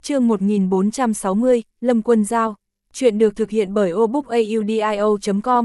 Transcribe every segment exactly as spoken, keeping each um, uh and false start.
Chương một nghìn bốn trăm sáu mươi, Lâm Quân Giao. Chuyện được thực hiện bởi obookaudio chấm com.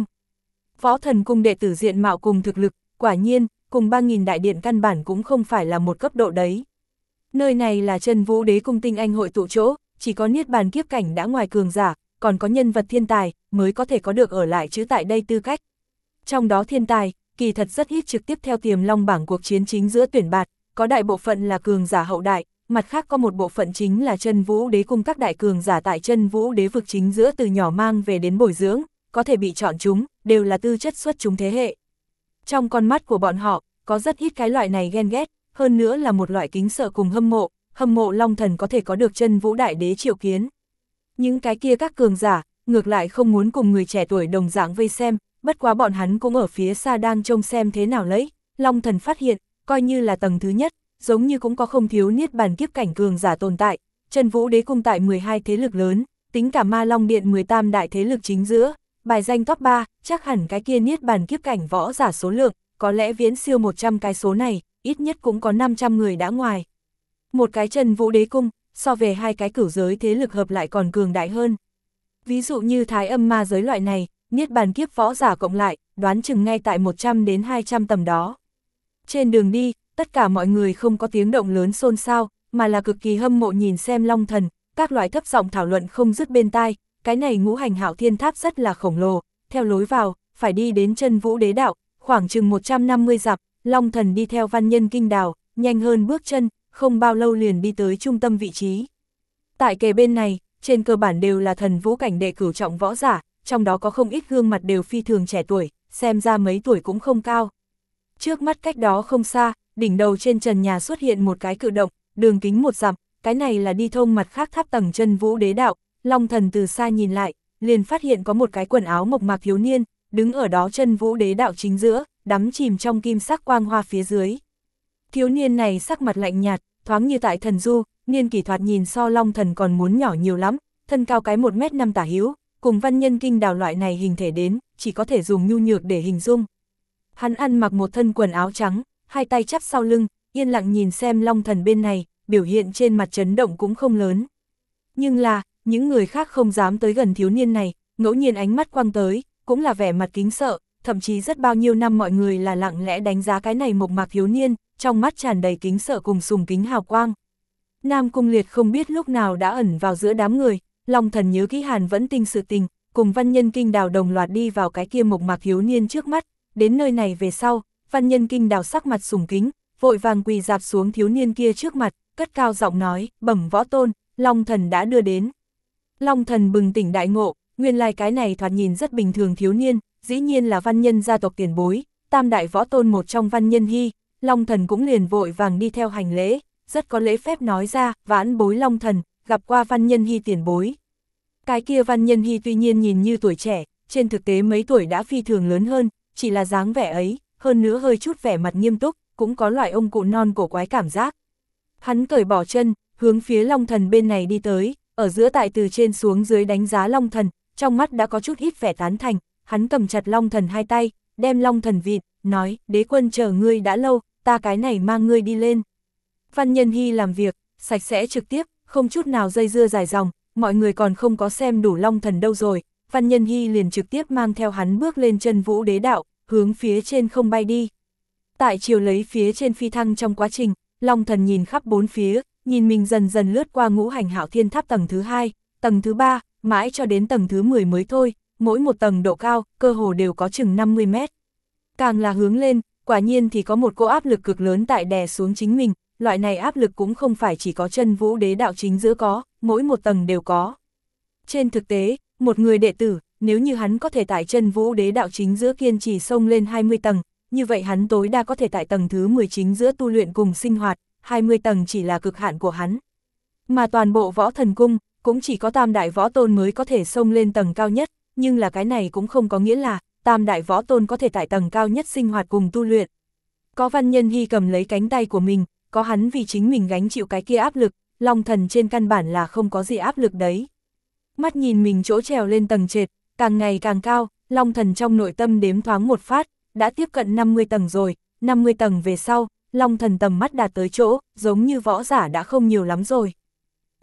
Võ Thần Cung đệ tử diện mạo cùng thực lực, quả nhiên, cùng ba nghìn đại điện căn bản cũng không phải là một cấp độ đấy. Nơi này là Chân Vũ Đế Cung tinh anh hội tụ chỗ, chỉ có niết bàn kiếp cảnh đã ngoài cường giả, còn có nhân vật thiên tài, mới có thể có được ở lại chứ tại đây tư cách. Trong đó thiên tài, kỳ thật rất ít trực tiếp theo Tiềm Long bảng cuộc chiến chính giữa tuyển bạt, có đại bộ phận là cường giả hậu đại, mặt khác có một bộ phận chính là Chân Vũ Đế Cung các đại cường giả tại Chân Vũ Đế vực chính giữa từ nhỏ mang về đến bồi dưỡng, có thể bị chọn chúng, đều là tư chất xuất chúng thế hệ. Trong con mắt của bọn họ, có rất ít cái loại này ghen ghét, hơn nữa là một loại kính sợ cùng hâm mộ, hâm mộ Long Thần có thể có được Chân Vũ Đại Đế triệu kiến. Những cái kia các cường giả, ngược lại không muốn cùng người trẻ tuổi đồng dạng vây xem, bất quá bọn hắn cũng ở phía xa đang trông xem thế nào lấy. Long Thần phát hiện, coi như là tầng thứ nhất, giống như cũng có không thiếu niết bàn kiếp cảnh cường giả tồn tại. Chân Vũ Đế Cung tại mười hai thế lực lớn, tính cả Ma Long Điện mười tam đại thế lực chính giữa, bài danh top ba, chắc hẳn cái kia niết bàn kiếp cảnh võ giả số lượng, có lẽ viễn siêu một trăm cái số này, ít nhất cũng có năm trăm người đã ngoài. Một cái Chân Vũ Đế Cung, so về hai cái cửu giới thế lực hợp lại còn cường đại hơn. Ví dụ như Thái Âm Ma giới loại này, niết bàn kiếp võ giả cộng lại, đoán chừng ngay tại một trăm đến hai trăm tầm đó. Trên đường đi, tất cả mọi người không có tiếng động lớn xôn xao, mà là cực kỳ hâm mộ nhìn xem Long Thần, các loại thấp giọng thảo luận không dứt bên tai, cái này ngũ hành hạo thiên tháp rất là khổng lồ, theo lối vào, phải đi đến Chân Vũ Đế đạo, khoảng chừng một trăm năm mươi dặm, Long Thần đi theo văn nhân kinh đào, nhanh hơn bước chân, không bao lâu liền đi tới trung tâm vị trí. Tại kề bên này, trên cơ bản đều là thần vũ cảnh đệ cửu trọng võ giả, trong đó có không ít gương mặt đều phi thường trẻ tuổi, xem ra mấy tuổi cũng không cao. Trước mắt cách đó không xa, đỉnh đầu trên trần nhà xuất hiện một cái cự động, đường kính một dặm, cái này là đi thông mặt khác tháp tầng Chân Vũ Đế đạo. Long Thần từ xa nhìn lại, liền phát hiện có một cái quần áo mộc mạc thiếu niên, đứng ở đó Chân Vũ Đế đạo chính giữa, đắm chìm trong kim sắc quang hoa phía dưới. Thiếu niên này sắc mặt lạnh nhạt, thoáng như tại thần du, niên kỷ thoạt nhìn so Long Thần còn muốn nhỏ nhiều lắm, thân cao cái một mét năm tả hữu, cùng văn nhân kinh đào loại này hình thể đến, chỉ có thể dùng nhu nhược để hình dung. Hắn ăn mặc một thân quần áo trắng, hai tay chắp sau lưng, yên lặng nhìn xem Long Thần bên này, biểu hiện trên mặt chấn động cũng không lớn. Nhưng là, những người khác không dám tới gần thiếu niên này, ngẫu nhiên ánh mắt quăng tới, cũng là vẻ mặt kính sợ, thậm chí rất bao nhiêu năm mọi người là lặng lẽ đánh giá cái này mộc mạc thiếu niên, trong mắt tràn đầy kính sợ cùng sùng kính hào quang. Nam Cung Liệt không biết lúc nào đã ẩn vào giữa đám người, Long Thần nhớ kỹ Hàn Vẫn Tinh sự tình, cùng văn nhân kinh đào đồng loạt đi vào cái kia mộc mạc thiếu niên trước mắt, đến nơi này về sau, văn nhân kinh đào sắc mặt sùng kính, vội vàng quỳ dạp xuống thiếu niên kia trước mặt, cất cao giọng nói, bẩm võ tôn, Long Thần đã đưa đến. Long Thần bừng tỉnh đại ngộ, nguyên lai cái này thoạt nhìn rất bình thường thiếu niên, dĩ nhiên là văn nhân gia tộc tiền bối, tam đại võ tôn một trong văn nhân hy. Long Thần cũng liền vội vàng đi theo hành lễ, rất có lễ phép nói ra, vãn bối Long Thần, gặp qua văn nhân hy tiền bối. Cái kia văn nhân hy tuy nhiên nhìn như tuổi trẻ, trên thực tế mấy tuổi đã phi thường lớn hơn, chỉ là dáng vẻ ấy, hơn nữa hơi chút vẻ mặt nghiêm túc, cũng có loại ông cụ non cổ quái cảm giác. Hắn cởi bỏ chân, hướng phía Long Thần bên này đi tới, ở giữa tại từ trên xuống dưới đánh giá Long Thần, trong mắt đã có chút ít vẻ tán thành, hắn cầm chặt Long Thần hai tay, đem Long Thần vịt, nói, đế quân chờ ngươi đã lâu, ta cái này mang ngươi đi lên. Văn nhân hy làm việc, sạch sẽ trực tiếp, không chút nào dây dưa dài dòng, mọi người còn không có xem đủ Long Thần đâu rồi, văn nhân hy liền trực tiếp mang theo hắn bước lên Chân Vũ Đế đạo, hướng phía trên không bay đi. Tại chiều lấy phía trên phi thăng trong quá trình, Long Thần nhìn khắp bốn phía, nhìn mình dần dần lướt qua ngũ hành hạo thiên tháp tầng thứ hai, tầng thứ ba, mãi cho đến tầng thứ mười mới thôi, mỗi một tầng độ cao, cơ hồ đều có chừng năm mươi mét. Càng là hướng lên, quả nhiên thì có một cỗ áp lực cực lớn tại đè xuống chính mình, loại này áp lực cũng không phải chỉ có Chân Vũ Đế đạo chính giữa có, mỗi một tầng đều có. Trên thực tế, một người đệ tử, nếu như hắn có thể tại Chân Vũ Đế đạo chính giữa kiên trì xông lên hai mươi tầng, như vậy hắn tối đa có thể tại tầng thứ mười chính giữa tu luyện cùng sinh hoạt, hai mươi tầng chỉ là cực hạn của hắn. Mà toàn bộ Võ Thần Cung, cũng chỉ có tam đại võ tôn mới có thể xông lên tầng cao nhất, nhưng là cái này cũng không có nghĩa là tam đại võ tôn có thể tại tầng cao nhất sinh hoạt cùng tu luyện. Có văn nhân hy cầm lấy cánh tay của mình, có hắn vì chính mình gánh chịu cái kia áp lực, Long Thần trên căn bản là không có gì áp lực đấy. Mắt nhìn mình chỗ trèo lên tầng trệt, càng ngày càng cao, Long Thần trong nội tâm đếm thoáng một phát, đã tiếp cận năm mươi tầng rồi, năm mươi tầng về sau, Long Thần tầm mắt đạt tới chỗ, giống như võ giả đã không nhiều lắm rồi.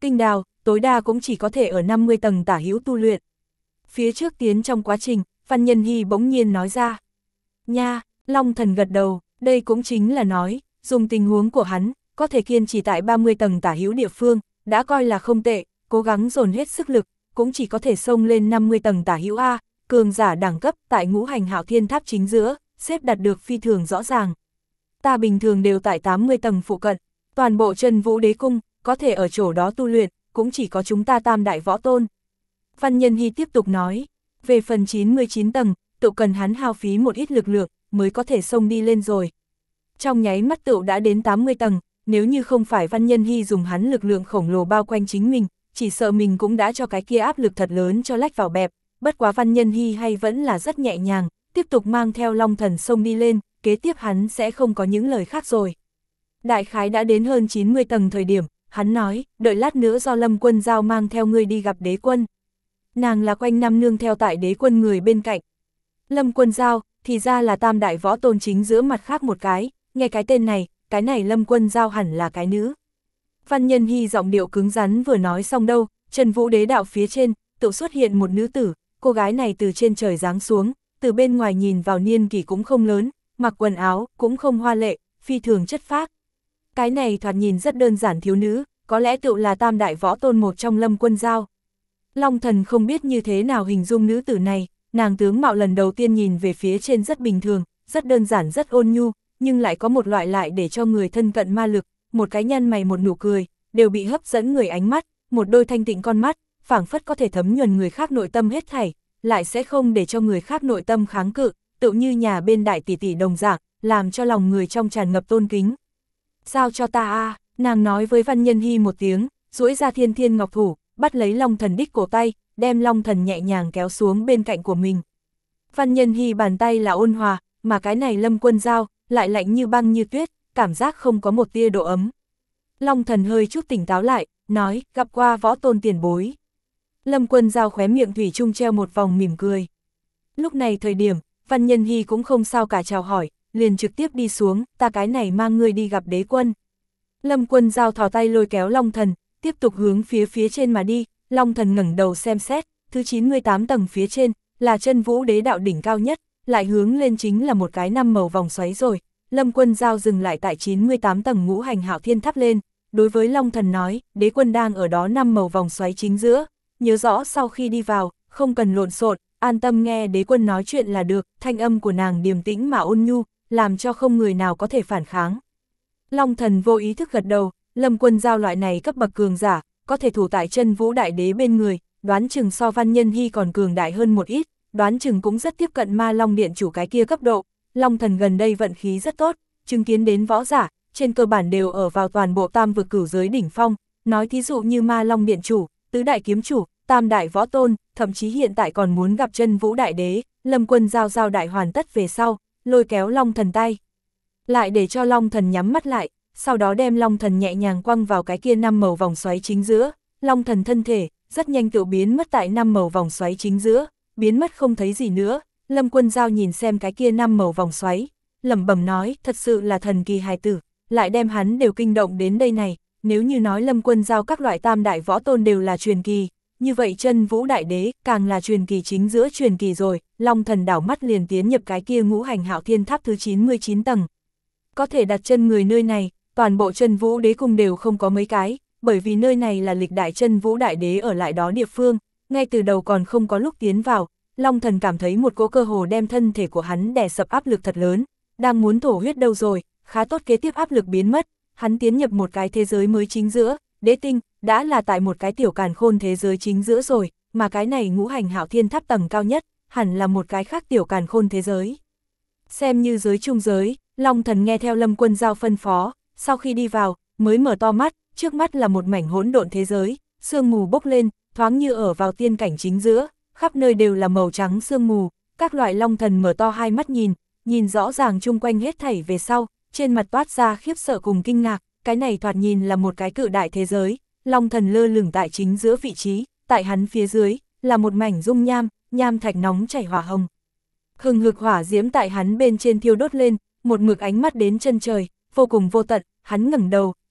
Kinh đào, tối đa cũng chỉ có thể ở năm mươi tầng tả hữu tu luyện. Phía trước tiến trong quá trình, Văn Nhân Hy bỗng nhiên nói ra. Nha, Long Thần gật đầu, đây cũng chính là nói, dùng tình huống của hắn, có thể kiên trì tại ba mươi tầng tả hữu địa phương, đã coi là không tệ, cố gắng dồn hết sức lực, cũng chỉ có thể xông lên năm mươi tầng tả hữu A, cường giả đẳng cấp tại ngũ hành hạo thiên tháp chính giữa, xếp đặt được phi thường rõ ràng. Ta bình thường đều tại tám mươi tầng phụ cận, toàn bộ Chân Vũ Đế Cung, có thể ở chỗ đó tu luyện, cũng chỉ có chúng ta tam đại võ tôn. Văn Nhân Hy tiếp tục nói, về phần chín mươi chín tầng, tự cần hắn hao phí một ít lực lượng, mới có thể xông đi lên rồi. Trong nháy mắt tựu đã đến tám mươi tầng, nếu như không phải Văn Nhân Hy dùng hắn lực lượng khổng lồ bao quanh chính mình, chỉ sợ mình cũng đã cho cái kia áp lực thật lớn cho lách vào bẹp, bất quá Văn Nhân Hy hay vẫn là rất nhẹ nhàng, tiếp tục mang theo Long Thần xông đi lên, kế tiếp hắn sẽ không có những lời khác rồi. Đại khái đã đến hơn chín mươi tầng thời điểm, hắn nói, đợi lát nữa do Lâm Quân Giao mang theo ngươi đi gặp đế quân. Nàng là quanh năm nương theo tại đế quân người bên cạnh. Lâm Quân Giao, thì ra là tam đại võ tôn chính giữa mặt khác một cái, nghe cái tên này, cái này Lâm Quân Giao hẳn là cái nữ. Văn Nhân Hy giọng điệu cứng rắn vừa nói xong đâu, Chân Vũ Đế đạo phía trên, tự xuất hiện một nữ tử, cô gái này từ trên trời giáng xuống, từ bên ngoài nhìn vào niên kỷ cũng không lớn, mặc quần áo cũng không hoa lệ, phi thường chất phác. Cái này thoạt nhìn rất đơn giản thiếu nữ, có lẽ tự là tam đại võ tôn một trong Lâm Quân Giao. Long Thần không biết như thế nào hình dung nữ tử này, nàng tướng mạo lần đầu tiên nhìn về phía trên rất bình thường, rất đơn giản rất ôn nhu, nhưng lại có một loại lại để cho người thân cận ma lực, một cái nhăn mày một nụ cười, đều bị hấp dẫn người ánh mắt, một đôi thanh tịnh con mắt, phảng phất có thể thấm nhuần người khác nội tâm hết thảy, lại sẽ không để cho người khác nội tâm kháng cự, tự như nhà bên đại tỷ tỷ đồng dạng, làm cho lòng người trong tràn ngập tôn kính. Giao cho ta a, nàng nói với Văn Nhân Hy một tiếng, duỗi ra thiên thiên ngọc thủ, bắt lấy Long Thần đích cổ tay, đem Long Thần nhẹ nhàng kéo xuống bên cạnh của mình. Văn Nhân Hy bàn tay là ôn hòa, mà cái này Lâm Quân Giao, lại lạnh như băng như tuyết, cảm giác không có một tia độ ấm. Long Thần hơi chút tỉnh táo lại, nói, gặp qua võ tôn tiền bối. Lâm Quân Giao khóe miệng thủy chung treo một vòng mỉm cười. Lúc này thời điểm, Văn Nhân Hy cũng không sao cả chào hỏi, liền trực tiếp đi xuống, ta cái này mang ngươi đi gặp đế quân. Lâm Quân Giao thò tay lôi kéo Long Thần, tiếp tục hướng phía phía trên mà đi, Long Thần ngẩng đầu xem xét, thứ chín mươi tám tầng phía trên, là Chân Vũ Đế đạo đỉnh cao nhất, lại hướng lên chính là một cái năm màu vòng xoáy rồi. Lâm Quân Giao dừng lại tại chín mươi tám tầng ngũ hành hạo thiên tháp lên, đối với Long Thần nói, đế quân đang ở đó năm màu vòng xoáy chính giữa, nhớ rõ sau khi đi vào, không cần lộn xộn, an tâm nghe đế quân nói chuyện là được, thanh âm của nàng điềm tĩnh mà ôn nhu, làm cho không người nào có thể phản kháng. Long Thần vô ý thức gật đầu, Lâm Quân Giao loại này cấp bậc cường giả, có thể thủ tại Chân Vũ Đại Đế bên người, đoán chừng so Văn Nhân Hy còn cường đại hơn một ít, đoán chừng cũng rất tiếp cận Ma Long Điện chủ cái kia cấp độ. Long Thần gần đây vận khí rất tốt, chứng kiến đến võ giả, trên cơ bản đều ở vào toàn bộ tam vực cửu giới đỉnh phong, nói thí dụ như Ma Long Điện chủ, tứ đại kiếm chủ, tam đại võ tôn, thậm chí hiện tại còn muốn gặp Chân Vũ Đại Đế. Lâm Quân Giao giao đại hoàn tất về sau, lôi kéo Long Thần tay, lại để cho Long Thần nhắm mắt lại, sau đó đem Long Thần nhẹ nhàng quăng vào cái kia năm màu vòng xoáy chính giữa. Long Thần thân thể rất nhanh tự biến mất tại năm màu vòng xoáy chính giữa, biến mất không thấy gì nữa. Lâm Quân Giao nhìn xem cái kia năm màu vòng xoáy, lẩm bẩm nói, thật sự là thần kỳ hài tử, lại đem hắn đều kinh động đến đây này. Nếu như nói Lâm Quân Giao các loại tam đại võ tôn đều là truyền kỳ, như vậy Chân Vũ Đại Đế càng là truyền kỳ chính giữa truyền kỳ rồi. Long Thần đảo mắt liền tiến nhập cái kia ngũ hành hạo thiên tháp thứ chín mươi chín tầng. Có thể đặt chân người nơi này, toàn bộ Chân Vũ Đế cung đều không có mấy cái, bởi vì nơi này là lịch đại Chân Vũ Đại Đế ở lại đó địa phương, ngay từ đầu còn không có lúc tiến vào, Long Thần cảm thấy một cỗ cơ hồ đem thân thể của hắn đè sập áp lực thật lớn, đang muốn thổ huyết đâu rồi, khá tốt kế tiếp áp lực biến mất, hắn tiến nhập một cái thế giới mới chính giữa, đế tinh, đã là tại một cái tiểu càn khôn thế giới chính giữa rồi, mà cái này ngũ hành hạo thiên tháp tầng cao nhất, hẳn là một cái khác tiểu càn khôn thế giới. Xem như giới trung giới, Long Thần nghe theo Lâm Quân Giao phân phó, sau khi đi vào, mới mở to mắt, trước mắt là một mảnh hỗn độn thế giới, sương mù bốc lên, thoáng như ở vào tiên cảnh chính giữa, khắp nơi đều là màu trắng sương mù, các loại Long Thần mở to hai mắt nhìn, nhìn rõ ràng chung quanh hết thảy về sau, trên mặt toát ra khiếp sợ cùng kinh ngạc, cái này thoạt nhìn là một cái cự đại thế giới. Long Thần lơ lửng tại chính giữa vị trí, tại hắn phía dưới, là một mảnh dung nham, nham thạch nóng chảy hỏa hồng. Hừng hực hỏa diễm tại hắn bên trên thiêu đốt lên, một mực ánh mắt đến chân trời, vô cùng vô tận, hắn ngẩng đầu,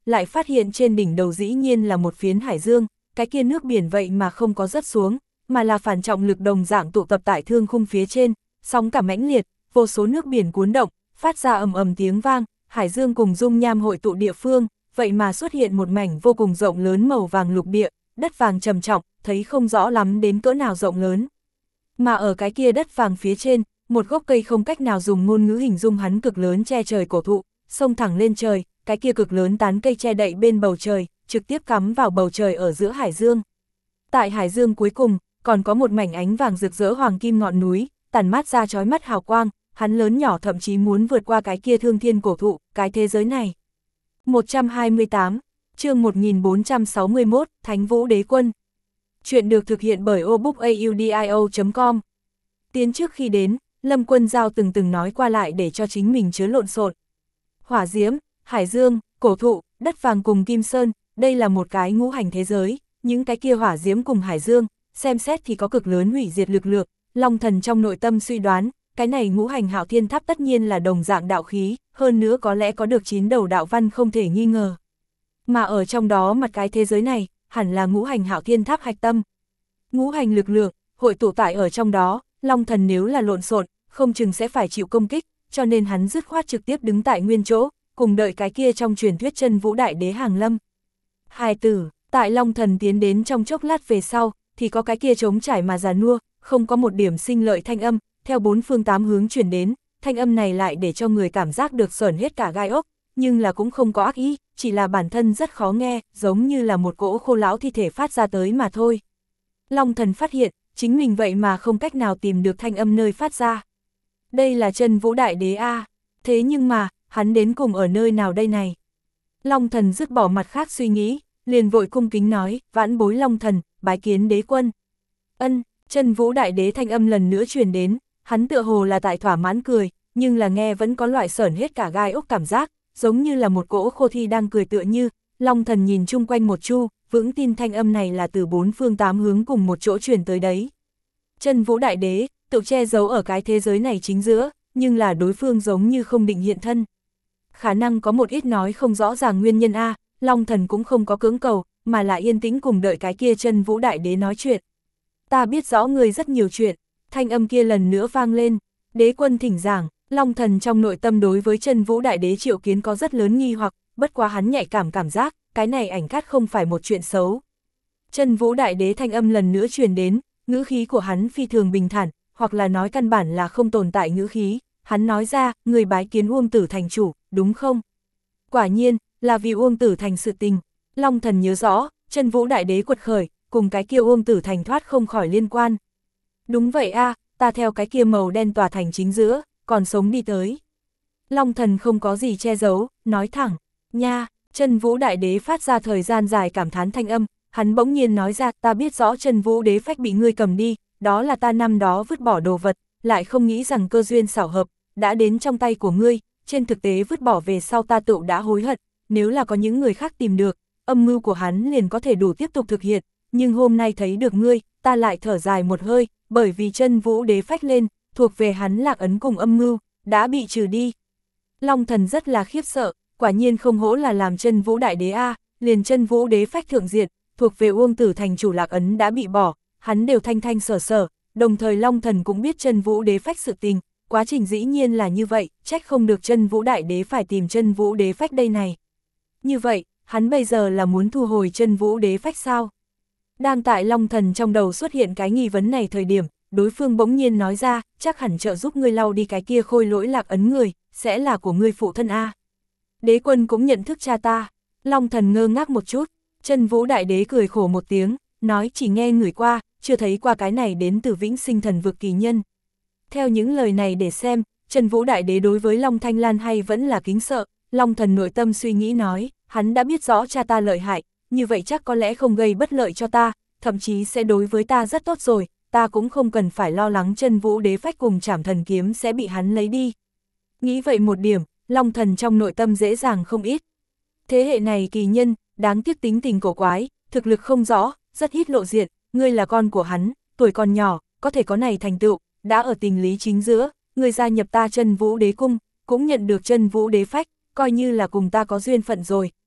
lại phát hiện trên đỉnh đầu dĩ nhiên là một phiến hải dương, cái kia nước biển vậy mà không có rớt xuống, mà là phản trọng lực đồng dạng tụ tập tại thương khung phía trên, sóng cả mãnh liệt, vô số nước biển cuốn động, phát ra ầm ầm tiếng vang, hải dương cùng dung nham hội tụ địa phương, vậy mà xuất hiện một mảnh vô cùng rộng lớn màu vàng lục địa, đất vàng trầm trọng, thấy không rõ lắm đến cỡ nào rộng lớn. Mà ở cái kia đất vàng phía trên, một gốc cây không cách nào dùng ngôn ngữ hình dung hắn cực lớn che trời cổ thụ, xông thẳng lên trời, cái kia cực lớn tán cây che đậy bên bầu trời, trực tiếp cắm vào bầu trời ở giữa hải dương. Tại hải dương cuối cùng, còn có một mảnh ánh vàng rực rỡ hoàng kim ngọn núi, tản mát ra chói mắt hào quang, hắn lớn nhỏ thậm chí muốn vượt qua cái kia thương thiên cổ thụ, cái thế giới này. một trăm hai mươi tám, chương một nghìn bốn trăm sáu mươi mốt, Thánh Vũ Đế Quân. Chuyện được thực hiện bởi obookaudio chấm com. Tiến trước khi đến, Lâm Quân Giao từng từng nói qua lại để cho chính mình chớ lộn xộn. Hỏa diễm, hải dương, cổ thụ, đất vàng cùng kim sơn, đây là một cái ngũ hành thế giới, những cái kia hỏa diễm cùng hải dương, xem xét thì có cực lớn hủy diệt lực lượng. Long Thần trong nội tâm suy đoán, cái này ngũ hành hạo thiên tháp tất nhiên là đồng dạng đạo khí, hơn nữa có lẽ có được chín đầu đạo văn không thể nghi ngờ. Mà ở trong đó mặt cái thế giới này, hẳn là ngũ hành hạo thiên tháp hạch tâm. Ngũ hành lực lượng, hội tụ tại ở trong đó, Long Thần nếu là lộn xộn, không chừng sẽ phải chịu công kích, cho nên hắn dứt khoát trực tiếp đứng tại nguyên chỗ, cùng đợi cái kia trong truyền thuyết chân vũ đại đế hàng lâm. Hài tử, tại Long Thần tiến đến trong chốc lát về sau, thì có cái kia trống trải mà già nua, không có một điểm sinh lợi thanh âm, theo bốn phương tám hướng truyền đến, thanh âm này lại để cho người cảm giác được sởn hết cả gai ốc, nhưng là cũng không có ác ý, chỉ là bản thân rất khó nghe, giống như là một cỗ khô lão thi thể phát ra tới mà thôi. Long Thần phát hiện, chính mình vậy mà không cách nào tìm được thanh âm nơi phát ra. Đây là chân vũ đại đế A, thế nhưng mà, hắn đến cùng ở nơi nào đây này? Long Thần dứt bỏ mặt khác suy nghĩ, liền vội cung kính nói, vãn bối Long Thần, bái kiến đế quân. Ân, chân vũ đại đế thanh âm lần nữa truyền đến, hắn tựa hồ là tại thỏa mãn cười, nhưng là nghe vẫn có loại sởn hết cả gai ốc cảm giác, giống như là một cỗ khô thi đang cười tựa như. Long Thần nhìn chung quanh một chu, vững tin thanh âm này là từ bốn phương tám hướng cùng một chỗ truyền tới đấy. Chân vũ đại đế, tự che giấu ở cái thế giới này chính giữa, nhưng là đối phương giống như không định hiện thân. Khả năng có một ít nói không rõ ràng nguyên nhân A, Long Thần cũng không có cưỡng cầu, mà là yên tĩnh cùng đợi cái kia chân vũ đại đế nói chuyện. Ta biết rõ người rất nhiều chuyện, thanh âm kia lần nữa vang lên, đế quân thỉnh giảng. Long Thần trong nội tâm đối với chân vũ đại đế triệu kiến có rất lớn nghi hoặc, bất quá hắn nhạy cảm cảm giác, cái này ảnh cát không phải một chuyện xấu. Chân vũ đại đế thanh âm lần nữa truyền đến, ngữ khí của hắn phi thường bình thản, hoặc là nói căn bản là không tồn tại ngữ khí, hắn nói ra, người bái kiến Uông Tử Thành chủ, đúng không? Quả nhiên, là vì Uông Tử Thành sự tình. Long Thần nhớ rõ, chân vũ đại đế quật khởi, cùng cái kia Uông Tử Thành thoát không khỏi liên quan. Đúng vậy a, ta theo cái kia màu đen tòa thành chính giữa, còn sống đi tới. Long Thần không có gì che giấu, nói thẳng, nha, chân vũ đại đế phát ra thời gian dài cảm thán thanh âm, hắn bỗng nhiên nói ra, ta biết rõ chân vũ đế phách bị ngươi cầm đi, đó là ta năm đó vứt bỏ đồ vật, lại không nghĩ rằng cơ duyên xảo hợp, đã đến trong tay của ngươi, trên thực tế vứt bỏ về sau ta tự đã hối hận, nếu là có những người khác tìm được, âm mưu của hắn liền có thể đủ tiếp tục thực hiện, nhưng hôm nay thấy được ngươi, ta lại thở dài một hơi, bởi vì chân vũ đế phách lên, thuộc về hắn lạc ấn cùng âm mưu, đã bị trừ đi. Long Thần rất là khiếp sợ, quả nhiên không hổ là làm chân vũ đại đế A, liền chân vũ đế phách thượng diệt, thuộc về Uông Tử Thành chủ lạc ấn đã bị bỏ, hắn đều thanh thanh sở sở, đồng thời Long Thần cũng biết chân vũ đế phách sự tình, quá trình dĩ nhiên là như vậy, trách không được chân vũ đại đế phải tìm chân vũ đế phách đây này. Như vậy, hắn bây giờ là muốn thu hồi chân vũ đế phách sao? Đang tại Long Thần trong đầu xuất hiện cái nghi vấn này thời điểm, đối phương bỗng nhiên nói ra, chắc hẳn trợ giúp ngươi lau đi cái kia khôi lỗi lạc ấn người, sẽ là của ngươi phụ thân A. Đế quân cũng nhận thức cha ta. Long Thần ngơ ngác một chút, chân vũ đại đế cười khổ một tiếng, nói chỉ nghe người qua, chưa thấy qua cái này đến từ vĩnh sinh thần vực kỳ nhân. Theo những lời này để xem, chân vũ đại đế đối với Long Thanh Lan hay vẫn là kính sợ, Long Thần nội tâm suy nghĩ nói, hắn đã biết rõ cha ta lợi hại, như vậy chắc có lẽ không gây bất lợi cho ta, thậm chí sẽ đối với ta rất tốt rồi, ta cũng không cần phải lo lắng chân vũ đế phách cùng trảm thần kiếm sẽ bị hắn lấy đi. Nghĩ vậy một điểm, Long Thần trong nội tâm dễ dàng không ít. Thế hệ này kỳ nhân, đáng tiếc tính tình cổ quái, thực lực không rõ, rất ít lộ diện, ngươi là con của hắn, tuổi còn nhỏ, có thể có này thành tựu, đã ở tình lý chính giữa, ngươi gia nhập ta chân vũ đế cung, cũng nhận được chân vũ đế phách, coi như là cùng ta có duyên phận rồi,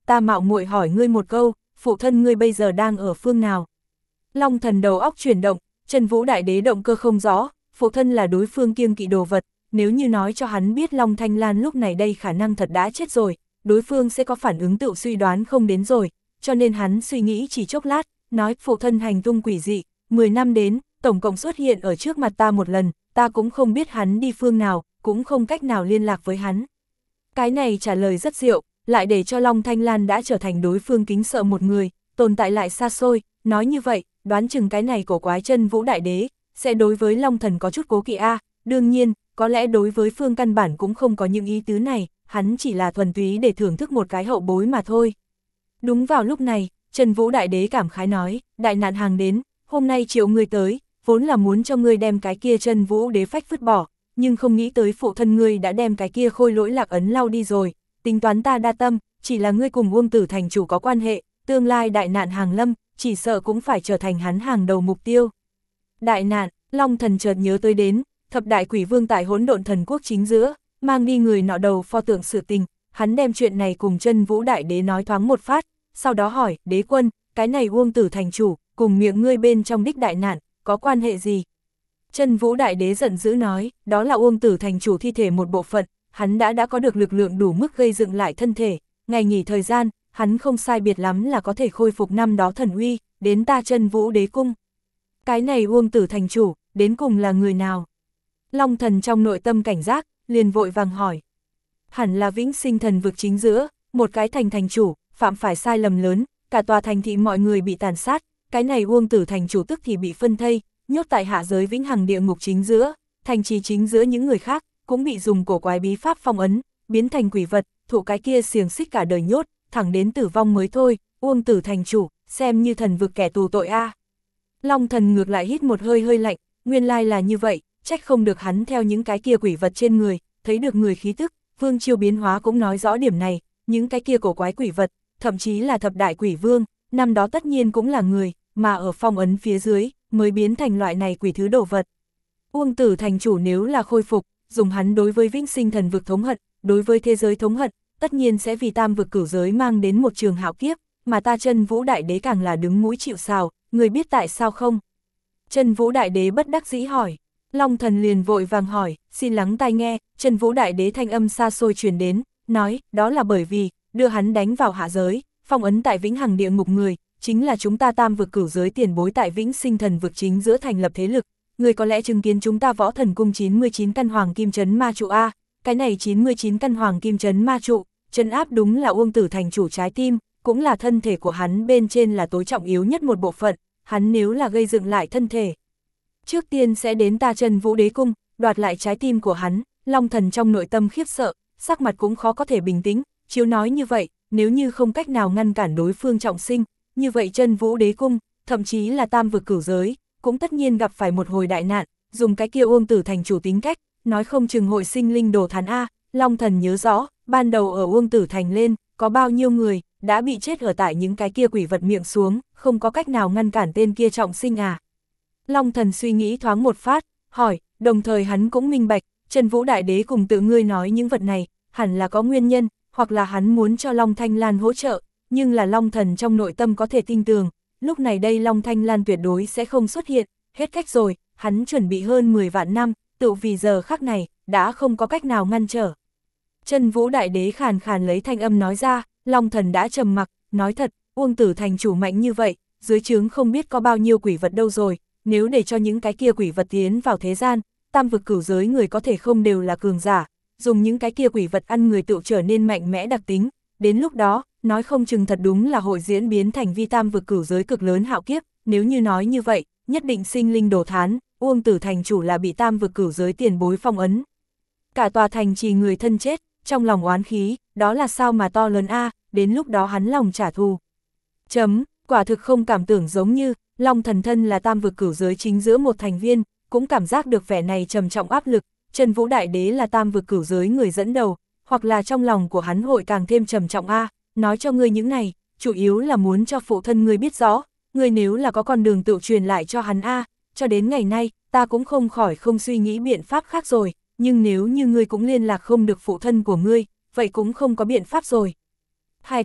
ta mạo muội hỏi ngươi một câu, phụ thân ngươi bây giờ đang ở phương nào? Long Thần đầu óc chuyển động, Chân Vũ Đại Đế động cơ không rõ, phụ thân là đối phương kiêng kỵ đồ vật, nếu như nói cho hắn biết Long Thanh Lan lúc này đây khả năng thật đã chết rồi, đối phương sẽ có phản ứng tự suy đoán không đến rồi, cho nên hắn suy nghĩ chỉ chốc lát, nói phụ thân hành tung quỷ dị, mười năm đến, tổng cộng xuất hiện ở trước mặt ta một lần, ta cũng không biết hắn đi phương nào, cũng không cách nào liên lạc với hắn. Cái này trả lời rất diệu, lại để cho Long Thanh Lan đã trở thành đối phương kính sợ một người, tồn tại lại xa xôi, nói như vậy, đoán chừng cái này cổ quái Chân Vũ Đại Đế, sẽ đối với Long Thần có chút cố kỵ a. Đương nhiên, có lẽ đối với phương căn bản cũng không có những ý tứ này, hắn chỉ là thuần túy để thưởng thức một cái hậu bối mà thôi. Đúng vào lúc này, Chân Vũ Đại Đế cảm khái nói, đại nạn hàng đến, hôm nay triệu ngươi tới, vốn là muốn cho ngươi đem cái kia Chân Vũ Đế phách vứt bỏ, nhưng không nghĩ tới phụ thân ngươi đã đem cái kia khôi lỗi lạc ấn lau đi rồi, tính toán ta đa tâm, chỉ là ngươi cùng Uông Tử thành chủ có quan hệ, tương lai đại nạn hàng lâm, chỉ sợ cũng phải trở thành hắn hàng đầu mục tiêu. Đại nạn, Long Thần chợt nhớ tới đến, thập đại quỷ vương tại Hỗn Độn Thần Quốc chính giữa, mang đi người nọ đầu pho tượng sự tình, hắn đem chuyện này cùng Chân Vũ Đại Đế nói thoáng một phát, sau đó hỏi, đế quân, cái này Uông Tử thành chủ, cùng miệng ngươi bên trong đích đại nạn, có quan hệ gì? Chân Vũ Đại Đế giận dữ nói, đó là Uông Tử thành chủ thi thể một bộ phận, hắn đã đã có được lực lượng đủ mức gây dựng lại thân thể, ngày nghỉ thời gian, hắn không sai biệt lắm là có thể khôi phục năm đó thần uy, đến ta Chân Vũ Đế cung. Cái này Uông Tử thành chủ, đến cùng là người nào? Long Thần trong nội tâm cảnh giác, liền vội vàng hỏi. Hẳn là Vĩnh Sinh Thần vực chính giữa, một cái thành thành chủ, phạm phải sai lầm lớn, cả tòa thành thị mọi người bị tàn sát, cái này Uông Tử thành chủ tức thì bị phân thây, nhốt tại hạ giới vĩnh hằng địa ngục chính giữa, thành trì chính giữa những người khác, cũng bị dùng cổ quái bí pháp phong ấn, biến thành quỷ vật, thụ cái kia xiềng xích cả đời nhốt, thẳng đến tử vong mới thôi, Uông Tử thành chủ, xem như thần vực kẻ tù tội a. Long Thần ngược lại hít một hơi hơi lạnh, nguyên lai là như vậy, trách không được hắn theo những cái kia quỷ vật trên người, thấy được người khí tức, vương chiêu biến hóa cũng nói rõ điểm này, những cái kia cổ quái quỷ vật, thậm chí là thập đại quỷ vương, năm đó tất nhiên cũng là người, mà ở phong ấn phía dưới, mới biến thành loại này quỷ thứ đồ vật. Uông Tử thành chủ nếu là khôi phục, dùng hắn đối với Vĩnh Sinh Thần vực thống hận, đối với thế giới thống hận, tất nhiên sẽ vì tam vực cửu giới mang đến một trường hạo kiếp, mà ta Chân Vũ Đại Đế càng là đứng mũi chịu sào, người biết tại sao không? Chân Vũ Đại Đế bất đắc dĩ hỏi. Long Thần liền vội vàng hỏi, xin lắng tai nghe, Chân Vũ Đại Đế thanh âm xa xôi truyền đến, nói, đó là bởi vì, đưa hắn đánh vào hạ giới, phong ấn tại vĩnh hằng địa ngục người, chính là chúng ta tam vực cửu giới tiền bối tại Vĩnh Sinh Thần vực chính giữa thành lập thế lực, người có lẽ chứng kiến chúng ta Võ Thần cung chín mươi chín căn hoàng kim trấn ma trụ a, cái này chín mươi chín căn hoàng kim trấn ma trụ, trấn áp đúng là Uông Tử thành chủ trái tim, cũng là thân thể của hắn bên trên là tối trọng yếu nhất một bộ phận, hắn nếu là gây dựng lại thân thể, trước tiên sẽ đến ta Chân Vũ Đế cung, đoạt lại trái tim của hắn. Long Thần trong nội tâm khiếp sợ, sắc mặt cũng khó có thể bình tĩnh, chiếu nói như vậy, nếu như không cách nào ngăn cản đối phương trọng sinh, như vậy Chân Vũ Đế cung, thậm chí là tam vực cửu giới, cũng tất nhiên gặp phải một hồi đại nạn, dùng cái kia Uông Tử thành chủ tính cách, nói không chừng hội sinh linh đồ thán a. Long Thần nhớ rõ, ban đầu ở Uông Tử thành lên, có bao nhiêu người đã bị chết ở tại những cái kia quỷ vật miệng xuống, không có cách nào ngăn cản tên kia trọng sinh à. Long Thần suy nghĩ thoáng một phát, hỏi, đồng thời hắn cũng minh bạch, Chân Vũ Đại Đế cùng tự ngươi nói những vật này, hẳn là có nguyên nhân, hoặc là hắn muốn cho Long Thanh Lan hỗ trợ, nhưng là Long Thần trong nội tâm có thể tin tưởng, lúc này đây Long Thanh Lan tuyệt đối sẽ không xuất hiện, hết cách rồi, hắn chuẩn bị hơn mười vạn năm, tự vì giờ khắc này, đã không có cách nào ngăn trở. Chân Vũ Đại Đế khàn khàn lấy thanh âm nói ra, Long Thần đã trầm mặc, nói thật, Uông Tử thành chủ mạnh như vậy, dưới trướng không biết có bao nhiêu quỷ vật đâu rồi, nếu để cho những cái kia quỷ vật tiến vào thế gian, tam vực cửu giới người có thể không đều là cường giả, dùng những cái kia quỷ vật ăn người tự trở nên mạnh mẽ đặc tính, đến lúc đó, nói không chừng thật đúng là hội diễn biến thành vi tam vực cửu giới cực lớn hạo kiếp, nếu như nói như vậy, nhất định sinh linh đồ thán, Uông Tử thành chủ là bị tam vực cửu giới tiền bối phong ấn. Cả tòa thành trì người thân chết, trong lòng oán khí, đó là sao mà to lớn a, đến lúc đó hắn lòng trả thù. Chấm, quả thực không cảm tưởng giống như, Long Thần thân là tam vực cửu giới chính giữa một thành viên, cũng cảm giác được vẻ này trầm trọng áp lực, Chân Vũ Đại Đế là tam vực cửu giới người dẫn đầu, hoặc là trong lòng của hắn hội càng thêm trầm trọng a, nói cho ngươi những này, chủ yếu là muốn cho phụ thân ngươi biết rõ, ngươi nếu là có con đường tự truyền lại cho hắn a, cho đến ngày nay, ta cũng không khỏi không suy nghĩ biện pháp khác rồi, nhưng nếu như ngươi cũng liên lạc không được phụ thân của ngươi, vậy cũng không có biện pháp rồi. Hài tử,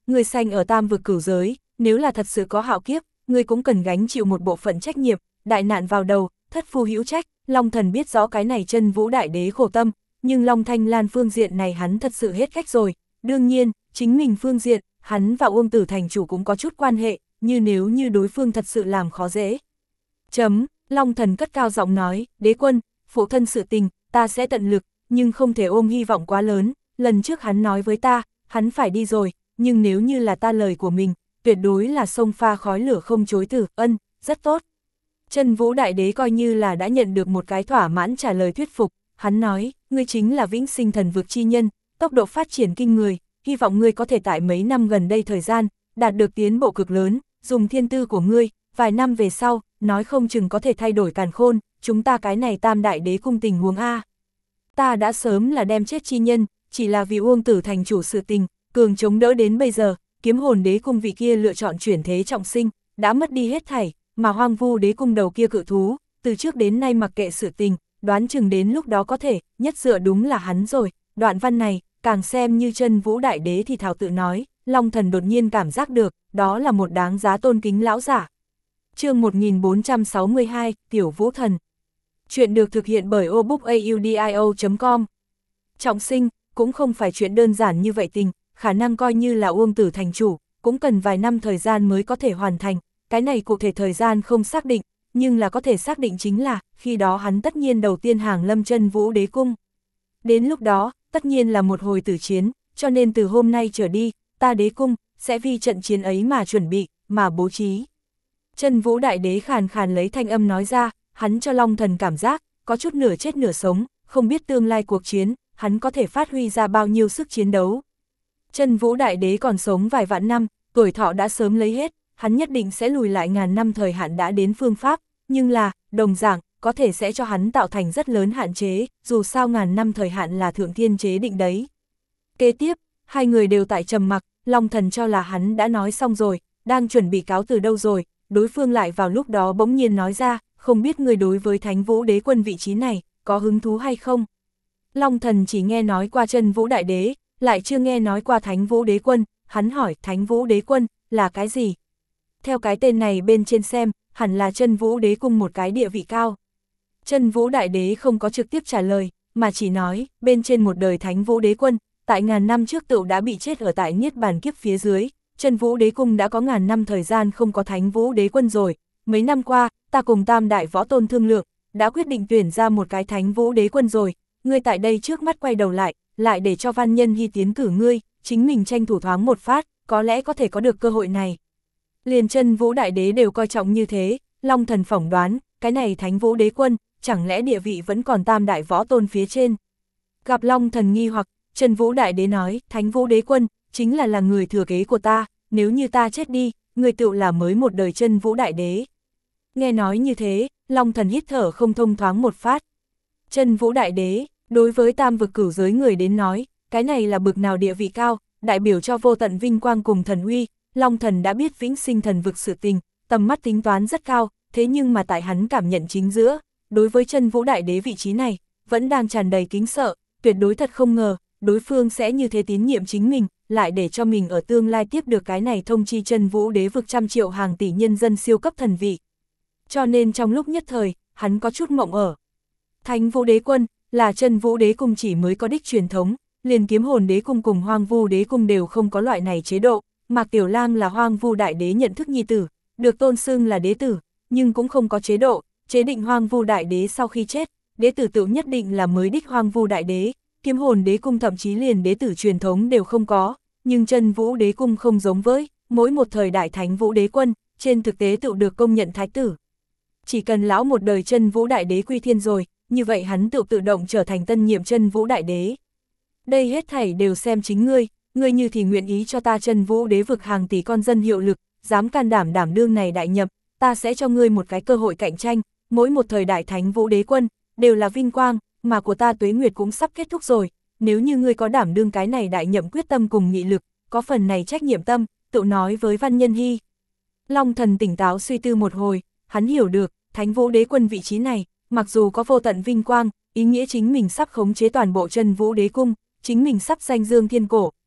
người sanh ở tam vực cửu giới, nếu là thật sự có hạo kiếp, người cũng cần gánh chịu một bộ phận trách nhiệm, đại nạn vào đầu, thất phu hữu trách. Long Thần biết rõ cái này Chân Vũ Đại Đế khổ tâm, nhưng Long Thanh Lan phương diện này hắn thật sự hết cách rồi. Đương nhiên, chính mình phương diện, hắn và Uông Tử thành chủ cũng có chút quan hệ, như nếu như đối phương thật sự làm khó dễ. Chấm, Long Thần cất cao giọng nói, đế quân, phụ thân sự tình, ta sẽ tận lực, nhưng không thể ôm hy vọng quá lớn. Lần trước hắn nói với ta, hắn phải đi rồi, nhưng nếu như là ta lời của mình, tuyệt đối là sông pha khói lửa không chối từ. Ân, rất tốt. Chân Vũ Đại Đế coi như là đã nhận được một cái thỏa mãn trả lời thuyết phục, hắn nói, ngươi chính là vĩnh sinh thần vực chi nhân, tốc độ phát triển kinh người, hy vọng ngươi có thể tại mấy năm gần đây thời gian, đạt được tiến bộ cực lớn, dùng thiên tư của ngươi, vài năm về sau, nói không chừng có thể thay đổi càn khôn, chúng ta cái này Tam Đại Đế cung tình huống A. Ta đã sớm là đem chết chi nhân, chỉ là vì Uông Tử thành chủ sự tình, cường chống đỡ đến bây giờ, Kiếm Hồn Đế cung vị kia lựa chọn chuyển thế trọng sinh, đã mất đi hết thảy, mà Hoang Vu Đế cung đầu kia cự thú, từ trước đến nay mặc kệ sự tình, đoán chừng đến lúc đó có thể, nhất dựa đúng là hắn rồi. Đoạn văn này, càng xem như Chân Vũ Đại Đế thì thảo tự nói, Long Thần đột nhiên cảm giác được, đó là một đáng giá tôn kính lão giả. Chương một nghìn bốn trăm sáu mươi hai, Tiểu Vũ Thần. Chuyện được thực hiện bởi o book audio chấm com. Trọng sinh, cũng không phải chuyện đơn giản như vậy tình, khả năng coi như là Uông Tử thành chủ, cũng cần vài năm thời gian mới có thể hoàn thành, cái này cụ thể thời gian không xác định, nhưng là có thể xác định chính là, khi đó hắn tất nhiên đầu tiên hàng lâm Chân Vũ Đế cung. Đến lúc đó, tất nhiên là một hồi tử chiến, cho nên từ hôm nay trở đi, ta đế cung, sẽ vì trận chiến ấy mà chuẩn bị, mà bố trí. Chân Vũ Đại Đế khàn khàn lấy thanh âm nói ra, hắn cho Long Thần cảm giác, có chút nửa chết nửa sống, không biết tương lai cuộc chiến, hắn có thể phát huy ra bao nhiêu sức chiến đấu. Chân Vũ Đại Đế còn sống vài vạn năm, tuổi thọ đã sớm lấy hết, hắn nhất định sẽ lùi lại ngàn năm thời hạn đã đến phương pháp, nhưng là, đồng dạng, có thể sẽ cho hắn tạo thành rất lớn hạn chế, dù sao ngàn năm thời hạn là thượng thiên chế định đấy. Kế tiếp, hai người đều tại trầm mặc, Long Thần cho là hắn đã nói xong rồi, đang chuẩn bị cáo từ đâu rồi, đối phương lại vào lúc đó bỗng nhiên nói ra, không biết người đối với Thánh Vũ Đế quân vị trí này, có hứng thú hay không? Long Thần chỉ nghe nói qua Chân Vũ Đại Đế, lại chưa nghe nói qua Thánh Vũ Đế quân, hắn hỏi Thánh Vũ Đế quân, là cái gì? Theo cái tên này bên trên xem, hẳn là Chân Vũ Đế cung một cái địa vị cao. Chân Vũ Đại Đế không có trực tiếp trả lời, mà chỉ nói, bên trên một đời Thánh Vũ Đế quân, tại ngàn năm trước tựu đã bị chết ở tại Niết Bàn kiếp phía dưới, Chân Vũ Đế cung đã có ngàn năm thời gian không có Thánh Vũ Đế quân rồi, mấy năm qua, ta cùng Tam Đại Võ Tôn thương lượng, đã quyết định tuyển ra một cái Thánh Vũ Đế quân rồi, ngươi tại đây trước mắt quay đầu lại, lại để cho Văn Nhân Hy tiến cử ngươi, chính mình tranh thủ thoáng một phát, có lẽ có thể có được cơ hội này. Liền Chân Vũ Đại Đế đều coi trọng như thế, Long Thần phỏng đoán, cái này Thánh Vũ Đế quân, chẳng lẽ địa vị vẫn còn Tam Đại Võ Tôn phía trên. Gặp Long Thần nghi hoặc, Chân Vũ Đại Đế nói, Thánh Vũ Đế quân, chính là là người thừa kế của ta, nếu như ta chết đi, người tựu là mới một đời Chân Vũ Đại Đế. Nghe nói như thế, Long Thần hít thở không thông thoáng một phát. Chân Vũ Đại Đế, đối với tam vực cửu giới người đến nói, cái này là bực nào địa vị cao, đại biểu cho vô tận vinh quang cùng thần uy, Long Thần đã biết vĩnh sinh thần vực sự tình, tầm mắt tính toán rất cao, thế nhưng mà tại hắn cảm nhận chính giữa, đối với Chân Vũ Đại Đế vị trí này, vẫn đang tràn đầy kính sợ, tuyệt đối thật không ngờ, đối phương sẽ như thế tín nhiệm chính mình, lại để cho mình ở tương lai tiếp được cái này thông chi Chân Vũ Đế vực trăm triệu hàng tỷ nhân dân siêu cấp thần vị. Cho nên trong lúc nhất thời, hắn có chút mộng ở. Thánh Vũ Đế quân, là Chân Vũ Đế cung chỉ mới có đích truyền thống, liền Kiếm Hồn Đế cung cùng Hoang Vu Đế cung đều không có loại này chế độ, Mạc Tiểu Lang là Hoang Vu Đại Đế nhận thức nhi tử, được tôn xưng là đế tử, nhưng cũng không có chế độ, chế định Hoang Vu Đại Đế sau khi chết, đế tử tự nhất định là mới đích Hoang Vu Đại Đế, Kiếm Hồn Đế cung thậm chí liền đế tử truyền thống đều không có, nhưng Chân Vũ Đế cung không giống với, mỗi một thời đại Thánh Vũ Đế quân, trên thực tế tự được công nhận thái tử. Chỉ cần lão một đời Chân Vũ Đại Đế quy thiên rồi, như vậy hắn tự tự động trở thành tân nhiệm Chân Vũ Đại Đế. Đây hết thảy đều xem chính ngươi, ngươi như thì nguyện ý cho ta Chân Vũ Đế vực hàng tỷ con dân hiệu lực, dám can đảm đảm đương này đại nhậm, ta sẽ cho ngươi một cái cơ hội cạnh tranh, mỗi một thời đại Thánh Vũ Đế quân, đều là vinh quang, mà của ta tuế nguyệt cũng sắp kết thúc rồi, nếu như ngươi có đảm đương cái này đại nhậm quyết tâm cùng nghị lực, có phần này trách nhiệm tâm, tự nói với Văn Nhân Hy. Long Thần tỉnh táo suy tư một hồi, hắn hiểu được, Thánh Vũ Đế quân vị trí này, mặc dù có vô tận vinh quang, ý nghĩa chính mình sắp khống chế toàn bộ Chân Vũ Đế cung, chính mình sắp danh dương thiên cổ,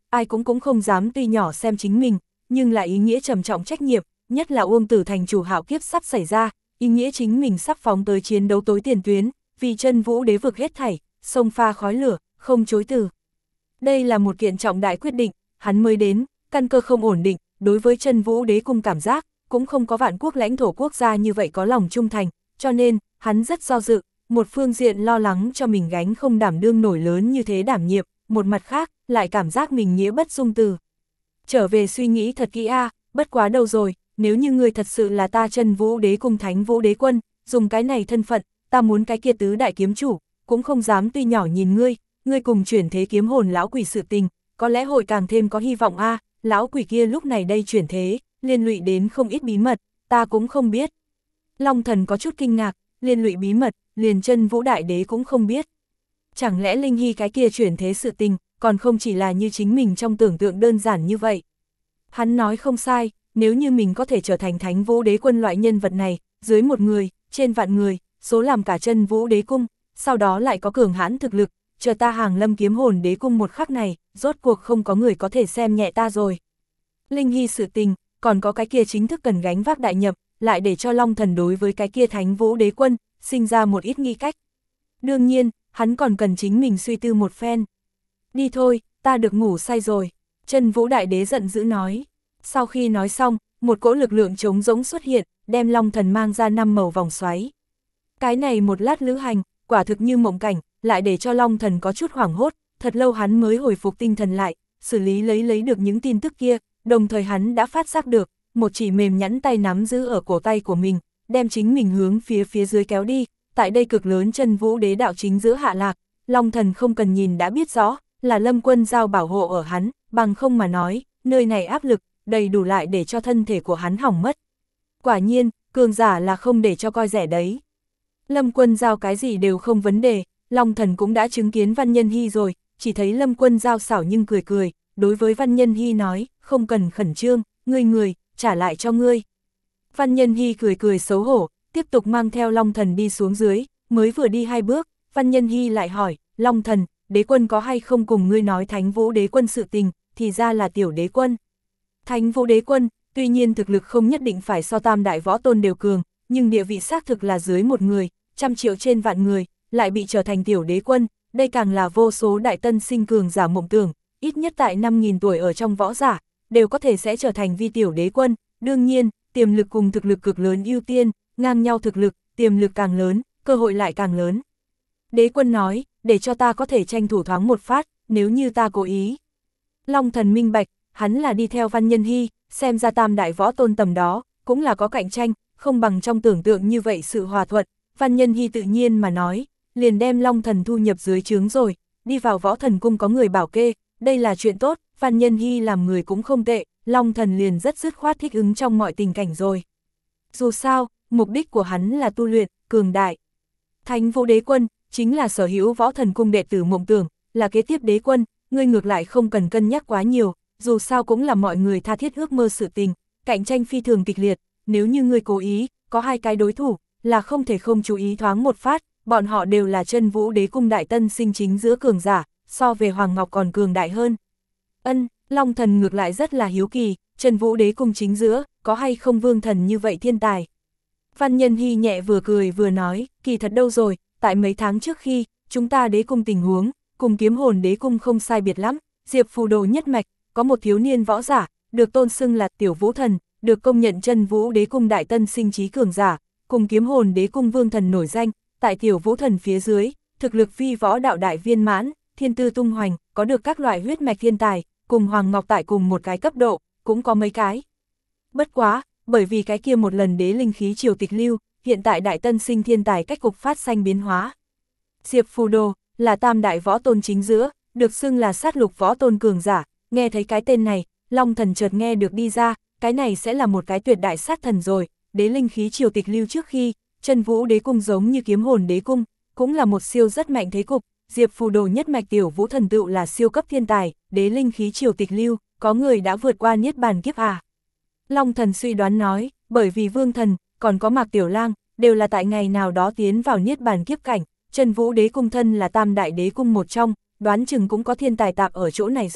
ai cũng cũng không dám tuy nhỏ xem chính mình, nhưng lại ý nghĩa trầm trọng trách nhiệm, nhất là Uông Tử Thành chủ hạo kiếp sắp xảy ra, ý nghĩa chính mình sắp phóng tới chiến đấu tối tiền tuyến, vì chân vũ đế vực hết thảy, sông pha khói lửa, không chối từ. Đây là một kiện trọng đại quyết định, hắn mới đến, căn cơ không ổn định, đối với chân vũ đế cung cảm giác, cũng không có vạn quốc lãnh thổ quốc gia như vậy có lòng trung thành, cho nên, hắn rất do dự, một phương diện lo lắng cho mình gánh không đảm đương nổi lớn như thế đảm nhiệm, một mặt khác, lại cảm giác mình nghĩa bất dung từ. Trở về suy nghĩ thật kỹ a, à, bất quá đâu rồi, nếu như ngươi thật sự là ta chân vũ đế cung thánh vũ đế quân, dùng cái này thân phận, ta muốn cái kia tứ đại kiếm chủ, cũng không dám tuy nhỏ nhìn ngươi, ngươi cùng chuyển thế kiếm hồn lão quỷ sự tình, có lẽ hội càng thêm có hy vọng a, à, lão quỷ kia lúc này đây chuyển thế, liên lụy đến không ít bí mật, ta cũng không biết. Long Thần có chút kinh ngạc, liên lụy bí mật, liền chân vũ đại đế cũng không biết. Chẳng lẽ Linh Hy cái kia chuyển thế sự tình, còn không chỉ là như chính mình trong tưởng tượng đơn giản như vậy. Hắn nói không sai, nếu như mình có thể trở thành thánh vũ đế quân loại nhân vật này, dưới một người, trên vạn người, số làm cả chân vũ đế cung, sau đó lại có cường hãn thực lực, chờ ta hàng lâm kiếm hồn đế cung một khắc này, rốt cuộc không có người có thể xem nhẹ ta rồi. Linh Hy sự tình, còn có cái kia chính thức cần gánh vác đại nhập, lại để cho Long Thần đối với cái kia thánh vũ đế quân, sinh ra một ít nghi cách. Đương nhiên, hắn còn cần chính mình suy tư một phen. Đi thôi, ta được ngủ say rồi, chân vũ đại đế giận dữ nói. Sau khi nói xong, một cỗ lực lượng trống rỗng xuất hiện, đem Long Thần mang ra năm màu vòng xoáy. Cái này một lát lữ hành, quả thực như mộng cảnh, lại để cho Long Thần có chút hoảng hốt, thật lâu hắn mới hồi phục tinh thần lại, xử lý lấy lấy được những tin tức kia, đồng thời hắn đã phát giác được, một chỉ mềm nhẵn tay nắm giữ ở cổ tay của mình, đem chính mình hướng phía phía dưới kéo đi, tại đây cực lớn chân vũ đế đạo chính giữa hạ lạc, Long Thần không cần nhìn đã biết rõ, là Lâm Quân Giao bảo hộ ở hắn, bằng không mà nói, nơi này áp lực, đầy đủ lại để cho thân thể của hắn hỏng mất. Quả nhiên, cường giả là không để cho coi rẻ đấy. Lâm Quân Giao cái gì đều không vấn đề, Long Thần cũng đã chứng kiến Văn Nhân Hy rồi, chỉ thấy Lâm Quân Giao xảo nhưng cười cười, đối với Văn Nhân Hy nói, không cần khẩn trương, ngươi người, trả lại cho ngươi. Văn Nhân Hy cười cười xấu hổ, tiếp tục mang theo Long Thần đi xuống dưới, mới vừa đi hai bước, Văn Nhân Hy lại hỏi, Long Thần, đế quân có hay không cùng ngươi nói thánh vũ đế quân sự tình, thì ra là tiểu đế quân. Thánh vũ đế quân, tuy nhiên thực lực không nhất định phải so tam đại võ tôn đều cường, nhưng địa vị xác thực là dưới một người, trăm triệu trên vạn người, lại bị trở thành tiểu đế quân, đây càng là vô số đại tân sinh cường giả mộng tưởng, ít nhất tại năm nghìn tuổi ở trong võ giả, đều có thể sẽ trở thành vi tiểu đế quân, đương nhiên, tiềm lực cùng thực lực cực lớn ưu tiên, ngang nhau thực lực, tiềm lực càng lớn, cơ hội lại càng lớn. Đế quân nói, để cho ta có thể tranh thủ thoáng một phát, nếu như ta cố ý. Long Thần minh bạch, hắn là đi theo Văn Nhân Hy, xem ra tam đại võ tôn tầm đó, cũng là có cạnh tranh, không bằng trong tưởng tượng như vậy sự hòa thuận. Văn Nhân Hy tự nhiên mà nói, liền đem Long Thần thu nhập dưới trướng rồi, đi vào võ thần cung có người bảo kê, đây là chuyện tốt, Văn Nhân Hy làm người cũng không tệ, Long Thần liền rất dứt khoát thích ứng trong mọi tình cảnh rồi. Dù sao, mục đích của hắn là tu luyện, cường đại. Thánh vũ đế quân, chính là sở hữu võ thần cung đệ tử mộng tưởng, là kế tiếp đế quân, ngươi ngược lại không cần cân nhắc quá nhiều, dù sao cũng là mọi người tha thiết ước mơ sự tình, cạnh tranh phi thường kịch liệt, nếu như ngươi cố ý, có hai cái đối thủ, là không thể không chú ý thoáng một phát, bọn họ đều là chân vũ đế cung đại tân sinh chính giữa cường giả, so về Hoàng Ngọc còn cường đại hơn. Ân, Long Thần ngược lại rất là hiếu kỳ, chân vũ đế cung chính giữa, có hay không vương thần như vậy thiên tài. Văn Nhân Hy nhẹ vừa cười vừa nói, kỳ thật đâu rồi, tại mấy tháng trước khi, chúng ta đế cung tình huống, cùng kiếm hồn đế cung không sai biệt lắm, Diệp Phù Đồ nhất mạch, có một thiếu niên võ giả, được tôn xưng là tiểu vũ thần, được công nhận chân vũ đế cung đại tân sinh trí cường giả, cùng kiếm hồn đế cung vương thần nổi danh, tại tiểu vũ thần phía dưới, thực lực phi võ đạo đại viên mãn, thiên tư tung hoành, có được các loại huyết mạch thiên tài, cùng Hoàng Ngọc tại cùng một cái cấp độ, cũng có mấy cái. Bất quá, bởi vì cái kia một lần đế linh khí triều tịch lưu, hiện tại đại tân sinh thiên tài cách cục phát sinh biến hóa. Diệp Phù Đồ, là tam đại võ tôn chính giữa, được xưng là sát lục võ tôn cường giả, nghe thấy cái tên này, Long Thần chợt nghe được đi ra, cái này sẽ là một cái tuyệt đại sát thần rồi, đế linh khí triều tịch lưu trước khi, chân vũ đế cung giống như kiếm hồn đế cung, cũng là một siêu rất mạnh thế cục, Diệp Phù Đồ nhất mạch tiểu vũ thần tựu là siêu cấp thiên tài, đế linh khí triều tịch lưu, có người đã vượt qua niết bàn kiếp à. Long Thần suy đoán nói, bởi vì vương thần, còn có Mạc Tiểu Lang, đều là tại ngày nào đó tiến vào niết bàn kiếp cảnh, chân vũ đế cung thân là tam đại đế cung một trong, đoán chừng cũng có thiên tài tạp ở chỗ này rồi,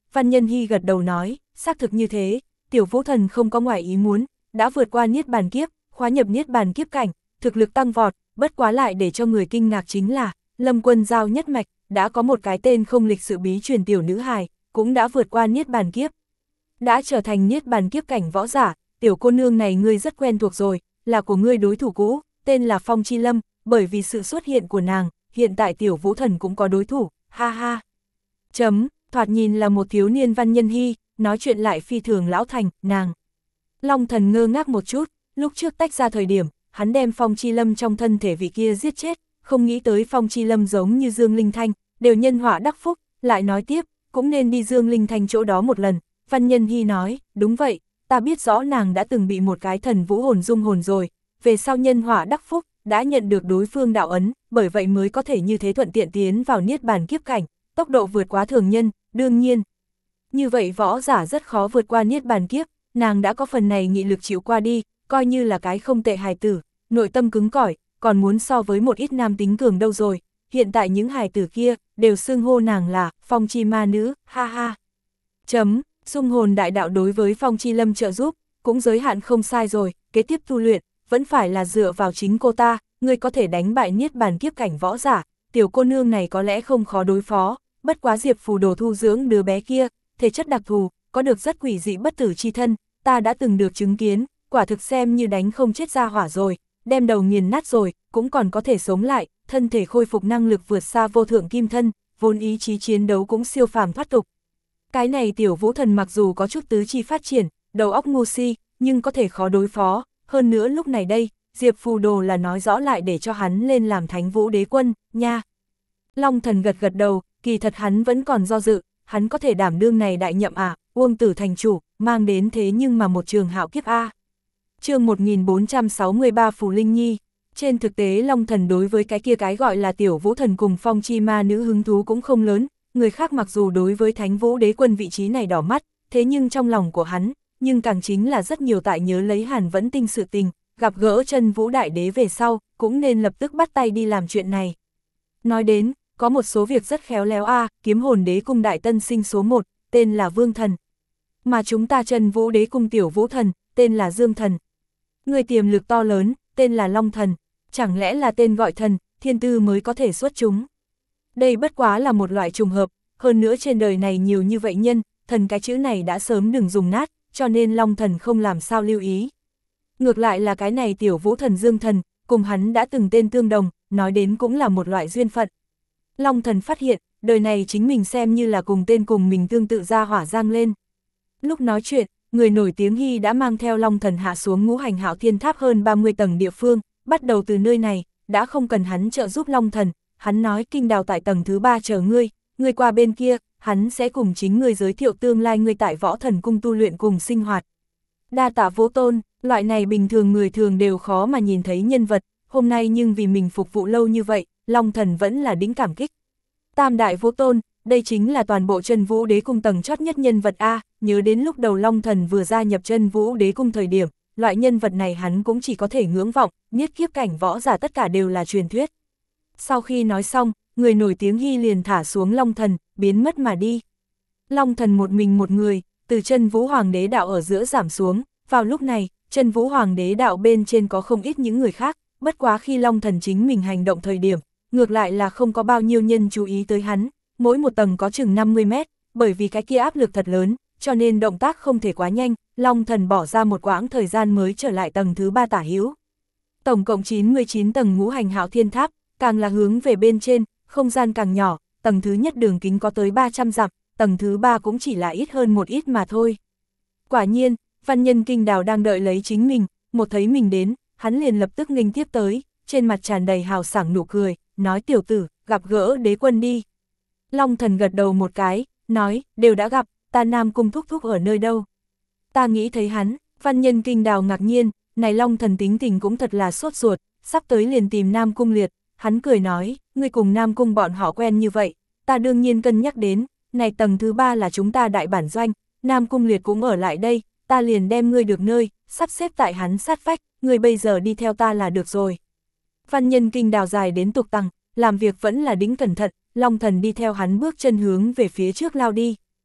Văn Nhân Hy gật đầu nói, xác thực như thế, tiểu vũ thần không có ngoài ý muốn, đã vượt qua niết bàn kiếp, khóa nhập niết bàn kiếp cảnh, thực lực tăng vọt, bất quá lại để cho người kinh ngạc chính là, Lâm Quân Giao nhất mạch, đã có một cái tên không lịch sự bí truyền tiểu nữ hài, cũng đã vượt qua niết bàn kiếp. Đã trở thành niết bàn kiếp cảnh võ giả, tiểu cô nương này ngươi rất quen thuộc rồi, là của ngươi đối thủ cũ, tên là Phong Chi Lâm, bởi vì sự xuất hiện của nàng, hiện tại tiểu vũ thần cũng có đối thủ, ha ha. Chấm, thoạt nhìn là một thiếu niên Văn Nhân Hy, nói chuyện lại phi thường lão thành, nàng. Long Thần ngơ ngác một chút, lúc trước tách ra thời điểm, hắn đem Phong Chi Lâm trong thân thể vị kia giết chết, không nghĩ tới Phong Chi Lâm giống như Dương Linh Thanh, đều nhân họa đắc phúc, lại nói tiếp, cũng nên đi Dương Linh Thanh chỗ đó một lần. Văn Nhân Hy nói, đúng vậy, ta biết rõ nàng đã từng bị một cái thần vũ hồn dung hồn rồi, về sau nhân họa đắc phúc, đã nhận được đối phương đạo ấn, bởi vậy mới có thể như thế thuận tiện tiến vào niết bàn kiếp cảnh, tốc độ vượt quá thường nhân, đương nhiên. Như vậy võ giả rất khó vượt qua niết bàn kiếp, nàng đã có phần này nghị lực chịu qua đi, coi như là cái không tệ hài tử, nội tâm cứng cỏi, còn muốn so với một ít nam tính cường đâu rồi, hiện tại những hài tử kia, đều xưng hô nàng là, Phong Chi ma nữ, ha ha. Chấm, xung hồn đại đạo đối với Phong Chi Lâm trợ giúp, cũng giới hạn không sai rồi, kế tiếp tu luyện, vẫn phải là dựa vào chính cô ta, người có thể đánh bại niết bàn kiếp cảnh võ giả, tiểu cô nương này có lẽ không khó đối phó, bất quá Diệp Phù Đồ thu dưỡng đứa bé kia, thể chất đặc thù, có được rất quỷ dị bất tử chi thân, ta đã từng được chứng kiến, quả thực xem như đánh không chết ra hỏa rồi, đem đầu nghiền nát rồi, cũng còn có thể sống lại, thân thể khôi phục năng lực vượt xa vô thượng kim thân, vốn ý chí chiến đấu cũng siêu phàm thoát tục. Cái này tiểu vũ thần mặc dù có chút tứ chi phát triển, đầu óc ngu si, nhưng có thể khó đối phó, hơn nữa lúc này đây, Diệp Phù Đồ là nói rõ lại để cho hắn lên làm Thánh Vũ Đế Quân, nha. Long Thần gật gật đầu, kỳ thật hắn vẫn còn do dự, hắn có thể đảm đương này đại nhậm à, Uông Tử thành chủ, mang đến thế nhưng mà một trường hạo kiếp A. Chương một nghìn bốn trăm sáu mươi ba Phù Linh Nhi, trên thực tế Long Thần đối với cái kia cái gọi là tiểu vũ thần cùng Phong Chi ma nữ hứng thú cũng không lớn, người khác mặc dù đối với Thánh Vũ Đế Quân vị trí này đỏ mắt, thế nhưng trong lòng của hắn, nhưng càng chính là rất nhiều tại nhớ lấy Hàn Vẫn Tinh sự tình, gặp gỡ chân Vũ Đại Đế về sau, cũng nên lập tức bắt tay đi làm chuyện này. Nói đến, có một số việc rất khéo léo a, Kiếm Hồn Đế Cung đại tân sinh số một, tên là Vương Thần. Mà chúng ta chân Vũ Đế Cung tiểu Vũ Thần, tên là Dương Thần. Người tiềm lực to lớn, tên là Long Thần, chẳng lẽ là tên gọi thần, thiên tư mới có thể xuất chúng. Đây bất quá là một loại trùng hợp, hơn nữa trên đời này nhiều như vậy nhân, thần cái chữ này đã sớm đừng dùng nát, cho nên Long Thần không làm sao lưu ý. Ngược lại là cái này tiểu Vũ Thần Dương Thần, cùng hắn đã từng tên tương đồng, nói đến cũng là một loại duyên phận. Long Thần phát hiện, đời này chính mình xem như là cùng tên cùng mình tương tự ra hỏa giang lên. Lúc nói chuyện, người nổi tiếng Hy đã mang theo Long Thần hạ xuống Ngũ Hành Hạo Thiên Tháp hơn ba mươi tầng địa phương, bắt đầu từ nơi này, đã không cần hắn trợ giúp Long Thần, hắn nói kinh đào tại tầng thứ ba chờ ngươi, ngươi qua bên kia, hắn sẽ cùng chính ngươi giới thiệu tương lai ngươi tại Võ Thần Cung tu luyện cùng sinh hoạt. Đa tạ Vô Tôn, loại này bình thường người thường đều khó mà nhìn thấy nhân vật, hôm nay nhưng vì mình phục vụ lâu như vậy, Long Thần vẫn là đĩnh cảm kích. Tam Đại Vô Tôn, đây chính là toàn bộ Chân Vũ Đế Cung tầng chót nhất nhân vật A, nhớ đến lúc đầu Long Thần vừa gia nhập Chân Vũ Đế Cung thời điểm, loại nhân vật này hắn cũng chỉ có thể ngưỡng vọng, niết kiếp cảnh võ giả tất cả đều là truyền thuyết. Sau khi nói xong, người nổi tiếng Hy liền thả xuống Long Thần, biến mất mà đi. Long Thần một mình một người, từ Chân Vũ Hoàng Đế Đạo ở giữa giảm xuống, vào lúc này, Chân Vũ Hoàng Đế Đạo bên trên có không ít những người khác, bất quá khi Long Thần chính mình hành động thời điểm, ngược lại là không có bao nhiêu nhân chú ý tới hắn, mỗi một tầng có chừng năm mươi mét, bởi vì cái kia áp lực thật lớn, cho nên động tác không thể quá nhanh, Long Thần bỏ ra một quãng thời gian mới trở lại tầng thứ ba tả hữu. Tổng cộng chín mươi chín tầng Ngũ Hành Hạo Thiên Tháp, càng là hướng về bên trên, không gian càng nhỏ, tầng thứ nhất đường kính có tới ba trăm dặm, tầng thứ ba cũng chỉ là ít hơn một ít mà thôi. Quả nhiên, Văn Nhân Kinh Đào đang đợi lấy chính mình, một thấy mình đến, hắn liền lập tức nghênh tiếp tới, trên mặt tràn đầy hào sảng nụ cười, nói tiểu tử, gặp gỡ đế quân đi. Long Thần gật đầu một cái, nói, đều đã gặp, ta Nam Cung thúc thúc ở nơi đâu. Ta nghĩ thấy hắn, Văn Nhân Kinh Đào ngạc nhiên, này Long Thần tính tình cũng thật là sốt ruột, sắp tới liền tìm Nam Cung Liệt, hắn cười nói, ngươi cùng Nam Cung bọn họ quen như vậy, ta đương nhiên cân nhắc đến, này tầng thứ ba là chúng ta đại bản doanh, Nam Cung Liệt cũng ở lại đây, ta liền đem ngươi được nơi, sắp xếp tại hắn sát vách, ngươi bây giờ đi theo ta là được rồi. Văn Nhân Kinh Đào dài đến tục tằng, làm việc vẫn là đĩnh cẩn thận, Long Thần đi theo hắn bước chân hướng về phía trước lao đi.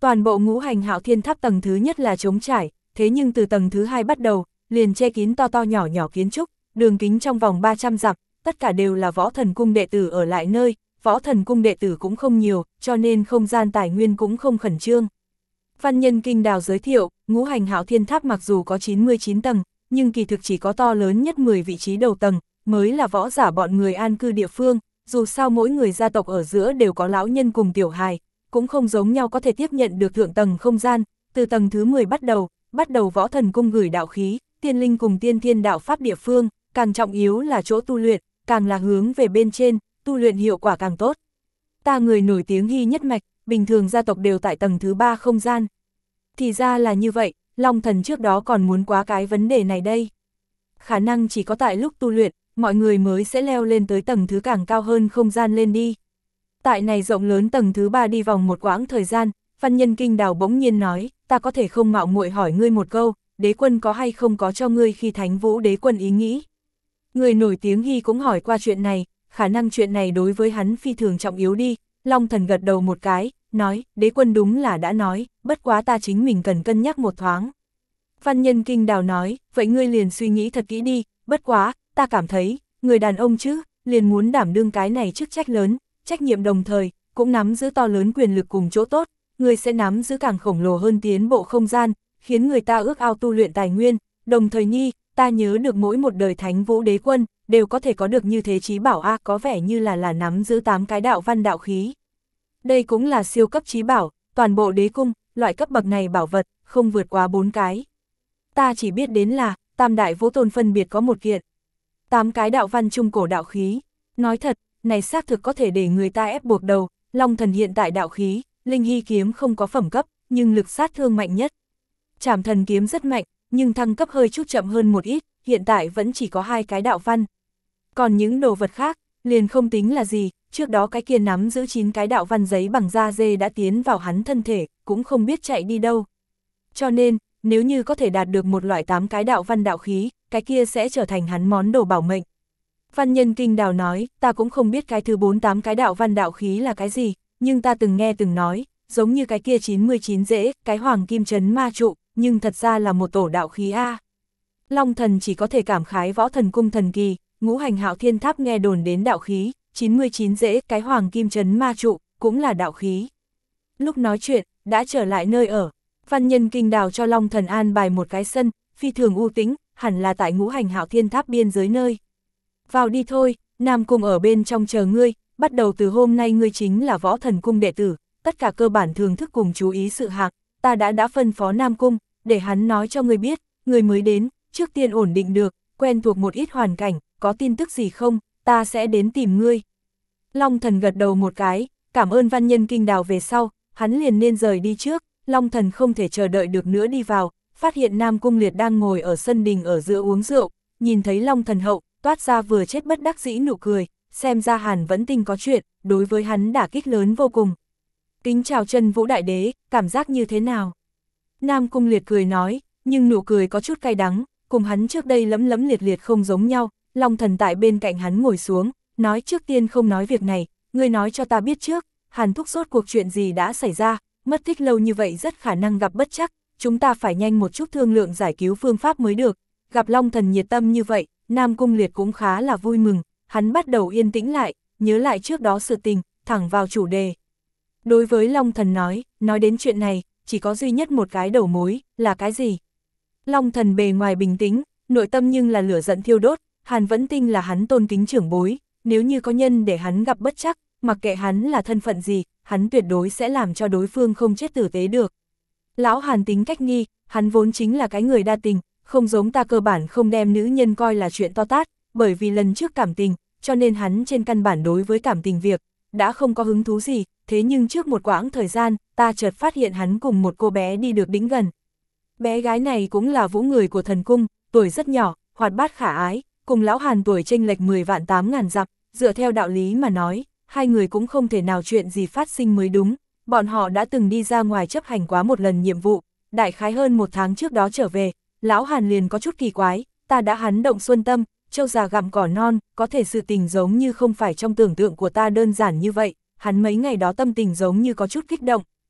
Toàn bộ ngũ hành hạo thiên tháp tầng thứ nhất là trống trải, thế nhưng từ tầng thứ hai bắt đầu, liền che kín to to nhỏ nhỏ kiến trúc, đường kính trong vòng ba trăm dặm, tất cả đều là võ thần cung đệ tử ở lại nơi, võ thần cung đệ tử cũng không nhiều, cho nên không gian tài nguyên cũng không khẩn trương. Văn Nhân Kinh Đào giới thiệu, ngũ hành hạo thiên tháp mặc dù có chín mươi chín tầng, nhưng kỳ thực chỉ có to lớn nhất mười vị trí đầu tầng, mới là võ giả bọn người an cư địa phương, dù sao mỗi người gia tộc ở giữa đều có lão nhân cùng tiểu hài, cũng không giống nhau có thể tiếp nhận được thượng tầng không gian, từ tầng thứ mười bắt đầu, bắt đầu võ thần cung gửi đạo khí, tiên linh cùng tiên thiên đạo pháp địa phương, càng trọng yếu là chỗ tu luyện, càng là hướng về bên trên, tu luyện hiệu quả càng tốt. Ta người nổi tiếng Hy nhất mạch, bình thường gia tộc đều tại tầng thứ ba không gian. Thì ra là như vậy, Long Thần trước đó còn muốn quá cái vấn đề này đây. Khả năng chỉ có tại lúc tu luyện, mọi người mới sẽ leo lên tới tầng thứ càng cao hơn không gian lên đi. Tại này rộng lớn tầng thứ ba đi vòng một quãng thời gian, Văn Nhân Kinh Đào bỗng nhiên nói, ta có thể không mạo muội hỏi ngươi một câu, đế quân có hay không có cho ngươi khi Thánh Vũ đế quân ý nghĩ. Người nổi tiếng Hy cũng hỏi qua chuyện này, khả năng chuyện này đối với hắn phi thường trọng yếu đi. Long Thần gật đầu một cái, nói, đế quân đúng là đã nói, bất quá ta chính mình cần cân nhắc một thoáng. Văn Nhân Kinh Đào nói, vậy ngươi liền suy nghĩ thật kỹ đi, bất quá, ta cảm thấy, người đàn ông chứ, liền muốn đảm đương cái này chức trách lớn, trách nhiệm đồng thời, cũng nắm giữ to lớn quyền lực cùng chỗ tốt, ngươi sẽ nắm giữ càng khổng lồ hơn tiến bộ không gian, khiến người ta ước ao tu luyện tài nguyên, đồng thời nhi, ta nhớ được mỗi một đời Thánh Vũ đế quân, đều có thể có được như thế chí bảo a, có vẻ như là là nắm giữ tám cái đạo văn đạo khí. Đây cũng là siêu cấp chí bảo, toàn bộ đế cung, loại cấp bậc này bảo vật, không vượt quá bốn cái. Ta chỉ biết đến là, tam đại vũ tôn phân biệt có một kiện. Tám cái đạo văn trung cổ đạo khí. Nói thật, này xác thực có thể để người ta ép buộc đầu, Long Thần hiện tại đạo khí, Linh Hy kiếm không có phẩm cấp, nhưng lực sát thương mạnh nhất. Trảm Thần kiếm rất mạnh, nhưng thăng cấp hơi chút chậm hơn một ít, hiện tại vẫn chỉ có hai cái đạo văn. Còn những đồ vật khác, liền không tính là gì, trước đó cái kia nắm giữ chín cái đạo văn giấy bằng da dê đã tiến vào hắn thân thể, cũng không biết chạy đi đâu. Cho nên, nếu như có thể đạt được một loại tám cái đạo văn đạo khí, cái kia sẽ trở thành hắn món đồ bảo mệnh. Văn Nhân Kinh Đào nói, ta cũng không biết cái thứ bốn tám cái đạo văn đạo khí là cái gì, nhưng ta từng nghe từng nói, giống như cái kia chín mươi chín rễ, cái hoàng kim trấn ma trụ, nhưng thật ra là một tổ đạo khí A. Long Thần chỉ có thể cảm khái võ thần cung thần kỳ, ngũ hành hạo thiên tháp nghe đồn đến đạo khí, chín mươi chín rễ, cái hoàng kim trấn ma trụ, cũng là đạo khí. Lúc nói chuyện, đã trở lại nơi ở, Văn Nhân Kinh Đào cho Long Thần an bài một cái sân, phi thường u tĩnh, hẳn là tại ngũ hành hạo thiên tháp biên giới nơi. Vào đi thôi, Nam Cung ở bên trong chờ ngươi, bắt đầu từ hôm nay ngươi chính là võ thần cung đệ tử, tất cả cơ bản thường thức cùng chú ý sự hạng, ta đã đã phân phó Nam Cung, để hắn nói cho ngươi biết, ngươi mới đến, trước tiên ổn định được, quen thuộc một ít hoàn cảnh, có tin tức gì không, ta sẽ đến tìm ngươi. Long Thần gật đầu một cái, cảm ơn Văn Nhân Kinh Đào về sau, hắn liền nên rời đi trước, Long Thần không thể chờ đợi được nữa đi vào, phát hiện Nam Cung Liệt đang ngồi ở sân đình ở giữa uống rượu, nhìn thấy Long Thần hậu, toát ra vừa chết bất đắc dĩ nụ cười, xem ra Hàn Vẫn Tinh có chuyện, đối với hắn đả kích lớn vô cùng. Kính chào Chân Vũ Đại Đế, cảm giác như thế nào? Nam Cung Liệt cười nói, nhưng nụ cười có chút cay đắng, cùng hắn trước đây lẫm lẫm liệt liệt không giống nhau. Long Thần tại bên cạnh hắn ngồi xuống, nói trước tiên không nói việc này, ngươi nói cho ta biết trước, Hàn thúc rốt cuộc chuyện gì đã xảy ra, mất tích lâu như vậy rất khả năng gặp bất trắc, chúng ta phải nhanh một chút thương lượng giải cứu phương pháp mới được. Gặp Long Thần nhiệt tâm như vậy, Nam Cung Liệt cũng khá là vui mừng, hắn bắt đầu yên tĩnh lại, nhớ lại trước đó sự tình, thẳng vào chủ đề. Đối với Long Thần nói, nói đến chuyện này, chỉ có duy nhất một cái đầu mối, là cái gì? Long Thần bề ngoài bình tĩnh, nội tâm nhưng là lửa giận thiêu đốt, Hàn Vẫn Tinh là hắn tôn kính trưởng bối, nếu như có nhân để hắn gặp bất trắc, mặc kệ hắn là thân phận gì, hắn tuyệt đối sẽ làm cho đối phương không chết tử tế được. Lão Hàn tính cách nghi, hắn vốn chính là cái người đa tình, không giống ta cơ bản không đem nữ nhân coi là chuyện to tát, bởi vì lần trước cảm tình, cho nên hắn trên căn bản đối với cảm tình việc, đã không có hứng thú gì, thế nhưng trước một quãng thời gian, ta chợt phát hiện hắn cùng một cô bé đi được đĩnh gần. Bé gái này cũng là vũ người của thần cung, tuổi rất nhỏ, hoạt bát khả ái, cùng lão Hàn tuổi chênh lệch mười vạn tám ngàn dặm, dựa theo đạo lý mà nói, hai người cũng không thể nào chuyện gì phát sinh mới đúng, bọn họ đã từng đi ra ngoài chấp hành quá một lần nhiệm vụ, đại khái hơn một tháng trước đó trở về, lão Hàn liền có chút kỳ quái, ta đã hắn động xuân tâm, trâu già gặm cỏ non, có thể sự tình giống như không phải trong tưởng tượng của ta đơn giản như vậy, hắn mấy ngày đó tâm tình giống như có chút kích động.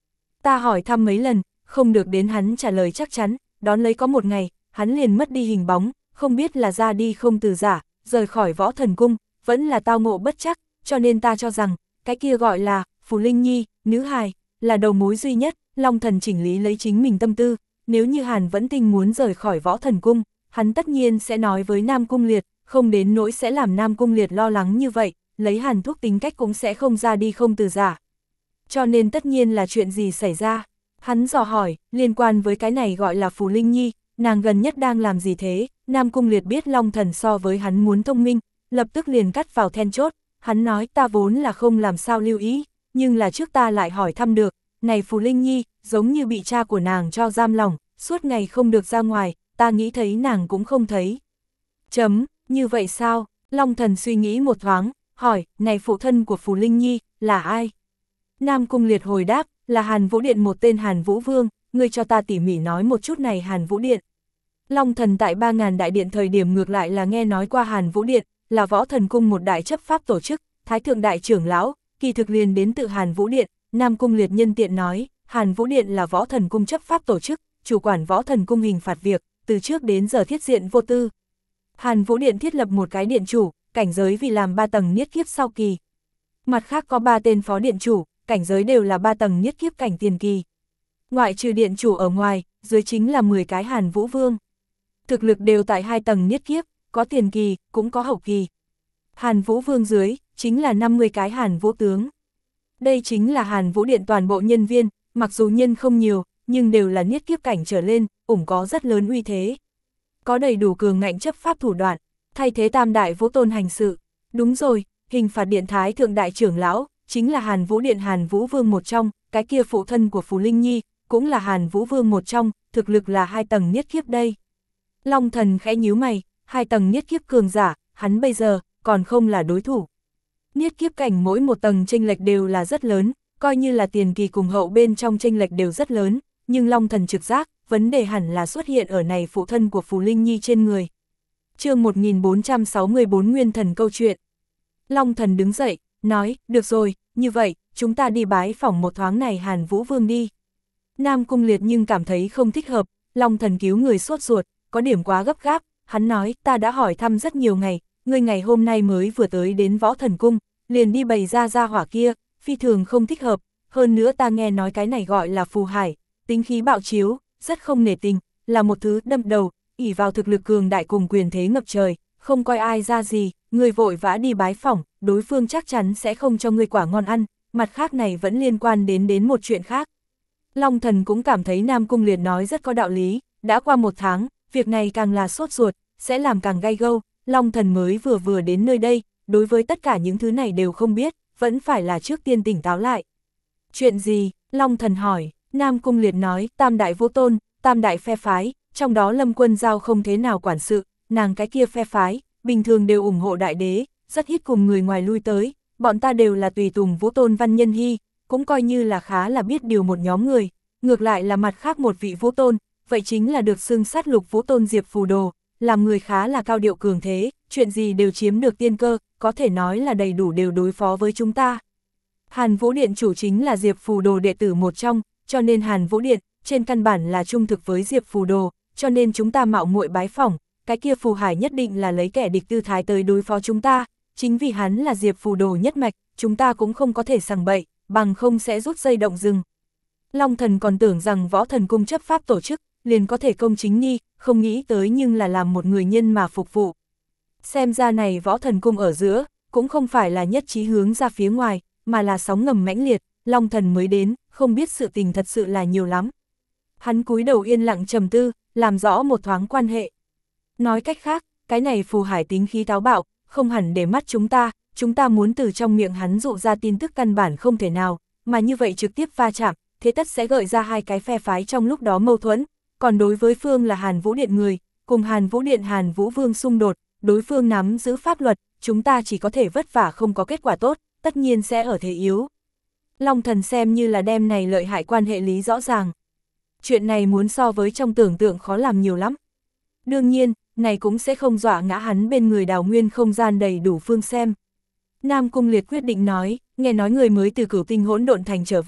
Ta hỏi thăm mấy lần, không được đến hắn trả lời chắc chắn, đón lấy có một ngày, hắn liền mất đi hình bóng, không biết là ra đi không từ giả, rời khỏi Võ Thần Cung, vẫn là tao ngộ bất chắc, cho nên ta cho rằng, cái kia gọi là Phù Linh Nhi, nữ hài, là đầu mối duy nhất. Long Thần chỉnh lý lấy chính mình tâm tư, nếu như Hàn Vẫn Tinh muốn rời khỏi Võ Thần Cung, hắn tất nhiên sẽ nói với Nam Cung Liệt, không đến nỗi sẽ làm Nam Cung Liệt lo lắng như vậy, lấy Hàn Thúc tính cách cũng sẽ không ra đi không từ giả. Cho nên tất nhiên là chuyện gì xảy ra? Hắn dò hỏi, liên quan với cái này gọi là Phù Linh Nhi, nàng gần nhất đang làm gì thế? Nam Cung Liệt biết Long Thần so với hắn muốn thông minh, lập tức liền cắt vào then chốt, hắn nói ta vốn là không làm sao lưu ý, nhưng là trước ta lại hỏi thăm được, này Phù Linh Nhi, giống như bị cha của nàng cho giam lòng, suốt ngày không được ra ngoài, ta nghĩ thấy nàng cũng không thấy. Chấm, như vậy sao? Long Thần suy nghĩ một thoáng, hỏi, này phụ thân của Phù Linh Nhi, là ai? Nam Cung Liệt hồi đáp, là Hàn Vũ Điện, một tên Hàn Vũ Vương, ngươi cho ta tỉ mỉ nói một chút này Hàn Vũ Điện. Long Thần tại ba ngàn đại điện thời điểm ngược lại là nghe nói qua Hàn Vũ Điện, là Võ Thần Cung một đại chấp pháp tổ chức, Thái Thượng Đại trưởng lão, kỳ thực liền đến tự Hàn Vũ Điện. Nam Cung Liệt nhân tiện nói, Hàn Vũ Điện là Võ Thần Cung chấp pháp tổ chức, chủ quản Võ Thần Cung hình phạt việc, từ trước đến giờ thiết diện vô tư. Hàn Vũ Điện thiết lập một cái điện chủ, cảnh giới vì làm ba tầng niết kiếp sau kỳ. Mặt khác có ba tên phó điện chủ, cảnh giới đều là ba tầng niết kiếp cảnh tiền kỳ. Ngoại trừ điện chủ ở ngoài, dưới chính là mười cái Hàn Vũ Vương. Thực lực đều tại hai tầng niết kiếp, có tiền kỳ, cũng có hậu kỳ. Hàn Vũ Vương dưới, chính là năm mươi cái Hàn Vũ tướng. Đây chính là Hàn Vũ Điện toàn bộ nhân viên, mặc dù nhân không nhiều, nhưng đều là niết kiếp cảnh trở lên, ủng có rất lớn uy thế. Có đầy đủ cường ngạnh chấp pháp thủ đoạn, thay thế tam đại Vũ Tôn hành sự. Đúng rồi, hình phạt điện Thái Thượng Đại trưởng lão, chính là Hàn Vũ Điện Hàn Vũ Vương một trong, cái kia phụ thân của Phù Linh Nhi, cũng là Hàn Vũ Vương một trong, thực lực là hai tầng niết kiếp đây. Long Thần khẽ nhíu mày, hai tầng niết kiếp cường giả, hắn bây giờ, còn không là đối thủ. Niết kiếp cảnh mỗi một tầng chênh lệch đều là rất lớn, coi như là tiền kỳ cùng hậu bên trong chênh lệch đều rất lớn, nhưng Long Thần trực giác, vấn đề hẳn là xuất hiện ở này phụ thân của Phù Linh Nhi trên người. Chương một nghìn bốn trăm sáu mươi bốn Nguyên Thần câu chuyện. Long Thần đứng dậy, nói, được rồi, như vậy, chúng ta đi bái phỏng một thoáng này Hàn Vũ Vương đi. Nam Cung Liệt nhưng cảm thấy không thích hợp, Long Thần cứu người sốt ruột, có điểm quá gấp gáp, hắn nói, ta đã hỏi thăm rất nhiều ngày, ngươi ngày hôm nay mới vừa tới đến Võ Thần Cung, liền đi bày ra ra hỏa kia, phi thường không thích hợp, hơn nữa ta nghe nói cái này gọi là phù hải, tính khí bạo chiếu, rất không nể tình, là một thứ đâm đầu, ỷ vào thực lực cường đại cùng quyền thế ngập trời, không coi ai ra gì, ngươi vội vã đi bái phỏng, đối phương chắc chắn sẽ không cho ngươi quả ngon ăn, mặt khác này vẫn liên quan đến đến một chuyện khác. Long Thần cũng cảm thấy Nam Cung Liệt nói rất có đạo lý, đã qua một tháng, việc này càng là sốt ruột, sẽ làm càng gay gâu, Long Thần mới vừa vừa đến nơi đây, đối với tất cả những thứ này đều không biết, vẫn phải là trước tiên tỉnh táo lại. Chuyện gì? Long Thần hỏi, Nam Cung Liệt nói, tam đại Vũ Tôn, tam đại phe phái, trong đó Lâm Quân Giao không thế nào quản sự, nàng cái kia phe phái, bình thường đều ủng hộ đại đế, rất ít cùng người ngoài lui tới, bọn ta đều là tùy tùng Vũ Tôn Văn Nhân Hy, cũng coi như là khá là biết điều một nhóm người, ngược lại là mặt khác một vị Vũ Tôn, vậy chính là được xưng sát lục Vũ Tôn Diệp Phù Đồ, làm người khá là cao điệu cường thế, chuyện gì đều chiếm được tiên cơ, có thể nói là đầy đủ đều đối phó với chúng ta. Hàn Vũ Điện chủ chính là Diệp Phù Đồ đệ tử một trong, cho nên Hàn Vũ Điện, trên căn bản là trung thực với Diệp Phù Đồ, cho nên chúng ta mạo muội bái phỏng, cái kia Phù Hải nhất định là lấy kẻ địch tư thái tới đối phó chúng ta, chính vì hắn là Diệp Phù Đồ nhất mạch, chúng ta cũng không có thể sằng bậy, bằng không sẽ rút dây động rừng. Long Thần còn tưởng rằng Võ Thần Cung chấp pháp tổ chức, liền có thể công chính nghi, không nghĩ tới nhưng là làm một người nhân mà phục vụ. Xem ra này Võ Thần Cung ở giữa, cũng không phải là nhất trí hướng ra phía ngoài, mà là sóng ngầm mãnh liệt, Long Thần mới đến, không biết sự tình thật sự là nhiều lắm. Hắn cúi đầu yên lặng trầm tư, làm rõ một thoáng quan hệ. Nói cách khác, cái này Phù Hải tính khí táo bạo, không hẳn để mắt chúng ta, chúng ta muốn từ trong miệng hắn dụ ra tin tức căn bản không thể nào, mà như vậy trực tiếp va chạm, thế tất sẽ gợi ra hai cái phe phái trong lúc đó mâu thuẫn, còn đối với phương là Hàn Vũ Điện người, cùng Hàn Vũ Điện Hàn Vũ Vương xung đột, đối phương nắm giữ pháp luật, chúng ta chỉ có thể vất vả không có kết quả tốt, tất nhiên sẽ ở thế yếu. Long Thần xem như là đem này lợi hại quan hệ lý rõ ràng. Chuyện này muốn so với trong tưởng tượng khó làm nhiều lắm. Đương nhiên, này cũng sẽ không dọa ngã hắn bên người Đào Nguyên không gian đầy đủ phương xem. Nam Cung Liệt quyết định nói, nghe nói người mới từ Cửu Tinh Hỗn Độn Thành trở về,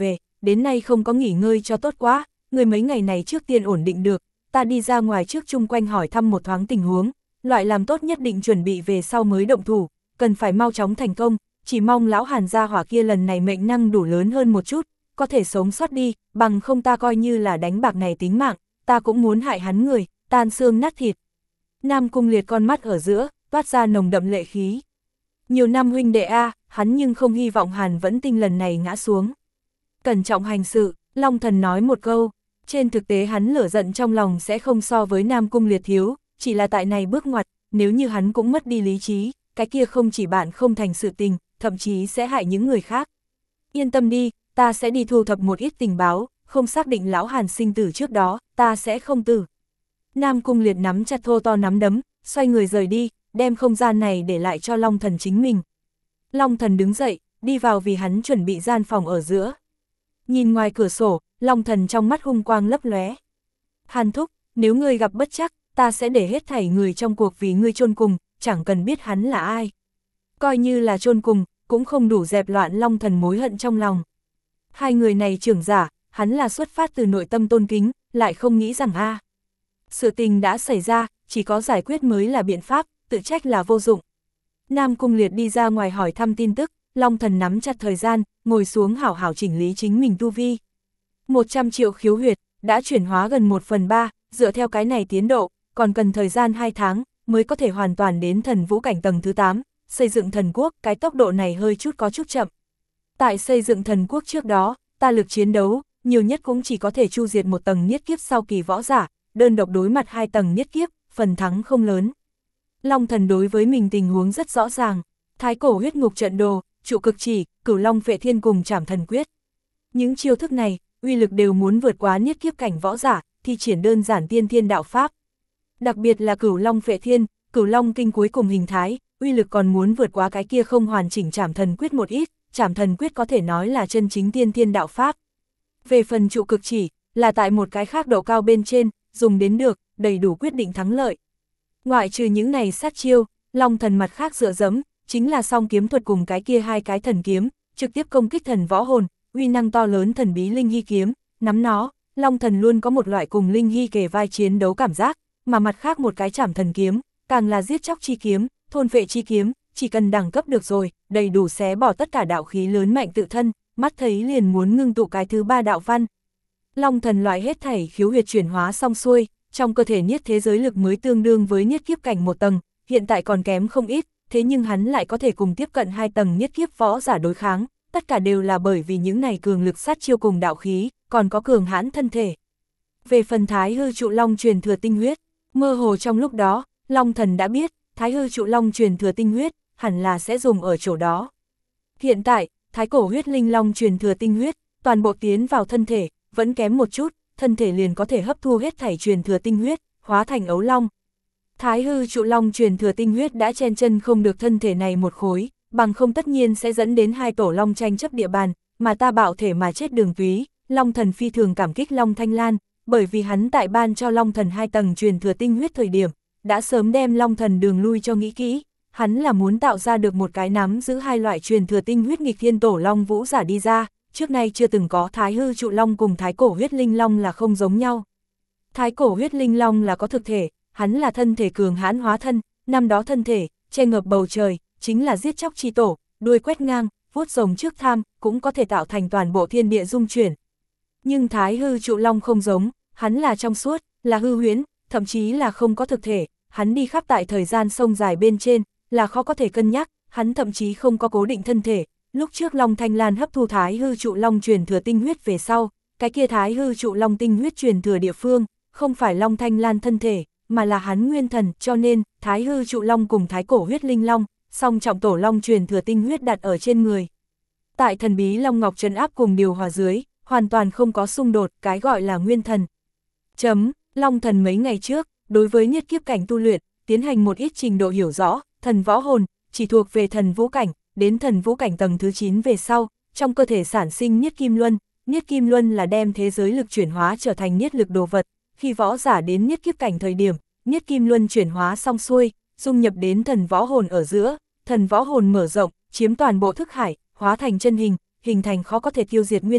đến nay không có nghỉ ngơi cho tốt quá, người mấy ngày này trước tiên ổn định được, ta đi ra ngoài trước chung quanh hỏi thăm một thoáng tình huống, loại làm tốt nhất định chuẩn bị về sau mới động thủ, cần phải mau chóng thành công, chỉ mong lão Hàn gia hỏa kia lần này mệnh năng đủ lớn hơn một chút, có thể sống sót đi, bằng không ta coi như là đánh bạc này tính mạng, ta cũng muốn hại hắn người, tan xương nát thịt. Nam Cung Liệt con mắt ở giữa, toát ra nồng đậm lệ khí. Nhiều năm huynh đệ a, hắn nhưng không hy vọng Hàn Vẫn Tinh lần này ngã xuống. Cẩn trọng hành sự, Long Thần nói một câu, trên thực tế hắn lửa giận trong lòng sẽ không so với Nam Cung Liệt thiếu, chỉ là tại này bước ngoặt, nếu như hắn cũng mất đi lý trí, cái kia không chỉ bạn không thành sự tình, thậm chí sẽ hại những người khác. Yên tâm đi, ta sẽ đi thu thập một ít tình báo, không xác định lão Hàn sinh tử trước đó, ta sẽ không tử. Nam Cung Liệt nắm chặt thô to nắm đấm, xoay người rời đi, đem không gian này để lại cho Long Thần chính mình. Long Thần đứng dậy, đi vào vì hắn chuẩn bị gian phòng ở giữa. Nhìn ngoài cửa sổ, Long Thần trong mắt hung quang lấp lóe. Hàn thúc, nếu ngươi gặp bất trắc, ta sẽ để hết thảy người trong cuộc vì ngươi chôn cùng, chẳng cần biết hắn là ai. Coi như là chôn cùng, cũng không đủ dẹp loạn Long Thần mối hận trong lòng. Hai người này trưởng giả, hắn là xuất phát từ nội tâm tôn kính, lại không nghĩ rằng a, sự tình đã xảy ra, chỉ có giải quyết mới là biện pháp, tự trách là vô dụng. Nam Cung Liệt đi ra ngoài hỏi thăm tin tức, Long Thần nắm chặt thời gian, ngồi xuống hảo hảo chỉnh lý chính mình tu vi. một trăm triệu khiếu huyệt, đã chuyển hóa gần một phần ba, dựa theo cái này tiến độ, còn cần thời gian hai tháng, mới có thể hoàn toàn đến thần vũ cảnh tầng thứ tám, xây dựng thần quốc, cái tốc độ này hơi chút có chút chậm. Tại xây dựng thần quốc trước đó, ta lực chiến đấu, nhiều nhất cũng chỉ có thể chu diệt một tầng niết kiếp sau kỳ võ giả, đơn độc đối mặt hai tầng niết kiếp, phần thắng không lớn. Long Thần đối với mình tình huống rất rõ ràng, thái cổ huyết ngục trận đồ, trụ cực chỉ, cửu long phệ thiên cùng trảm thần quyết. Những chiêu thức này, uy lực đều muốn vượt quá niết kiếp cảnh võ giả, thi triển đơn giản tiên thiên đạo pháp. Đặc biệt là cửu long phệ thiên, cửu long kinh cuối cùng hình thái, uy lực còn muốn vượt quá cái kia không hoàn chỉnh trảm thần quyết một ít, trảm thần quyết có thể nói là chân chính tiên thiên đạo pháp. Về phần trụ cực chỉ, là tại một cái khác độ cao bên trên, dùng đến được, đầy đủ quyết định thắng lợi. Ngoại trừ những này sát chiêu, Long Thần mặt khác dựa dẫm, chính là song kiếm thuật cùng cái kia hai cái thần kiếm, trực tiếp công kích thần võ hồn, uy năng to lớn thần bí linh hy kiếm, nắm nó, Long Thần luôn có một loại cùng linh hy kề vai chiến đấu cảm giác, mà mặt khác một cái trảm thần kiếm, càng là giết chóc chi kiếm, thôn vệ chi kiếm, chỉ cần đẳng cấp được rồi, đầy đủ xé bỏ tất cả đạo khí lớn mạnh tự thân, mắt thấy liền muốn ngưng tụ cái thứ ba đạo văn. Long Thần loại hết thảy khiếu huyệt chuyển hóa xong xuôi, trong cơ thể niết thế giới lực mới tương đương với niết kiếp cảnh một tầng, hiện tại còn kém không ít, thế nhưng hắn lại có thể cùng tiếp cận hai tầng niết kiếp võ giả đối kháng, tất cả đều là bởi vì những này cường lực sát chiêu cùng đạo khí, còn có cường hãn thân thể. Về phần Thái Hư Trụ Long truyền thừa tinh huyết, mơ hồ trong lúc đó, Long Thần đã biết, Thái Hư Trụ Long truyền thừa tinh huyết, hẳn là sẽ dùng ở chỗ đó. Hiện tại, Thái Cổ Huyết Linh Long truyền thừa tinh huyết, toàn bộ tiến vào thân thể, vẫn kém một chút, thân thể liền có thể hấp thu hết thảy truyền thừa tinh huyết, hóa thành ấu long. Thái Hư Trụ Long truyền thừa tinh huyết đã chen chân không được thân thể này một khối, bằng không tất nhiên sẽ dẫn đến hai tổ long tranh chấp địa bàn, mà ta bạo thể mà chết đường túy. Long Thần phi thường cảm kích Long Thanh Lan, bởi vì hắn tại ban cho Long Thần hai tầng truyền thừa tinh huyết thời điểm, đã sớm đem Long Thần đường lui cho nghĩ kỹ, hắn là muốn tạo ra được một cái nắm giữ hai loại truyền thừa tinh huyết nghịch thiên tổ long vũ giả đi ra, trước nay chưa từng có. Thái Hư Trụ Long cùng Thái Cổ Huyết Linh Long là không giống nhau. Thái Cổ Huyết Linh Long là có thực thể, hắn là thân thể cường hãn hóa thân, năm đó thân thể, che ngập bầu trời, chính là giết chóc chi tổ, đuôi quét ngang, vuốt rồng trước tham, cũng có thể tạo thành toàn bộ thiên địa dung chuyển. Nhưng Thái Hư Trụ Long không giống, hắn là trong suốt, là hư huyễn, thậm chí là không có thực thể, hắn đi khắp tại thời gian sông dài bên trên, là khó có thể cân nhắc, hắn thậm chí không có cố định thân thể. Lúc trước Long Thanh Lan hấp thu Thái Hư Trụ Long truyền thừa tinh huyết về sau, cái kia Thái Hư Trụ Long tinh huyết truyền thừa địa phương, không phải Long Thanh Lan thân thể, mà là hắn nguyên thần, cho nên, Thái Hư Trụ Long cùng Thái Cổ Huyết Linh Long, song trọng tổ long truyền thừa tinh huyết đặt ở trên người. Tại thần bí Long Ngọc trấn áp cùng điều hòa dưới, hoàn toàn không có xung đột, cái gọi là nguyên thần. Chấm, Long Thần mấy ngày trước, đối với niết kiếp cảnh tu luyện, tiến hành một ít trình độ hiểu rõ, thần võ hồn, chỉ thuộc về thần vũ cảnh, đến thần vũ cảnh tầng thứ chín về sau, trong cơ thể sản sinh niết kim luân, niết kim luân là đem thế giới lực chuyển hóa trở thành niết lực đồ vật, khi võ giả đến niết kiếp cảnh thời điểm, niết kim luân chuyển hóa xong xuôi, dung nhập đến thần võ hồn ở giữa, thần võ hồn mở rộng, chiếm toàn bộ thức hải, hóa thành chân hình, hình thành khó có thể tiêu diệt nguyên thần,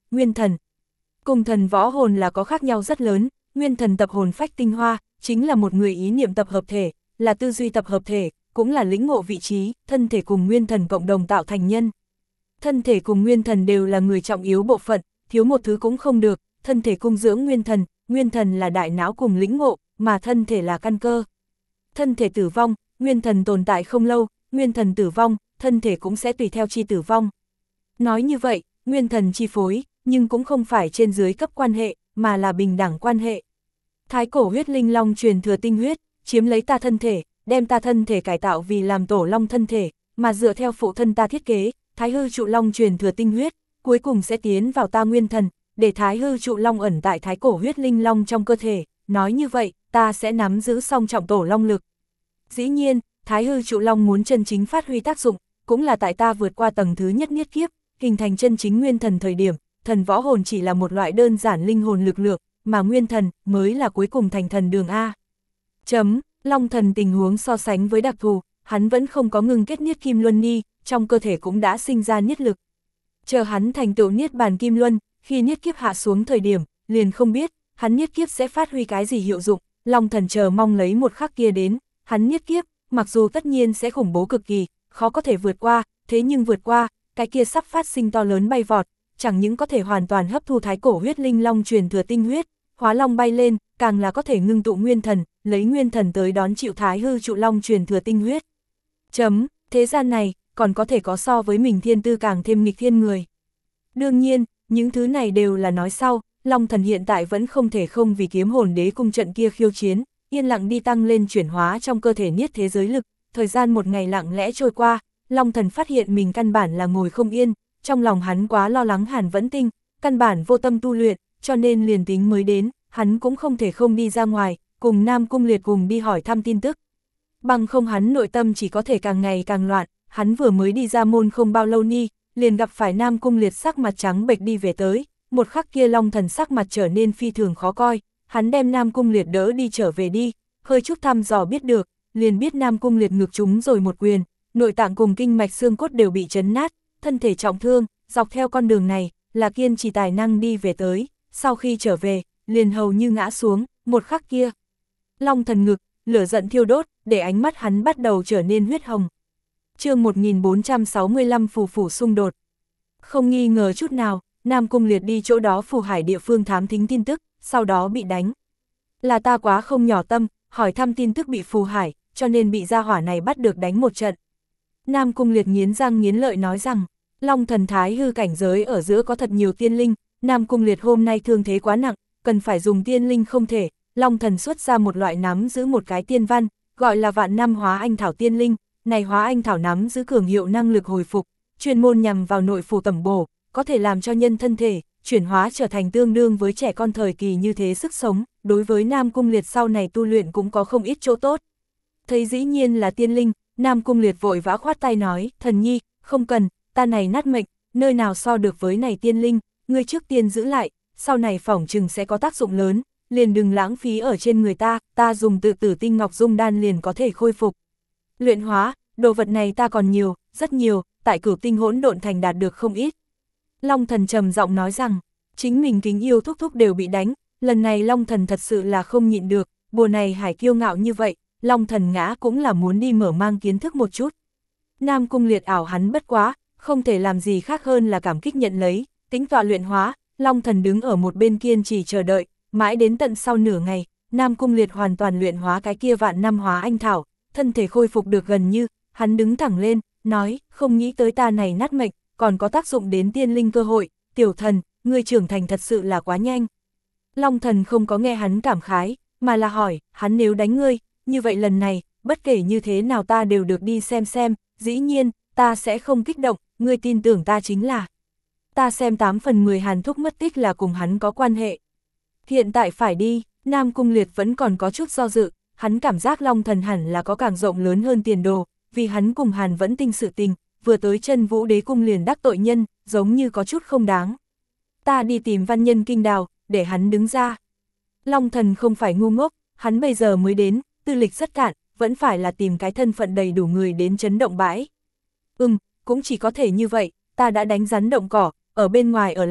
nguyên thần. Cùng thần võ hồn là có khác nhau rất lớn, nguyên thần tập hồn phách tinh hoa, chính là một người ý niệm tập hợp thể, là tư duy tập hợp thể, cũng là lĩnh ngộ vị trí, thân thể cùng nguyên thần cộng đồng tạo thành nhân. Thân thể cùng nguyên thần đều là người trọng yếu bộ phận, thiếu một thứ cũng không được, thân thể cung dưỡng nguyên thần, nguyên thần là đại não cùng lĩnh ngộ, mà thân thể là căn cơ. Thân thể tử vong, nguyên thần tồn tại không lâu, nguyên thần tử vong, thân thể cũng sẽ tùy theo chi tử vong. Nói như vậy, nguyên thần chi phối, nhưng cũng không phải trên dưới cấp quan hệ, mà là bình đẳng quan hệ. Thái cổ huyết linh long truyền thừa tinh huyết, chiếm lấy ta thân thể, đem ta thân thể cải tạo vì làm tổ long thân thể, mà dựa theo phụ thân ta thiết kế, thái hư trụ long truyền thừa tinh huyết, cuối cùng sẽ tiến vào ta nguyên thần, để thái hư trụ long ẩn tại thái cổ huyết linh long trong cơ thể, nói như vậy, ta sẽ nắm giữ song trọng tổ long lực. Dĩ nhiên, thái hư trụ long muốn chân chính phát huy tác dụng, cũng là tại ta vượt qua tầng thứ nhất niết kiếp, hình thành chân chính nguyên thần thời điểm, thần võ hồn chỉ là một loại đơn giản linh hồn lực lượng, mà nguyên thần mới là cuối cùng thành thần đường A. Chấm, long thần tình huống so sánh với đặc thù, hắn vẫn không có ngưng kết niết kim luân ni, trong cơ thể cũng đã sinh ra niết lực. Chờ hắn thành tựu niết bàn kim luân, khi niết kiếp hạ xuống thời điểm, liền không biết, hắn niết kiếp sẽ phát huy cái gì hiệu dụng, long thần chờ mong lấy một khắc kia đến, hắn niết kiếp, mặc dù tất nhiên sẽ khủng bố cực kỳ, khó có thể vượt qua, thế nhưng vượt qua, cái kia sắp phát sinh to lớn bay vọt, chẳng những có thể hoàn toàn hấp thu thái cổ huyết linh long truyền thừa tinh huyết, hóa long bay lên, càng là có thể ngưng tụ nguyên thần, lấy nguyên thần tới đón chịu thái hư trụ long truyền thừa tinh huyết. Chấm, thế gian này, còn có thể có so với mình thiên tư càng thêm nghịch thiên người. Đương nhiên, những thứ này đều là nói sau, long thần hiện tại vẫn không thể không vì kiếm hồn đế cung trận kia khiêu chiến, yên lặng đi tăng lên chuyển hóa trong cơ thể niết thế giới lực, thời gian một ngày lặng lẽ trôi qua, long thần phát hiện mình căn bản là ngồi không yên, trong lòng hắn quá lo lắng Hàn Vẫn Tinh, căn bản vô tâm tu luyện, cho nên liền tính mới đến, hắn cũng không thể không đi ra ngoài, cùng Nam Cung Liệt cùng đi hỏi thăm tin tức. Bằng không hắn nội tâm chỉ có thể càng ngày càng loạn, hắn vừa mới đi ra môn không bao lâu ni, liền gặp phải Nam Cung Liệt sắc mặt trắng bệch đi về tới, một khắc kia long thần sắc mặt trở nên phi thường khó coi, hắn đem Nam Cung Liệt đỡ đi trở về đi, hơi chút thăm dò biết được, liền biết Nam Cung Liệt ngược trúng rồi một quyền, nội tạng cùng kinh mạch xương cốt đều bị chấn nát, thân thể trọng thương, dọc theo con đường này, là kiên trì tài năng đi về tới, sau khi trở về, liền hầu như ngã xuống, một khắc kia. Long thần ngực, lửa giận thiêu đốt, để ánh mắt hắn bắt đầu trở nên huyết hồng. Chương một nghìn bốn trăm sáu mươi lăm phù phủ xung đột. Không nghi ngờ chút nào, Nam Cung Liệt đi chỗ đó phù hải địa phương thám thính tin tức, sau đó bị đánh. Là ta quá không nhỏ tâm, hỏi thăm tin tức bị phù hải, cho nên bị gia hỏa này bắt được đánh một trận. Nam Cung Liệt nghiến răng nghiến lợi nói rằng, long thần thái hư cảnh giới ở giữa có thật nhiều tiên linh, Nam Cung Liệt hôm nay thương thế quá nặng, cần phải dùng tiên linh không thể, long thần xuất ra một loại nắm giữ một cái tiên văn, gọi là vạn năm hóa anh thảo tiên linh, này hóa anh thảo nắm giữ cường hiệu năng lực hồi phục, chuyên môn nhằm vào nội phủ tẩm bổ, có thể làm cho nhân thân thể, chuyển hóa trở thành tương đương với trẻ con thời kỳ như thế sức sống, đối với Nam Cung Liệt sau này tu luyện cũng có không ít chỗ tốt. Thấy dĩ nhiên là tiên linh, Nam Cung Liệt vội vã khoát tay nói, thần nhi, không cần, ta này nát mệnh, nơi nào so được với này tiên linh, ngươi trước tiên giữ lại, sau này phỏng chừng sẽ có tác dụng lớn, liền đừng lãng phí ở trên người ta, ta dùng tự tử tinh ngọc dung đan liền có thể khôi phục. Luyện hóa, đồ vật này ta còn nhiều, rất nhiều, tại Cửu Tinh Hỗn Độn Thành đạt được không ít. Long thần trầm giọng nói rằng, chính mình kính yêu thúc thúc đều bị đánh, lần này Long thần thật sự là không nhịn được, bùa này hải kiêu ngạo như vậy, Long thần ngã cũng là muốn đi mở mang kiến thức một chút. Nam Cung Liệt ảo hắn bất quá, không thể làm gì khác hơn là cảm kích nhận lấy, tính tọa luyện hóa, Long thần đứng ở một bên kiên trì chờ đợi, mãi đến tận sau nửa ngày, Nam Cung Liệt hoàn toàn luyện hóa cái kia vạn năm hóa anh thảo, thân thể khôi phục được gần như, hắn đứng thẳng lên, nói, không nghĩ tới ta này nát mệnh, còn có tác dụng đến tiên linh cơ hội, tiểu thần, ngươi trưởng thành thật sự là quá nhanh. Long thần không có nghe hắn cảm khái, mà là hỏi, hắn nếu đánh ngươi, như vậy lần này, bất kể như thế nào ta đều được đi xem xem, dĩ nhiên, ta sẽ không kích động, ngươi tin tưởng ta chính là. Ta xem tám phần mười Hàn thúc mất tích là cùng hắn có quan hệ. Hiện tại phải đi, Nam Cung Liệt vẫn còn có chút do dự, hắn cảm giác Long thần hẳn là có càng rộng lớn hơn tiền đồ, vì hắn cùng Hàn Vẫn Tinh sự tình, vừa tới chân Vũ Đế cung liền đắc tội nhân, giống như có chút không đáng. Ta đi tìm văn nhân kinh đào, để hắn đứng ra. Long thần không phải ngu ngốc, hắn bây giờ mới đến, tư lịch rất cạn, vẫn phải là tìm cái thân phận đầy đủ người đến chấn động bãi. Ừm, cũng chỉ có thể như vậy, ta đã đánh rắn động cỏ, ở bên ngoài ở lại,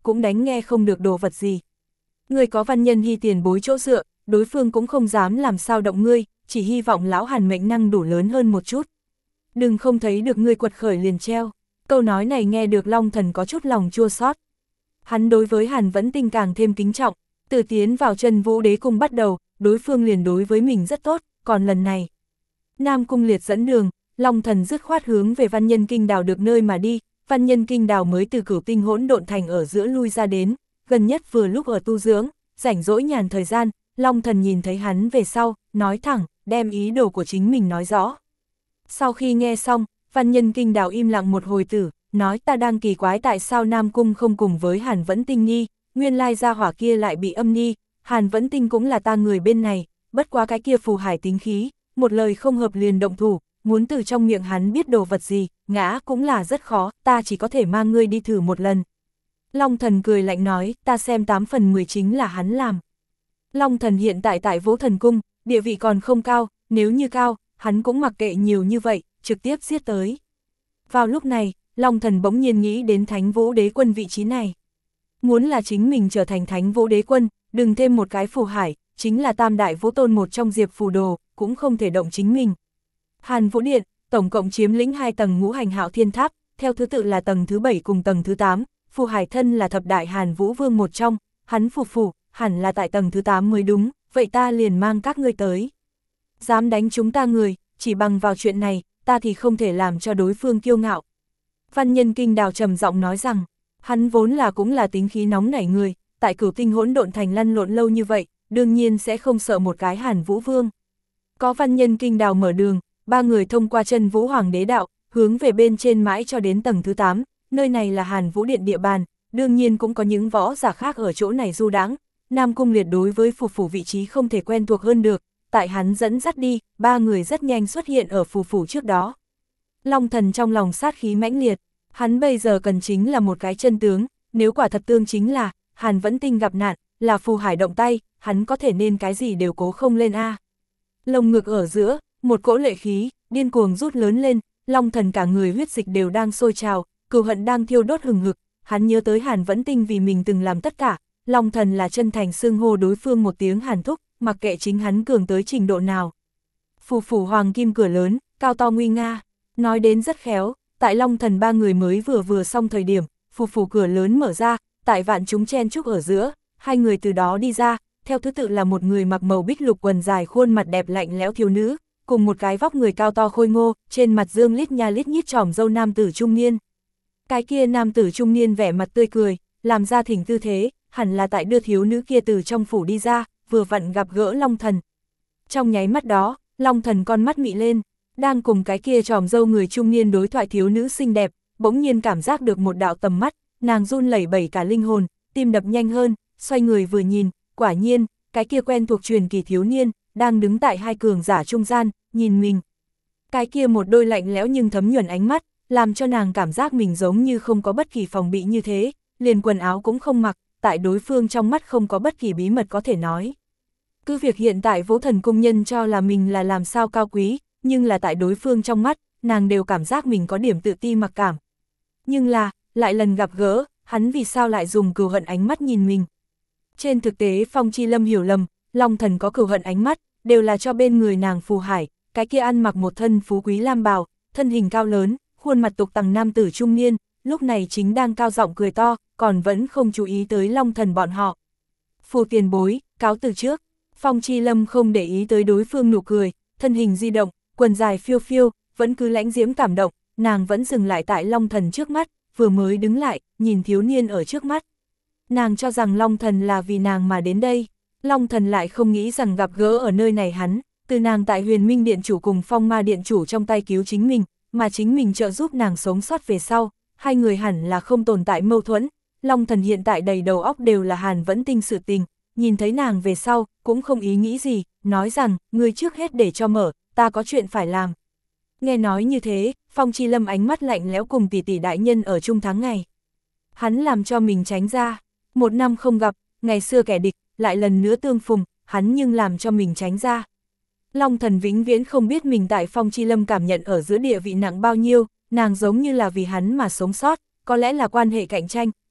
cũng đánh nghe không được đồ vật gì. Ngươi có Văn Nhân Hy tiền bối chỗ dựa, đối phương cũng không dám làm sao động ngươi, chỉ hy vọng lão Hàn mệnh năng đủ lớn hơn một chút. Đừng không thấy được ngươi quật khởi liền treo. Câu nói này nghe được Long Thần có chút lòng chua xót. Hắn đối với Hàn Vẫn Tinh càng thêm kính trọng, từ tiến vào Chân Vũ Đế Cung bắt đầu, đối phương liền đối với mình rất tốt, còn lần này. Nam Cung Liệt dẫn đường, Long Thần dứt khoát hướng về Văn Nhân Kinh Đào được nơi mà đi, Văn Nhân Kinh Đào mới từ Cửu Tinh Hỗn Độn Thành ở giữa lui ra đến, gần nhất vừa lúc ở tu dưỡng, rảnh rỗi nhàn thời gian, Long Thần nhìn thấy hắn về sau, nói thẳng, đem ý đồ của chính mình nói rõ. Sau khi nghe xong, Văn Nhân Kinh Đào im lặng một hồi tử, nói ta đang kỳ quái tại sao Nam Cung không cùng với Hàn Vẫn Tinh Nhi, nguyên lai gia hỏa kia lại bị âm ni, Hàn Vẫn Tinh cũng là ta người bên này, bất quá cái kia phù hải tính khí, một lời không hợp liền động thủ, muốn từ trong miệng hắn biết đồ vật gì, ngã cũng là rất khó, ta chỉ có thể mang ngươi đi thử một lần. Long Thần cười lạnh nói, ta xem tám phần mười chính là hắn làm. Long Thần hiện tại tại Vũ Thần Cung, địa vị còn không cao, nếu như cao, hắn cũng mặc kệ nhiều như vậy, trực tiếp giết tới. Vào lúc này, Long Thần bỗng nhiên nghĩ đến Thánh Vũ Đế Quân vị trí này. Muốn là chính mình trở thành Thánh Vũ Đế Quân, đừng thêm một cái phù hải, chính là Tam Đại Vũ Tôn một trong Diệp Phù Đồ, cũng không thể động chính mình. Hàn Vũ Điện, tổng cộng chiếm lĩnh hai tầng ngũ hành hạo thiên tháp, theo thứ tự là tầng thứ bảy cùng tầng thứ tám, phù hải thân là thập đại Hàn Vũ Vương một trong, hắn phù phù, hẳn là tại tầng thứ tám mới đúng, vậy ta liền mang các ngươi tới. Dám đánh chúng ta người, chỉ bằng vào chuyện này, ta thì không thể làm cho đối phương kiêu ngạo. Văn Nhân Kinh Đào trầm giọng nói rằng, hắn vốn là cũng là tính khí nóng nảy người, tại Cửu Tinh Hỗn Độn Thành lăn lộn lâu như vậy, đương nhiên sẽ không sợ một cái Hàn Vũ Vương. Có Văn Nhân Kinh Đào mở đường, ba người thông qua Chân Vũ Hoàng Đế Đạo, hướng về bên trên mãi cho đến tầng thứ tám, nơi này là Hàn Vũ Điện địa bàn, đương nhiên cũng có những võ giả khác ở chỗ này du đãng. Nam Cung Liệt đối với phù phủ vị trí không thể quen thuộc hơn được, tại hắn dẫn dắt đi, ba người rất nhanh xuất hiện ở phù phủ trước đó. Long Thần trong lòng sát khí mãnh liệt, hắn bây giờ cần chính là một cái chân tướng, nếu quả thật tương chính là, Hàn Vẫn Tinh gặp nạn, là phù hải động tay, hắn có thể nên cái gì đều cố không lên a. Lồng ngực ở giữa, một cỗ lệ khí, điên cuồng rút lớn lên, Long Thần cả người huyết dịch đều đang sôi trào, cừu hận đang thiêu đốt hừng hực, hắn nhớ tới Hàn Vẫn Tinh vì mình từng làm tất cả, Long Thần là chân thành xưng hô đối phương một tiếng Hàn Thúc, mặc kệ chính hắn cường tới trình độ nào. Phù phủ hoàng kim cửa lớn, cao to nguy nga, nói đến rất khéo, tại Long Thần ba người mới vừa vừa xong thời điểm, phù phủ cửa lớn mở ra, tại vạn chúng chen chúc ở giữa, hai người từ đó đi ra, theo thứ tự là một người mặc màu bích lục quần dài khuôn mặt đẹp lạnh lẽo thiếu nữ, cùng một cái vóc người cao to khôi ngô, trên mặt dương lít nha lít nhít tròm râu nam tử trung niên. Cái kia nam tử trung niên vẻ mặt tươi cười, làm ra thỉnh tư thế, hẳn là tại đưa thiếu nữ kia từ trong phủ đi ra, vừa vặn gặp gỡ Long Thần. Trong nháy mắt đó, Long Thần con mắt mị lên, đang cùng cái kia tròm râu người trung niên đối thoại thiếu nữ xinh đẹp, bỗng nhiên cảm giác được một đạo tầm mắt, nàng run lẩy bẩy cả linh hồn, tim đập nhanh hơn, xoay người vừa nhìn, quả nhiên, cái kia quen thuộc truyền kỳ thiếu niên, đang đứng tại hai cường giả trung gian, nhìn mình. Cái kia một đôi lạnh lẽo nhưng thấm nhuần ánh mắt, làm cho nàng cảm giác mình giống như không có bất kỳ phòng bị như thế, liền quần áo cũng không mặc, tại đối phương trong mắt không có bất kỳ bí mật có thể nói. Cứ việc hiện tại Vũ Thần Cung nhân cho là mình là làm sao cao quý, nhưng là tại đối phương trong mắt, nàng đều cảm giác mình có điểm tự ti mặc cảm. Nhưng là, lại lần gặp gỡ, hắn vì sao lại dùng cừu hận ánh mắt nhìn mình. Trên thực tế Phong Chi Lâm hiểu lầm, Long Thần có cừu hận ánh mắt, đều là cho bên người nàng phù hải, cái kia ăn mặc một thân phú quý lam bào, thân hình cao lớn, khuôn mặt tục tằng nam tử trung niên, lúc này chính đang cao giọng cười to, còn vẫn không chú ý tới Long Thần bọn họ. Phù tiền bối, cáo từ trước, Phong Chi Lâm không để ý tới đối phương nụ cười, thân hình di động, quần dài phiêu phiêu, vẫn cứ lãnh diễm cảm động, nàng vẫn dừng lại tại Long Thần trước mắt, vừa mới đứng lại, nhìn thiếu niên ở trước mắt. Nàng cho rằng Long Thần là vì nàng mà đến đây, Long Thần lại không nghĩ rằng gặp gỡ ở nơi này hắn, từ nàng tại Huyền Minh Điện Chủ cùng Phong Ma Điện Chủ trong tay cứu chính mình, mà chính mình trợ giúp nàng sống sót về sau, hai người hẳn là không tồn tại mâu thuẫn. Long Thần hiện tại đầy đầu óc đều là Hàn Vẫn Tinh sự tình, nhìn thấy nàng về sau, cũng không ý nghĩ gì, nói rằng, ngươi trước hết để cho mở, ta có chuyện phải làm. Nghe nói như thế, Phong Chi Lâm ánh mắt lạnh lẽo cùng tỷ tỷ đại nhân ở chung tháng ngày. Hắn làm cho mình tránh ra, một năm không gặp, ngày xưa kẻ địch, lại lần nữa tương phùng, hắn nhưng làm cho mình tránh ra. Long Thần vĩnh viễn không biết mình tại Phong Chi Lâm cảm nhận ở giữa địa vị nặng bao nhiêu, nàng giống như là vì hắn mà sống sót, có lẽ là quan hệ cạnh tranh,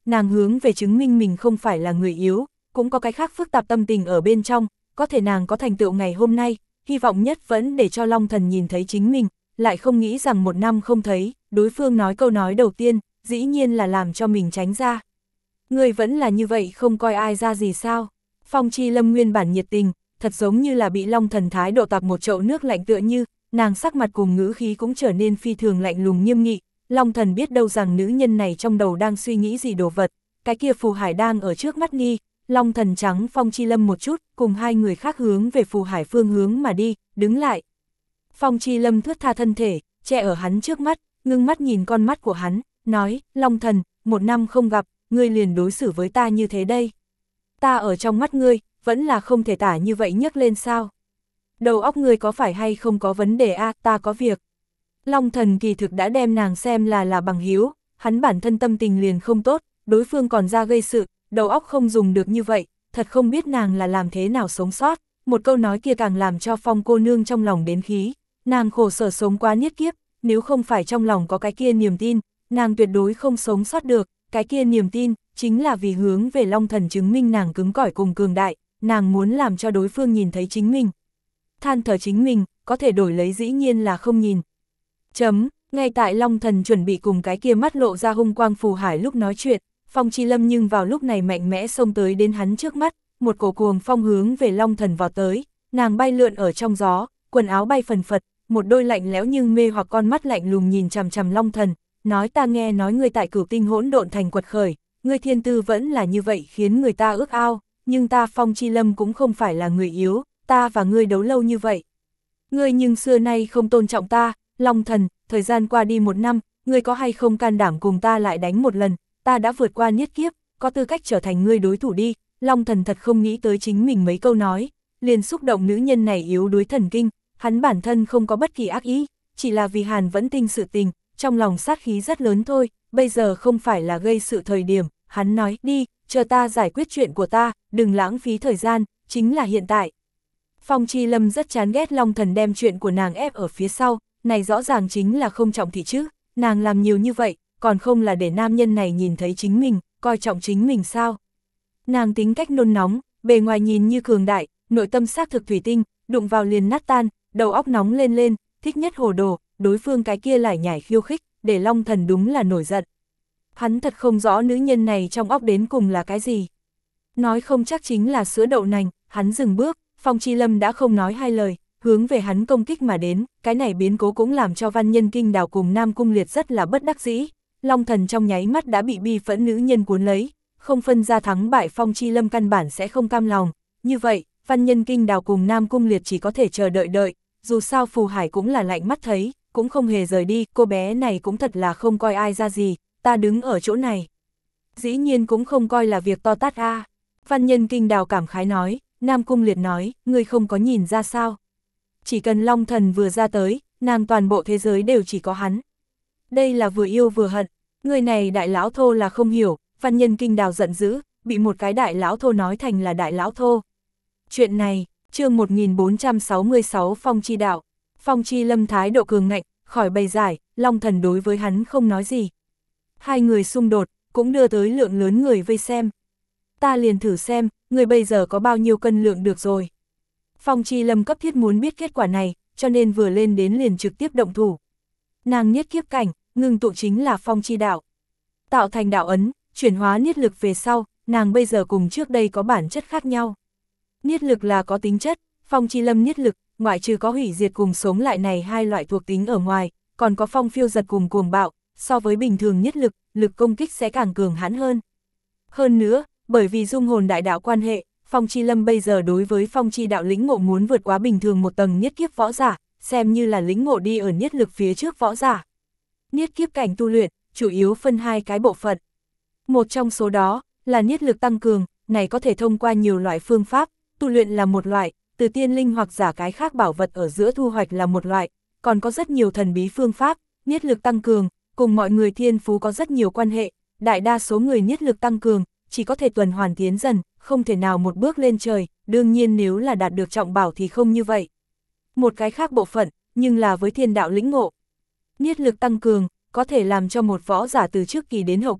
nàng hướng về chứng minh mình không phải là người yếu, cũng có cái khác phức tạp tâm tình ở bên trong, có thể nàng có thành tựu ngày hôm nay, hy vọng nhất vẫn để cho Long Thần nhìn thấy chính mình, lại không nghĩ rằng một năm không thấy, đối phương nói câu nói đầu tiên, dĩ nhiên là làm cho mình tránh ra. Người vẫn là như vậy không coi ai ra gì sao? Phong Chi Lâm nguyên bản nhiệt tình, thật giống như là bị Long Thần thái độ tạt một chậu nước lạnh tựa như, nàng sắc mặt cùng ngữ khí cũng trở nên phi thường lạnh lùng nghiêm nghị. Long Thần biết đâu rằng nữ nhân này trong đầu đang suy nghĩ gì đồ vật, cái kia Phù Hải đang ở trước mắt nghi. Long Thần trắng Phong Chi Lâm một chút, cùng hai người khác hướng về Phù Hải phương hướng mà đi, đứng lại. Phong Chi Lâm thướt tha thân thể, che ở hắn trước mắt, ngưng mắt nhìn con mắt của hắn, nói, Long Thần, một năm không gặp, ngươi liền đối xử với ta như thế đây. Ta ở trong mắt ngươi, vẫn là không thể tả như vậy nhấc lên sao. Đầu óc ngươi có phải hay không có vấn đề a à, ta có việc. Long Thần kỳ thực đã đem nàng xem là là bằng hữu, hắn bản thân tâm tình liền không tốt, đối phương còn ra gây sự, đầu óc không dùng được như vậy, thật không biết nàng là làm thế nào sống sót. Một câu nói kia càng làm cho Phong cô nương trong lòng đến khí, nàng khổ sở sống qua niết kiếp, nếu không phải trong lòng có cái kia niềm tin, nàng tuyệt đối không sống sót được, cái kia niềm tin, chính là vì hướng về Long Thần chứng minh nàng cứng cỏi cùng cường đại, nàng muốn làm cho đối phương nhìn thấy chính mình. Than thở chính mình, có thể đổi lấy dĩ nhiên là không nhìn. Chấm, ngay tại Long Thần chuẩn bị cùng cái kia mắt lộ ra hung quang Phù Hải lúc nói chuyện, Phong Chi Lâm nhưng vào lúc này mạnh mẽ xông tới đến hắn trước mắt, một cổ cuồng phong hướng về Long Thần vào tới, nàng bay lượn ở trong gió, quần áo bay phần phật, một đôi lạnh lẽo nhưng mê hoặc con mắt lạnh lùng nhìn chằm chằm Long Thần, nói ta nghe nói ngươi tại Cửu Tinh hỗn độn thành quật khởi, ngươi thiên tư vẫn là như vậy khiến người ta ước ao, nhưng ta Phong Chi Lâm cũng không phải là người yếu, ta và ngươi đấu lâu như vậy. Ngươi nhưng xưa nay không tôn trọng ta, Long Thần, thời gian qua đi một năm, ngươi có hay không can đảm cùng ta lại đánh một lần, ta đã vượt qua niết kiếp, có tư cách trở thành ngươi đối thủ đi. Long Thần thật không nghĩ tới chính mình mấy câu nói, liền xúc động nữ nhân này yếu đuối thần kinh, hắn bản thân không có bất kỳ ác ý, chỉ là vì Hàn Vẫn Tinh sự tình, trong lòng sát khí rất lớn thôi, bây giờ không phải là gây sự thời điểm, hắn nói, đi, chờ ta giải quyết chuyện của ta, đừng lãng phí thời gian, chính là hiện tại. Phong Chi Lâm rất chán ghét Long Thần đem chuyện của nàng ép ở phía sau, này rõ ràng chính là không trọng thị chứ, nàng làm nhiều như vậy, còn không là để nam nhân này nhìn thấy chính mình, coi trọng chính mình sao. Nàng tính cách nôn nóng, bề ngoài nhìn như cường đại, nội tâm xác thực thủy tinh, đụng vào liền nát tan, đầu óc nóng lên lên, thích nhất hồ đồ, đối phương cái kia lải nhải khiêu khích, để Long Thần đúng là nổi giận. Hắn thật không rõ nữ nhân này trong óc đến cùng là cái gì. Nói không chắc chính là sữa đậu nành, hắn dừng bước, Phong Chi Lâm đã không nói hai lời, hướng về hắn công kích mà đến, cái này biến cố cũng làm cho Văn Nhân Kinh Đào cùng Nam Cung Liệt rất là bất đắc dĩ. Long Thần trong nháy mắt đã bị bi phẫn nữ nhân cuốn lấy, không phân ra thắng bại Phong Chi Lâm căn bản sẽ không cam lòng. Như vậy, Văn Nhân Kinh Đào cùng Nam Cung Liệt chỉ có thể chờ đợi đợi, dù sao Phù Hải cũng là lạnh mắt thấy, cũng không hề rời đi, cô bé này cũng thật là không coi ai ra gì, ta đứng ở chỗ này. Dĩ nhiên cũng không coi là việc to tát a. À. Văn Nhân Kinh Đào cảm khái nói, Nam Cung Liệt nói, ngươi không có nhìn ra sao. Chỉ cần Long Thần vừa ra tới, nàng toàn bộ thế giới đều chỉ có hắn. Đây là vừa yêu vừa hận, người này đại lão thô là không hiểu, Văn Nhân Kinh Đào giận dữ, bị một cái đại lão thô nói thành là đại lão thô. Chuyện này, chương một nghìn bốn trăm sáu mươi sáu Phong Chi Đạo, Phong Chi Lâm thái độ cường ngạnh, khỏi bày giải, Long Thần đối với hắn không nói gì. Hai người xung đột, cũng đưa tới lượng lớn người vây xem. Ta liền thử xem, người bây giờ có bao nhiêu cân lượng được rồi. Phong Chi Lâm cấp thiết muốn biết kết quả này, cho nên vừa lên đến liền trực tiếp động thủ. Nàng niết kiếp cảnh, ngưng tụ chính là Phong Chi Đạo. Tạo thành đạo ấn, chuyển hóa niết lực về sau, nàng bây giờ cùng trước đây có bản chất khác nhau. Niết lực là có tính chất, Phong Chi Lâm niết lực, ngoại trừ có hủy diệt cùng sống lại này hai loại thuộc tính ở ngoài, còn có phong phiêu giật cùng cuồng bạo, so với bình thường niết lực, lực công kích sẽ càng cường hãn hơn. Hơn nữa, bởi vì dung hồn đại đạo quan hệ, Phong Chi Lâm bây giờ đối với Phong Chi Đạo lĩnh ngộ muốn vượt quá bình thường một tầng niết kiếp võ giả, xem như là lĩnh ngộ đi ở niết lực phía trước võ giả. Niết kiếp cảnh tu luyện, chủ yếu phân hai cái bộ phận. Một trong số đó, là niết lực tăng cường, này có thể thông qua nhiều loại phương pháp, tu luyện là một loại, từ tiên linh hoặc giả cái khác bảo vật ở giữa thu hoạch là một loại, còn có rất nhiều thần bí phương pháp, niết lực tăng cường, cùng mọi người thiên phú có rất nhiều quan hệ, đại đa số người niết lực tăng cường, chỉ có thể tuần hoàn tiến dần, không thể nào một bước lên trời, đương nhiên nếu là đạt được trọng bảo thì không như vậy. Một cái khác bộ phận, nhưng là với thiên đạo lĩnh ngộ. Niết lực tăng cường, có thể làm cho một võ giả từ trước kỳ đến hậu kỳ,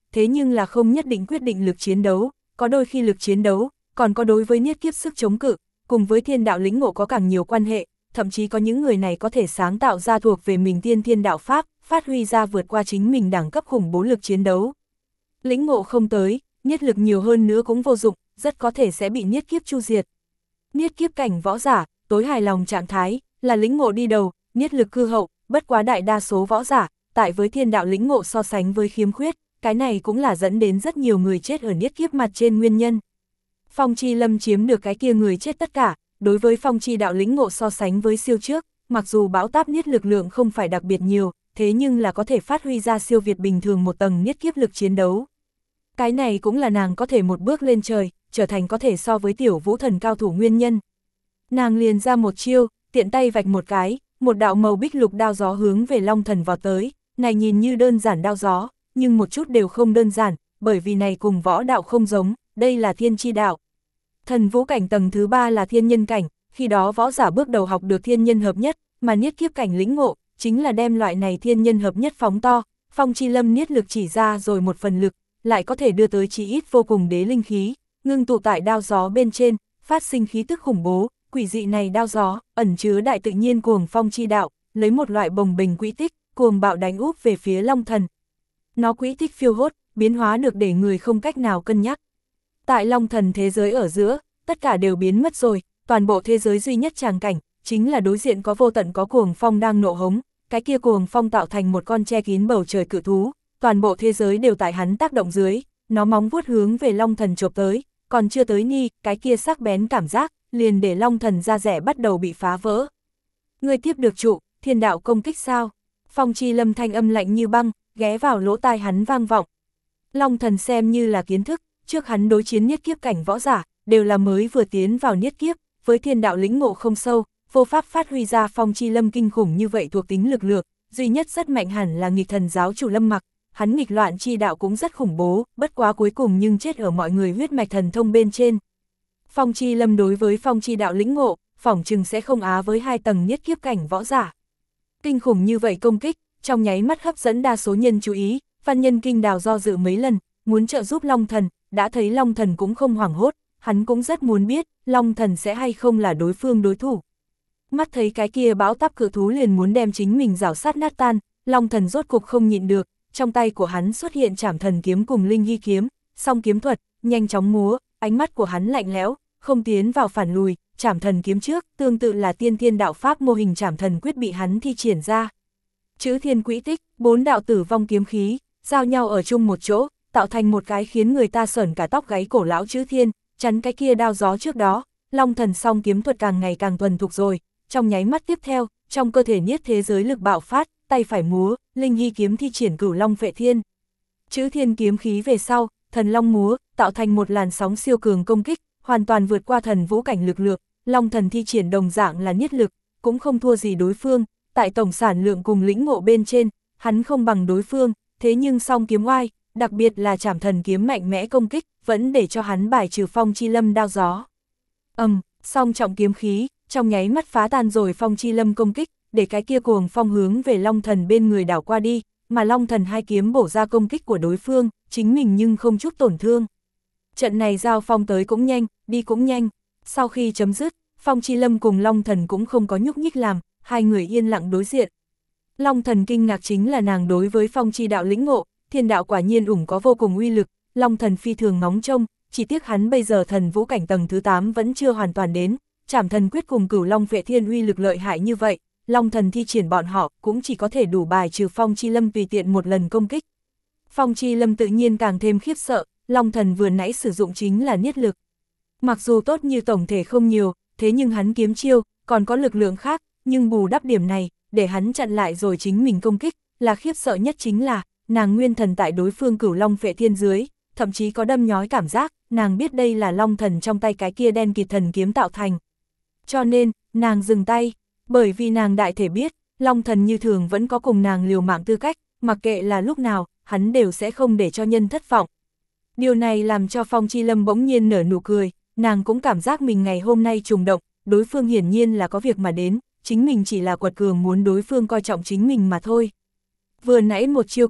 thế nhưng là không nhất định quyết định lực chiến đấu, có đôi khi lực chiến đấu, còn có đối với niết kiếp sức chống cự, cùng với thiên đạo lĩnh ngộ có càng nhiều quan hệ, thậm chí có những người này có thể sáng tạo ra thuộc về mình tiên thiên đạo pháp, phát huy ra vượt qua chính mình đẳng cấp khủng bố lực chiến đấu. Lĩnh ngộ không tới, niết lực nhiều hơn nữa cũng vô dụng, rất có thể sẽ bị niết kiếp chu diệt. Niết kiếp cảnh võ giả, tối hài lòng trạng thái, là lĩnh ngộ đi đầu, niết lực cư hậu, bất quá đại đa số võ giả, tại với thiên đạo lĩnh ngộ so sánh với khiếm khuyết, cái này cũng là dẫn đến rất nhiều người chết ở niết kiếp mặt trên nguyên nhân. Phong Chi Lâm chiếm được cái kia người chết tất cả, đối với Phong Chi đạo lĩnh ngộ so sánh với siêu trước, mặc dù bão táp niết lực lượng không phải đặc biệt nhiều, thế nhưng là có thể phát huy ra siêu việt bình thường một tầng niết kiếp lực chiến đấu. Cái này cũng là nàng có thể một bước lên trời, trở thành có thể so với tiểu vũ thần cao thủ nguyên nhân. Nàng liền ra một chiêu, tiện tay vạch một cái, một đạo màu bích lục đao gió hướng về Long Thần vào tới, này nhìn như đơn giản đao gió, nhưng một chút đều không đơn giản, bởi vì này cùng võ đạo không giống, đây là thiên chi đạo. Thần vũ cảnh tầng thứ ba là thiên nhân cảnh, khi đó võ giả bước đầu học được thiên nhân hợp nhất, mà niết kiếp cảnh lĩnh ngộ, chính là đem loại này thiên nhân hợp nhất phóng to, Phong Chi Lâm niết lực chỉ ra rồi một phần lực, lại có thể đưa tới chí ít vô cùng đế linh khí, ngưng tụ tại đao gió bên trên, phát sinh khí tức khủng bố, quỷ dị này đao gió, ẩn chứa đại tự nhiên cuồng phong chi đạo, lấy một loại bồng bềnh quỹ tích, cuồng bạo đánh úp về phía Long Thần. Nó quỹ tích phiêu hốt, biến hóa được để người không cách nào cân nhắc. Tại Long Thần thế giới ở giữa, tất cả đều biến mất rồi, toàn bộ thế giới duy nhất tràng cảnh, chính là đối diện có vô tận có cuồng phong đang nộ hống, cái kia cuồng phong tạo thành một con che kín bầu trời cự thú, toàn bộ thế giới đều tại hắn tác động dưới, nó móng vuốt hướng về Long Thần chộp tới, còn chưa tới ni, cái kia sắc bén cảm giác, liền để Long Thần da rẻ bắt đầu bị phá vỡ. Người tiếp được trụ, thiên đạo công kích sao? Phong Chi Lâm thanh âm lạnh như băng, ghé vào lỗ tai hắn vang vọng. Long Thần xem như là kiến thức, trước hắn đối chiến niết kiếp cảnh võ giả, đều là mới vừa tiến vào niết kiếp, với thiên đạo lĩnh ngộ không sâu, vô pháp phát huy ra Phong Chi Lâm kinh khủng như vậy thuộc tính lực lượng, duy nhất rất mạnh hẳn là nghịch thần giáo chủ Lâm Mặc, hắn nghịch loạn chi đạo cũng rất khủng bố, bất quá cuối cùng nhưng chết ở mọi người huyết mạch thần thông bên trên. Phong Chi Lâm đối với Phong Chi đạo lĩnh ngộ, phỏng chừng sẽ không á với hai tầng niết kiếp cảnh võ giả. Kinh khủng như vậy công kích, trong nháy mắt hấp dẫn đa số nhân chú ý, Văn Nhân Kinh Đào do dự mấy lần, muốn trợ giúp Long Thần, đã thấy Long Thần cũng không hoảng hốt, hắn cũng rất muốn biết, Long Thần sẽ hay không là đối phương đối thủ. Mắt thấy cái kia bão táp cự thú liền muốn đem chính mình rào sát nát tan, Long Thần rốt cục không nhịn được, trong tay của hắn xuất hiện Trảm Thần kiếm cùng Linh Hy kiếm, song kiếm thuật, nhanh chóng múa, ánh mắt của hắn lạnh lẽo, không tiến vào phản lùi, Trảm Thần kiếm trước, tương tự là tiên thiên đạo pháp mô hình Trảm Thần quyết bị hắn thi triển ra. Chữ thiên quỹ tích, bốn đạo tử vong kiếm khí, giao nhau ở chung một chỗ, tạo thành một cái khiến người ta sởn cả tóc gáy cổ lão chữ thiên, chắn cái kia đao gió trước đó, Long Thần song kiếm thuật càng ngày càng thuần thục rồi, trong nháy mắt tiếp theo, trong cơ thể niết thế giới lực bạo phát, tay phải múa, Linh Hy kiếm thi triển Cửu Long Phệ Thiên. Chữ thiên kiếm khí về sau, thần long múa, tạo thành một làn sóng siêu cường công kích, hoàn toàn vượt qua thần vũ cảnh lực lượng, Long Thần thi triển đồng dạng là niết lực, cũng không thua gì đối phương, tại tổng sản lượng cùng lĩnh ngộ bên trên, hắn không bằng đối phương, thế nhưng song kiếm oai, đặc biệt là Trảm Thần kiếm mạnh mẽ công kích, vẫn để cho hắn bài trừ Phong Chi Lâm đao gió. Ầm, um, song trọng kiếm khí, trong nháy mắt phá tan rồi Phong Chi Lâm công kích, để cái kia cuồng phong hướng về Long Thần bên người đảo qua đi, mà Long Thần hai kiếm bổ ra công kích của đối phương, chính mình nhưng không chút tổn thương. Trận này giao phong tới cũng nhanh, đi cũng nhanh, sau khi chấm dứt, Phong Chi Lâm cùng Long Thần cũng không có nhúc nhích làm, hai người yên lặng đối diện. Long Thần kinh ngạc chính là nàng đối với Phong Chi đạo lĩnh ngộ, thiên đạo quả nhiên ủng có vô cùng uy lực, Long Thần phi thường ngóng trông, chỉ tiếc hắn bây giờ thần vũ cảnh tầng thứ tám vẫn chưa hoàn toàn đến, Trảm Thần quyết cùng Cửu Long Phệ Thiên uy lực lợi hại như vậy, Long Thần thi triển bọn họ cũng chỉ có thể đủ bài trừ Phong Chi Lâm tùy tiện một lần công kích. Phong Chi Lâm tự nhiên càng thêm khiếp sợ, Long Thần vừa nãy sử dụng chính là niết lực. Mặc dù tốt như tổng thể không nhiều, thế nhưng hắn kiếm chiêu, còn có lực lượng khác, nhưng bù đắp điểm này, để hắn chặn lại rồi chính mình công kích, là khiếp sợ nhất chính là, nàng nguyên thần tại đối phương Cửu Long Phệ Thiên dưới, thậm chí có đâm nhói cảm giác, nàng biết đây là Long Thần trong tay cái kia đen kịt thần kiếm tạo thành. Cho nên, nàng dừng tay, bởi vì nàng đại thể biết, Long Thần như thường vẫn có cùng nàng liều mạng tư cách, mặc kệ là lúc nào, hắn đều sẽ không để cho nhân thất vọng. Điều này làm cho Phong Chi Lâm bỗng nhiên nở nụ cười, nàng cũng cảm giác mình ngày hôm nay trùng động, đối phương hiển nhiên là có việc mà đến, chính mình chỉ là quật cường muốn đối phương coi trọng chính mình mà thôi. Vừa nãy một chiêu kia,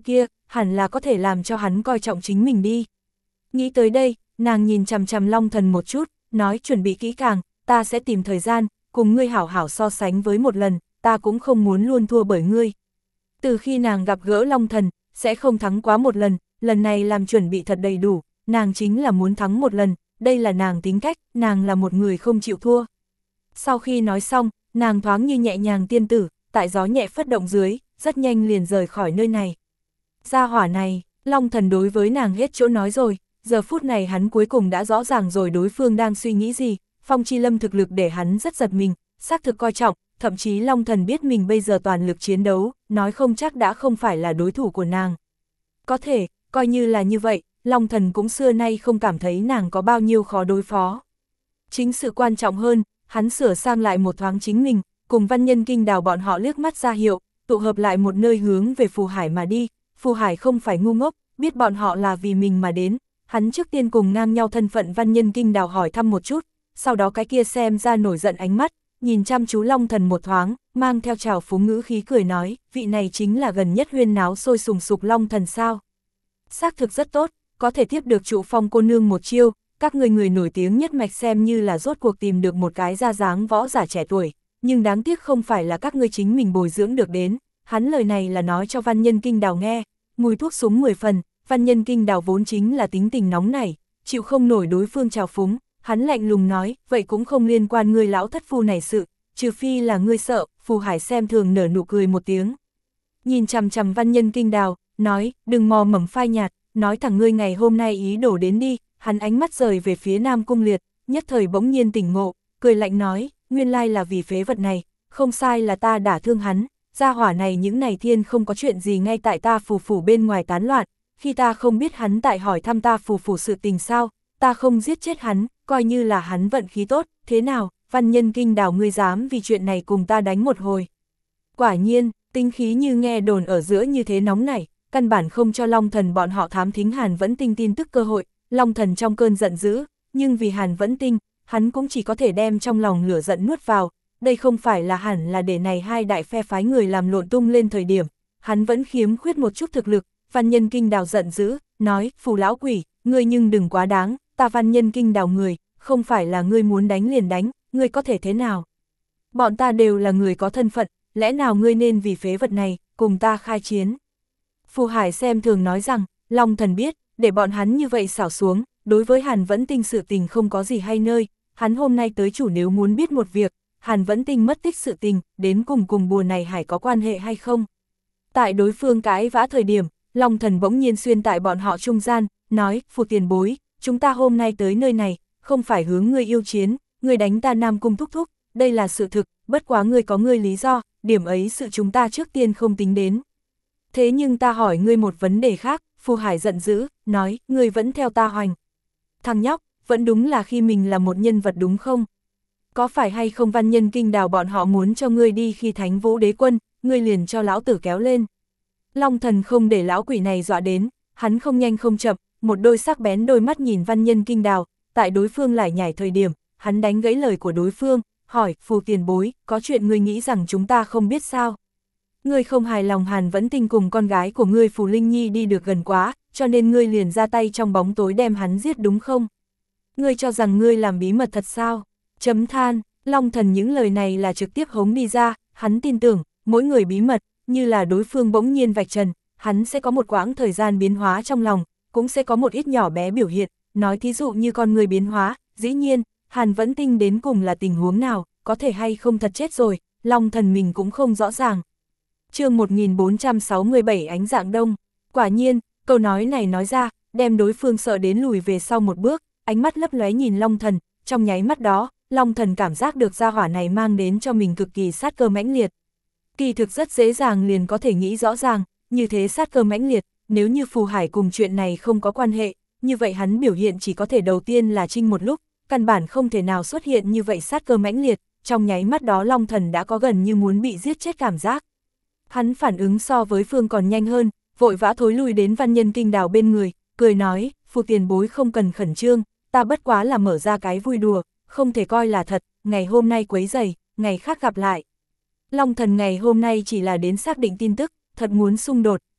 hẳn là có thể làm cho hắn coi trọng chính mình đi. Nghĩ tới đây, nàng nhìn chằm chằm Long Thần một chút, nói chuẩn bị kỹ càng, ta sẽ tìm thời gian, cùng ngươi hảo hảo so sánh với một lần, ta cũng không muốn luôn thua bởi ngươi. Từ khi nàng gặp gỡ Long Thần, sẽ không thắng quá một lần, lần này làm chuẩn bị thật đầy đủ, nàng chính là muốn thắng một lần, đây là nàng tính cách, nàng là một người không chịu thua. Sau khi nói xong, nàng thoáng như nhẹ nhàng tiên tử, tại gió nhẹ phất động dưới, rất nhanh liền rời khỏi nơi này. Gia hỏa này, Long Thần đối với nàng hết chỗ nói rồi, giờ phút này hắn cuối cùng đã rõ ràng rồi đối phương đang suy nghĩ gì, Phong Chi Lâm thực lực để hắn rất giật mình, xác thực coi trọng, thậm chí Long Thần biết mình bây giờ toàn lực chiến đấu, nói không chắc đã không phải là đối thủ của nàng. Có thể, coi như là như vậy, Long Thần cũng xưa nay không cảm thấy nàng có bao nhiêu khó đối phó. Chính sự quan trọng hơn, hắn sửa sang lại một thoáng chính mình, cùng Văn Nhân Kinh Đào bọn họ liếc mắt ra hiệu, tụ hợp lại một nơi hướng về Phù Hải mà đi. Phù Hải không phải ngu ngốc, biết bọn họ là vì mình mà đến, hắn trước tiên cùng ngang nhau thân phận Văn Nhân Kinh Đào hỏi thăm một chút, sau đó cái kia xem ra nổi giận ánh mắt, nhìn chăm chú Long Thần một thoáng, mang theo trào phúng ngữ khí cười nói, vị này chính là gần nhất huyên náo sôi sùng sục Long Thần sao. Xác thực rất tốt, có thể tiếp được trụ Phong cô nương một chiêu, các người người nổi tiếng nhất mạch xem như là rốt cuộc tìm được một cái ra dáng võ giả trẻ tuổi, nhưng đáng tiếc không phải là các ngươi chính mình bồi dưỡng được đến. Hắn lời này là nói cho Văn Nhân Kinh Đào nghe, mùi thuốc súng mười phần, Văn Nhân Kinh Đào vốn chính là tính tình nóng nảy, chịu không nổi đối phương trào phúng, hắn lạnh lùng nói, vậy cũng không liên quan ngươi lão thất phu này sự, trừ phi là ngươi sợ. Phù Hải xem thường nở nụ cười một tiếng. Nhìn chằm chằm Văn Nhân Kinh Đào, nói, đừng mò mẫm phai nhạt, nói thẳng ngươi ngày hôm nay ý đổ đến đi. Hắn ánh mắt rời về phía Nam Cung Liệt, nhất thời bỗng nhiên tỉnh ngộ, cười lạnh nói, nguyên lai là vì phế vật này, không sai là ta đả thương hắn. Gia hỏa này những này thiên không có chuyện gì ngay tại ta phù phủ bên ngoài tán loạn, khi ta không biết hắn tại hỏi thăm ta phù phủ sự tình sao, ta không giết chết hắn, coi như là hắn vận khí tốt, thế nào, Văn Nhân Kinh Đào ngươi dám vì chuyện này cùng ta đánh một hồi. Quả nhiên, tinh khí như nghe đồn ở giữa như thế nóng nảy, căn bản không cho Long Thần bọn họ thám thính Hàn Vẫn Tinh tin tức cơ hội, Long Thần trong cơn giận dữ, nhưng vì Hàn Vẫn Tinh, hắn cũng chỉ có thể đem trong lòng lửa giận nuốt vào. Đây không phải là hẳn là để này hai đại phe phái người làm lộn tung lên thời điểm, hắn vẫn khiếm khuyết một chút thực lực. Văn Nhân Kinh Đào giận dữ, nói, Phù lão quỷ, ngươi nhưng đừng quá đáng, ta Văn Nhân Kinh Đào người, không phải là ngươi muốn đánh liền đánh, ngươi có thể thế nào? Bọn ta đều là người có thân phận, lẽ nào ngươi nên vì phế vật này, cùng ta khai chiến? Phù Hải xem thường nói rằng, Long Thần biết, để bọn hắn như vậy xảo xuống, đối với Hàn Vẫn Tinh sự tình không có gì hay nơi, hắn hôm nay tới chủ nếu muốn biết một việc, Hàn Vẫn Tinh mất tích sự tình, đến cùng cùng bùa này Hải có quan hệ hay không? Tại đối phương cãi vã thời điểm, Long Thần bỗng nhiên xuyên tại bọn họ trung gian, nói, Phù tiền bối, chúng ta hôm nay tới nơi này, không phải hướng ngươi yêu chiến, ngươi đánh ta Nam Cung thúc thúc, đây là sự thực, bất quá ngươi có ngươi lý do, điểm ấy sự chúng ta trước tiên không tính đến. Thế nhưng ta hỏi ngươi một vấn đề khác, Phù Hải giận dữ, nói, ngươi vẫn theo ta hoành. Thằng nhóc, vẫn đúng là khi mình là một nhân vật đúng không? Có phải hay không Văn Nhân Kinh Đào bọn họ muốn cho ngươi đi khi Thánh Vũ Đế Quân, ngươi liền cho lão tử kéo lên. Long Thần không để lão quỷ này dọa đến, hắn không nhanh không chậm, một đôi sắc bén đôi mắt nhìn Văn Nhân Kinh Đào, tại đối phương lải nhải thời điểm, hắn đánh gãy lời của đối phương, hỏi, Phù tiền bối, có chuyện ngươi nghĩ rằng chúng ta không biết sao? Ngươi không hài lòng Hàn Vẫn Tinh cùng con gái của ngươi Phù Linh Nhi đi được gần quá, cho nên ngươi liền ra tay trong bóng tối đem hắn giết đúng không? Ngươi cho rằng ngươi làm bí mật thật sao? Chấm than, Long Thần những lời này là trực tiếp hống đi ra, hắn tin tưởng, mỗi người bí mật, như là đối phương bỗng nhiên vạch trần, hắn sẽ có một quãng thời gian biến hóa trong lòng, cũng sẽ có một ít nhỏ bé biểu hiện, nói thí dụ như con người biến hóa, dĩ nhiên, Hàn Vẫn Tinh đến cùng là tình huống nào, có thể hay không thật chết rồi, Long Thần mình cũng không rõ ràng. Chương một nghìn bốn trăm sáu mươi bảy Ánh Dạng Đông, quả nhiên, câu nói này nói ra, đem đối phương sợ đến lùi về sau một bước, ánh mắt lấp lóe nhìn Long Thần, trong nháy mắt đó, Long Thần cảm giác được gia hỏa này mang đến cho mình cực kỳ sát cơ mãnh liệt. Kỳ thực rất dễ dàng liền có thể nghĩ rõ ràng, như thế sát cơ mãnh liệt, nếu như Phù Hải cùng chuyện này không có quan hệ, như vậy hắn biểu hiện chỉ có thể đầu tiên là trinh một lúc, căn bản không thể nào xuất hiện như vậy sát cơ mãnh liệt, trong nháy mắt đó Long Thần đã có gần như muốn bị giết chết cảm giác. Hắn phản ứng so với Phương còn nhanh hơn, vội vã thối lui đến Văn Nhân Kinh Đào bên người, cười nói, Phù tiền bối không cần khẩn trương, ta bất quá là mở ra cái vui đùa, không thể coi là thật, ngày hôm nay quấy rầy, ngày khác gặp lại. Long Thần ngày hôm nay chỉ là đến xác định tin tức, thật muốn xung đột,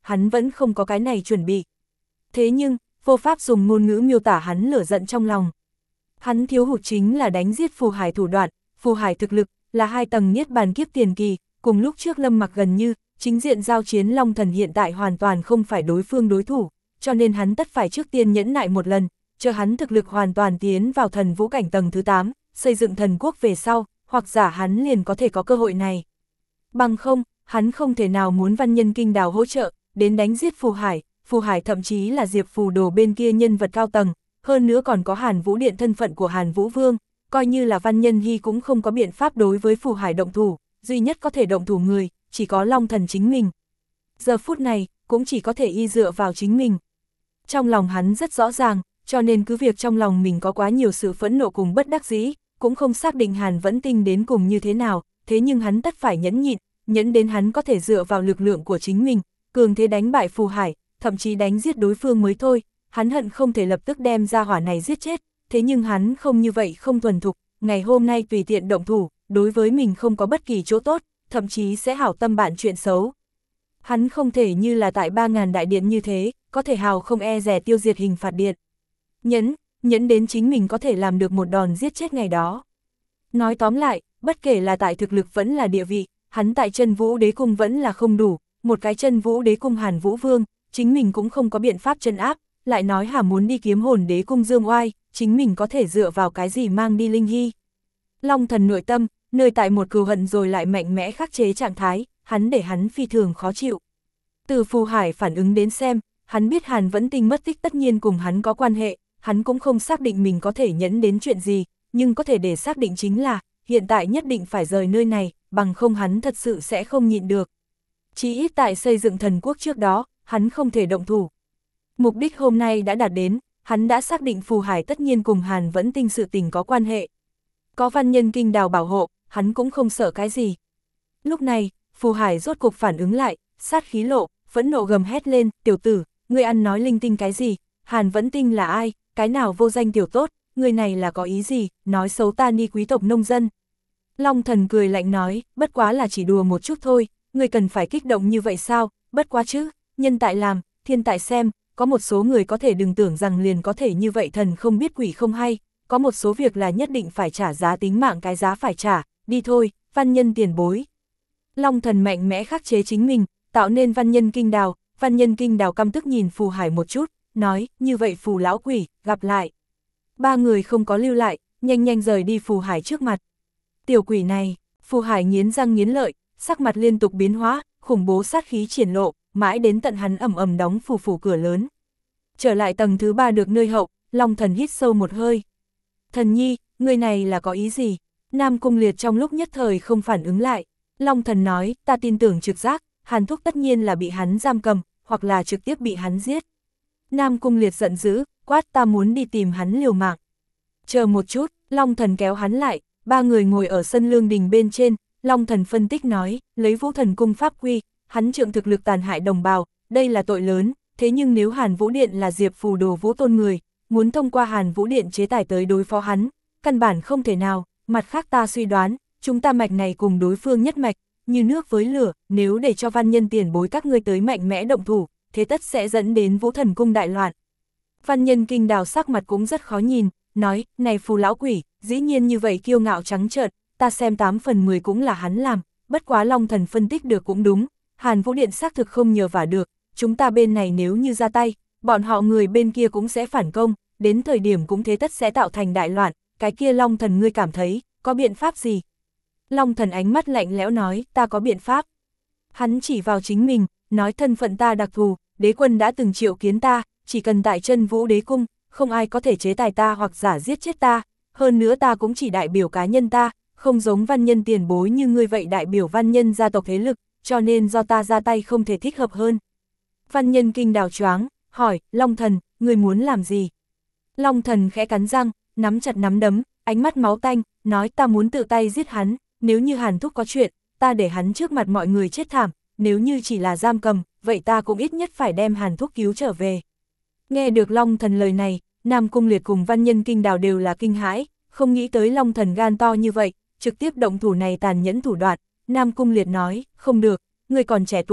hắn vẫn không có cái này chuẩn bị. Thế nhưng, vô pháp dùng ngôn ngữ miêu tả hắn lửa giận trong lòng. Hắn thiếu hụt chính là đánh giết Phù Hải thủ đoạn, Phù Hải thực lực, là hai tầng niết bàn kiếp tiền kỳ, cùng lúc trước Lâm Mặc gần như, chính diện giao chiến Long Thần hiện tại hoàn toàn không phải đối phương đối thủ, cho nên hắn tất phải trước tiên nhẫn nại một lần, chờ hắn thực lực hoàn toàn tiến vào thần vũ cảnh tầng thứ tám, xây dựng thần quốc về sau, hoặc giả hắn liền có thể có cơ hội này. Bằng không, hắn không thể nào muốn Văn Nhân Kinh Đào hỗ trợ, đến đánh giết Phù Hải, Phù Hải thậm chí là Diệp Phù Đồ bên kia nhân vật cao tầng, hơn nữa còn có Hàn Vũ Điện thân phận của Hàn Vũ Vương, coi như là Văn Nhân Hy cũng không có biện pháp đối với Phù Hải động thủ, duy nhất có thể động thủ người, chỉ có Long Thần chính mình. Giờ phút này, cũng chỉ có thể y dựa vào chính mình. Trong lòng hắn rất rõ ràng, cho nên cứ việc trong lòng mình có quá nhiều sự phẫn nộ cùng bất đắc dĩ, cũng không xác định Hàn Vẫn Tinh đến cùng như thế nào, thế nhưng hắn tất phải nhẫn nhịn, nhẫn đến hắn có thể dựa vào lực lượng của chính mình, cường thế đánh bại Phù Hải, thậm chí đánh giết đối phương mới thôi, hắn hận không thể lập tức đem ra hỏa này giết chết, thế nhưng hắn không như vậy không thuần thục, ngày hôm nay tùy tiện động thủ, đối với mình không có bất kỳ chỗ tốt, thậm chí sẽ hảo tâm bạn chuyện xấu. Hắn không thể như là tại ba ngàn đại điện như thế, có thể hào không e dè tiêu diệt hình phạt điện. Nhẫn, nhẫn đến chính mình có thể làm được một đòn giết chết ngày đó. Nói tóm lại, bất kể là tại thực lực vẫn là địa vị, hắn tại Chân Vũ Đế Cung vẫn là không đủ, một cái Chân Vũ Đế Cung Hàn Vũ Vương, chính mình cũng không có biện pháp chân áp, lại nói hà muốn đi Kiếm Hồn Đế Cung Dương Oai, chính mình có thể dựa vào cái gì mang đi Linh Hy. Long Thần nội tâm, nơi tại một cừu hận rồi lại mạnh mẽ khắc chế trạng thái, hắn để hắn phi thường khó chịu. Từ Phù Hải phản ứng đến xem, hắn biết Hàn Vẫn Tinh mất tích tất nhiên cùng hắn có quan hệ, hắn cũng không xác định mình có thể nhẫn đến chuyện gì, nhưng có thể để xác định chính là, hiện tại nhất định phải rời nơi này, bằng không hắn thật sự sẽ không nhịn được. Chỉ ít tại xây dựng thần quốc trước đó, hắn không thể động thủ. Mục đích hôm nay đã đạt đến, hắn đã xác định Phù Hải tất nhiên cùng Hàn Vẫn Tinh sự tình có quan hệ. Có Văn Nhân Kinh Đào bảo hộ, hắn cũng không sợ cái gì. Lúc này, Phù Hải rốt cục phản ứng lại, sát khí lộ, phẫn nộ gầm hét lên, tiểu tử, ngươi ăn nói linh tinh cái gì, Hàn Vẫn Tinh là ai, cái nào vô danh tiểu tốt, người này là có ý gì, nói xấu ta ni quý tộc nông dân. Long Thần cười lạnh nói, bất quá là chỉ đùa một chút thôi, ngươi cần phải kích động như vậy sao, bất quá chứ, nhân tại làm, thiên tại xem, có một số người có thể đừng tưởng rằng liền có thể như vậy thần không biết quỷ không hay, có một số việc là nhất định phải trả giá tính mạng cái giá phải trả, đi thôi, Văn Nhân tiền bối. Long Thần mạnh mẽ khắc chế chính mình, tạo nên Văn Nhân Kinh Đào, Văn Nhân Kinh Đào căm tức nhìn Phù Hải một chút, nói, như vậy Phù lão quỷ, gặp lại. Ba người không có lưu lại, nhanh nhanh rời đi Phù Hải trước mặt. Tiểu quỷ này, Phù Hải nghiến răng nghiến lợi, sắc mặt liên tục biến hóa, khủng bố sát khí triển lộ, mãi đến tận hắn ầm ầm đóng phù phù cửa lớn. Trở lại tầng thứ ba được nơi hậu, Long Thần hít sâu một hơi. Thần nhi, người này là có ý gì? Nam Cung Liệt trong lúc nhất thời không phản ứng lại. Long Thần nói, ta tin tưởng trực giác, Hàn Thúc tất nhiên là bị hắn giam cầm, hoặc là trực tiếp bị hắn giết. Nam Cung Liệt giận dữ, quát ta muốn đi tìm hắn liều mạng. Chờ một chút, Long Thần kéo hắn lại, ba người ngồi ở sân lương đình bên trên, Long Thần phân tích nói, lấy Vũ Thần Cung pháp quy, hắn trượng thực lực tàn hại đồng bào, đây là tội lớn, thế nhưng nếu Hàn Vũ Điện là Diệp Phù Đồ Vũ Tôn người, muốn thông qua Hàn Vũ Điện chế tài tới đối phó hắn, căn bản không thể nào, mặt khác ta suy đoán, chúng ta mạch này cùng đối phương nhất mạch, như nước với lửa, nếu để cho Văn Nhân tiền bối các ngươi tới mạnh mẽ động thủ, thế tất sẽ dẫn đến Vũ Thần Cung đại loạn. Văn Nhân Kinh Đào sắc mặt cũng rất khó nhìn, nói, này Phù lão quỷ, dĩ nhiên như vậy kiêu ngạo trắng trợn, ta xem tám phần mười cũng là hắn làm, bất quá Long Thần phân tích được cũng đúng, Hàn Vũ Điện xác thực không nhờ vả được, chúng ta bên này nếu như ra tay, bọn họ người bên kia cũng sẽ phản công, đến thời điểm cũng thế tất sẽ tạo thành đại loạn, cái kia Long Thần ngươi cảm thấy, có biện pháp gì? Long Thần ánh mắt lạnh lẽo nói, ta có biện pháp. Hắn chỉ vào chính mình, nói thân phận ta đặc thù, đế quân đã từng triệu kiến ta, chỉ cần tại Chân Vũ Đế Cung, không ai có thể chế tài ta hoặc giả giết chết ta, hơn nữa ta cũng chỉ đại biểu cá nhân ta, không giống Văn Nhân tiền bối như ngươi vậy đại biểu Văn Nhân gia tộc thế lực, cho nên do ta ra tay không thể thích hợp hơn. Văn Nhân Kinh Đào choáng, hỏi, Long Thần, ngươi muốn làm gì? Long Thần khẽ cắn răng, nắm chặt nắm đấm, ánh mắt máu tanh, nói ta muốn tự tay giết hắn, nếu như Hàn Thúc có chuyện, ta để hắn trước mặt mọi người chết thảm, nếu như chỉ là giam cầm, vậy ta cũng ít nhất phải đem Hàn Thúc cứu trở về. Nghe được Long Thần lời này, Nam Cung Liệt cùng Văn Nhân Kinh Đào đều là kinh hãi, không nghĩ tới Long Thần gan to như vậy, trực tiếp động thủ này tàn nhẫn thủ đoạn. Nam Cung Liệt nói, không được, ngươi còn trẻ tuổi,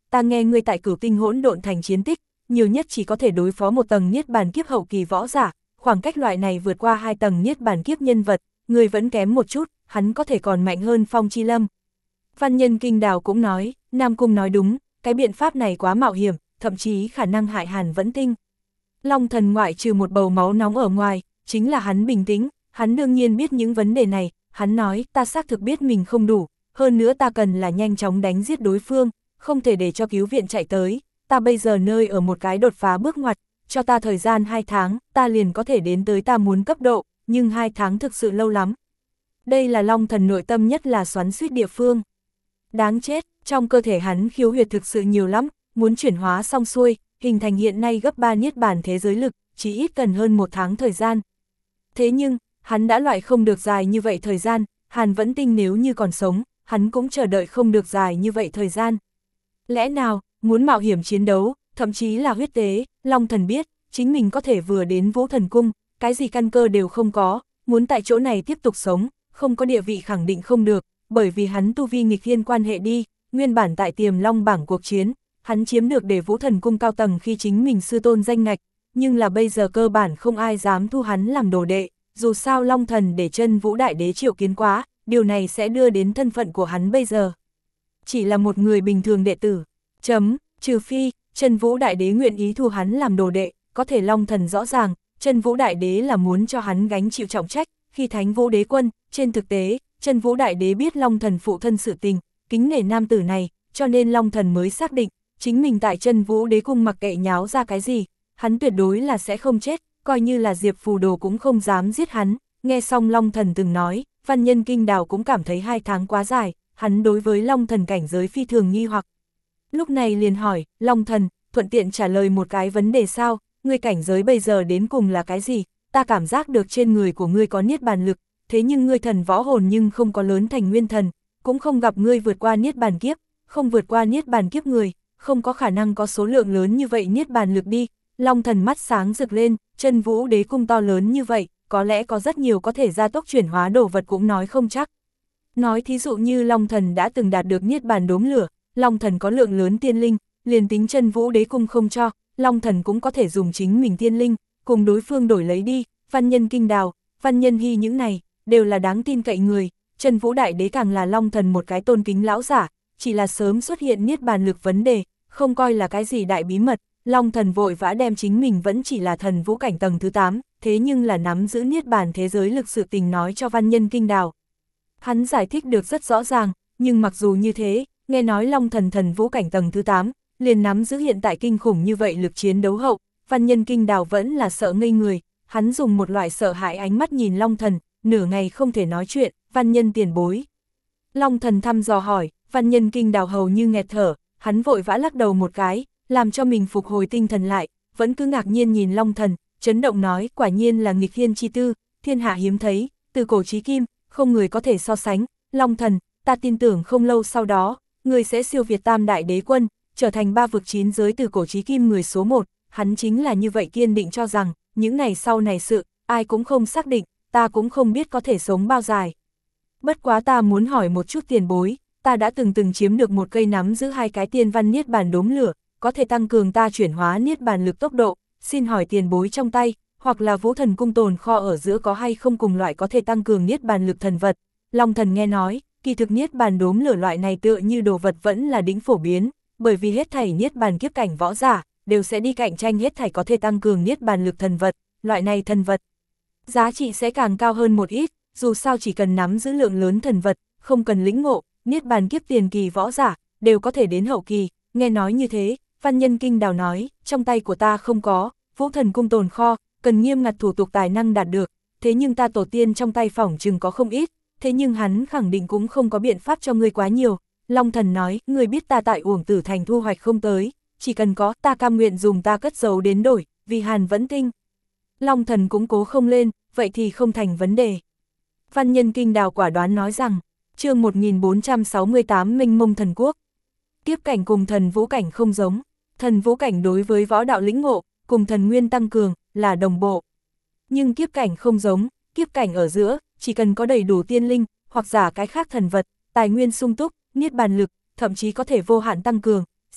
ta nghe ngươi tại Cửu Tinh Hỗn Độn Thành chiến tích, nhiều nhất chỉ có thể đối phó một tầng niết bàn kiếp hậu kỳ võ giả, khoảng cách loại này vượt qua hai tầng niết bàn kiếp nhân vật, ngươi vẫn kém một chút, hắn có thể còn mạnh hơn Phong Chi Lâm. Văn Nhân Kinh Đào cũng nói, Nam Cung nói đúng, cái biện pháp này quá mạo hiểm, thậm chí khả năng hại Hàn Vẫn Tinh. Long Thần ngoại trừ một bầu máu nóng ở ngoài, chính là hắn bình tĩnh, hắn đương nhiên biết những vấn đề này, hắn nói, ta xác thực biết mình không đủ, hơn nữa ta cần là nhanh chóng đánh giết đối phương, không thể để cho cứu viện chạy tới, ta bây giờ nơi ở một cái đột phá bước ngoặt, cho ta thời gian hai tháng, ta liền có thể đến tới ta muốn cấp độ, nhưng hai tháng thực sự lâu lắm. Đây là Long Thần nội tâm nhất là xoắn xuýt địa phương. Đáng chết, trong cơ thể hắn khiếu huyệt thực sự nhiều lắm, muốn chuyển hóa xong xuôi, hình thành hiện nay gấp ba niết bàn thế giới lực, chỉ ít cần hơn một tháng thời gian. Thế nhưng, hắn đã loại không được dài như vậy thời gian, Hàn Vẫn Tinh nếu như còn sống, hắn cũng chờ đợi không được dài như vậy thời gian. Lẽ nào, muốn mạo hiểm chiến đấu, thậm chí là huyết tế, Long Thần biết, chính mình có thể vừa đến Vũ Thần Cung, cái gì căn cơ đều không có, muốn tại chỗ này tiếp tục sống, không có địa vị khẳng định không được, bởi vì hắn tu vi nghịch thiên quan hệ đi, nguyên bản tại Tiềm Long bảng cuộc chiến, hắn chiếm được để Vũ Thần Cung cao tầng khi chính mình sư tôn danh ngạch, nhưng là bây giờ cơ bản không ai dám thu hắn làm đồ đệ, dù sao Long Thần để chân Vũ Đại Đế triệu kiến quá, điều này sẽ đưa đến thân phận của hắn bây giờ. Chỉ là một người bình thường đệ tử, chấm, trừ phi, chân Vũ Đại Đế nguyện ý thu hắn làm đồ đệ, có thể Long Thần rõ ràng, chân Vũ Đại Đế là muốn cho hắn gánh chịu trọng trách, khi Thánh Vũ Đế quân, trên thực tế, chân Vũ Đại Đế biết Long Thần phụ thân sự tình, kính nể nam tử này, cho nên Long Thần mới xác định, chính mình tại chân Vũ Đế cung mặc kệ nháo ra cái gì, hắn tuyệt đối là sẽ không chết, coi như là Diệp Phù Đồ cũng không dám giết hắn. Nghe xong Long Thần từng nói, Văn Nhân Kinh Đào cũng cảm thấy hai tháng quá dài, hắn đối với Long Thần cảnh giới phi thường nghi hoặc. Lúc này liền hỏi, Long Thần, thuận tiện trả lời một cái vấn đề sao, ngươi cảnh giới bây giờ đến cùng là cái gì, ta cảm giác được trên người của ngươi có niết bàn lực, thế nhưng ngươi thần võ hồn nhưng không có lớn thành nguyên thần, cũng không gặp ngươi vượt qua niết bàn kiếp, không vượt qua niết bàn kiếp người, không có khả năng có số lượng lớn như vậy niết bàn lực đi. Long Thần mắt sáng rực lên, chân Vũ Đế cung to lớn như vậy, có lẽ có rất nhiều có thể gia tốc chuyển hóa đồ vật cũng nói không chắc. Nói thí dụ như Long Thần đã từng đạt được niết bàn đốm lửa, Long Thần có lượng lớn tiên linh, liền tính chân Vũ Đế cung không cho, Long Thần cũng có thể dùng chính mình tiên linh, cùng đối phương đổi lấy đi. Văn Nhân Kinh Đào, Văn Nhân Hy những này, đều là đáng tin cậy người, chân Vũ Đại Đế càng là Long Thần một cái tôn kính lão giả, chỉ là sớm xuất hiện niết bàn lực vấn đề, không coi là cái gì đại bí mật. Long Thần vội vã đem chính mình vẫn chỉ là thần vũ cảnh tầng thứ tám, thế nhưng là nắm giữ niết bàn thế giới lực sự tình nói cho Văn Nhân Kinh Đào. Hắn giải thích được rất rõ ràng, nhưng mặc dù như thế, nghe nói Long Thần thần vũ cảnh tầng thứ tám, liền nắm giữ hiện tại kinh khủng như vậy lực chiến đấu hậu, Văn Nhân Kinh Đào vẫn là sợ ngây người, hắn dùng một loại sợ hãi ánh mắt nhìn Long Thần, nửa ngày không thể nói chuyện. Văn Nhân tiền bối. Long Thần thăm dò hỏi, Văn Nhân Kinh Đào hầu như nghẹt thở, hắn vội vã lắc đầu một cái, làm cho mình phục hồi tinh thần lại, vẫn cứ ngạc nhiên nhìn Long Thần, chấn động nói, quả nhiên là nghịch thiên chi tư, thiên hạ hiếm thấy, từ cổ chí kim, không người có thể so sánh. Long Thần, ta tin tưởng không lâu sau đó, người sẽ siêu việt tam đại đế quân, trở thành ba vực chín giới từ cổ chí kim người số một, hắn chính là như vậy kiên định cho rằng, những ngày sau này sự, ai cũng không xác định, ta cũng không biết có thể sống bao dài. Bất quá ta muốn hỏi một chút tiền bối, ta đã từng từng chiếm được một cây nắm giữ hai cái tiên văn niết bàn đốm lửa, có thể tăng cường ta chuyển hóa niết bàn lực tốc độ, xin hỏi tiền bối trong tay, hoặc là Vũ Thần cung tồn kho ở giữa có hay không cùng loại có thể tăng cường niết bàn lực thần vật. Long Thần nghe nói, kỳ thực niết bàn đốm lửa loại này tựa như đồ vật vẫn là đỉnh phổ biến, bởi vì hết thảy niết bàn kiếp cảnh võ giả, đều sẽ đi cạnh tranh hết thảy có thể tăng cường niết bàn lực thần vật, loại này thần vật. Giá trị sẽ càng cao hơn một ít, dù sao chỉ cần nắm giữ lượng lớn thần vật, không cần lĩnh ngộ, niết bàn kiếp tiền kỳ võ giả, đều có thể đến hậu kỳ. Nghe nói như thế, Văn Nhân Kinh Đào nói, trong tay của ta không có, Vũ Thần cung tồn kho, cần nghiêm ngặt thủ tục tài năng đạt được, thế nhưng ta tổ tiên trong tay phỏng chừng có không ít, thế nhưng hắn khẳng định cũng không có biện pháp cho ngươi quá nhiều. Long Thần nói, ngươi biết ta tại Uổng Tử Thành thu hoạch không tới, chỉ cần có, ta cam nguyện dùng ta cất giấu đến đổi, vì Hàn Vẫn Tinh. Long Thần cũng cố không lên, vậy thì không thành vấn đề. Văn Nhân Kinh Đào quả đoán nói rằng, chương một nghìn bốn trăm sáu mươi tám Minh Mông Thần Quốc. Kiếp cảnh cùng thần vũ cảnh không giống, thần vũ cảnh đối với võ đạo lĩnh ngộ, cùng thần nguyên tăng cường, là đồng bộ. Nhưng kiếp cảnh không giống, kiếp cảnh ở giữa, chỉ cần có đầy đủ tiên linh, hoặc giả cái khác thần vật, tài nguyên sung túc, niết bàn lực, thậm chí có thể vô hạn tăng cường,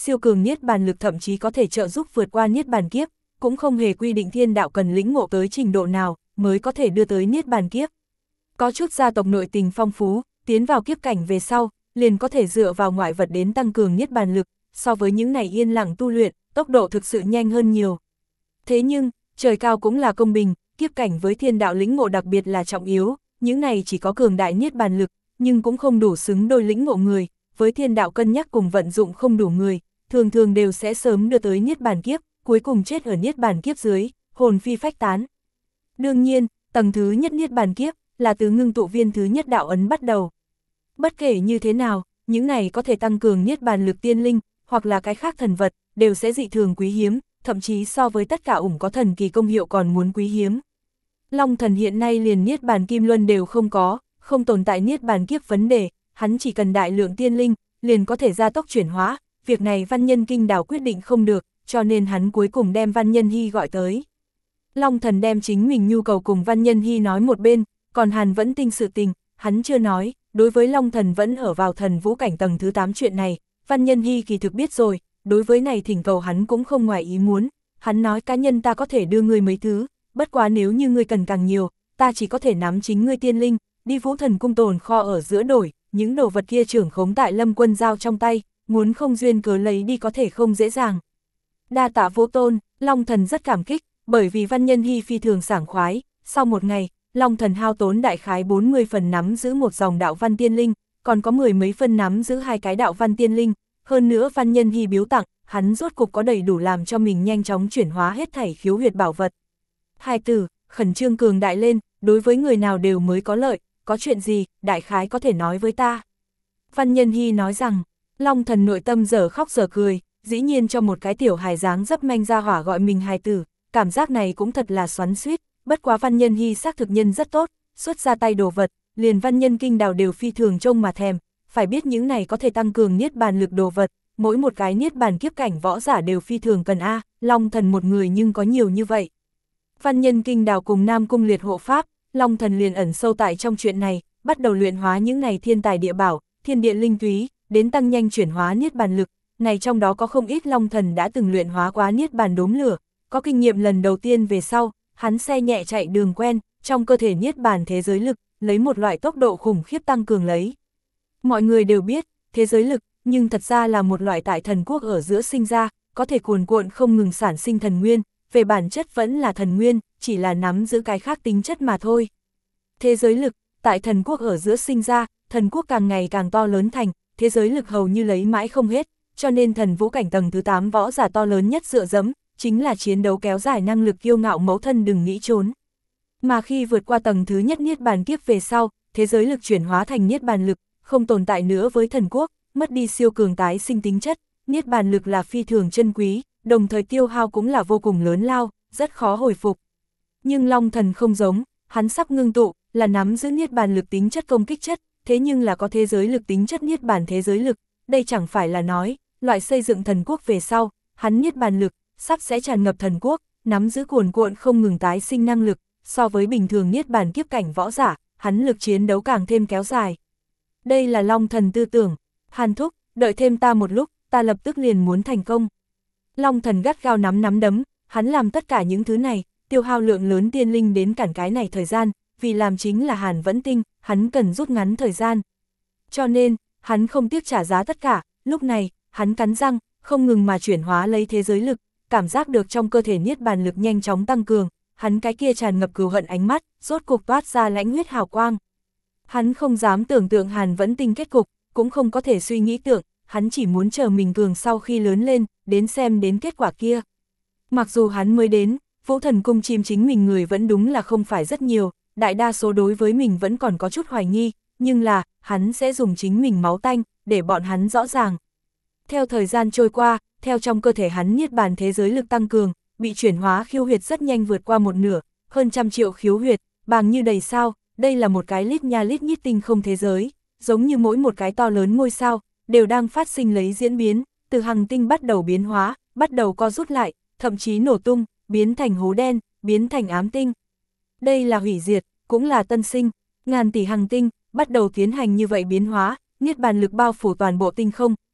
siêu cường niết bàn lực thậm chí có thể trợ giúp vượt qua niết bàn kiếp, cũng không hề quy định thiên đạo cần lĩnh ngộ tới trình độ nào mới có thể đưa tới niết bàn kiếp. Có chút gia tộc nội tình phong phú, tiến vào kiếp cảnh về sau, liền có thể dựa vào ngoại vật đến tăng cường niết bàn lực, so với những này yên lặng tu luyện, tốc độ thực sự nhanh hơn nhiều. Thế nhưng, trời cao cũng là công bình, kiếp cảnh với thiên đạo lĩnh ngộ đặc biệt là trọng yếu, những này chỉ có cường đại niết bàn lực, nhưng cũng không đủ xứng đôi lĩnh ngộ người, với thiên đạo cân nhắc cùng vận dụng không đủ người, thường thường đều sẽ sớm đưa tới niết bàn kiếp, cuối cùng chết ở niết bàn kiếp dưới, hồn phi phách tán. Đương nhiên, tầng thứ nhất niết bàn kiếp là từ ngưng tụ viên thứ nhất đạo ấn bắt đầu. Bất kể như thế nào, những này có thể tăng cường niết bàn lực tiên linh, hoặc là cái khác thần vật, đều sẽ dị thường quý hiếm, thậm chí so với tất cả ủng có thần kỳ công hiệu còn muốn quý hiếm. Long thần hiện nay liền niết bàn kim luân đều không có, không tồn tại niết bàn kiếp vấn đề, hắn chỉ cần đại lượng tiên linh, liền có thể gia tốc chuyển hóa, việc này Văn Nhân Kinh Đảo quyết định không được, cho nên hắn cuối cùng đem Văn Nhân Hy gọi tới. Long thần đem chính mình nhu cầu cùng Văn Nhân Hy nói một bên, còn Hàn Vẫn Tinh sự tình, hắn chưa nói, đối với Long thần vẫn ở vào thần vũ cảnh tầng thứ tám chuyện này, Văn Nhân Hy kỳ thực biết rồi, đối với này thỉnh cầu hắn cũng không ngoài ý muốn, hắn nói cá nhân ta có thể đưa ngươi mấy thứ, bất quá nếu như ngươi cần càng nhiều, ta chỉ có thể nắm chính ngươi tiên linh, đi Vũ Thần cung tồn kho ở giữa đổi, những đồ vật kia trưởng khống tại Lâm Quân giao trong tay, muốn không duyên cớ lấy đi có thể không dễ dàng. Đa tạ Vô Tôn, Long thần rất cảm kích, bởi vì Văn Nhân Hy phi thường sảng khoái, sau một ngày, Long thần hao tốn đại khái bốn mươi phần nắm giữ một dòng đạo văn tiên linh, còn có mười mấy phân nắm giữ hai cái đạo văn tiên linh, hơn nữa Văn Nhân Hy biếu tặng, hắn rốt cục có đầy đủ làm cho mình nhanh chóng chuyển hóa hết thảy khiếu huyệt bảo vật. Hai tử, khẩn trương cường đại lên, đối với người nào đều mới có lợi, có chuyện gì, đại khái có thể nói với ta. Văn Nhân Hy nói rằng, Long thần nội tâm dở khóc dở cười, dĩ nhiên cho một cái tiểu hài dáng dấp manh ra hỏa gọi mình hài tử, cảm giác này cũng thật là xoắn xuýt, bất quá Văn Nhân Hy xác thực nhân rất tốt, xuất ra tay đồ vật, liền Văn Nhân Kinh Đào đều phi thường trông mà thèm, phải biết những này có thể tăng cường niết bàn lực đồ vật, mỗi một cái niết bàn kiếp cảnh võ giả đều phi thường cần a, Long thần một người nhưng có nhiều như vậy. Văn Nhân Kinh Đào cùng Nam Cung Liệt hộ pháp, Long thần liền ẩn sâu tại trong chuyện này, bắt đầu luyện hóa những này thiên tài địa bảo, thiên địa linh túy, đến tăng nhanh chuyển hóa niết bàn lực, này trong đó có không ít Long thần đã từng luyện hóa quá niết bàn đốm lửa, có kinh nghiệm lần đầu tiên về sau, hắn xe nhẹ chạy đường quen, trong cơ thể niết bàn thế giới lực, lấy một loại tốc độ khủng khiếp tăng cường lấy. Mọi người đều biết, thế giới lực, nhưng thật ra là một loại tại thần quốc ở giữa sinh ra, có thể cuồn cuộn không ngừng sản sinh thần nguyên, về bản chất vẫn là thần nguyên, chỉ là nắm giữ cái khác tính chất mà thôi. Thế giới lực, tại thần quốc ở giữa sinh ra, thần quốc càng ngày càng to lớn thành, thế giới lực hầu như lấy mãi không hết, cho nên thần vũ cảnh tầng thứ tám võ giả to lớn nhất dựa dẫm, chính là chiến đấu kéo dài năng lực kiêu ngạo mẫu thân đừng nghĩ trốn. Mà khi vượt qua tầng thứ nhất niết bàn kiếp về sau, thế giới lực chuyển hóa thành niết bàn lực, không tồn tại nữa với thần quốc, mất đi siêu cường tái sinh tính chất, niết bàn lực là phi thường chân quý, đồng thời tiêu hao cũng là vô cùng lớn lao, rất khó hồi phục. Nhưng Long thần không giống, hắn sắp ngưng tụ, là nắm giữ niết bàn lực tính chất công kích chất, thế nhưng là có thế giới lực tính chất niết bàn thế giới lực, đây chẳng phải là nói, loại xây dựng thần quốc về sau, hắn niết bàn lực, sắp sẽ tràn ngập thần quốc, nắm giữ cuồn cuộn không ngừng tái sinh năng lực, so với bình thường niết bàn kiếp cảnh võ giả, hắn lực chiến đấu càng thêm kéo dài. Đây là Long thần tư tưởng, Hàn thúc, đợi thêm ta một lúc, ta lập tức liền muốn thành công. Long thần gắt gao nắm nắm đấm, hắn làm tất cả những thứ này, tiêu hao lượng lớn tiên linh đến cản cái này thời gian, vì làm chính là Hàn Vẫn Tinh, hắn cần rút ngắn thời gian. Cho nên, hắn không tiếc trả giá tất cả, lúc này, hắn cắn răng, không ngừng mà chuyển hóa lấy thế giới lực, cảm giác được trong cơ thể niết bàn lực nhanh chóng tăng cường, hắn cái kia tràn ngập cừu hận ánh mắt, rốt cục toát ra lãnh huyết hào quang. Hắn không dám tưởng tượng Hàn Vẫn Tinh kết cục, cũng không có thể suy nghĩ tưởng, hắn chỉ muốn chờ mình cường sau khi lớn lên, đến xem đến kết quả kia. Mặc dù hắn mới đến, Vũ Thần cung chim chính mình người vẫn đúng là không phải rất nhiều, đại đa số đối với mình vẫn còn có chút hoài nghi, nhưng là, hắn sẽ dùng chính mình máu tanh, để bọn hắn rõ ràng. Theo thời gian trôi qua, theo trong cơ thể hắn niết bàn thế giới lực tăng cường, bị chuyển hóa khiếu huyệt rất nhanh vượt qua một nửa, hơn trăm triệu khiếu huyệt, bàng như đầy sao, đây là một cái lít nha lít nhít tinh không thế giới, giống như mỗi một cái to lớn ngôi sao, đều đang phát sinh lấy diễn biến, từ hằng tinh bắt đầu biến hóa, bắt đầu co rút lại, thậm chí nổ tung, biến thành hố đen, biến thành ám tinh. Đây là hủy diệt, cũng là tân sinh, ngàn tỷ hằng tinh, bắt đầu tiến hành như vậy biến hóa, niết bàn lực bao phủ toàn bộ tinh không,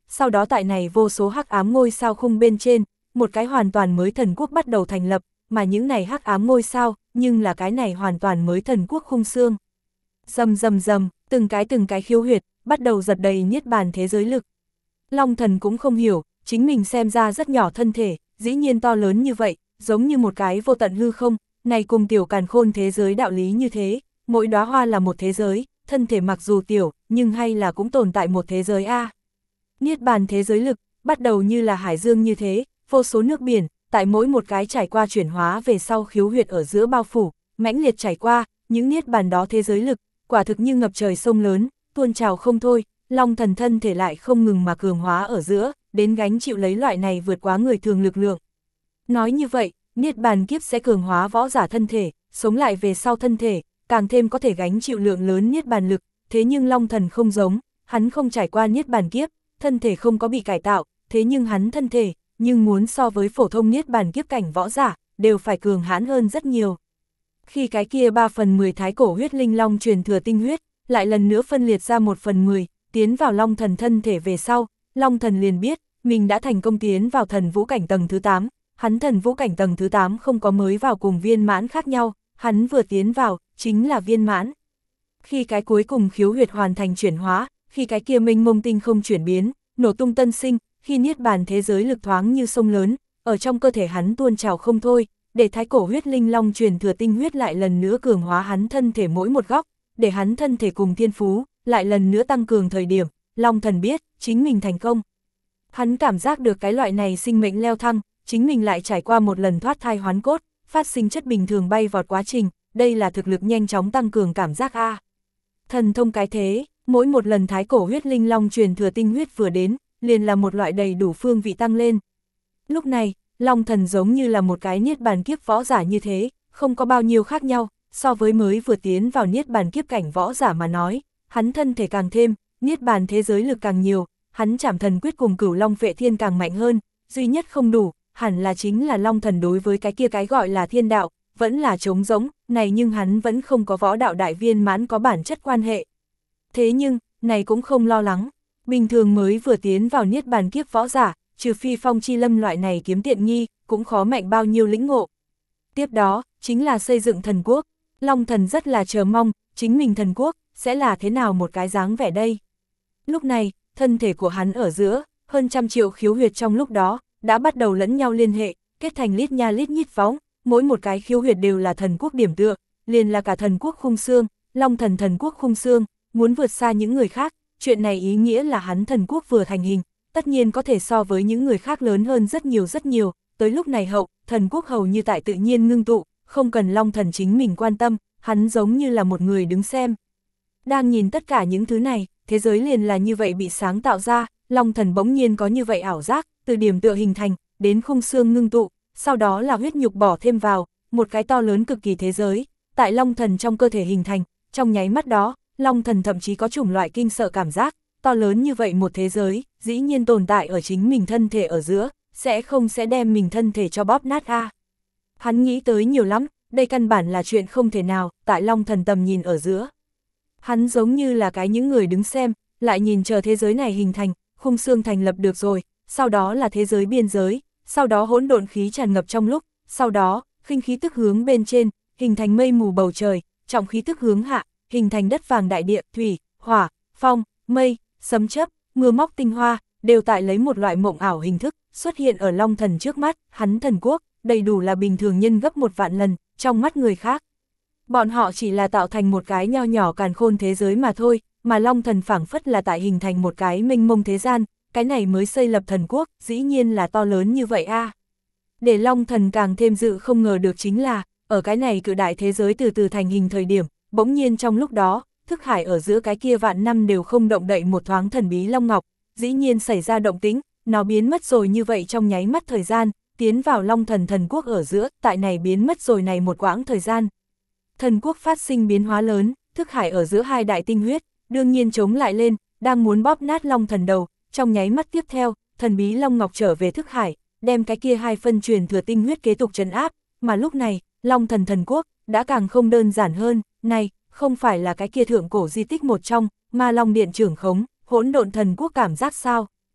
sau đó tại này vô số hắc ám ngôi sao khung bên trên, một cái hoàn toàn mới thần quốc bắt đầu thành lập, mà những này hắc ám ngôi sao, nhưng là cái này hoàn toàn mới thần quốc khung xương. Rầm rầm rầm, từng cái từng cái khiếu huyệt, bắt đầu giật đầy niết bàn thế giới lực. Long thần cũng không hiểu, chính mình xem ra rất nhỏ thân thể, dĩ nhiên to lớn như vậy, giống như một cái vô tận hư không, này cùng tiểu càn khôn thế giới đạo lý như thế, mỗi đóa hoa là một thế giới, thân thể mặc dù tiểu, nhưng hay là cũng tồn tại một thế giới a. Niết bàn thế giới lực, bắt đầu như là hải dương như thế, vô số nước biển, tại mỗi một cái trải qua chuyển hóa về sau khiếu huyệt ở giữa bao phủ, mãnh liệt trải qua, những niết bàn đó thế giới lực, quả thực như ngập trời sông lớn, tuôn trào không thôi, Long thần thân thể lại không ngừng mà cường hóa ở giữa, đến gánh chịu lấy loại này vượt quá người thường lực lượng. Nói như vậy, niết bàn kiếp sẽ cường hóa võ giả thân thể, sống lại về sau thân thể, càng thêm có thể gánh chịu lượng lớn niết bàn lực, thế nhưng Long thần không giống, hắn không trải qua niết bàn kiếp, thân thể không có bị cải tạo, thế nhưng hắn thân thể, nhưng muốn so với phổ thông niết bàn kiếp cảnh võ giả, đều phải cường hãn hơn rất nhiều. Khi cái kia ba phần mười thái cổ huyết linh long truyền thừa tinh huyết, lại lần nữa phân liệt ra một phần mười, tiến vào Long thần thân thể về sau, Long thần liền biết, mình đã thành công tiến vào thần vũ cảnh tầng thứ tám, hắn thần vũ cảnh tầng thứ tám không có mới vào cùng viên mãn khác nhau, hắn vừa tiến vào, chính là viên mãn. Khi cái cuối cùng khiếu huyệt hoàn thành chuyển hóa, khi cái kia mênh mông tinh không chuyển biến, nổ tung tân sinh, khi niết bàn thế giới lực thoáng như sông lớn, ở trong cơ thể hắn tuôn trào không thôi, để thái cổ huyết linh long truyền thừa tinh huyết lại lần nữa cường hóa hắn thân thể mỗi một góc, để hắn thân thể cùng thiên phú, lại lần nữa tăng cường thời điểm, Long thần biết, chính mình thành công. Hắn cảm giác được cái loại này sinh mệnh leo thăng, chính mình lại trải qua một lần thoát thai hoán cốt, phát sinh chất bình thường bay vọt quá trình, đây là thực lực nhanh chóng tăng cường cảm giác A. Thần thông cái thế, mỗi một lần thái cổ huyết linh long truyền thừa tinh huyết vừa đến, liền là một loại đầy đủ phương vị tăng lên. Lúc này, Long thần giống như là một cái niết bàn kiếp võ giả như thế, không có bao nhiêu khác nhau, so với mới vừa tiến vào niết bàn kiếp cảnh võ giả mà nói, hắn thân thể càng thêm, niết bàn thế giới lực càng nhiều, hắn trảm thần quyết cùng cửu long vệ thiên càng mạnh hơn, duy nhất không đủ, hẳn là chính là Long thần đối với cái kia cái gọi là thiên đạo, vẫn là trống rỗng, này nhưng hắn vẫn không có võ đạo đại viên mãn có bản chất quan hệ. Thế nhưng, này cũng không lo lắng, bình thường mới vừa tiến vào niết bàn kiếp võ giả, trừ phi phong chi lâm loại này kiếm tiện nghi, cũng khó mạnh bao nhiêu lĩnh ngộ. Tiếp đó, chính là xây dựng thần quốc, Long thần rất là chờ mong, chính mình thần quốc, sẽ là thế nào một cái dáng vẻ đây. Lúc này, thân thể của hắn ở giữa, hơn trăm triệu khiếu huyệt trong lúc đó, đã bắt đầu lẫn nhau liên hệ, kết thành lít nha lít nhít võng, mỗi một cái khiếu huyệt đều là thần quốc điểm tựa, liền là cả thần quốc khung xương, Long thần thần quốc khung xương, muốn vượt xa những người khác, chuyện này ý nghĩa là hắn thần quốc vừa thành hình, tất nhiên có thể so với những người khác lớn hơn rất nhiều rất nhiều, tới lúc này hậu, thần quốc hầu như tại tự nhiên ngưng tụ, không cần Long thần chính mình quan tâm, hắn giống như là một người đứng xem. Đang nhìn tất cả những thứ này, thế giới liền là như vậy bị sáng tạo ra, Long thần bỗng nhiên có như vậy ảo giác, từ điểm tựa hình thành, đến khung xương ngưng tụ, sau đó là huyết nhục bỏ thêm vào, một cái to lớn cực kỳ thế giới, tại Long thần trong cơ thể hình thành, trong nháy mắt đó, Long thần thậm chí có chủng loại kinh sợ cảm giác, to lớn như vậy một thế giới, dĩ nhiên tồn tại ở chính mình thân thể ở giữa, sẽ không sẽ đem mình thân thể cho bóp nát a. Hắn nghĩ tới nhiều lắm, đây căn bản là chuyện không thể nào, tại Long thần tầm nhìn ở giữa. Hắn giống như là cái những người đứng xem, lại nhìn chờ thế giới này hình thành, khung xương thành lập được rồi, sau đó là thế giới biên giới, sau đó hỗn độn khí tràn ngập trong lúc, sau đó, khinh khí tức hướng bên trên, hình thành mây mù bầu trời, trọng khí tức hướng hạ, hình thành đất vàng đại địa, thủy, hỏa, phong, mây, sấm chớp, mưa móc tinh hoa, đều tại lấy một loại mộng ảo hình thức, xuất hiện ở Long thần trước mắt, hắn thần quốc, đầy đủ là bình thường nhân gấp một vạn lần, trong mắt người khác. Bọn họ chỉ là tạo thành một cái nho nhỏ càn khôn thế giới mà thôi, mà Long thần phảng phất là tại hình thành một cái mênh mông thế gian, cái này mới xây lập thần quốc, dĩ nhiên là to lớn như vậy a. À. Để Long thần càng thêm dự không ngờ được chính là, ở cái này cự đại thế giới từ từ thành hình thời điểm, bỗng nhiên trong lúc đó, thức hải ở giữa cái kia vạn năm đều không động đậy một thoáng thần bí Long Ngọc, dĩ nhiên xảy ra động tĩnh, nó biến mất rồi như vậy trong nháy mắt thời gian, tiến vào Long thần thần quốc ở giữa, tại này biến mất rồi này một quãng thời gian. Thần quốc phát sinh biến hóa lớn, thức hải ở giữa hai đại tinh huyết, đương nhiên chống lại lên, đang muốn bóp nát Long thần đầu, trong nháy mắt tiếp theo, thần bí Long Ngọc trở về thức hải, đem cái kia hai phân truyền thừa tinh huyết kế tục trấn áp, mà lúc này, Long thần thần quốc, đã càng không đơn giản hơn, này, không phải là cái kia thượng cổ di tích một trong, mà Long điện trưởng khống, hỗn độn thần quốc cảm giác sao.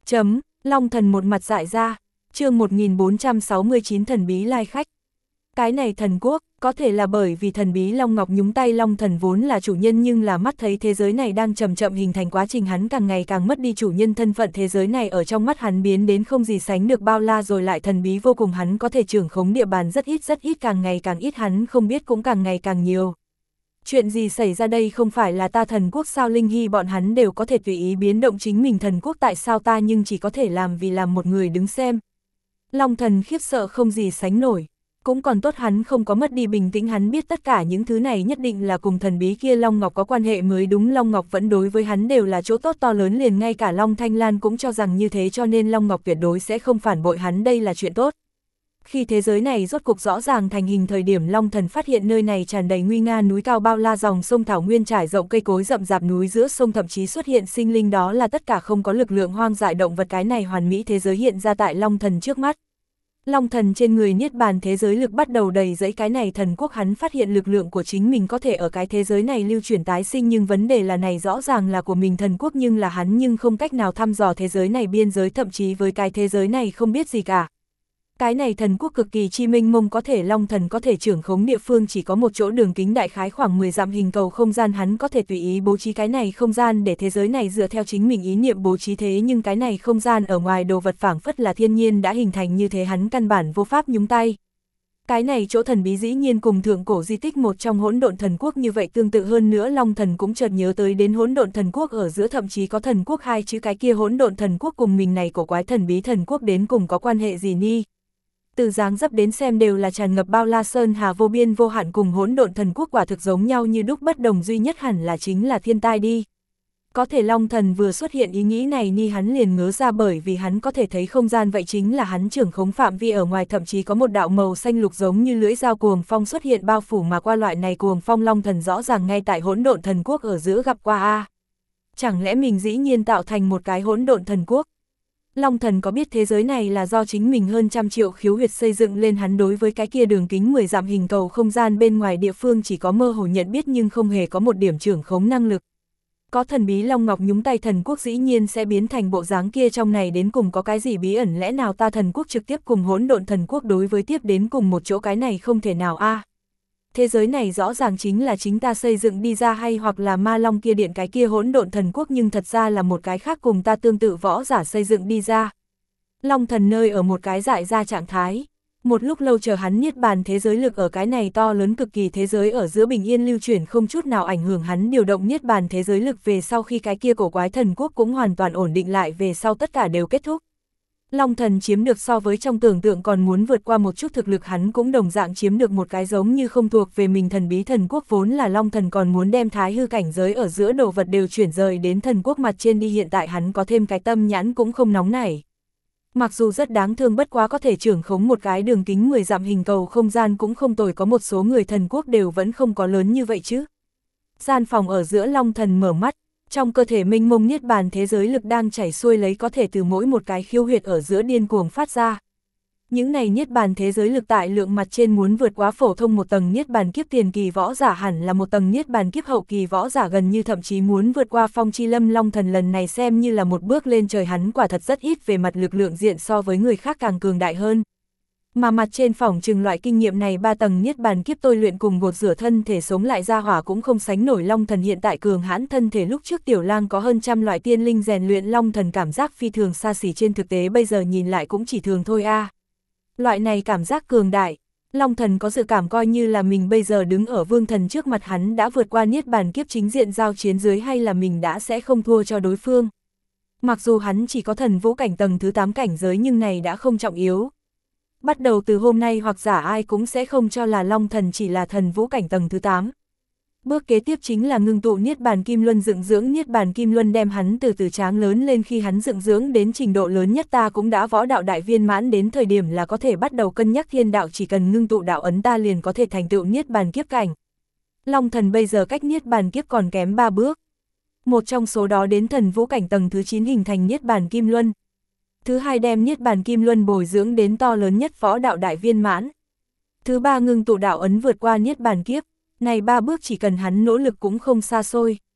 Chấm, Long Thần một mặt dại ra, chương một nghìn bốn trăm sáu mươi chín thần bí lai khách. Cái này thần quốc, có thể là bởi vì thần bí Long Ngọc nhúng tay Long Thần vốn là chủ nhân nhưng là mắt thấy thế giới này đang chậm chậm hình thành quá trình hắn càng ngày càng mất đi chủ nhân thân phận thế giới này ở trong mắt hắn biến đến không gì sánh được bao la rồi lại thần bí vô cùng hắn có thể trưởng khống địa bàn rất ít rất ít càng ngày càng ít hắn không biết cũng càng ngày càng nhiều. Chuyện gì xảy ra đây không phải là ta thần quốc sao Linh Hy bọn hắn đều có thể tùy ý biến động chính mình thần quốc tại sao ta nhưng chỉ có thể làm vì làm một người đứng xem. Long Thần khiếp sợ không gì sánh nổi. Cũng còn tốt hắn không có mất đi bình tĩnh hắn biết tất cả những thứ này nhất định là cùng thần bí kia Long Ngọc có quan hệ mới đúng Long Ngọc vẫn đối với hắn đều là chỗ tốt to lớn liền ngay cả Long Thanh Lan cũng cho rằng như thế cho nên Long Ngọc tuyệt đối sẽ không phản bội hắn đây là chuyện tốt. Khi thế giới này rốt cục rõ ràng thành hình thời điểm Long Thần phát hiện nơi này tràn đầy nguy nga núi cao bao la dòng sông thảo nguyên trải rộng cây cối rậm rạp núi giữa sông thậm chí xuất hiện sinh linh đó là tất cả không có lực lượng hoang dại động vật cái này hoàn mỹ thế giới hiện ra tại Long Thần trước mắt. Long Thần trên người niết bàn thế giới lực bắt đầu đầy dẫy cái này thần quốc hắn phát hiện lực lượng của chính mình có thể ở cái thế giới này lưu chuyển tái sinh nhưng vấn đề là này rõ ràng là của mình thần quốc nhưng là hắn nhưng không cách nào thăm dò thế giới này biên giới thậm chí với cái thế giới này không biết gì cả. Cái này thần quốc cực kỳ chi minh mông có thể Long Thần có thể trưởng khống địa phương chỉ có một chỗ đường kính đại khái khoảng mười dặm hình cầu không gian hắn có thể tùy ý bố trí cái này không gian để thế giới này dựa theo chính mình ý niệm bố trí thế nhưng cái này không gian ở ngoài đồ vật phảng phất là thiên nhiên đã hình thành như thế hắn căn bản vô pháp nhúng tay. Cái này chỗ thần bí dĩ nhiên cùng thượng cổ di tích một trong hỗn độn thần quốc như vậy tương tự hơn nữa Long Thần cũng chợt nhớ tới đến hỗn độn thần quốc ở giữa thậm chí có thần quốc hai chữ cái kia hỗn độn thần quốc cùng mình này cổ quái thần bí thần quốc đến cùng có quan hệ gì ni. Từ dáng dấp đến xem đều là tràn ngập bao la sơn hà vô biên vô hạn cùng hỗn độn thần quốc quả thực giống nhau như đúc bất đồng duy nhất hẳn là chính là thiên tai đi. Có thể Long Thần vừa xuất hiện ý nghĩ này ni hắn liền ngớ ra bởi vì hắn có thể thấy không gian vậy chính là hắn trưởng khống phạm vi ở ngoài thậm chí có một đạo màu xanh lục giống như lưỡi dao cuồng phong xuất hiện bao phủ mà qua loại này cuồng phong Long Thần rõ ràng ngay tại hỗn độn thần quốc ở giữa gặp qua a. Chẳng lẽ mình dĩ nhiên tạo thành một cái hỗn độn thần quốc? Long Thần có biết thế giới này là do chính mình hơn trăm triệu khiếu huyệt xây dựng lên hắn đối với cái kia đường kính mười dặm hình cầu không gian bên ngoài địa phương chỉ có mơ hồ nhận biết nhưng không hề có một điểm trưởng khống năng lực. Có thần bí Long Ngọc nhúng tay thần quốc dĩ nhiên sẽ biến thành bộ dáng kia trong này đến cùng có cái gì bí ẩn lẽ nào ta thần quốc trực tiếp cùng hỗn độn thần quốc đối với tiếp đến cùng một chỗ cái này không thể nào a. À. Thế giới này rõ ràng chính là chính ta xây dựng đi ra hay hoặc là ma long kia điện cái kia hỗn độn thần quốc nhưng thật ra là một cái khác cùng ta tương tự võ giả xây dựng đi ra. Long Thần nơi ở một cái dại ra trạng thái. Một lúc lâu chờ hắn niết bàn thế giới lực ở cái này to lớn cực kỳ thế giới ở giữa bình yên lưu chuyển không chút nào ảnh hưởng hắn điều động niết bàn thế giới lực về sau khi cái kia cổ quái thần quốc cũng hoàn toàn ổn định lại về sau tất cả đều kết thúc. Long Thần chiếm được so với trong tưởng tượng còn muốn vượt qua một chút thực lực hắn cũng đồng dạng chiếm được một cái giống như không thuộc về mình thần bí thần quốc vốn là Long Thần còn muốn đem thái hư cảnh giới ở giữa đồ vật đều chuyển rời đến thần quốc mặt trên đi hiện tại hắn có thêm cái tâm nhãn cũng không nóng nảy. Mặc dù rất đáng thương bất quá có thể trưởng khống một cái đường kính mười dặm hình cầu không gian cũng không tồi có một số người thần quốc đều vẫn không có lớn như vậy chứ. Gian phòng ở giữa Long Thần mở mắt. Trong cơ thể mênh mông niết bàn thế giới lực đang chảy xuôi lấy có thể từ mỗi một cái khiêu huyệt ở giữa điên cuồng phát ra. Những này niết bàn thế giới lực tại lượng mặt trên muốn vượt quá phổ thông một tầng niết bàn kiếp tiền kỳ võ giả hẳn là một tầng niết bàn kiếp hậu kỳ võ giả gần như thậm chí muốn vượt qua Phong Chi Lâm Long Thần lần này xem như là một bước lên trời hắn quả thật rất ít về mặt lực lượng diện so với người khác càng cường đại hơn. Mà mặt trên phỏng chừng loại kinh nghiệm này ba tầng niết bàn kiếp tôi luyện cùng gột rửa thân thể sống lại ra hỏa cũng không sánh nổi Long Thần hiện tại cường hãn thân thể lúc trước Tiểu Lang có hơn trăm loại tiên linh rèn luyện Long Thần cảm giác phi thường xa xỉ trên thực tế bây giờ nhìn lại cũng chỉ thường thôi a. À. Loại này cảm giác cường đại, Long Thần có dự cảm coi như là mình bây giờ đứng ở Vương Thần trước mặt hắn đã vượt qua niết bàn kiếp chính diện giao chiến dưới hay là mình đã sẽ không thua cho đối phương. Mặc dù hắn chỉ có thần vũ cảnh tầng thứ tám cảnh giới nhưng này đã không trọng yếu. Bắt đầu từ hôm nay hoặc giả ai cũng sẽ không cho là Long Thần chỉ là thần vũ cảnh tầng thứ tám. Bước kế tiếp chính là ngưng tụ niết bàn kim luân dựng dưỡng niết bàn kim luân đem hắn từ từ tráng lớn lên khi hắn dựng dưỡng đến trình độ lớn nhất ta cũng đã võ đạo đại viên mãn đến thời điểm là có thể bắt đầu cân nhắc thiên đạo chỉ cần ngưng tụ đạo ấn ta liền có thể thành tựu niết bàn kiếp cảnh. Long Thần bây giờ cách niết bàn kiếp còn kém ba bước. Một trong số đó đến thần vũ cảnh tầng thứ chín hình thành niết bàn kim luân. Thứ hai đem niết bàn kim luân bồi dưỡng đến to lớn nhất võ đạo đại viên mãn. Thứ ba ngưng tụ đạo ấn vượt qua niết bàn kiếp, này ba bước chỉ cần hắn nỗ lực cũng không xa xôi.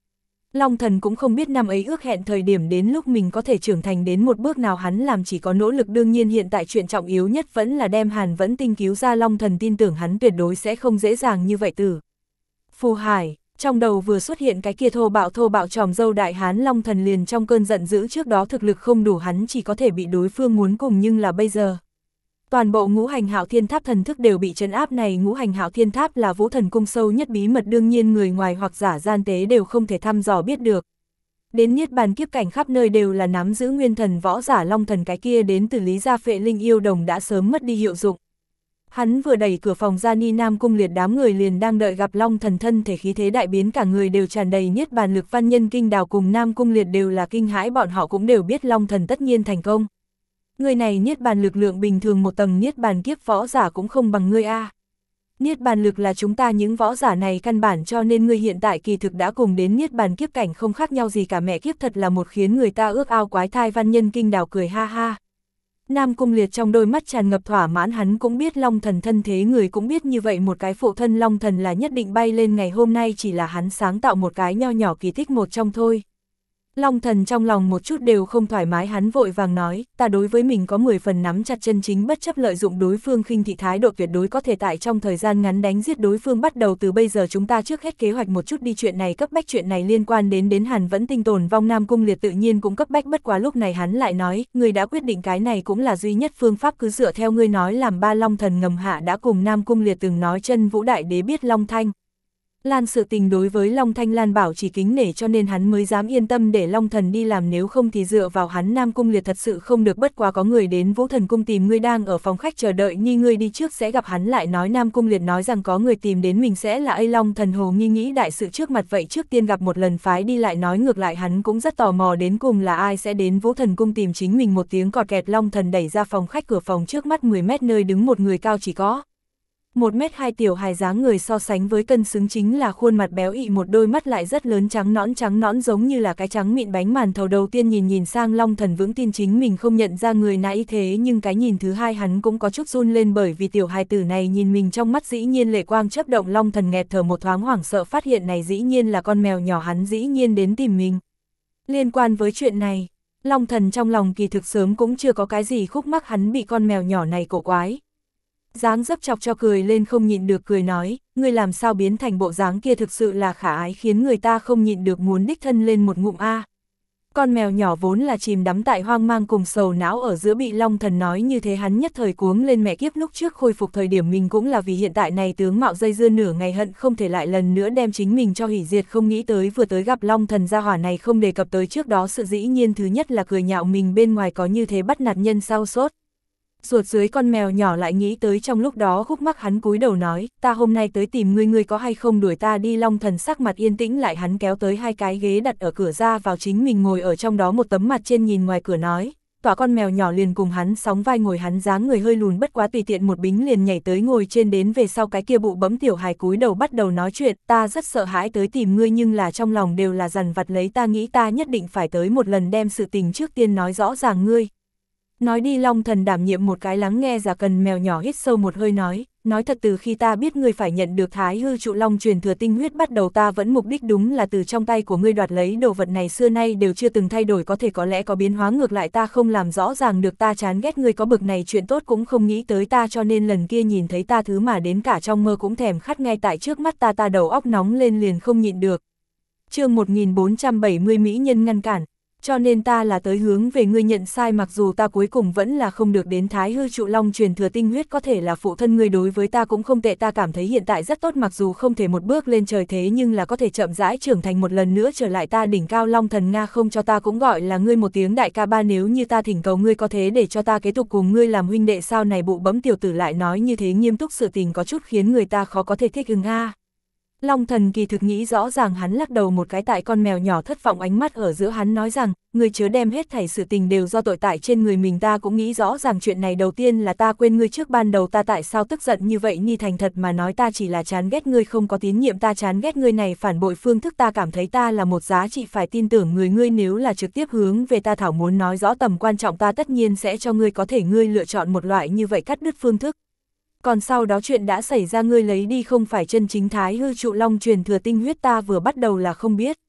Long Thần cũng không biết năm ấy ước hẹn thời điểm đến lúc mình có thể trưởng thành đến một bước nào hắn làm chỉ có nỗ lực, đương nhiên hiện tại chuyện trọng yếu nhất vẫn là đem Hàn Vẫn Tinh cứu ra. Long Thần tin tưởng hắn tuyệt đối sẽ không dễ dàng như vậy tử. Phù Hải, trong đầu vừa xuất hiện cái kia thô bạo thô bạo tròm dâu đại hán, Long Thần liền trong cơn giận dữ, trước đó thực lực không đủ hắn chỉ có thể bị đối phương muốn cùng, nhưng là bây giờ. Toàn bộ ngũ hành hạo thiên tháp thần thức đều bị trấn áp. Này ngũ hành hạo thiên tháp là Vũ Thần Cung sâu nhất bí mật, đương nhiên người ngoài hoặc giả gian tế đều không thể thăm dò biết được. Đến niết bàn kiếp cảnh khắp nơi đều là nắm giữ nguyên thần võ giả, Long Thần cái kia đến từ Lý gia Phệ Linh yêu đồng đã sớm mất đi hiệu dụng. Hắn vừa đẩy cửa phòng ra, Ni Nam Cung Liệt đám người liền đang đợi gặp Long Thần, thân thể khí thế đại biến, cả người đều tràn đầy niết bàn lực. Văn Nhân Kinh Đào cùng Nam Cung Liệt đều là kinh hãi, bọn họ cũng đều biết Long Thần tất nhiên thành công. Người này niết bàn lực lượng bình thường một tầng niết bàn kiếp võ giả cũng không bằng ngươi a. Niết bàn lực là chúng ta những võ giả này căn bản, cho nên ngươi hiện tại kỳ thực đã cùng đến niết bàn kiếp cảnh không khác nhau gì cả, mẹ kiếp thật là một khiến người ta ước ao quái thai. Văn Nhân Kinh Đào cười ha ha. Nam Cung Liệt trong đôi mắt tràn ngập thỏa mãn, hắn cũng biết Long Thần thân thế, người cũng biết như vậy một cái phụ thân Long Thần là nhất định bay lên, ngày hôm nay chỉ là hắn sáng tạo một cái nho nhỏ kỳ tích một trong thôi. Long Thần trong lòng một chút đều không thoải mái, hắn vội vàng nói, ta đối với mình có mười phần nắm chặt, chân chính bất chấp lợi dụng đối phương khinh thị thái độ, tuyệt đối có thể tại trong thời gian ngắn đánh giết đối phương. Bắt đầu từ bây giờ chúng ta trước hết kế hoạch một chút đi, chuyện này cấp bách, chuyện này liên quan đến đến Hàn Vẫn Tinh tồn vong. Nam Cung Liệt tự nhiên cũng cấp bách, bất quá lúc này hắn lại nói, ngươi đã quyết định, cái này cũng là duy nhất phương pháp, cứ dựa theo ngươi nói làm ba. Long Thần ngầm hạ đã cùng Nam Cung Liệt từng nói chân Vũ Đại Đế biết Long Thanh Lan sự tình đối với Long Thanh Lan bảo chỉ kính nể, cho nên hắn mới dám yên tâm để Long Thần đi làm, nếu không thì dựa vào hắn Nam Cung Liệt thật sự không được. Bất quá có người đến Vũ Thần Cung tìm ngươi, đang ở phòng khách chờ đợi, như ngươi đi trước sẽ gặp hắn. Lại nói Nam Cung Liệt nói rằng có người tìm đến mình sẽ là A. Long Thần hồ nghi nghĩ đại sự trước mặt, vậy trước tiên gặp một lần phái đi. Lại nói ngược lại hắn cũng rất tò mò đến cùng là ai sẽ đến Vũ Thần Cung tìm chính mình. Một tiếng cọt kẹt, Long Thần đẩy ra phòng khách, cửa phòng trước mắt mười mét nơi đứng một người cao chỉ có một mét hai, tiểu hài dáng người, so sánh với cân xứng chính là khuôn mặt béo ị, một đôi mắt lại rất lớn, trắng nõn trắng nõn giống như là cái trắng mịn bánh màn thầu. Đầu tiên nhìn nhìn sang Long Thần vững tin chính mình không nhận ra người nãy, thế nhưng cái nhìn thứ hai hắn cũng có chút run lên, bởi vì tiểu hài tử này nhìn mình trong mắt dĩ nhiên lệ quang chớp động. Long Thần nghẹt thở một thoáng, hoảng sợ phát hiện này dĩ nhiên là con mèo nhỏ, hắn dĩ nhiên đến tìm mình. Liên quan với chuyện này, Long Thần trong lòng kỳ thực sớm cũng chưa có cái gì khúc mắc, hắn bị con mèo nhỏ này cổ quái dáng dấp chọc cho cười lên, không nhịn được cười nói, ngươi làm sao biến thành bộ dáng kia, thực sự là khả ái, khiến người ta không nhịn được muốn đích thân lên một ngụm a. Con mèo nhỏ vốn là chìm đắm tại hoang mang cùng sầu não ở giữa, bị Long Thần nói như thế hắn nhất thời cuống lên, mẹ kiếp, lúc trước khôi phục thời điểm mình cũng là vì hiện tại này tướng mạo dây dưa nửa ngày, hận không thể lại lần nữa đem chính mình cho hủy diệt, không nghĩ tới vừa tới gặp Long Thần gia hỏa này không đề cập tới trước đó sự, dĩ nhiên thứ nhất là cười nhạo mình bên ngoài có như thế bắt nạt nhân sau sốt ruột dưới. Con mèo nhỏ lại nghĩ tới trong lúc đó khúc mắc, hắn cúi đầu nói, ta hôm nay tới tìm ngươi, ngươi có hay không đuổi ta đi. Long Thần sắc mặt yên tĩnh lại, hắn kéo tới hai cái ghế đặt ở cửa ra vào, chính mình ngồi ở trong đó một tấm mặt trên, nhìn ngoài cửa nói, tỏa con mèo nhỏ liền cùng hắn sóng vai ngồi, hắn dáng người hơi lùn, bất quá tùy tiện một bính liền nhảy tới ngồi trên đến. Về sau cái kia bụ bấm tiểu hài cúi đầu bắt đầu nói chuyện, ta rất sợ hãi tới tìm ngươi, nhưng là trong lòng đều là dằn vặt lấy, ta nghĩ ta nhất định phải tới một lần đem sự tình trước tiên nói rõ ràng ngươi. Nói đi. Long Thần đảm nhiệm một cái lắng nghe giả cần, mèo nhỏ hít sâu một hơi nói, nói thật, từ khi ta biết ngươi phải nhận được Thái Hư Trụ Long truyền thừa tinh huyết bắt đầu, ta vẫn mục đích đúng là từ trong tay của ngươi đoạt lấy đồ vật này, xưa nay đều chưa từng thay đổi, có thể có lẽ có biến hóa, ngược lại ta không làm rõ ràng được, ta chán ghét ngươi có bực này chuyện tốt cũng không nghĩ tới ta, cho nên lần kia nhìn thấy ta thứ mà đến cả trong mơ cũng thèm khát ngay tại trước mắt ta, ta đầu óc nóng lên liền không nhịn được. Chương một nghìn bốn trăm bảy mươi mỹ nhân ngăn cản. Cho nên ta là tới hướng về ngươi nhận sai, mặc dù ta cuối cùng vẫn là không được đến Thái Hư Trụ Long truyền thừa tinh huyết, có thể là phụ thân ngươi đối với ta cũng không tệ, ta cảm thấy hiện tại rất tốt, mặc dù không thể một bước lên trời thế nhưng là có thể chậm rãi trưởng thành, một lần nữa trở lại ta đỉnh cao. Long Thần Nga không cho ta cũng gọi là ngươi một tiếng đại ca ba, nếu như ta thỉnh cầu ngươi có thế để cho ta kế tục cùng ngươi làm huynh đệ sao? Này bụ bấm tiểu tử lại nói như thế nghiêm túc, sự tình có chút khiến người ta khó có thể thích ứng a. Long Thần kỳ thực nghĩ rõ ràng, hắn lắc đầu một cái, tại con mèo nhỏ thất vọng ánh mắt ở giữa hắn nói rằng, ngươi chớ đem hết thảy sự tình đều do tội tại trên người mình, ta cũng nghĩ rõ ràng chuyện này, đầu tiên là ta quên ngươi trước ban đầu ta tại sao tức giận như vậy, ni thành thật mà nói ta chỉ là chán ghét ngươi không có tín nhiệm, ta chán ghét ngươi này phản bội phương thức, ta cảm thấy ta là một giá trị phải tin tưởng người, ngươi nếu là trực tiếp hướng về ta thảo muốn nói rõ tầm quan trọng, ta tất nhiên sẽ cho ngươi có thể ngươi lựa chọn một loại như vậy cắt đứt phương thức. Còn sau đó chuyện đã xảy ra, ngươi lấy đi không phải chân chính Thái Hư Trụ Long truyền thừa tinh huyết, ta vừa bắt đầu là không biết.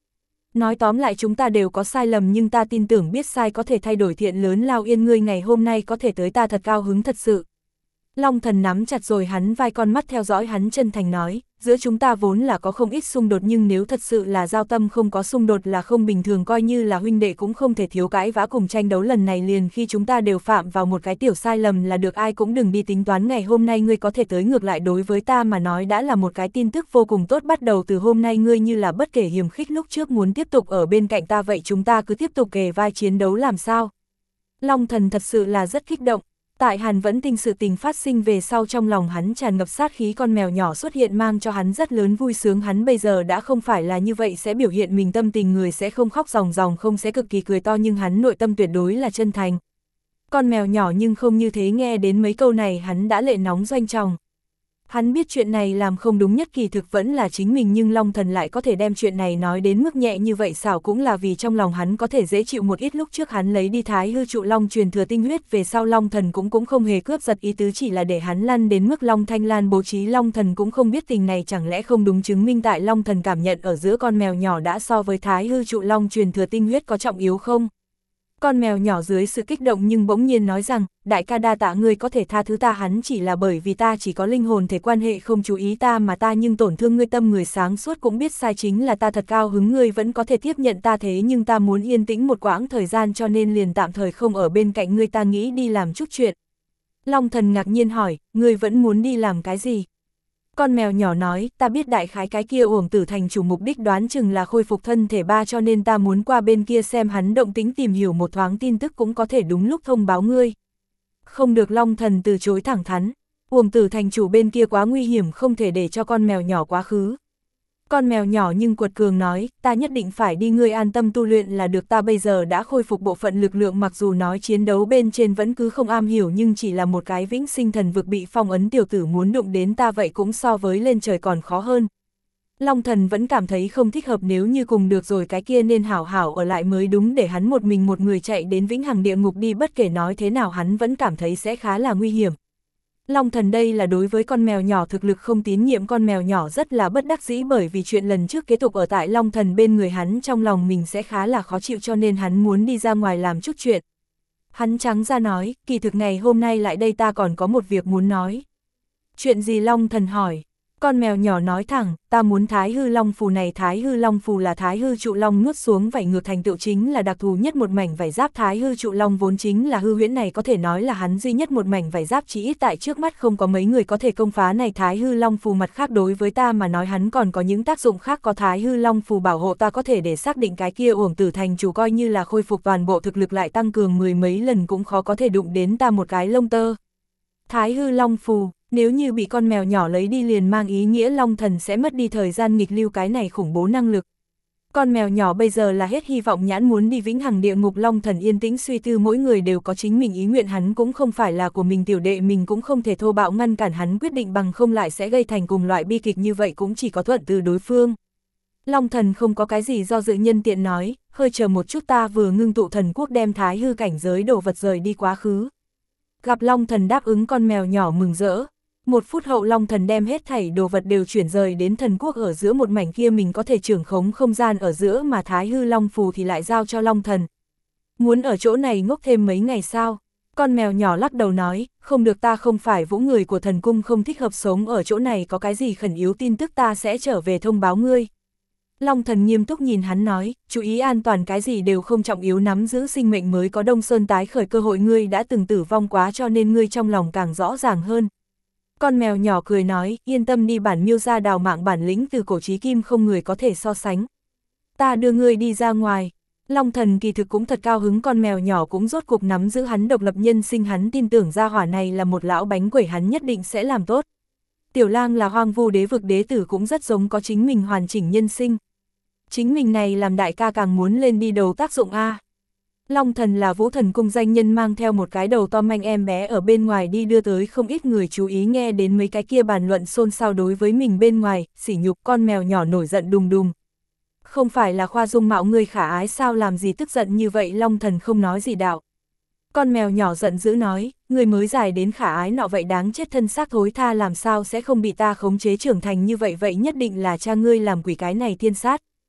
Nói tóm lại chúng ta đều có sai lầm nhưng ta tin tưởng biết sai có thể thay đổi thiện lớn lao yên ngươi ngày hôm nay có thể tới ta thật cao hứng thật sự. Long Thần nắm chặt rồi hắn vai con mắt theo dõi hắn chân thành nói, giữa chúng ta vốn là có không ít xung đột nhưng nếu thật sự là giao tâm không có xung đột là không bình thường coi như là huynh đệ cũng không thể thiếu cãi vã cùng tranh đấu lần này liền khi chúng ta đều phạm vào một cái tiểu sai lầm là được ai cũng đừng đi tính toán ngày hôm nay ngươi có thể tới ngược lại đối với ta mà nói đã là một cái tin tức vô cùng tốt bắt đầu từ hôm nay ngươi như là bất kể hiềm khích lúc trước muốn tiếp tục ở bên cạnh ta vậy chúng ta cứ tiếp tục kề vai chiến đấu làm sao. Long Thần thật sự là rất kích động. Tại Hàn Vẫn Tinh sự tình phát sinh về sau trong lòng hắn tràn ngập sát khí con mèo nhỏ xuất hiện mang cho hắn rất lớn vui sướng hắn bây giờ đã không phải là như vậy sẽ biểu hiện mình tâm tình người sẽ không khóc ròng ròng không sẽ cực kỳ cười to nhưng hắn nội tâm tuyệt đối là chân thành. Con mèo nhỏ nhưng không như thế nghe đến mấy câu này hắn đã lệ nóng doanh tròng. Hắn biết chuyện này làm không đúng nhất kỳ thực vẫn là chính mình nhưng Long Thần lại có thể đem chuyện này nói đến mức nhẹ như vậy xảo cũng là vì trong lòng hắn có thể dễ chịu một ít lúc trước hắn lấy đi Thái Hư Trụ Long truyền thừa tinh huyết về sau Long Thần cũng cũng không hề cướp giật ý tứ chỉ là để hắn lăn đến mức Long Thanh Lan bố trí Long Thần cũng không biết tình này chẳng lẽ không đúng chứng minh tại Long Thần cảm nhận ở giữa con mèo nhỏ đã so với Thái Hư Trụ Long truyền thừa tinh huyết có trọng yếu không? Con mèo nhỏ dưới sự kích động nhưng bỗng nhiên nói rằng, đại ca đa tạ ngươi có thể tha thứ ta hắn chỉ là bởi vì ta chỉ có linh hồn thể quan hệ không chú ý ta mà ta nhưng tổn thương ngươi tâm người sáng suốt cũng biết sai chính là ta thật cao hứng ngươi vẫn có thể tiếp nhận ta thế nhưng ta muốn yên tĩnh một quãng thời gian cho nên liền tạm thời không ở bên cạnh ngươi ta nghĩ đi làm chút chuyện. Long Thần ngạc nhiên hỏi, ngươi vẫn muốn đi làm cái gì? Con mèo nhỏ nói, ta biết đại khái cái kia Uổng Tử thành chủ mục đích đoán chừng là khôi phục thân thể ba cho nên ta muốn qua bên kia xem hắn động tính tìm hiểu một thoáng tin tức cũng có thể đúng lúc thông báo ngươi. Không được Long Thần từ chối thẳng thắn, Uổng Tử thành chủ bên kia quá nguy hiểm không thể để cho con mèo nhỏ quá khứ. Con mèo nhỏ nhưng quật cường nói, ta nhất định phải đi ngươi an tâm tu luyện là được ta bây giờ đã khôi phục bộ phận lực lượng mặc dù nói chiến đấu bên trên vẫn cứ không am hiểu nhưng chỉ là một cái vĩnh sinh thần vực bị phong ấn tiểu tử muốn đụng đến ta vậy cũng so với lên trời còn khó hơn. Long Thần vẫn cảm thấy không thích hợp nếu như cùng được rồi cái kia nên hảo hảo ở lại mới đúng để hắn một mình một người chạy đến vĩnh hằng địa ngục đi bất kể nói thế nào hắn vẫn cảm thấy sẽ khá là nguy hiểm. Long Thần đây là đối với con mèo nhỏ thực lực không tín nhiệm con mèo nhỏ rất là bất đắc dĩ bởi vì chuyện lần trước kế tục ở tại Long Thần bên người hắn trong lòng mình sẽ khá là khó chịu cho nên hắn muốn đi ra ngoài làm chút chuyện. Hắn trắng ra nói, kỳ thực ngày hôm nay lại đây ta còn có một việc muốn nói. Chuyện gì Long Thần hỏi? Con mèo nhỏ nói thẳng, ta muốn Thái Hư Long Phù này Thái Hư Long Phù là Thái Hư Trụ Long nuốt xuống vảy ngược thành tựu chính là đặc thù nhất một mảnh vảy giáp Thái Hư Trụ Long vốn chính là hư huyễn này có thể nói là hắn duy nhất một mảnh vảy giáp chỉ ít tại trước mắt không có mấy người có thể công phá này Thái Hư Long Phù mặt khác đối với ta mà nói hắn còn có những tác dụng khác có Thái Hư Long Phù bảo hộ ta có thể để xác định cái kia Uổng Tử thành chủ coi như là khôi phục toàn bộ thực lực lại tăng cường mười mấy lần cũng khó có thể đụng đến ta một cái lông tơ. Thái Hư Long Phù nếu như bị con mèo nhỏ lấy đi liền mang ý nghĩa Long Thần sẽ mất đi thời gian nghịch lưu cái này khủng bố năng lực. Con mèo nhỏ bây giờ là hết hy vọng nhãn muốn đi vĩnh hằng địa ngục Long Thần yên tĩnh suy tư mỗi người đều có chính mình ý nguyện hắn cũng không phải là của mình tiểu đệ mình cũng không thể thô bạo ngăn cản hắn quyết định bằng không lại sẽ gây thành cùng loại bi kịch như vậy cũng chỉ có thuận từ đối phương. Long Thần không có cái gì do dự nhân tiện nói, hơi chờ một chút ta vừa ngưng tụ thần quốc đem Thái Hư cảnh giới đồ vật rời đi quá khứ. Gặp Long Thần đáp ứng con mèo nhỏ mừng rỡ. Một phút hậu Long Thần đem hết thảy đồ vật đều chuyển rời đến thần quốc ở giữa một mảnh kia mình có thể trưởng khống không gian ở giữa mà Thái Hư Long Phù thì lại giao cho Long Thần. Muốn ở chỗ này ngốc thêm mấy ngày sao? Con mèo nhỏ lắc đầu nói, không được ta không phải vũ người của thần cung không thích hợp sống ở chỗ này có cái gì khẩn yếu tin tức ta sẽ trở về thông báo ngươi. Long Thần nghiêm túc nhìn hắn nói, chú ý an toàn cái gì đều không trọng yếu nắm giữ sinh mệnh mới có Đông Sơn tái khởi cơ hội ngươi đã từng tử vong quá cho nên ngươi trong lòng càng rõ ràng hơn. Con mèo nhỏ cười nói, yên tâm đi bản miêu ra đào mạng bản lĩnh từ cổ chí kim không người có thể so sánh. Ta đưa ngươi đi ra ngoài. Long Thần kỳ thực cũng thật cao hứng con mèo nhỏ cũng rốt cục nắm giữ hắn độc lập nhân sinh hắn tin tưởng gia hỏa này là một lão bánh quẩy hắn nhất định sẽ làm tốt. Tiểu lang là hoang vu đế vực đế tử cũng rất giống có chính mình hoàn chỉnh nhân sinh. Chính mình này làm đại ca càng muốn lên đi đầu tác dụng A. Long Thần là Vũ Thần cung danh nhân mang theo một cái đầu to manh em bé ở bên ngoài đi đưa tới không ít người chú ý nghe đến mấy cái kia bàn luận xôn xao đối với mình bên ngoài, sỉ nhục con mèo nhỏ nổi giận đùng đùng. Không phải là khoa dung mạo người khả ái sao làm gì tức giận như vậy Long Thần không nói gì đạo. Con mèo nhỏ giận dữ nói, người mới dài đến khả ái nọ vậy đáng chết thân xác thối tha làm sao sẽ không bị ta khống chế trưởng thành như vậy vậy nhất định là cha ngươi làm quỷ cái này thiên sát.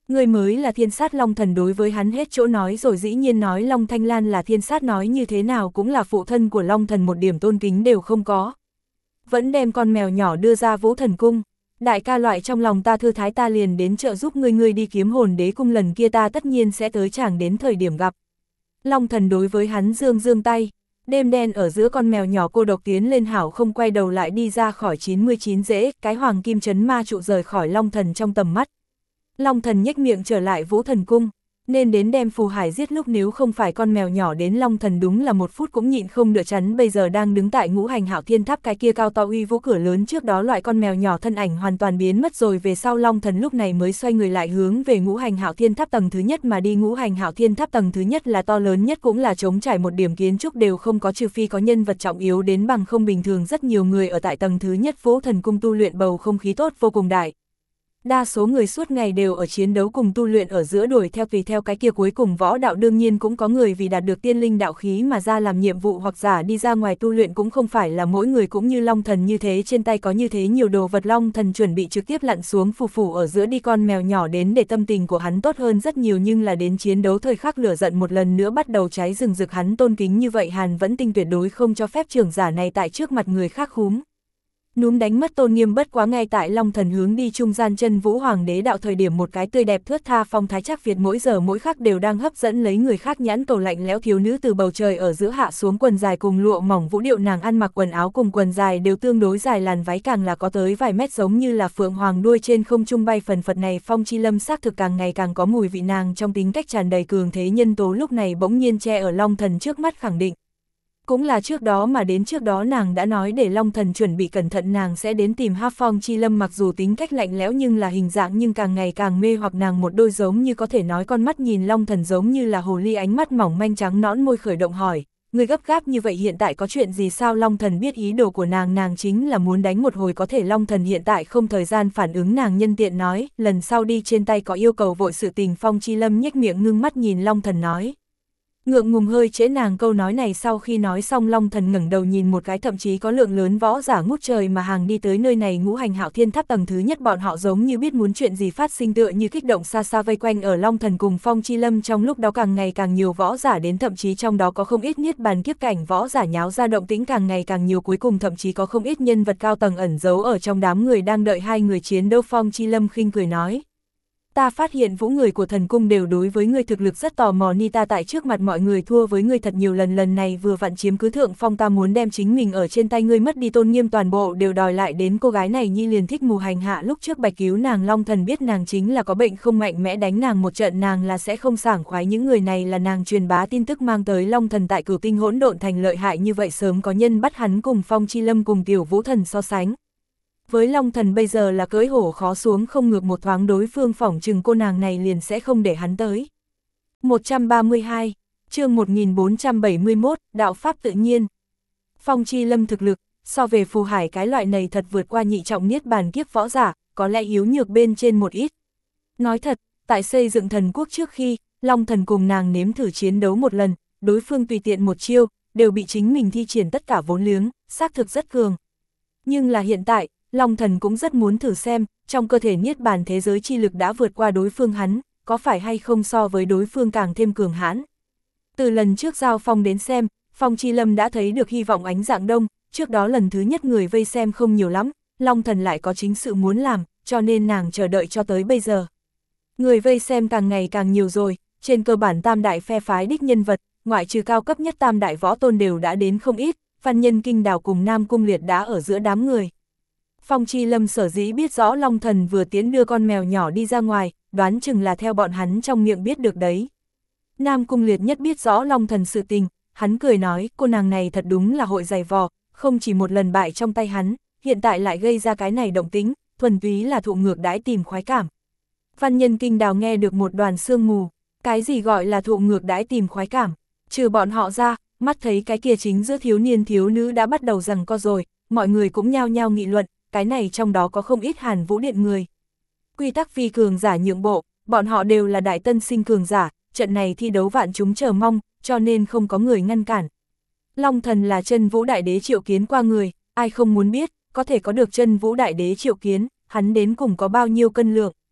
Người mới là thiên sát Long Thần đối với hắn hết chỗ nói rồi, dĩ nhiên nói Long Thanh Lan là thiên sát nói như thế nào cũng là phụ thân của Long Thần, một điểm tôn kính đều không có. Vẫn đem con mèo nhỏ đưa ra Vũ Thần Cung. Đại ca loại trong lòng ta thư thái, ta liền đến trợ giúp ngươi, ngươi đi kiếm hồn đế cung, lần kia ta tất nhiên sẽ tới chàng đến thời điểm gặp. Long Thần đối với hắn dương dương tay. Đêm đen ở giữa, con mèo nhỏ cô độc tiến lên, hảo không quay đầu lại đi ra khỏi chín mươi chín rễ, cái hoàng kim chấn ma trụ rời khỏi Long Thần trong tầm mắt. Long Thần nhếch miệng trở lại Vũ Thần Cung, nên đến đem Phù Hải giết lúc, nếu không phải con mèo nhỏ đến, Long Thần đúng là một phút cũng nhịn không được chắn. Bây giờ đang đứng tại Ngũ Hành Hạo Thiên Tháp cái kia cao to uy vũ cửa lớn trước đó, loại con mèo nhỏ thân ảnh hoàn toàn biến mất rồi. Về sau Long Thần lúc này mới xoay người lại hướng về Ngũ Hành Hạo Thiên Tháp tầng thứ nhất mà đi. Ngũ Hành Hạo Thiên Tháp tầng thứ nhất là to lớn nhất, cũng là trống trải, một điểm kiến trúc đều không có, trừ phi có nhân vật trọng yếu đến bằng không bình thường rất nhiều người ở tại tầng thứ nhất Vũ Thần Cung tu luyện, bầu không khí tốt vô cùng đại. Đa số người suốt ngày đều ở chiến đấu cùng tu luyện ở giữa đuổi theo tùy theo cái kia cuối cùng võ đạo, đương nhiên cũng có người vì đạt được tiên linh đạo khí mà ra làm nhiệm vụ hoặc giả đi ra ngoài tu luyện, cũng không phải là mỗi người cũng như Long Thần như thế trên tay có như thế nhiều đồ vật. Long Thần chuẩn bị trực tiếp lặn xuống phù phủ ở giữa đi con mèo nhỏ đến để tâm tình của hắn tốt hơn rất nhiều, nhưng là đến chiến đấu thời khắc lửa giận một lần nữa bắt đầu cháy rừng rực, hắn tôn kính như vậy Hàn Vẫn Tinh tuyệt đối không cho phép trưởng giả này tại trước mặt người khác khúm núm đánh mất tôn nghiêm. Bất quá ngay tại Long Thần hướng đi trung gian chân Vũ Hoàng đế đạo thời điểm, một cái tươi đẹp thướt tha phong thái chắc Việt mỗi giờ mỗi khắc đều đang hấp dẫn lấy người khác nhãn cầu, lạnh lẽo thiếu nữ từ bầu trời ở giữa hạ xuống, quần dài cùng lụa mỏng vũ điệu, nàng ăn mặc quần áo cùng quần dài đều tương đối dài, làn váy càng là có tới vài mét, giống như là phượng hoàng đuôi trên không trung bay phần phật này. Phong Chi Lâm xác thực càng ngày càng có mùi vị, nàng trong tính cách tràn đầy cường thế nhân tố lúc này bỗng nhiên che ở Long Thần trước mắt, khẳng định cũng là trước đó mà đến, trước đó nàng đã nói để Long Thần chuẩn bị cẩn thận, nàng sẽ đến tìm Hắc Phong Chi Lâm, mặc dù tính cách lạnh lẽo nhưng là hình dạng nhưng càng ngày càng mê hoặc nàng, một đôi giống như có thể nói con mắt nhìn Long Thần giống như là hồ ly, ánh mắt mỏng manh trắng nõn, môi khởi động hỏi, người gấp gáp như vậy hiện tại có chuyện gì sao? Long Thần biết ý đồ của nàng, nàng chính là muốn đánh một hồi, có thể Long Thần hiện tại không thời gian phản ứng, nàng nhân tiện nói, lần sau đi trên tay có yêu cầu vội sự tình. Phong Chi Lâm nhếch miệng ngưng mắt nhìn Long Thần nói. Ngượng ngùng hơi trễ nàng câu nói này sau khi nói xong, Long Thần ngẩng đầu nhìn một cái, thậm chí có lượng lớn võ giả ngút trời mà hàng đi tới nơi này. Ngũ Hành Hạo Thiên Tháp tầng thứ nhất, bọn họ giống như biết muốn chuyện gì phát sinh, tựa như kích động xa xa vây quanh ở Long Thần cùng Phong Chi Lâm. Trong lúc đó càng ngày càng nhiều võ giả đến, thậm chí trong đó có không ít niết bàn kiếp cảnh võ giả nháo ra, động tĩnh càng ngày càng nhiều, cuối cùng thậm chí có không ít nhân vật cao tầng ẩn giấu ở trong đám người đang đợi hai người chiến đấu. Phong Chi Lâm khinh cười nói, ta phát hiện Vũ người của thần cung đều đối với ngươi thực lực rất tò mò, ni ta tại trước mặt mọi người thua với ngươi thật nhiều lần, lần này vừa vặn chiếm cứ thượng phong, ta muốn đem chính mình ở trên tay ngươi mất đi tôn nghiêm toàn bộ đều đòi lại đến. Cô gái này nhi liền thích mù hành hạ, lúc trước bạch cứu nàng, Long Thần biết nàng chính là có bệnh, không mạnh mẽ đánh nàng một trận nàng là sẽ không sảng khoái, những người này là nàng truyền bá tin tức mang tới. Long Thần tại Cửu Tinh Hỗn Độn Thành lợi hại như vậy, sớm có nhân bắt hắn cùng Phong Chi Lâm cùng Tiểu Vũ Thần so sánh. Với Long Thần bây giờ là cưỡi hổ khó xuống, không ngược một thoáng đối phương phỏng chừng cô nàng này liền sẽ không để hắn tới. một trăm ba mươi hai, chương một nghìn bốn trăm bảy mươi mốt, đạo pháp tự nhiên. Phong Chi Lâm thực lực, so về Phù Hải cái loại này thật vượt qua nhị trọng niết bàn kiếp võ giả, có lẽ yếu nhược bên trên một ít. Nói thật, tại xây dựng thần quốc trước khi, Long Thần cùng nàng nếm thử chiến đấu một lần, đối phương tùy tiện một chiêu, đều bị chính mình thi triển tất cả vốn liếng, xác thực rất cường. Nhưng là hiện tại, Long Thần cũng rất muốn thử xem, trong cơ thể niết bàn thế giới chi lực đã vượt qua đối phương hắn, có phải hay không so với đối phương càng thêm cường hãn. Từ lần trước giao phong đến xem, Phong Chi Lâm đã thấy được hy vọng ánh dạng đông, trước đó lần thứ nhất người vây xem không nhiều lắm, Long Thần lại có chính sự muốn làm, cho nên nàng chờ đợi cho tới bây giờ. Người vây xem càng ngày càng nhiều rồi, trên cơ bản tam đại phe phái đích nhân vật, ngoại trừ cao cấp nhất tam đại võ tôn đều đã đến không ít, Văn Nhân Kinh Đào cùng Nam Cung Liệt đã ở giữa đám người. Phong Chi Lâm sở dĩ biết rõ Long Thần vừa tiến đưa con mèo nhỏ đi ra ngoài, đoán chừng là theo bọn hắn trong miệng biết được đấy. Nam Cung Liệt nhất biết rõ Long Thần sự tình, hắn cười nói, cô nàng này thật đúng là hội giày vò, không chỉ một lần bại trong tay hắn, hiện tại lại gây ra cái này động tính, thuần túy là thụ ngược đãi tìm khoái cảm. Văn Nhân Kinh Đào nghe được một đoàn sương mù, cái gì gọi là thụ ngược đãi tìm khoái cảm, trừ bọn họ ra, mắt thấy cái kia chính giữa thiếu niên thiếu nữ đã bắt đầu giằng co rồi, mọi người cũng nhao nhao nghị luận, cái này trong đó có không ít Hàn Vũ Điện người. Quy tắc vì cường giả nhượng bộ, bọn họ đều là đại tân sinh cường giả, trận này thi đấu vạn chúng chờ mong, cho nên không có người ngăn cản. Long Thần là Chân Vũ Đại Đế triệu kiến qua người, ai không muốn biết, có thể có được Chân Vũ Đại Đế triệu kiến, hắn đến cùng có bao nhiêu cân lượng.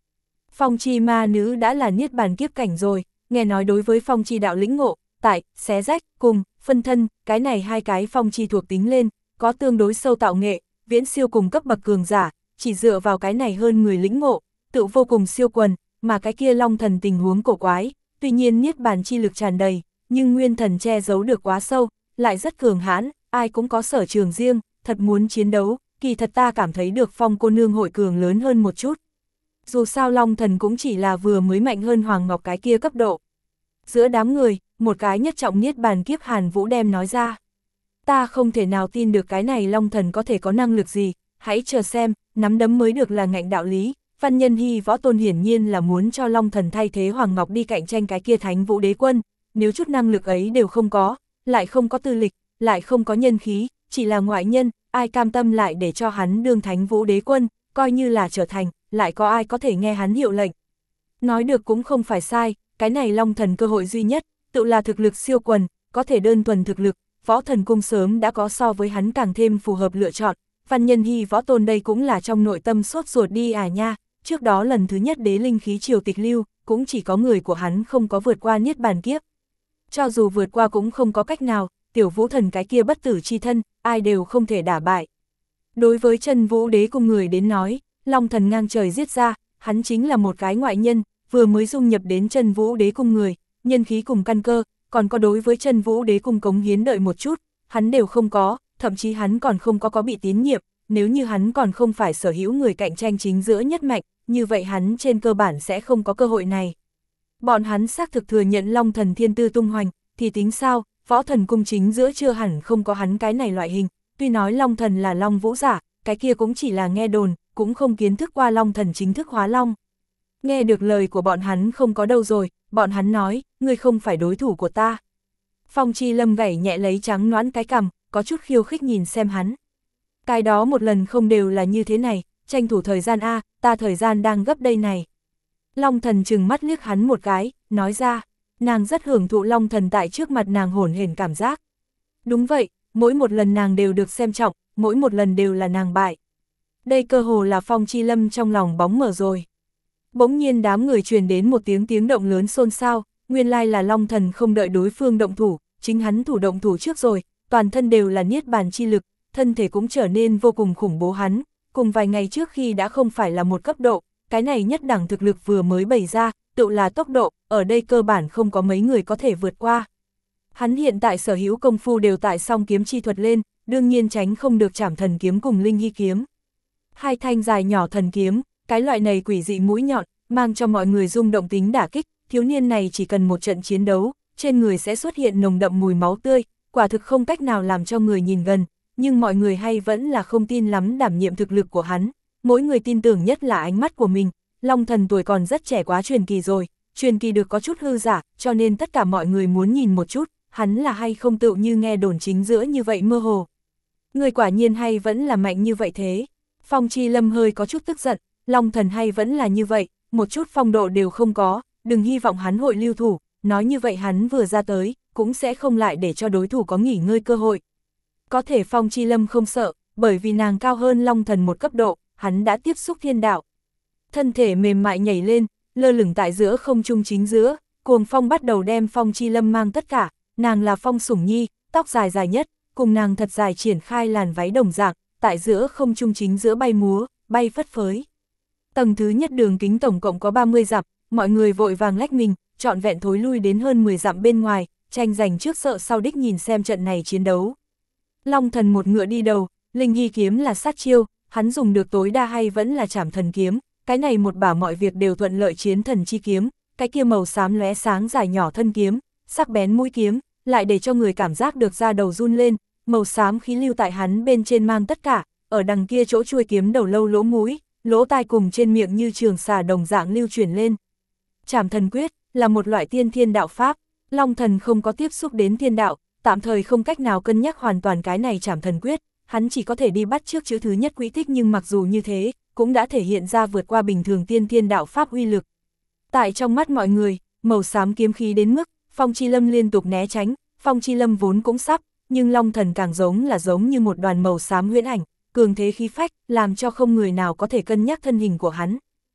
Phong chi ma nữ đã là niết bàn kiếp cảnh rồi, nghe nói đối với phong chi đạo lĩnh ngộ, tại, xé rách, cùng, phân thân, cái này hai cái phong chi thuộc tính lên, có tương đối sâu tạo nghệ, viễn siêu cùng cấp bậc cường giả, chỉ dựa vào cái này hơn người lĩnh ngộ, tự vô cùng siêu quần, mà cái kia long thần tình huống cổ quái, tuy nhiên niết bàn chi lực tràn đầy, nhưng nguyên thần che giấu được quá sâu, lại rất cường hãn, ai cũng có sở trường riêng, thật muốn chiến đấu, kỳ thật ta cảm thấy được phong cô nương hội cường lớn hơn một chút. Dù sao long thần cũng chỉ là vừa mới mạnh hơn Hoàng Ngọc cái kia cấp độ. Giữa đám người, một cái nhất trọng niết bàn kiếp Hàn Vũ đem nói ra. Ta không thể nào tin được cái này long thần có thể có năng lực gì, hãy chờ xem, nắm đấm mới được là ngạnh đạo lý. Văn Nhân Hy Võ Tôn hiển nhiên là muốn cho long thần thay thế Hoàng Ngọc đi cạnh tranh cái kia Thánh Vũ Đế Quân, nếu chút năng lực ấy đều không có, lại không có tư lịch, lại không có nhân khí, chỉ là ngoại nhân, ai cam tâm lại để cho hắn đương Thánh Vũ Đế Quân, coi như là trở thành, lại có ai có thể nghe hắn hiệu lệnh. Nói được cũng không phải sai, cái này long thần cơ hội duy nhất, tự là thực lực siêu quần, có thể đơn thuần thực lực, Võ Thần Cung sớm đã có so với hắn càng thêm phù hợp lựa chọn, Văn Nhân Hy Võ Tôn đây cũng là trong nội tâm sốt ruột đi à nha, trước đó lần thứ nhất đế linh khí triều tịch lưu, cũng chỉ có người của hắn không có vượt qua niết bàn kiếp. Cho dù vượt qua cũng không có cách nào, tiểu vũ thần cái kia bất tử chi thân, ai đều không thể đả bại. Đối với Chân Vũ Đế Cung người đến nói, long thần ngang trời giết ra, hắn chính là một cái ngoại nhân, vừa mới dung nhập đến Chân Vũ Đế Cung người, nhân khí cùng căn cơ, còn có đối với Chân Vũ Đế Cung cống hiến đợi một chút, hắn đều không có, thậm chí hắn còn không có có bị tín nhiệm, nếu như hắn còn không phải sở hữu người cạnh tranh chính giữa nhất mạnh, như vậy hắn trên cơ bản sẽ không có cơ hội này. Bọn hắn xác thực thừa nhận long thần thiên tư tung hoành, thì tính sao, Võ Thần Cung chính giữa chưa hẳn không có hắn cái này loại hình, tuy nói long thần là long vũ giả, cái kia cũng chỉ là nghe đồn, cũng không kiến thức qua long thần chính thức hóa long. Nghe được lời của bọn hắn không có đâu rồi, bọn hắn nói, ngươi không phải đối thủ của ta. Phong Chi Lâm gảy nhẹ lấy trắng nõn cái cằm, có chút khiêu khích nhìn xem hắn. Cái đó một lần không đều là như thế này, tranh thủ thời gian a, ta thời gian đang gấp đây này. Long thần trừng mắt liếc hắn một cái, nói ra, nàng rất hưởng thụ long thần tại trước mặt nàng hổn hển cảm giác. Đúng vậy, mỗi một lần nàng đều được xem trọng, mỗi một lần đều là nàng bại. Đây cơ hồ là Phong Chi Lâm trong lòng bóng mở rồi. Bỗng nhiên đám người truyền đến một tiếng tiếng động lớn xôn xao, nguyên lai là long thần không đợi đối phương động thủ, chính hắn thủ động thủ trước rồi, toàn thân đều là niết bàn chi lực, thân thể cũng trở nên vô cùng khủng bố hắn, cùng vài ngày trước khi đã không phải là một cấp độ, cái này nhất đẳng thực lực vừa mới bày ra, tự là tốc độ, ở đây cơ bản không có mấy người có thể vượt qua. Hắn hiện tại sở hữu công phu đều tại song kiếm chi thuật lên, đương nhiên tránh không được Trảm Thần Kiếm cùng Linh Hy Kiếm. Hai thanh dài nhỏ thần kiếm, cái loại này quỷ dị mũi nhọn, mang cho mọi người rung động tính đả kích, thiếu niên này chỉ cần một trận chiến đấu, trên người sẽ xuất hiện nồng đậm mùi máu tươi, quả thực không cách nào làm cho người nhìn gần, nhưng mọi người hay vẫn là không tin lắm đảm nhiệm thực lực của hắn, mỗi người tin tưởng nhất là ánh mắt của mình, long thần tuổi còn rất trẻ quá truyền kỳ rồi, truyền kỳ được có chút hư giả, cho nên tất cả mọi người muốn nhìn một chút, hắn là hay không tựu như nghe đồn chính giữa như vậy mơ hồ. Người quả nhiên hay vẫn là mạnh như vậy thế. Phong Chi Lâm hơi có chút tức giận, long thần hay vẫn là như vậy, một chút phong độ đều không có, đừng hy vọng hắn hội lưu thủ, nói như vậy hắn vừa ra tới, cũng sẽ không lại để cho đối thủ có nghỉ ngơi cơ hội. Có thể Phong Chi Lâm không sợ, bởi vì nàng cao hơn long thần một cấp độ, hắn đã tiếp xúc thiên đạo. Thân thể mềm mại nhảy lên, lơ lửng tại giữa không trung chính giữa, cuồng phong bắt đầu đem Phong Chi Lâm mang tất cả, nàng là Phong Sủng Nhi, tóc dài dài nhất, cùng nàng thật dài triển khai làn váy đồng dạng, tại giữa không trung chính giữa bay múa, bay phất phới. Tầng thứ nhất đường kính tổng cộng có ba mươi dặm, mọi người vội vàng lách mình, trọn vẹn thối lui đến hơn mười dặm bên ngoài, tranh giành trước sợ sau đích nhìn xem trận này chiến đấu. Long thần một ngựa đi đầu, Linh Hy Kiếm là sát chiêu, hắn dùng được tối đa hay vẫn là Trảm Thần Kiếm, cái này một bả mọi việc đều thuận lợi chiến thần chi kiếm, cái kia màu xám lóe sáng dài nhỏ thân kiếm, sắc bén mũi kiếm, lại để cho người cảm giác được da đầu run lên, màu xám khí lưu tại hắn bên trên mang tất cả, ở đằng kia chỗ chuôi kiếm đầu lâu lỗ mũi, lỗ tai cùng trên miệng như trường xà đồng dạng lưu chuyển lên. Trảm Thần Quyết là một loại tiên thiên đạo pháp, long thần không có tiếp xúc đến thiên đạo, tạm thời không cách nào cân nhắc hoàn toàn cái này Trảm Thần Quyết, hắn chỉ có thể đi bắt trước chữ thứ nhất quỹ tích, nhưng mặc dù như thế, cũng đã thể hiện ra vượt qua bình thường tiên thiên đạo pháp uy lực. Tại trong mắt mọi người, màu xám kiếm khí đến mức, Phong Chi Lâm liên tục né tránh, Phong Chi Lâm vốn cũng sắp, nhưng long thần càng giống là giống như một đoàn màu xám huyễn ảnh, cường thế khí phách, làm cho không người nào có thể cân nhắc thân hình của hắn.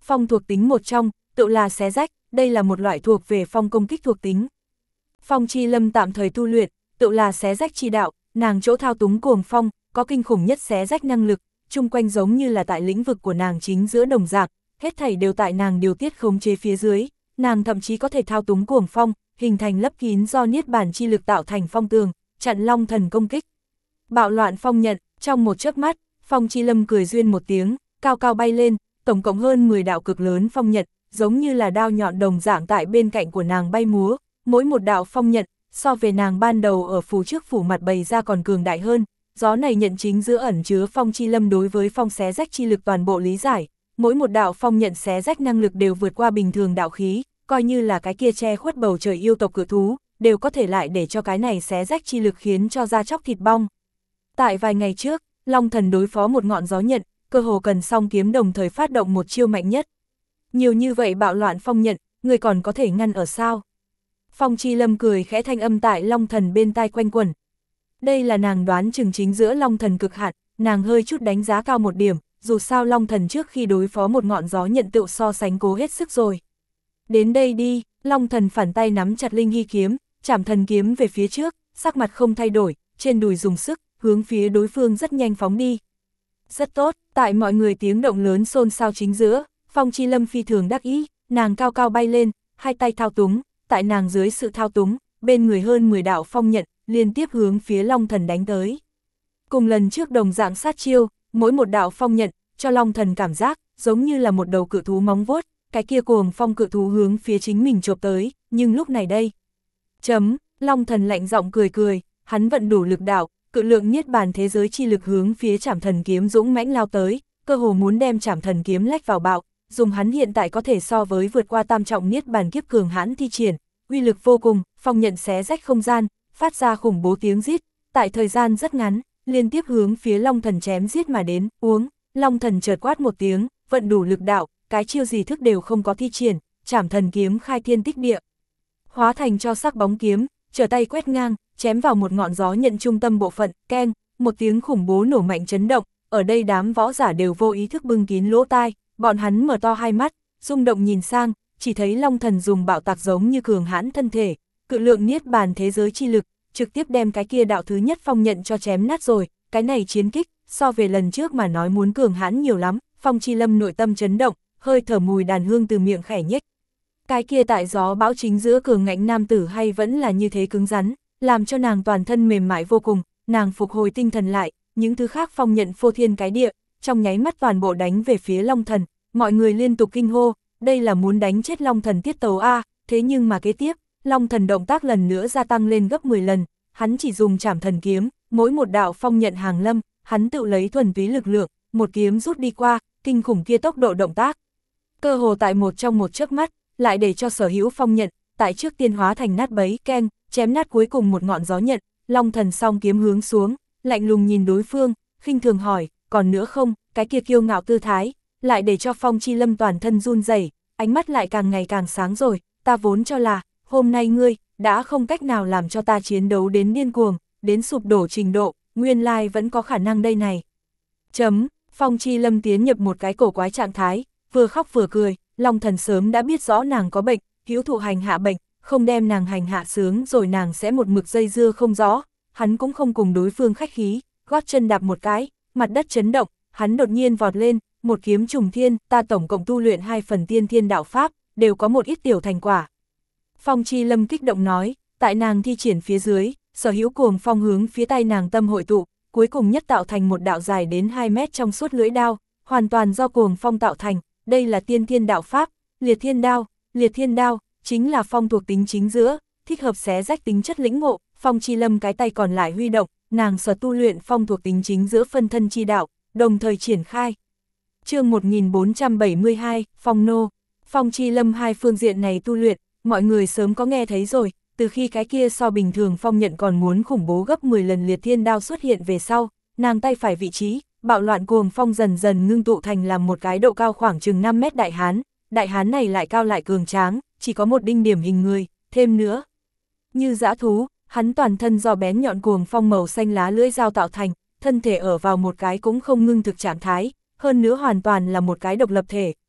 phong thuộc tính một trong, tự là xé rách, đây là một loại thuộc về phong công kích thuộc tính. Phong Chi Lâm tạm thời tu luyện, tự là xé rách chi đạo, nàng chỗ thao túng cuồng phong, có kinh khủng nhất xé rách năng lực, chung quanh giống như là tại lĩnh vực của nàng chính giữa đồng dạng, hết thảy đều tại nàng điều tiết khống chế phía dưới, nàng thậm chí có thể thao túng cuồng phong, hình thành lấp kín do niết bàn chi lực tạo thành phong tường, chặn long thần công kích. Bạo loạn phong nhận, trong một chớp mắt, Phong Chi Lâm cười duyên một tiếng, cao cao bay lên, tổng cộng hơn mười đạo cực lớn phong nhận, giống như là đao nhọn đồng dạng tại bên cạnh của nàng bay múa, mỗi một đạo phong nhận, so về nàng ban đầu ở phủ trước phủ mặt bày ra còn cường đại hơn, gió này nhận chính giữa ẩn chứa Phong Chi Lâm đối với phong xé rách chi lực toàn bộ lý giải, mỗi một đạo phong nhận xé rách năng lực đều vượt qua bình thường đạo khí, coi như là cái kia che khuất bầu trời yêu tộc cự thú, đều có thể lại để cho cái này xé rách chi lực khiến cho da chóc thịt bong. Tại vài ngày trước, Long Thần đối phó một ngọn gió nhận, cơ hồ cần song kiếm đồng thời phát động một chiêu mạnh nhất. Nhiều như vậy bạo loạn phong nhận, người còn có thể ngăn ở sao? Phong Chi Lâm cười khẽ, thanh âm tại Long Thần bên tai quanh quẩn. Đây là nàng đoán chừng chính giữa Long Thần cực hạn, nàng hơi chút đánh giá cao một điểm, dù sao Long Thần trước khi đối phó một ngọn gió nhận tựu so sánh cố hết sức rồi. Đến đây đi, Long Thần phản tay nắm chặt Linh Hy kiếm, chảm thần kiếm về phía trước, sắc mặt không thay đổi, trên đùi dùng sức, hướng phía đối phương rất nhanh phóng đi. Rất tốt, tại mọi người tiếng động lớn xôn xao chính giữa, Phong Chi Lâm phi thường đắc ý, nàng cao cao bay lên, hai tay thao túng, tại nàng dưới sự thao túng, bên người hơn mười đạo phong nhận, liên tiếp hướng phía Long Thần đánh tới. Cùng lần trước đồng dạng sát chiêu, mỗi một đạo phong nhận, cho Long Thần cảm giác, giống như là một đầu cự thú móng vuốt, cái kia cuồng phong cự thú hướng phía chính mình chộp tới, nhưng lúc này đây. Chấm, Long Thần lạnh giọng cười cười, hắn vận đủ lực đạo, cự lượng niết bàn thế giới chi lực hướng phía Trảm Thần kiếm dũng mãnh lao tới, cơ hồ muốn đem Trảm Thần kiếm lách vào bạo, dùng hắn hiện tại có thể so với vượt qua tam trọng niết bàn kiếp cường hãn thi triển, uy lực vô cùng, phong nhận xé rách không gian, phát ra khủng bố tiếng rít, tại thời gian rất ngắn, liên tiếp hướng phía Long Thần chém giết mà đến, uống, Long Thần chợt quát một tiếng, vận đủ lực đạo, cái chiêu gì thức đều không có thi triển, Trảm Thần kiếm khai thiên tích địa, hóa thành cho sắc bóng kiếm, trở tay quét ngang, chém vào một ngọn gió nhận trung tâm bộ phận, keng, một tiếng khủng bố nổ mạnh chấn động, ở đây đám võ giả đều vô ý thức bưng kín lỗ tai, bọn hắn mở to hai mắt, rung động nhìn sang, chỉ thấy Long Thần dùng bạo tạc giống như cường hãn thân thể, cự lượng niết bàn thế giới chi lực, trực tiếp đem cái kia đạo thứ nhất phong nhận cho chém nát rồi, cái này chiến kích, so về lần trước mà nói muốn cường hãn nhiều lắm, Phong Chi Lâm nội tâm chấn động, hơi thở mùi đàn hương từ miệng khẽ nhếch. Cái kia tại gió bão chính giữa cường ngạnh nam tử hay vẫn là như thế cứng rắn, làm cho nàng toàn thân mềm mại vô cùng, nàng phục hồi tinh thần lại, những thứ khác phong nhận phô thiên cái địa, trong nháy mắt toàn bộ đánh về phía Long Thần, mọi người liên tục kinh hô, đây là muốn đánh chết Long Thần tiết tấu A, thế nhưng mà kế tiếp, Long Thần động tác lần nữa gia tăng lên gấp mười lần, hắn chỉ dùng Trảm Thần kiếm, mỗi một đạo phong nhận hàng lâm, hắn tự lấy thuần túy lực lượng, một kiếm rút đi qua, kinh khủng kia tốc độ động tác. Cơ hồ tại một trong một chớp mắt, lại để cho sở hữu phong nhận, tại trước tiên hóa thành nát bấy, keng, chém nát cuối cùng một ngọn gió nhận, Long Thần song kiếm hướng xuống, lạnh lùng nhìn đối phương, khinh thường hỏi, còn nữa không, cái kia kiêu ngạo tư thái, lại để cho Phong Chi Lâm toàn thân run rẩy, ánh mắt lại càng ngày càng sáng rồi, ta vốn cho là, hôm nay ngươi, đã không cách nào làm cho ta chiến đấu đến điên cuồng, đến sụp đổ trình độ, nguyên lai vẫn có khả năng đây này. Chấm, Phong Chi Lâm tiến nhập một cái cổ quái trạng thái, vừa khóc vừa cười, Long Thần sớm đã biết rõ nàng có bệnh, hữu thụ hành hạ bệnh, không đem nàng hành hạ sướng rồi nàng sẽ một mực dây dưa không rõ, hắn cũng không cùng đối phương khách khí, gót chân đạp một cái, mặt đất chấn động, hắn đột nhiên vọt lên, một kiếm trùng thiên, ta tổng cộng tu luyện hai phần tiên thiên đạo pháp, đều có một ít tiểu thành quả. Phong Chi Lâm kích động nói, tại nàng thi triển phía dưới, sở hữu cuồng phong hướng phía tay nàng tâm hội tụ, cuối cùng nhất tạo thành một đạo dài đến hai mét trong suốt lưỡi đao, hoàn toàn do cuồng phong tạo thành, đây là tiên thiên đạo pháp, liệt thiên đao, liệt thiên đao, chính là phong thuộc tính chính giữa, thích hợp xé rách tính chất lĩnh ngộ, Phong Chi Lâm cái tay còn lại huy động, nàng sở tu luyện phong thuộc tính chính giữa phân thân chi đạo, đồng thời triển khai. Chương một nghìn bốn trăm bảy mươi hai, Phong Nô, Phong Chi Lâm hai phương diện này tu luyện, mọi người sớm có nghe thấy rồi, từ khi cái kia so bình thường phong nhận còn muốn khủng bố gấp mười lần liệt thiên đao xuất hiện về sau, nàng tay phải vị trí, bạo loạn cuồng phong dần dần ngưng tụ thành làm một cái độ cao khoảng chừng năm mét đại hán, đại hán này lại cao lại cường tráng, chỉ có một đinh điểm hình người, thêm nữa. Như dã thú, hắn toàn thân do bén nhọn cuồng phong màu xanh lá lưỡi dao tạo thành, thân thể ở vào một cái cũng không ngưng thực trạng thái, hơn nữa hoàn toàn là một cái độc lập thể,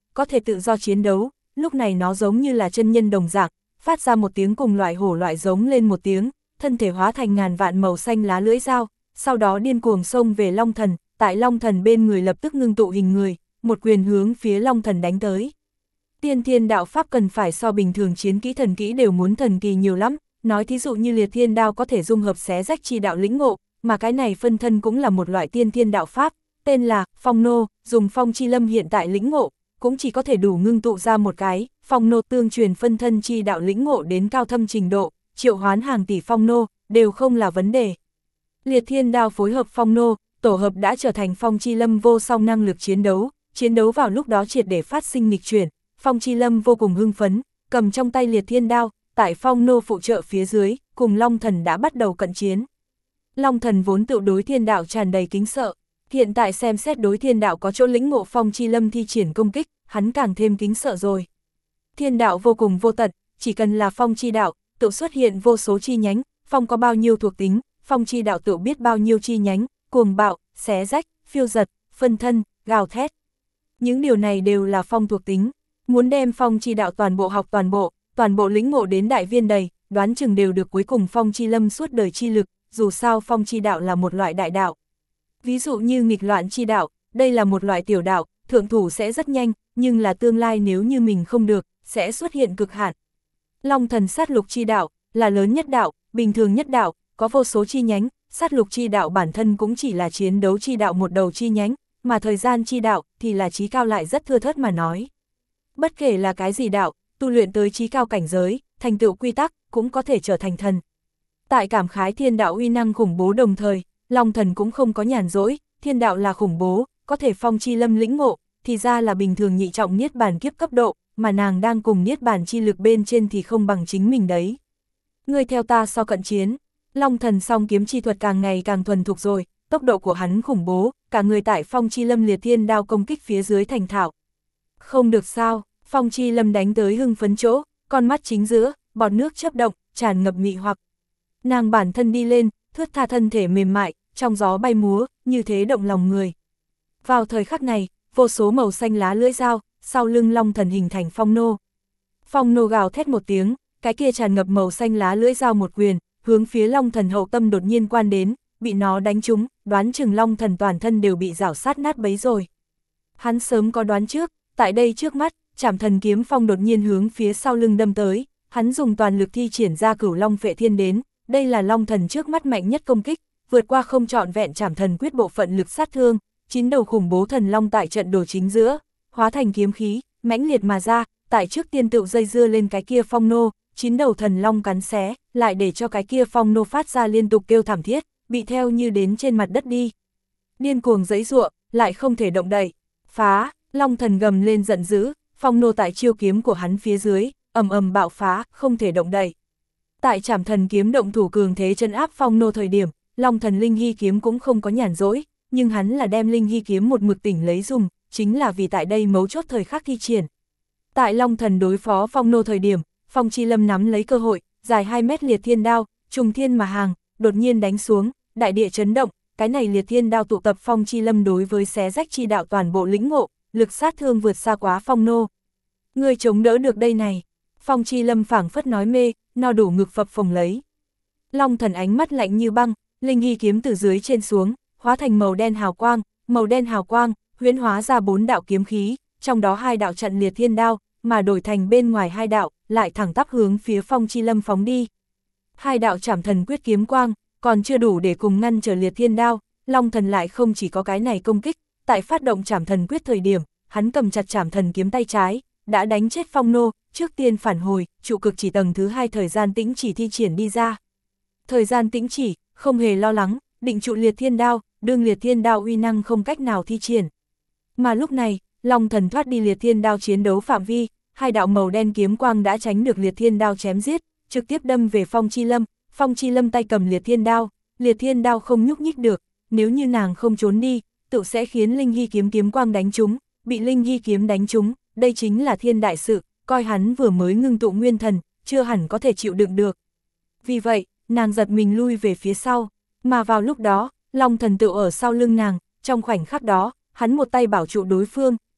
có thể tự do chiến đấu, lúc này nó giống như là chân nhân đồng dạng, phát ra một tiếng cùng loại hổ loại giống lên một tiếng, thân thể hóa thành ngàn vạn màu xanh lá lưỡi dao, sau đó điên cuồng xông về Long Thần, tại Long Thần bên người lập tức ngưng tụ hình người, một quyền hướng phía Long Thần đánh tới. Tiên thiên đạo pháp cần phải so bình thường chiến kỹ thần kỹ đều muốn thần kỳ nhiều lắm, nói thí dụ như liệt thiên đao có thể dung hợp xé rách chi đạo lĩnh ngộ, mà cái này phân thân cũng là một loại tiên thiên đạo pháp, tên là Phong Nô, dùng Phong Chi Lâm hiện tại lĩnh ngộ, cũng chỉ có thể đủ ngưng tụ ra một cái, Phong Nô tương truyền phân thân chi đạo lĩnh ngộ đến cao thâm trình độ, triệu hoán hàng tỷ Phong Nô, đều không là vấn đề. Liệt thiên đao phối hợp Phong Nô, tổ hợp đã trở thành Phong Chi Lâm vô song năng lực chiến đấu, chiến đấu vào lúc đó triệt để phát sinh nghịch chuyển, Phong Chi Lâm vô cùng hưng phấn, cầm trong tay liệt thiên đao, tại Phong Nô phụ trợ phía dưới, cùng Long Thần đã bắt đầu cận chiến. Long Thần vốn tự đối thiên đạo tràn đầy kính sợ, hiện tại xem xét đối thiên đạo có chỗ lĩnh ngộ Phong Chi Lâm thi triển công kích, hắn càng thêm kính sợ rồi. Thiên đạo vô cùng vô tận, chỉ cần là Phong Chi đạo, tự xuất hiện vô số chi nhánh, Phong có bao nhiêu thuộc tính, Phong Chi đạo tự biết bao nhiêu chi nhánh, cuồng bạo, xé rách, phiêu giật, phân thân, gào thét. Những điều này đều là Phong thuộc tính, muốn đem Phong Chi đạo toàn bộ học toàn bộ, toàn bộ lĩnh ngộ đến đại viên đầy, đoán chừng đều được cuối cùng Phong Chi Lâm suốt đời chi lực, dù sao Phong Chi đạo là một loại đại đạo. Ví dụ như nghịch loạn chi đạo, đây là một loại tiểu đạo, thượng thủ sẽ rất nhanh, nhưng là tương lai nếu như mình không được, sẽ xuất hiện cực hạn. Long Thần sát lục chi đạo, là lớn nhất đạo, bình thường nhất đạo, có vô số chi nhánh, sát lục chi đạo bản thân cũng chỉ là chiến đấu chi đạo một đầu chi nhánh, mà thời gian chi đạo thì là chí cao lại rất thưa thớt mà nói. Bất kể là cái gì đạo, tu luyện tới chí cao cảnh giới, thành tựu quy tắc, cũng có thể trở thành thần. Tại cảm khái thiên đạo uy năng khủng bố đồng thời, Long Thần cũng không có nhàn rỗi, thiên đạo là khủng bố, có thể Phong Chi Lâm lĩnh ngộ, thì ra là bình thường nhị trọng niết bàn kiếp cấp độ, mà nàng đang cùng niết bàn chi lực bên trên thì không bằng chính mình đấy. Ngươi theo ta sau cận chiến, Long Thần song kiếm chi thuật càng ngày càng thuần thục rồi, tốc độ của hắn khủng bố, cả người tại Phong Chi Lâm liệt thiên đao công kích phía dưới thành thạo. Không được sao, Phong Chi Lâm đánh tới hưng phấn chỗ, con mắt chính giữa, bọt nước chớp động, tràn ngập mị hoặc. Nàng bản thân đi lên, thướt tha thân thể mềm mại, trong gió bay múa, như thế động lòng người. Vào thời khắc này, vô số màu xanh lá lưỡi dao, sau lưng Long Thần hình thành Phong Nô. Phong Nô gào thét một tiếng, cái kia tràn ngập màu xanh lá lưỡi dao một quyền, hướng phía Long Thần hậu tâm đột nhiên quan đến, bị nó đánh trúng, đoán chừng Long Thần toàn thân đều bị rảo sát nát bấy rồi. Hắn sớm có đoán trước, tại đây trước mắt, Trảm Thần kiếm phong đột nhiên hướng phía sau lưng đâm tới, hắn dùng toàn lực thi triển ra Cửu Long Phệ Thiên đến, đây là Long Thần trước mắt mạnh nhất công kích, vượt qua không trọn vẹn Trảm Thần quyết bộ phận lực sát thương, chín đầu khủng bố thần long tại trận đồ chính giữa, hóa thành kiếm khí, mãnh liệt mà ra, tại trước tiên tựu dây dưa lên cái kia Phong Nô, chín đầu thần long cắn xé, lại để cho cái kia Phong Nô phát ra liên tục kêu thảm thiết, bị theo như đến trên mặt đất đi. Điên cuồng giãy giụa, lại không thể động đậy. Phá, Long Thần gầm lên giận dữ, Phong Nô tại chiêu kiếm của hắn phía dưới, ầm ầm bạo phá, không thể động đậy. Tại Trảm Thần kiếm động thủ cường thế chân áp Phong Nô thời điểm, Long Thần Linh Hy kiếm cũng không có nhàn rỗi, nhưng hắn là đem Linh Hy kiếm một mực tỉnh lấy dùng, chính là vì tại đây mấu chốt thời khắc thi triển. Tại Long Thần đối phó Phong Nô thời điểm, Phong Chi Lâm nắm lấy cơ hội, dài hai mét liệt thiên đao, trùng thiên mà hàng, đột nhiên đánh xuống, đại địa chấn động, cái này liệt thiên đao tụ tập Phong Chi Lâm đối với xé rách chi đạo toàn bộ lĩnh ngộ, lực sát thương vượt xa quá Phong Nô. Ngươi chống đỡ được đây này. Phong Chi Lâm phảng phất nói mê, no đủ ngực phập phồng lấy. Long Thần ánh mắt lạnh như băng, Linh Hy kiếm từ dưới trên xuống, hóa thành màu đen hào quang, màu đen hào quang, huyễn hóa ra bốn đạo kiếm khí, trong đó hai đạo chặn liệt thiên đao, mà đổi thành bên ngoài hai đạo, lại thẳng tắp hướng phía Phong Chi Lâm phóng đi. Hai đạo Trảm Thần quyết kiếm quang, còn chưa đủ để cùng ngăn trở liệt thiên đao, Long Thần lại không chỉ có cái này công kích, tại phát động Trảm Thần quyết thời điểm, hắn cầm chặt Trảm Thần kiếm tay trái, đã đánh chết Phong Nô, trước tiên phản hồi, trụ cực chỉ tầng thứ hai thời gian tĩnh chỉ thi triển đi ra. Thời gian tĩnh chỉ, không hề lo lắng, định trụ liệt thiên đao, đương liệt thiên đao uy năng không cách nào thi triển. Mà lúc này, Long Thần thoát đi liệt thiên đao chiến đấu phạm vi, hai đạo màu đen kiếm quang đã tránh được liệt thiên đao chém giết, trực tiếp đâm về Phong Chi Lâm, Phong Chi Lâm tay cầm liệt thiên đao, liệt thiên đao không nhúc nhích được, nếu như nàng không trốn đi, tự sẽ khiến Linh Hy kiếm kiếm quang đánh trúng, bị Linh Hy kiếm đánh trúng, đây chính là thiên đại sự, coi hắn vừa mới ngưng tụ nguyên thần, chưa hẳn có thể chịu đựng được. Vì vậy, nàng giật mình lui về phía sau, mà vào lúc đó, Long Thần tự ở sau lưng nàng, trong khoảnh khắc đó, hắn một tay bảo trụ đối phương,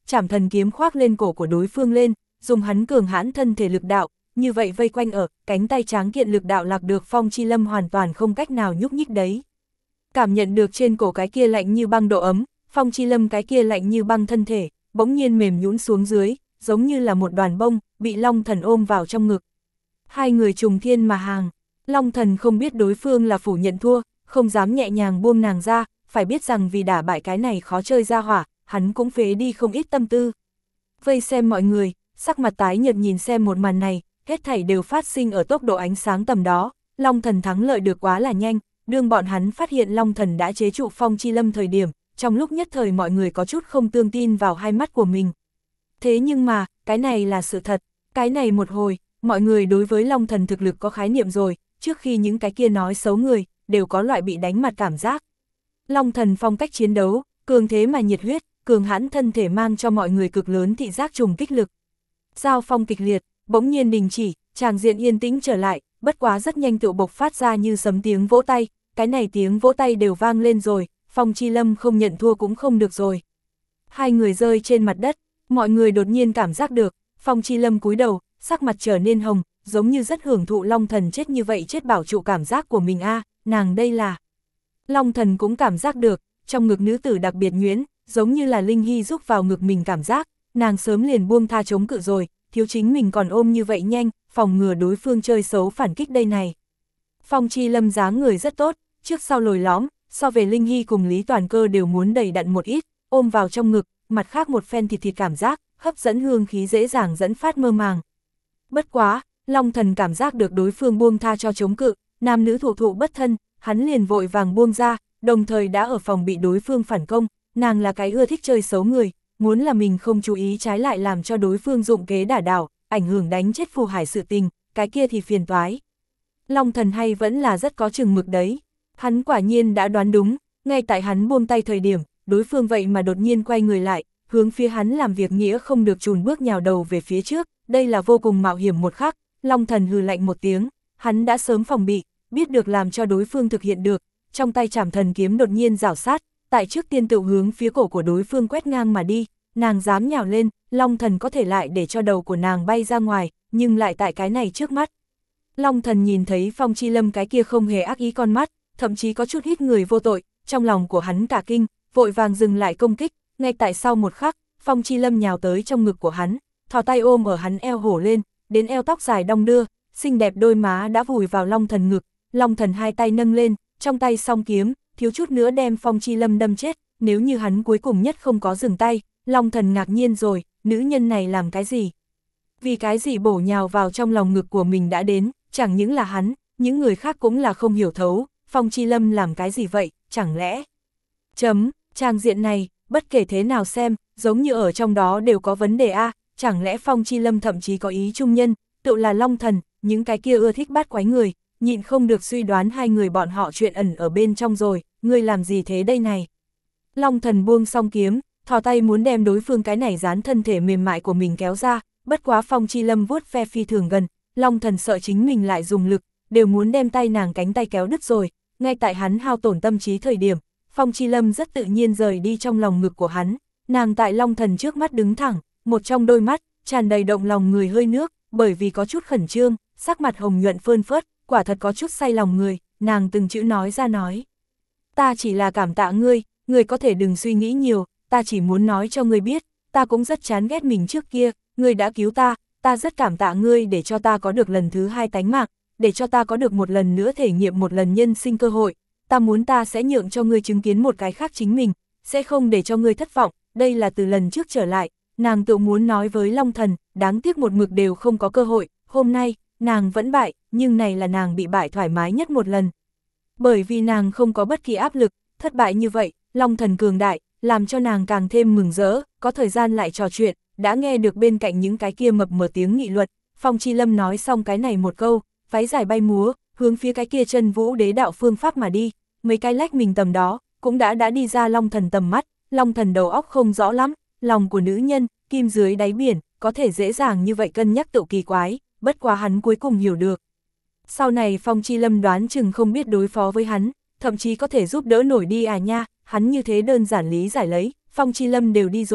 chảm thần kiếm khoác lên cổ của đối phương lên, dùng hắn cường hãn thân thể lực đạo, như vậy vây quanh ở, cánh tay tráng kiện lực đạo lạc được Phong Chi Lâm hoàn toàn không cách nào nhúc nhích đấy. Cảm nhận được trên cổ cái kia lạnh như băng độ ấm, Phong Chi Lâm cái kia lạnh như băng thân thể, bỗng nhiên mềm nhũn xuống dưới, giống như là một đoàn bông, bị Long Thần ôm vào trong ngực. Hai người trùng thiên mà hàng, Long Thần không biết đối phương là phủ nhận thua, không dám nhẹ nhàng buông nàng ra, phải biết rằng vì đả bại cái này khó chơi ra hỏa, hắn cũng phế đi không ít tâm tư. Vây xem mọi người, sắc mặt tái nhợt nhìn xem một màn này, hết thảy đều phát sinh ở tốc độ ánh sáng tầm đó, Long Thần thắng lợi được quá là nhanh, đương bọn hắn phát hiện Long Thần đã chế trụ Phong Chi Lâm thời điểm, trong lúc nhất thời mọi người có chút không tương tin vào hai mắt của mình. Thế nhưng mà, cái này là sự thật, cái này một hồi, mọi người đối với Long Thần thực lực có khái niệm rồi, trước khi những cái kia nói xấu người, đều có loại bị đánh mặt cảm giác. Long Thần phong cách chiến đấu, cường thế mà nhiệt huyết, cường hãn thân thể mang cho mọi người cực lớn thị giác trùng kích lực. Giao phong kịch liệt, bỗng nhiên đình chỉ, tràng diện yên tĩnh trở lại, bất quá rất nhanh tự bộc phát ra như sấm tiếng vỗ tay, cái này tiếng vỗ tay đều vang lên rồi, Phong Chi Lâm không nhận thua cũng không được rồi. Hai người rơi trên mặt đất, mọi người đột nhiên cảm giác được, Phong Chi Lâm cúi đầu, sắc mặt trở nên hồng, giống như rất hưởng thụ Long Thần chết như vậy chết bảo trụ cảm giác của mình a, à, nàng đây là. Long Thần cũng cảm giác được, trong ngực nữ tử đặc biệt nhuyễn, giống như là Linh Hy rúc vào ngực mình cảm giác, nàng sớm liền buông tha chống cự rồi, thiếu chính mình còn ôm như vậy nhanh, phòng ngừa đối phương chơi xấu phản kích đây này. Phong Chi Lâm dáng người rất tốt, trước sau lồi lõm, so về Linh Hy cùng Lý Toàn Cơ đều muốn đầy đặn một ít, ôm vào trong ngực, mặt khác một phen thịt thịt cảm giác, hấp dẫn hương khí dễ dàng dẫn phát mơ màng. Bất quá, Long Thần cảm giác được đối phương buông tha cho chống cự, nam nữ thủ thụ bất thân, hắn liền vội vàng buông ra, đồng thời đã ở phòng bị đối phương phản công, nàng là cái ưa thích chơi xấu người, muốn là mình không chú ý trái lại làm cho đối phương dụng kế đả đảo, ảnh hưởng đánh chết Phù Hải sự tình, cái kia thì phiền toái. Long Thần hay vẫn là rất có chừng mực đấy, hắn quả nhiên đã đoán đúng, ngay tại hắn buông tay thời điểm, đối phương vậy mà đột nhiên quay người lại, hướng phía hắn làm việc nghĩa không được chùn bước nhào đầu về phía trước, đây là vô cùng mạo hiểm một khắc. Long Thần hừ lạnh một tiếng, hắn đã sớm phòng bị, biết được làm cho đối phương thực hiện được, trong tay chảm thần kiếm đột nhiên rảo sát, tại trước tiên tự hướng phía cổ của đối phương quét ngang mà đi, nàng dám nhào lên, Long Thần có thể lại để cho đầu của nàng bay ra ngoài, nhưng lại tại cái này trước mắt. Long Thần nhìn thấy Phong Chi Lâm cái kia không hề ác ý con mắt, thậm chí có chút hít người vô tội, trong lòng của hắn cả kinh, vội vàng dừng lại công kích, ngay tại sau một khắc, Phong Chi Lâm nhào tới trong ngực của hắn, thò tay ôm ở hắn eo hổ lên, đến eo tóc dài đong đưa, xinh đẹp đôi má đã vùi vào Long Thần ngực, Long Thần hai tay nâng lên, trong tay song kiếm, thiếu chút nữa đem Phong Chi Lâm đâm chết, nếu như hắn cuối cùng nhất không có dừng tay, Long Thần ngạc nhiên rồi, nữ nhân này làm cái gì? Vì cái gì bổ nhào vào trong lòng ngực của mình đã đến, chẳng những là hắn, những người khác cũng là không hiểu thấu, Phong Chi Lâm làm cái gì vậy, chẳng lẽ? Chấm, trang diện này, bất kể thế nào xem, giống như ở trong đó đều có vấn đề a, chẳng lẽ Phong Chi Lâm thậm chí có ý trung nhân, tự là Long Thần, những cái kia ưa thích bắt quái người, nhịn không được suy đoán hai người bọn họ chuyện ẩn ở bên trong rồi, ngươi làm gì thế đây này? Long Thần buông song kiếm, thò tay muốn đem đối phương cái này dán thân thể mềm mại của mình kéo ra, bất quá Phong Chi Lâm vuốt ve phi thường gần, Long Thần sợ chính mình lại dùng lực, đều muốn đem tay nàng cánh tay kéo đứt rồi, ngay tại hắn hao tổn tâm trí thời điểm, Phong Chi Lâm rất tự nhiên rời đi trong lòng ngực của hắn, nàng tại Long Thần trước mắt đứng thẳng, một trong đôi mắt, tràn đầy động lòng người hơi nước, bởi vì có chút khẩn trương, sắc mặt hồng nhuận phơn phớt, quả thật có chút say lòng người, nàng từng chữ nói ra nói. Ta chỉ là cảm tạ ngươi, ngươi có thể đừng suy nghĩ nhiều, ta chỉ muốn nói cho ngươi biết, ta cũng rất chán ghét mình trước kia, ngươi đã cứu ta, ta rất cảm tạ ngươi để cho ta có được lần thứ hai tánh mạng, để cho ta có được một lần nữa thể nghiệm một lần nhân sinh cơ hội, ta muốn ta sẽ nhượng cho ngươi chứng kiến một cái khác chính mình, sẽ không để cho ngươi thất vọng, đây là từ lần trước trở lại, nàng tự muốn nói với Long Thần, đáng tiếc một mực đều không có cơ hội, hôm nay, nàng vẫn bại, nhưng này là nàng bị bại thoải mái nhất một lần. Bởi vì nàng không có bất kỳ áp lực, thất bại như vậy, Long Thần cường đại, làm cho nàng càng thêm mừng rỡ, có thời gian lại trò chuyện, đã nghe được bên cạnh những cái kia mập mờ tiếng nghị luật, Phong Chi Lâm nói xong cái này một câu, váy dài bay múa, hướng phía cái kia chân vũ đế đạo phương pháp mà đi, mấy cái lách mình tầm đó, cũng đã đã đi ra Long Thần tầm mắt, Long Thần đầu óc không rõ lắm, lòng của nữ nhân, kim dưới đáy biển, có thể dễ dàng như vậy cân nhắc tự kỳ quái, bất quá hắn cuối cùng hiểu được. Sau này Phong Chi Lâm đoán chừng không biết đối phó với hắn, thậm chí có thể giúp đỡ nổi đi à nha, hắn như thế đơn giản lý giải lấy, Phong Chi Lâm đều đi rồi,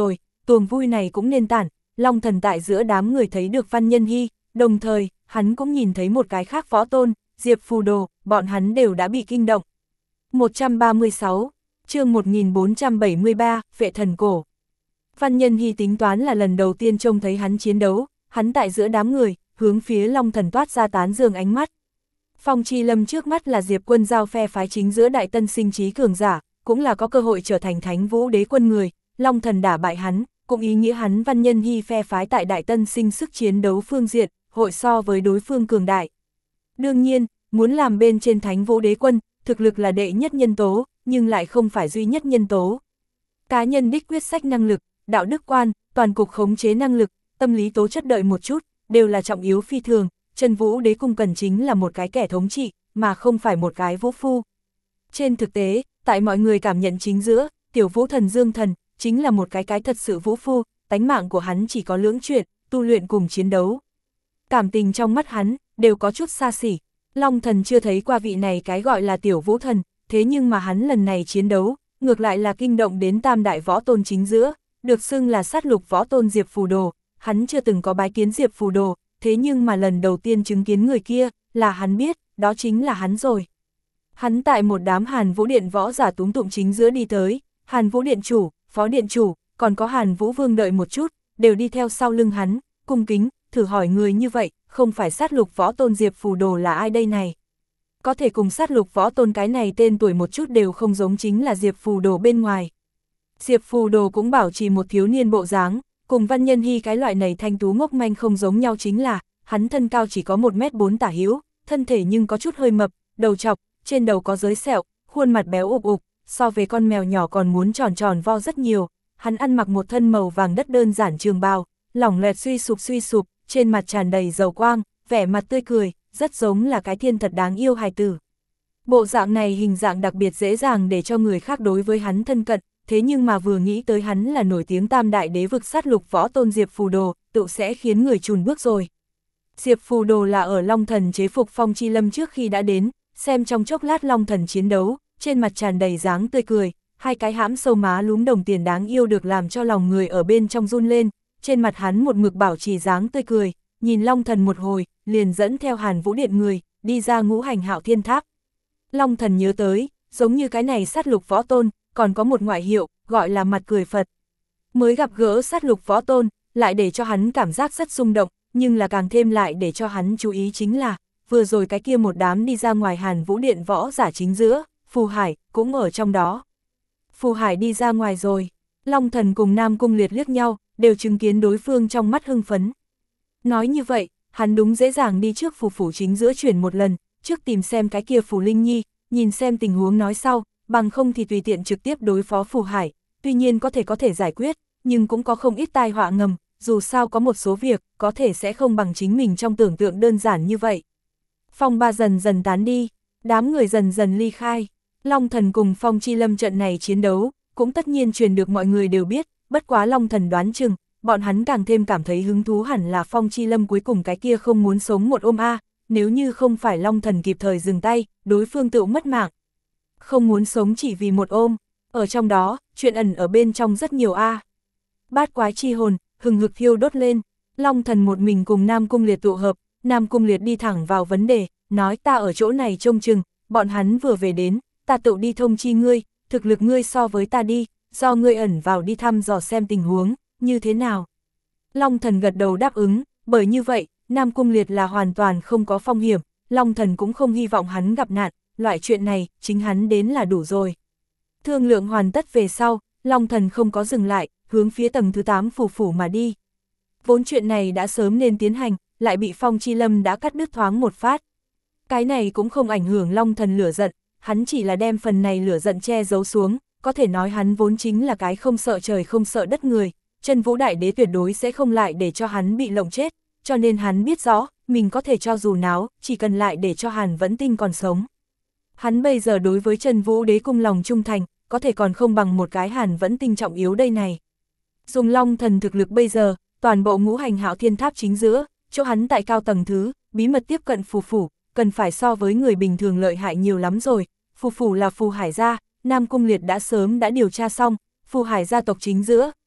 tuồng vui này cũng nên tản. Long Thần tại giữa đám người thấy được Văn Nhân Hy, đồng thời, hắn cũng nhìn thấy một cái khác võ tôn, Diệp Phù Đồ, bọn hắn đều đã bị kinh động. một trăm ba mươi sáu, chương một nghìn bốn trăm bảy mươi ba, Vệ Thần Cổ. Văn Nhân Hy tính toán là lần đầu tiên trông thấy hắn chiến đấu, hắn tại giữa đám người, hướng phía Long Thần toát ra tán dương ánh mắt. Phong Chi Lâm trước mắt là Diệp Quân Giao phe phái chính giữa Đại Tân Sinh trí cường giả, cũng là có cơ hội trở thành Thánh Vũ Đế Quân người, Long Thần đả bại hắn, cũng ý nghĩa hắn Văn Nhân Hy phe phái tại Đại Tân Sinh sức chiến đấu phương diện, hội so với đối phương cường đại. Đương nhiên, muốn làm bên trên Thánh Vũ Đế Quân, thực lực là đệ nhất nhân tố, nhưng lại không phải duy nhất nhân tố. Cá nhân đích quyết sách năng lực, đạo đức quan, toàn cục khống chế năng lực, tâm lý tố chất đợi một chút, đều là trọng yếu phi thường. Chân Vũ Đế Cung cần chính là một cái kẻ thống trị, mà không phải một cái vũ phu. Trên thực tế, tại mọi người cảm nhận chính giữa, tiểu vũ thần Dương Thần, chính là một cái cái thật sự vũ phu, tánh mạng của hắn chỉ có lưỡng chuyện, tu luyện cùng chiến đấu. Cảm tình trong mắt hắn, đều có chút xa xỉ. Long Thần chưa thấy qua vị này cái gọi là tiểu vũ thần, thế nhưng mà hắn lần này chiến đấu, ngược lại là kinh động đến tam đại võ tôn chính giữa, được xưng là sát lục võ tôn Diệp Phù Đồ, hắn chưa từng có bái kiến Diệp Phù Đồ, thế nhưng mà lần đầu tiên chứng kiến người kia, là hắn biết, đó chính là hắn rồi. Hắn tại một đám Hàn Vũ Điện võ giả túm tụm chính giữa đi tới, Hàn Vũ Điện chủ, Phó Điện chủ, còn có Hàn Vũ Vương đợi một chút, đều đi theo sau lưng hắn, cung kính, thử hỏi người như vậy, không phải sát lục võ tôn Diệp Phù Đồ là ai đây này? Có thể cùng sát lục võ tôn cái này tên tuổi một chút đều không giống chính là Diệp Phù Đồ bên ngoài. Diệp Phù Đồ cũng bảo trì một thiếu niên bộ dáng, cùng Văn Nhân Hy cái loại này thanh tú ngốc manh không giống nhau chính là, hắn thân cao chỉ có một mét bốn tả hữu, thân thể nhưng có chút hơi mập, đầu trọc, trên đầu có giới sẹo, khuôn mặt béo ục ục, so với con mèo nhỏ còn muốn tròn tròn vo rất nhiều. Hắn ăn mặc một thân màu vàng đất đơn giản trường bào, lỏng loẹt suy sụp suy sụp, trên mặt tràn đầy dầu quang, vẻ mặt tươi cười, rất giống là cái thiên thật đáng yêu hài tử. Bộ dạng này hình dạng đặc biệt dễ dàng để cho người khác đối với hắn thân cận, thế nhưng mà vừa nghĩ tới hắn là nổi tiếng tam đại đế vực sát lục võ tôn Diệp Phù Đồ, tự sẽ khiến người chùn bước rồi. Diệp Phù Đồ là ở Long Thần chế phục Phong Chi Lâm trước khi đã đến, xem trong chốc lát Long Thần chiến đấu, trên mặt tràn đầy dáng tươi cười, hai cái hãm sâu má lúm đồng tiền đáng yêu được làm cho lòng người ở bên trong run lên, trên mặt hắn một mực bảo trì dáng tươi cười, nhìn Long Thần một hồi, liền dẫn theo Hàn Vũ Điện người, đi ra Ngũ Hành Hạo Thiên Tháp. Long Thần nhớ tới, giống như cái này sát lục võ tôn, còn có một ngoại hiệu, gọi là mặt cười Phật. Mới gặp gỡ sát lục võ tôn, lại để cho hắn cảm giác rất rung động, nhưng là càng thêm lại để cho hắn chú ý chính là, vừa rồi cái kia một đám đi ra ngoài Hàn Vũ Điện võ giả chính giữa, Phù Hải, cũng ở trong đó. Phù Hải đi ra ngoài rồi, Long Thần cùng Nam Cung Liệt liếc nhau, đều chứng kiến đối phương trong mắt hưng phấn. Nói như vậy, hắn đúng dễ dàng đi trước phù phủ chính giữa chuyển một lần, trước tìm xem cái kia Phù Linh Nhi, nhìn xem tình huống nói sau, bằng không thì tùy tiện trực tiếp đối phó Phù Hải, tuy nhiên có thể có thể giải quyết, nhưng cũng có không ít tai họa ngầm, dù sao có một số việc, có thể sẽ không bằng chính mình trong tưởng tượng đơn giản như vậy. Phong ba dần dần tán đi, đám người dần dần ly khai, Long Thần cùng Phong Chi Lâm trận này chiến đấu, cũng tất nhiên truyền được mọi người đều biết, bất quá Long Thần đoán chừng, bọn hắn càng thêm cảm thấy hứng thú hẳn là Phong Chi Lâm cuối cùng cái kia không muốn sống một ôm a, nếu như không phải Long Thần kịp thời dừng tay, đối phương tự mất mạng. Không muốn sống chỉ vì một ôm, ở trong đó, chuyện ẩn ở bên trong rất nhiều a. Bát quái chi hồn, hừng hực thiêu đốt lên, Long Thần một mình cùng Nam Cung Liệt tụ hợp, Nam Cung Liệt đi thẳng vào vấn đề, nói ta ở chỗ này trông chừng, bọn hắn vừa về đến, ta tự đi thông chi ngươi, thực lực ngươi so với ta đi, do ngươi ẩn vào đi thăm dò xem tình huống, như thế nào. Long Thần gật đầu đáp ứng, bởi như vậy, Nam Cung Liệt là hoàn toàn không có phong hiểm, Long Thần cũng không hy vọng hắn gặp nạn, loại chuyện này, chính hắn đến là đủ rồi. Thương lượng hoàn tất về sau, Long Thần không có dừng lại, hướng phía tầng thứ tám phủ phủ mà đi. Vốn chuyện này đã sớm nên tiến hành, lại bị Phong Chi Lâm đã cắt đứt thoáng một phát. Cái này cũng không ảnh hưởng Long Thần lửa giận, hắn chỉ là đem phần này lửa giận che giấu xuống, có thể nói hắn vốn chính là cái không sợ trời không sợ đất người, Chân Vũ Đại Đế tuyệt đối sẽ không lại để cho hắn bị lộng chết, cho nên hắn biết rõ, mình có thể cho dù náo, chỉ cần lại để cho Hàn Vẫn Tinh còn sống. Hắn bây giờ đối với Chân Vũ Đế cung lòng trung thành, có thể còn không bằng một cái Hàn Vẫn Tinh trọng yếu đây này. Dùng Long Thần thực lực bây giờ, toàn bộ Ngũ Hành Hạo Thiên Tháp chính giữa, chỗ hắn tại cao tầng thứ, bí mật tiếp cận phù phủ, cần phải so với người bình thường lợi hại nhiều lắm rồi. Phù phủ là Phù Hải gia, Nam Cung Liệt đã sớm đã điều tra xong, Phù Hải gia tộc chính giữa,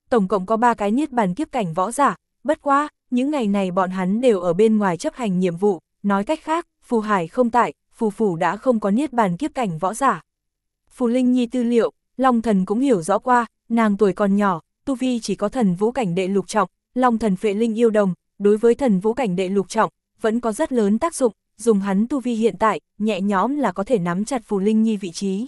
tổng cộng có ba cái niết bàn kiếp cảnh võ giả, bất quá, những ngày này bọn hắn đều ở bên ngoài chấp hành nhiệm vụ, nói cách khác, Phù Hải không tại, Phù Phủ đã không có niết bàn kiếp cảnh võ giả. Phù Linh Nhi tư liệu, Long Thần cũng hiểu rõ qua, nàng tuổi còn nhỏ, tu vi chỉ có thần vũ cảnh đệ lục trọng, Long Thần phệ linh yêu đồng, đối với thần vũ cảnh đệ lục trọng, vẫn có rất lớn tác dụng, dùng hắn tu vi hiện tại, nhẹ nhõm là có thể nắm chặt Phù Linh Nhi vị trí.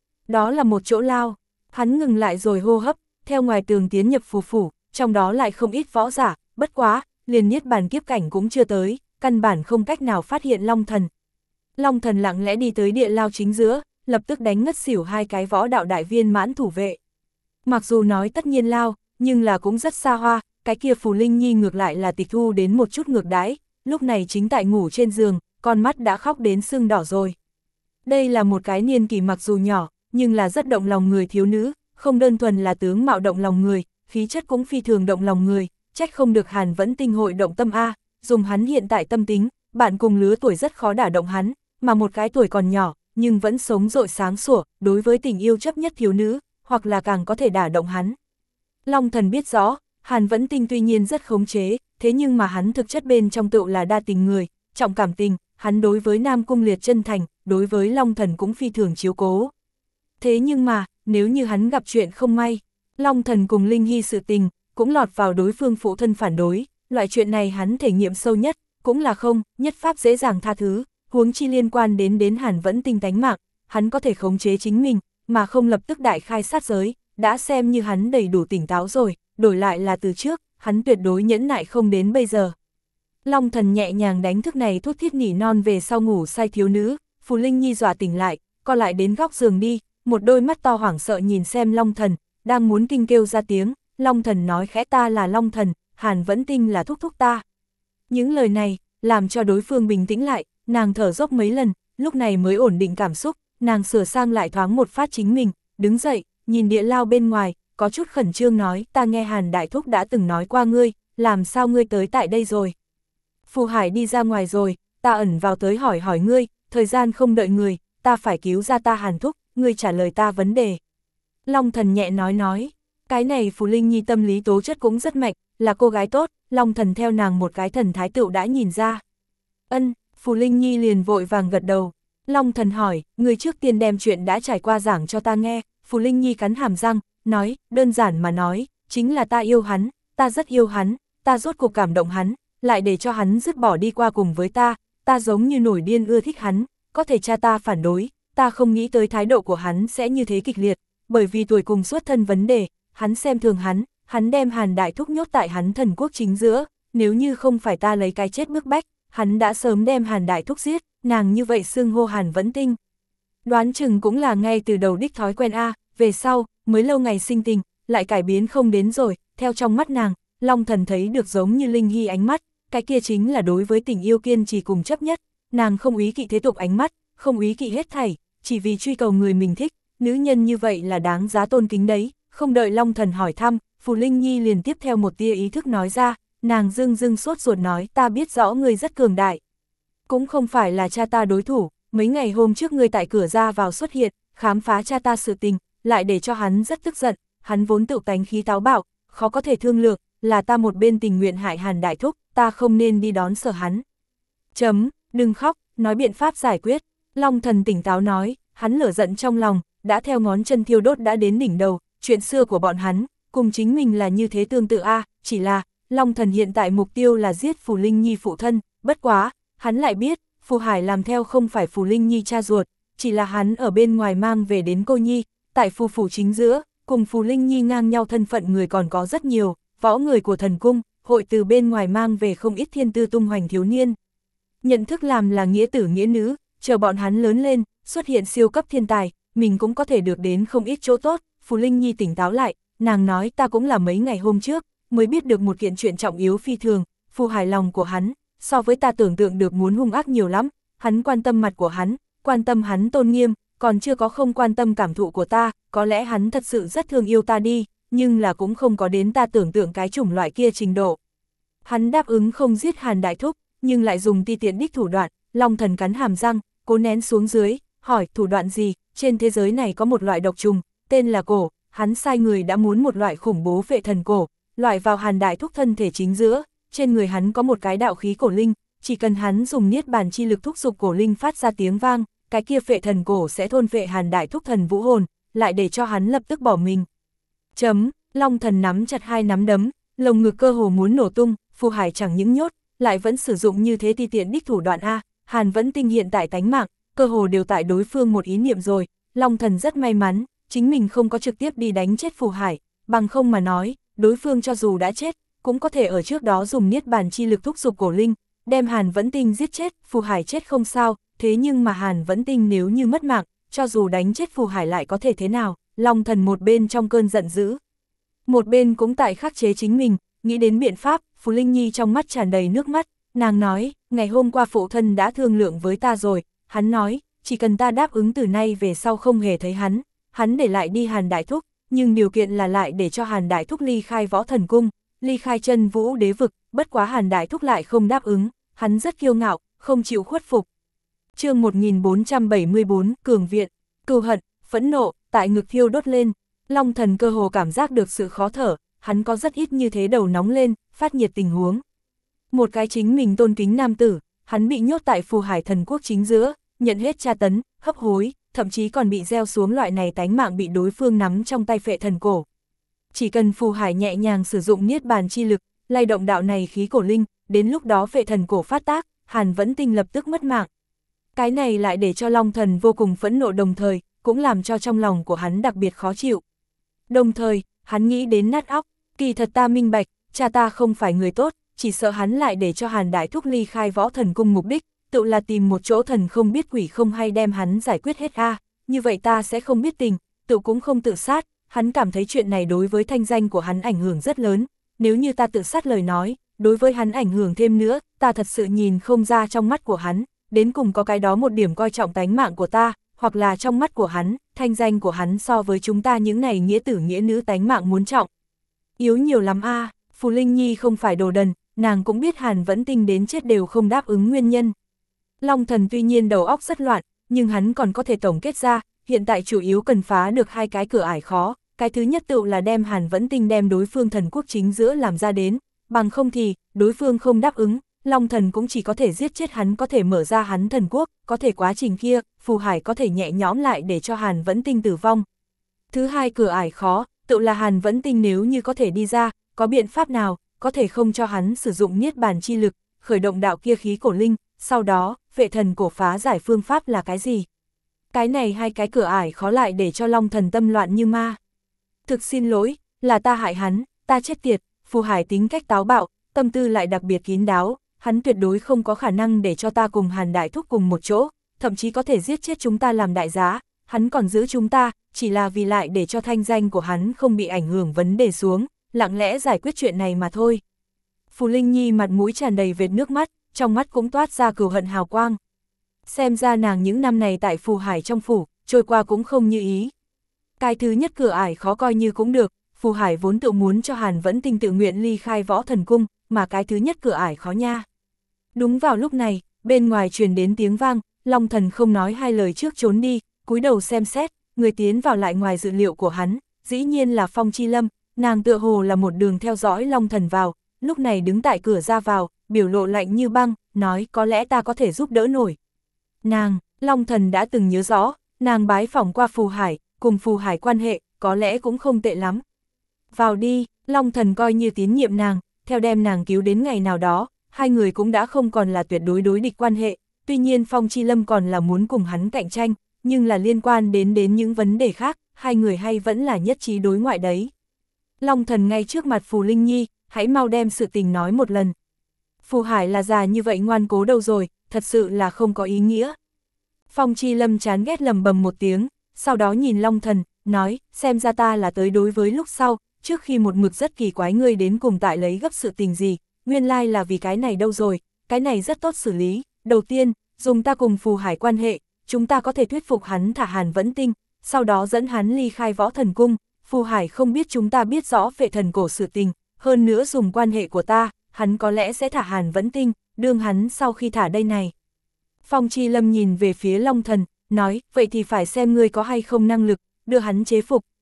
Đó là một chỗ lao, hắn ngừng lại rồi hô hấp, theo ngoài tường tiến nhập Phù Phủ, trong đó lại không ít võ giả, bất quá, liền niết bàn kiếp cảnh cũng chưa tới, căn bản không cách nào phát hiện Long Thần. Long Thần lặng lẽ đi tới địa lao chính giữa, lập tức đánh ngất xỉu hai cái võ đạo đại viên mãn thủ vệ. Mặc dù nói tất nhiên lao, nhưng là cũng rất xa hoa, cái kia Phù Linh Nhi ngược lại là tịch thu đến một chút ngược đãi, lúc này chính tại ngủ trên giường, con mắt đã khóc đến sưng đỏ rồi. Đây là một cái niên kỷ mặc dù nhỏ, nhưng là rất động lòng người thiếu nữ, không đơn thuần là tướng mạo động lòng người, khí chất cũng phi thường động lòng người, trách không được Hàn Vẫn Tinh hội động tâm A, dùng hắn hiện tại tâm tính, bạn cùng lứa tuổi rất khó đả động hắn, mà một cái tuổi còn nhỏ, nhưng vẫn sống rọi sáng sủa, đối với tình yêu chấp nhất thiếu nữ, hoặc là càng có thể đả động hắn. Long Thần biết rõ, Hàn Vẫn Tinh tuy nhiên rất khống chế, thế nhưng mà hắn thực chất bên trong tựu là đa tình người, trọng cảm tình, hắn đối với Nam Cung Liệt chân thành, đối với Long Thần cũng phi thường chiếu cố. Thế nhưng mà, nếu như hắn gặp chuyện không may, Long Thần cùng Linh Hy sự tình, cũng lọt vào đối phương phụ thân phản đối, loại chuyện này hắn thể nghiệm sâu nhất, cũng là không, nhất pháp dễ dàng tha thứ, huống chi liên quan đến đến Hàn Vẫn Tinh tánh mạng, hắn có thể khống chế chính mình, mà không lập tức đại khai sát giới, đã xem như hắn đầy đủ tỉnh táo rồi, đổi lại là từ trước, hắn tuyệt đối nhẫn nại không đến bây giờ. Long Thần nhẹ nhàng đánh thức này thút thít nỉ non về sau ngủ say thiếu nữ, Phù Linh Nhi dọa tỉnh lại, co lại đến góc giường đi, một đôi mắt to hoảng sợ nhìn xem Long Thần, đang muốn kinh kêu ra tiếng, Long Thần nói khẽ ta là Long Thần, Hàn Vẫn Tinh là thúc thúc ta. Những lời này, làm cho đối phương bình tĩnh lại, nàng thở dốc mấy lần, lúc này mới ổn định cảm xúc, nàng sửa sang lại thoáng một phát chính mình, đứng dậy, nhìn địa lao bên ngoài, có chút khẩn trương nói, ta nghe Hàn Đại Thúc đã từng nói qua ngươi, làm sao ngươi tới tại đây rồi? Phù Hải đi ra ngoài rồi, ta ẩn vào tới hỏi hỏi ngươi, thời gian không đợi người, ta phải cứu ra ta Hàn Thúc, ngươi trả lời ta vấn đề. Long Thần nhẹ nói nói, cái này Phù Linh Nhi tâm lý tố chất cũng rất mạnh, là cô gái tốt, Long Thần theo nàng một cái thần thái tựu đã nhìn ra. Ân, Phù Linh Nhi liền vội vàng gật đầu. Long Thần hỏi, người trước tiên đem chuyện đã trải qua giảng cho ta nghe. Phù Linh Nhi cắn hàm răng, nói, đơn giản mà nói, chính là ta yêu hắn, ta rất yêu hắn, ta rốt cuộc cảm động hắn, lại để cho hắn dứt bỏ đi qua cùng với ta, ta giống như nổi điên ưa thích hắn, có thể cha ta phản đối, ta không nghĩ tới thái độ của hắn sẽ như thế kịch liệt, bởi vì tuổi cùng xuất thân vấn đề, hắn xem thường hắn, hắn đem Hàn Đại Thúc nhốt tại hắn thần quốc chính giữa, nếu như không phải ta lấy cái chết bức bách, hắn đã sớm đem Hàn Đại Thúc giết, nàng như vậy xưng hô Hàn Vẫn Tinh. Đoán chừng cũng là ngay từ đầu đích thói quen A, về sau, mới lâu ngày sinh tình, lại cải biến không đến rồi, theo trong mắt nàng, Long Thần thấy được giống như Linh Hy ánh mắt, cái kia chính là đối với tình yêu kiên trì cùng chấp nhất, nàng không ý kỵ thế tục ánh mắt, không ý kỵ hết thảy, chỉ vì truy cầu người mình thích, nữ nhân như vậy là đáng giá tôn kính đấy, không đợi Long Thần hỏi thăm, Phù Linh Nhi liền tiếp theo một tia ý thức nói ra, nàng dưng dưng sốt ruột nói ta biết rõ ngươi rất cường đại. Cũng không phải là cha ta đối thủ, mấy ngày hôm trước ngươi tại cửa ra vào xuất hiện, khám phá cha ta sự tình, lại để cho hắn rất tức giận, hắn vốn tự tánh khí táo bạo, khó có thể thương lượng, là ta một bên tình nguyện hại Hàn Đại Thúc, ta không nên đi đón sở hắn. Chấm, đừng khóc, nói biện pháp giải quyết, Long Thần tỉnh táo nói, hắn lửa giận trong lòng, đã theo ngón chân thiêu đốt đã đến đỉnh đầu, chuyện xưa của bọn hắn, cùng chính mình là như thế tương tự a, chỉ là, Long Thần hiện tại mục tiêu là giết Phù Linh Nhi phụ thân, bất quá, hắn lại biết, Phù Hải làm theo không phải Phù Linh Nhi cha ruột, chỉ là hắn ở bên ngoài mang về đến cô nhi, tại Phù phủ chính giữa, cùng Phù Linh Nhi ngang nhau thân phận người còn có rất nhiều, võ người của thần cung, hội từ bên ngoài mang về không ít thiên tư tung hoành thiếu niên. Nhận thức làm là nghĩa tử nghĩa nữ, chờ bọn hắn lớn lên, xuất hiện siêu cấp thiên tài, mình cũng có thể được đến không ít chỗ tốt. Phù Linh Nhi tỉnh táo lại, nàng nói ta cũng là mấy ngày hôm trước, mới biết được một kiện chuyện trọng yếu phi thường, Phù Hải lòng của hắn, so với ta tưởng tượng được muốn hung ác nhiều lắm, hắn quan tâm mặt của hắn, quan tâm hắn tôn nghiêm, còn chưa có không quan tâm cảm thụ của ta, có lẽ hắn thật sự rất thương yêu ta đi, nhưng là cũng không có đến ta tưởng tượng cái chủng loại kia trình độ. Hắn đáp ứng không giết Hàn Đại Thúc, nhưng lại dùng ti tiện đích thủ đoạn, Long Thần cắn hàm răng, cố nén xuống dưới, hỏi thủ đoạn gì, trên thế giới này có một loại độc trùng, tên là cổ, hắn sai người đã muốn một loại khủng bố phệ thần cổ, loại vào Hàn Đại Thúc thân thể chính giữa, trên người hắn có một cái đạo khí cổ linh, chỉ cần hắn dùng niết bàn chi lực thúc giục cổ linh phát ra tiếng vang, cái kia phệ thần cổ sẽ thôn phệ Hàn Đại Thúc thần vũ hồn, lại để cho hắn lập tức bỏ mình. Chấm, Long Thần nắm chặt hai nắm đấm, lồng ngực cơ hồ muốn nổ tung, Phù Hải chẳng những nhốt, lại vẫn sử dụng như thế ti tiện đích thủ đoạn A, Hàn Vẫn Tinh hiện tại tánh mạng, cơ hồ đều tại đối phương một ý niệm rồi, Long Thần rất may mắn, chính mình không có trực tiếp đi đánh chết Phù Hải, bằng không mà nói, đối phương cho dù đã chết, cũng có thể ở trước đó dùng niết bàn chi lực thúc giục cổ linh, đem Hàn Vẫn Tinh giết chết, Phù Hải chết không sao, thế nhưng mà Hàn Vẫn Tinh nếu như mất mạng, cho dù đánh chết Phù Hải lại có thể thế nào, Long Thần một bên trong cơn giận dữ, một bên cũng tại khắc chế chính mình, nghĩ đến biện pháp, Phù Linh Nhi trong mắt tràn đầy nước mắt, nàng nói, ngày hôm qua phụ thân đã thương lượng với ta rồi, hắn nói, chỉ cần ta đáp ứng từ nay về sau không hề thấy hắn, hắn để lại đi Hàn Đại Thúc, nhưng điều kiện là lại để cho Hàn Đại Thúc ly khai Võ Thần Cung, ly khai Chân Vũ Đế Vực, bất quá Hàn Đại Thúc lại không đáp ứng, hắn rất kiêu ngạo, không chịu khuất phục. Chương một nghìn bốn trăm bảy mươi bốn, Cường Viện, cừu hận, phẫn nộ, tại ngực thiêu đốt lên, Long Thần cơ hồ cảm giác được sự khó thở, hắn có rất ít như thế đầu nóng lên, phát nhiệt tình huống. Một cái chính mình tôn kính nam tử, hắn bị nhốt tại Phù Hải Thần Quốc chính giữa, nhận hết tra tấn, hấp hối, thậm chí còn bị gieo xuống loại này tánh mạng bị đối phương nắm trong tay phệ thần cổ. Chỉ cần Phù Hải nhẹ nhàng sử dụng niết bàn chi lực, lay động đạo này khí cổ linh, đến lúc đó phệ thần cổ phát tác, Hàn Vẫn Tinh lập tức mất mạng. Cái này lại để cho Long Thần vô cùng phẫn nộ, đồng thời, cũng làm cho trong lòng của hắn đặc biệt khó chịu. Đồng thời, hắn nghĩ đến nát óc, kỳ thật ta minh bạch, cha ta không phải người tốt, chỉ sợ hắn lại để cho Hàn Đại Thúc ly khai Võ Thần Cung mục đích, tự là tìm một chỗ thần không biết quỷ không hay đem hắn giải quyết hết a, như vậy ta sẽ không biết tình, tự cũng không tự sát, hắn cảm thấy chuyện này đối với thanh danh của hắn ảnh hưởng rất lớn, nếu như ta tự sát lời nói, đối với hắn ảnh hưởng thêm nữa, ta thật sự nhìn không ra trong mắt của hắn, đến cùng có cái đó một điểm coi trọng tánh mạng của ta, hoặc là trong mắt của hắn, thanh danh của hắn so với chúng ta những này nghĩa tử nghĩa nữ tánh mạng muốn trọng. Yếu nhiều lắm a, à, Phù Linh Nhi không phải đồ đần, nàng cũng biết Hàn Vẫn Tinh đến chết đều không đáp ứng nguyên nhân. Long Thần tuy nhiên đầu óc rất loạn, nhưng hắn còn có thể tổng kết ra, hiện tại chủ yếu cần phá được hai cái cửa ải khó, cái thứ nhất tự là đem Hàn Vẫn Tinh đem đối phương thần quốc chính giữa làm ra đến, bằng không thì, đối phương không đáp ứng, Long Thần cũng chỉ có thể giết chết hắn, có thể mở ra hắn thần quốc, có thể quá trình kia, Phù Hải có thể nhẹ nhõm lại để cho Hàn Vẫn Tinh tử vong. Thứ hai cửa ải khó, tự là Hàn Vẫn Tinh nếu như có thể đi ra, có biện pháp nào, có thể không cho hắn sử dụng niết bàn chi lực, khởi động đạo kia khí cổ linh, sau đó, vệ thần cổ phá giải phương pháp là cái gì? Cái này hai cái cửa ải khó lại để cho Long Thần tâm loạn như ma. Thực xin lỗi, là ta hại hắn, ta chết tiệt, Phù Hải tính cách táo bạo, tâm tư lại đặc biệt kín đáo, hắn tuyệt đối không có khả năng để cho ta cùng Hàn Đại Thúc cùng một chỗ, thậm chí có thể giết chết chúng ta làm đại giá, hắn còn giữ chúng ta, chỉ là vì lại để cho thanh danh của hắn không bị ảnh hưởng vấn đề xuống, lặng lẽ giải quyết chuyện này mà thôi. Phù Linh Nhi mặt mũi tràn đầy vệt nước mắt, trong mắt cũng toát ra cừu hận hào quang. Xem ra nàng những năm này tại Phù Hải trong phủ, trôi qua cũng không như ý. Cái thứ nhất cửa ải khó coi như cũng được, Phù Hải vốn tự muốn cho Hàn Vẫn Tinh tự nguyện ly khai Võ Thần Cung, mà cái thứ nhất cửa ải khó nha. Đúng vào lúc này, bên ngoài truyền đến tiếng vang, Long Thần không nói hai lời trước trốn đi, cúi đầu xem xét, người tiến vào lại ngoài dự liệu của hắn, dĩ nhiên là Phong Chi Lâm, nàng tựa hồ là một đường theo dõi Long Thần vào, lúc này đứng tại cửa ra vào, biểu lộ lạnh như băng, nói có lẽ ta có thể giúp đỡ nổi. Nàng, Long Thần đã từng nhớ rõ, nàng bái phỏng qua Phù Hải, cùng Phù Hải quan hệ, có lẽ cũng không tệ lắm. Vào đi, Long Thần coi như tín nhiệm nàng, theo đem nàng cứu đến ngày nào đó, hai người cũng đã không còn là tuyệt đối đối địch quan hệ, tuy nhiên Phong Chi Lâm còn là muốn cùng hắn cạnh tranh, nhưng là liên quan đến đến những vấn đề khác, hai người hay vẫn là nhất trí đối ngoại đấy. Long Thần ngay trước mặt Phù Linh Nhi, hãy mau đem sự tình nói một lần. Phù Hải là già như vậy ngoan cố đâu rồi, thật sự là không có ý nghĩa. Phong Chi Lâm chán ghét lầm bầm một tiếng, sau đó nhìn Long Thần, nói, xem ra ta là tới đối với lúc sau, trước khi một mực rất kỳ quái ngươi đến cùng tại lấy gấp sự tình gì, nguyên lai là vì cái này đâu rồi, cái này rất tốt xử lý, đầu tiên, dùng ta cùng Phù Hải quan hệ, chúng ta có thể thuyết phục hắn thả Hàn Vẫn Tinh, sau đó dẫn hắn ly khai Võ Thần Cung, Phù Hải không biết chúng ta biết rõ vệ thần cổ sự tình, hơn nữa dùng quan hệ của ta, hắn có lẽ sẽ thả Hàn Vẫn Tinh, đương hắn sau khi thả đây này. Phong Chi Lâm nhìn về phía Long Thần, nói, vậy thì phải xem ngươi có hay không năng lực, đưa hắn chế phục,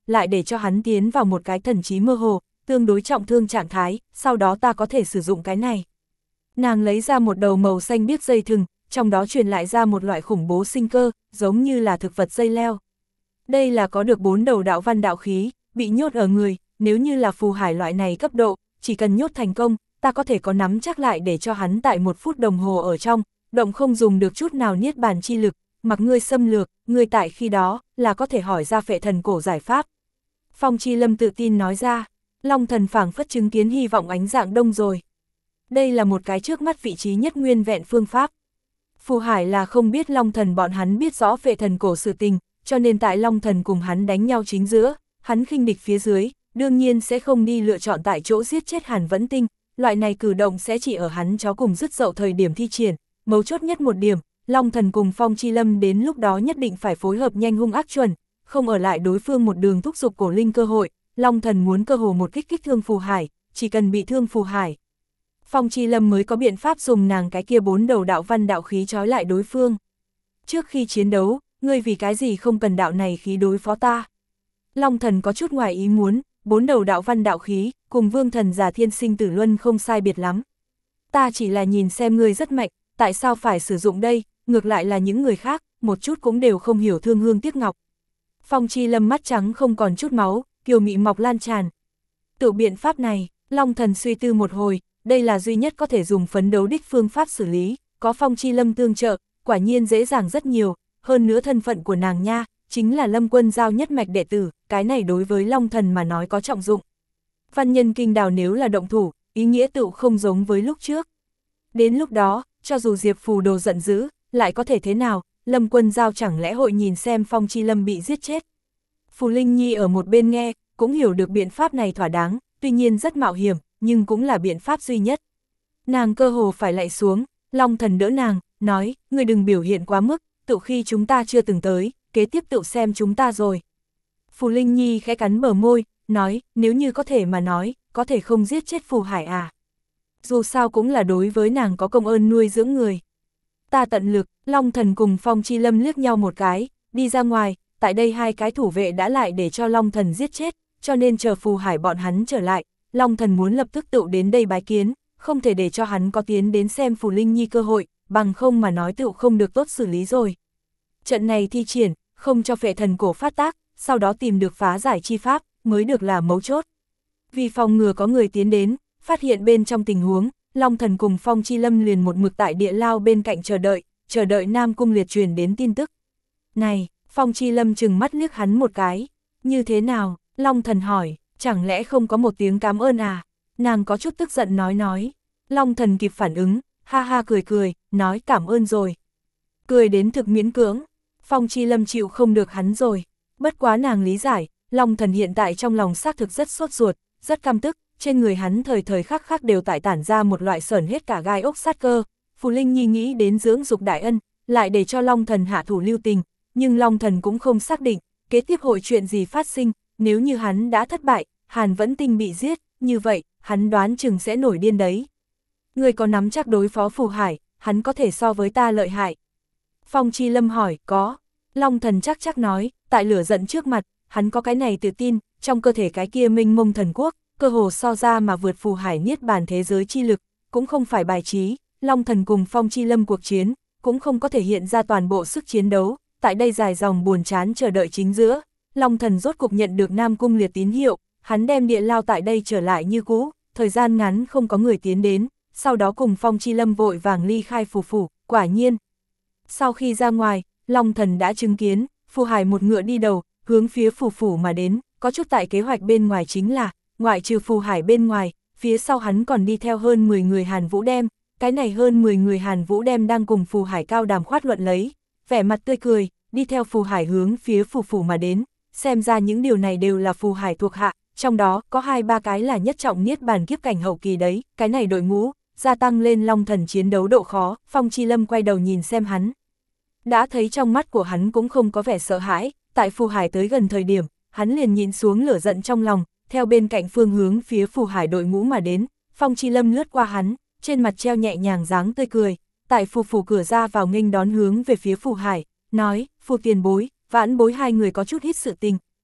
lại để cho hắn tiến vào một cái thần trí mơ hồ, tương đối trọng thương trạng thái, sau đó ta có thể sử dụng cái này. Nàng lấy ra một đầu màu xanh biếc dây thừng, trong đó truyền lại ra một loại khủng bố sinh cơ, giống như là thực vật dây leo. Đây là có được bốn đầu đạo văn đạo khí, bị nhốt ở người, nếu như là phù hải loại này cấp độ, chỉ cần nhốt thành công, ta có thể có nắm chắc lại để cho hắn tại một phút đồng hồ ở trong, động không dùng được chút nào niết bàn chi lực, mặc ngươi xâm lược, ngươi tại khi đó, là có thể hỏi ra phệ thần cổ giải pháp. Phong Chi Lâm tự tin nói ra, Long Thần phảng phất chứng kiến hy vọng ánh dạng đông rồi. Đây là một cái trước mắt vị trí nhất nguyên vẹn phương pháp. Phù Hải là không biết Long Thần bọn hắn biết rõ phệ thần cổ sự tình, cho nên tại Long Thần cùng hắn đánh nhau chính giữa, hắn khinh địch phía dưới, đương nhiên sẽ không đi lựa chọn tại chỗ giết chết Hàn Vẫn Tinh, loại này cử động sẽ chỉ ở hắn chó cùng dứt dậu thời điểm thi triển, mấu chốt nhất một điểm, Long Thần cùng Phong Chi Lâm đến lúc đó nhất định phải phối hợp nhanh hung ác chuẩn, không ở lại đối phương một đường thúc giục cổ linh cơ hội, Long Thần muốn cơ hồ một kích kích thương Phù Hải, chỉ cần bị thương Phù Hải. Phong Chi Lâm mới có biện pháp dùng nàng cái kia bốn đầu đạo văn đạo khí trói lại đối phương. Trước khi chiến đấu, ngươi vì cái gì không cần đạo này khí đối phó ta? Long Thần có chút ngoài ý muốn, bốn đầu đạo văn đạo khí, cùng Vương Thần Giả Thiên Sinh Tử Luân không sai biệt lắm. Ta chỉ là nhìn xem ngươi rất mạnh, tại sao phải sử dụng đây, ngược lại là những người khác, một chút cũng đều không hiểu thương hương tiếc ngọc. Phong Chi Lâm mắt trắng không còn chút máu, kiều mị mọc lan tràn. Tự biện pháp này, Long Thần suy tư một hồi, đây là duy nhất có thể dùng phấn đấu đích phương pháp xử lý, có Phong Chi Lâm tương trợ, quả nhiên dễ dàng rất nhiều, hơn nữa thân phận của nàng nha, chính là Lâm Quân Giao nhất mạch đệ tử, cái này đối với Long Thần mà nói có trọng dụng. Văn nhân kinh đào nếu là động thủ, ý nghĩa tựu không giống với lúc trước. Đến lúc đó, cho dù Diệp Phù Đồ giận dữ, lại có thể thế nào, Lâm Quân Giao chẳng lẽ hội nhìn xem Phong Chi Lâm bị giết chết. Phù Linh Nhi ở một bên nghe, cũng hiểu được biện pháp này thỏa đáng, tuy nhiên rất mạo hiểm, nhưng cũng là biện pháp duy nhất. Nàng cơ hồ phải lạy xuống, Long Thần đỡ nàng, nói, ngươi đừng biểu hiện quá mức, tự khi chúng ta chưa từng tới, kế tiếp tự xem chúng ta rồi. Phù Linh Nhi khẽ cắn bờ môi, nói, nếu như có thể mà nói, có thể không giết chết Phù Hải à. Dù sao cũng là đối với nàng có công ơn nuôi dưỡng người. Ta tận lực, Long Thần cùng Phong Chi Lâm liếc nhau một cái, đi ra ngoài, tại đây hai cái thủ vệ đã lại để cho Long Thần giết chết, cho nên chờ Phù Hải bọn hắn trở lại, Long Thần muốn lập tức tự đến đây bái kiến, không thể để cho hắn có tiến đến xem Phù Linh Nhi cơ hội, bằng không mà nói tự không được tốt xử lý rồi. Trận này thi triển, không cho phệ thần cổ phát tác, sau đó tìm được phá giải chi pháp, mới được là mấu chốt. Vì phòng ngừa có người tiến đến, phát hiện bên trong tình huống, Long Thần cùng Phong Chi Lâm liền một mực tại địa lao bên cạnh chờ đợi, chờ đợi Nam Cung Liệt truyền đến tin tức. Này, Phong Chi Lâm chừng mắt liếc hắn một cái, như thế nào, Long Thần hỏi, chẳng lẽ không có một tiếng cảm ơn à? Nàng có chút tức giận nói nói, Long Thần kịp phản ứng, ha ha cười cười, nói cảm ơn rồi. Cười đến thực miễn cưỡng, Phong Chi Lâm chịu không được hắn rồi, bất quá nàng lý giải, Long Thần hiện tại trong lòng xác thực rất sốt ruột, rất căm tức, trên người hắn thời thời khắc khắc đều tại tản ra một loại sởn hết cả gai ốc sát cơ. Phù Linh Nhi nghĩ đến dưỡng dục đại ân, lại để cho Long Thần hạ thủ lưu tình, nhưng Long Thần cũng không xác định, kế tiếp hội chuyện gì phát sinh, nếu như hắn đã thất bại, Hàn Vẫn Tinh bị giết, như vậy, hắn đoán chừng sẽ nổi điên đấy. Người có nắm chắc đối phó Phù Hải, hắn có thể so với ta lợi hại. Phong Chi Lâm hỏi, có. Long Thần chắc chắc nói, tại lửa giận trước mặt, hắn có cái này tự tin, trong cơ thể cái kia minh mông thần quốc, cơ hồ so ra mà vượt Phù Hải niết bàn thế giới chi lực, cũng không phải bài trí, Long Thần cùng Phong Chi Lâm cuộc chiến, cũng không có thể hiện ra toàn bộ sức chiến đấu, tại đây dài dòng buồn chán chờ đợi chính giữa, Long Thần rốt cục nhận được Nam Cung Liệt tín hiệu, hắn đem địa lao tại đây trở lại như cũ, thời gian ngắn không có người tiến đến, sau đó cùng Phong Chi Lâm vội vàng ly khai phủ phủ, quả nhiên. Sau khi ra ngoài, Long Thần đã chứng kiến, Phù Hải một ngựa đi đầu, hướng phía phủ phủ mà đến, có chút tại kế hoạch bên ngoài chính là, ngoại trừ Phù Hải bên ngoài, phía sau hắn còn đi theo hơn mười người Hàn Vũ Đem, cái này hơn mười người Hàn Vũ Đem đang cùng Phù Hải cao đàm khoát luận lấy, vẻ mặt tươi cười, đi theo Phù Hải hướng phía phủ phủ mà đến, xem ra những điều này đều là Phù Hải thuộc hạ, trong đó có hai ba cái là nhất trọng niết bàn kiếp cảnh hậu kỳ đấy, cái này đội ngũ, gia tăng lên Long Thần chiến đấu độ khó. Phong Chi Lâm quay đầu nhìn xem hắn. Đã thấy trong mắt của hắn cũng không có vẻ sợ hãi, tại Phù Hải tới gần thời điểm, hắn liền nhìn xuống lửa giận trong lòng, theo bên cạnh phương hướng phía Phù Hải đội ngũ mà đến, Phong Chi Lâm lướt qua hắn, trên mặt treo nhẹ nhàng dáng tươi cười, tại phù phủ cửa ra vào nghênh đón hướng về phía Phù Hải, nói, Phù tiền bối, vãn bối hai người có chút hít sự tình,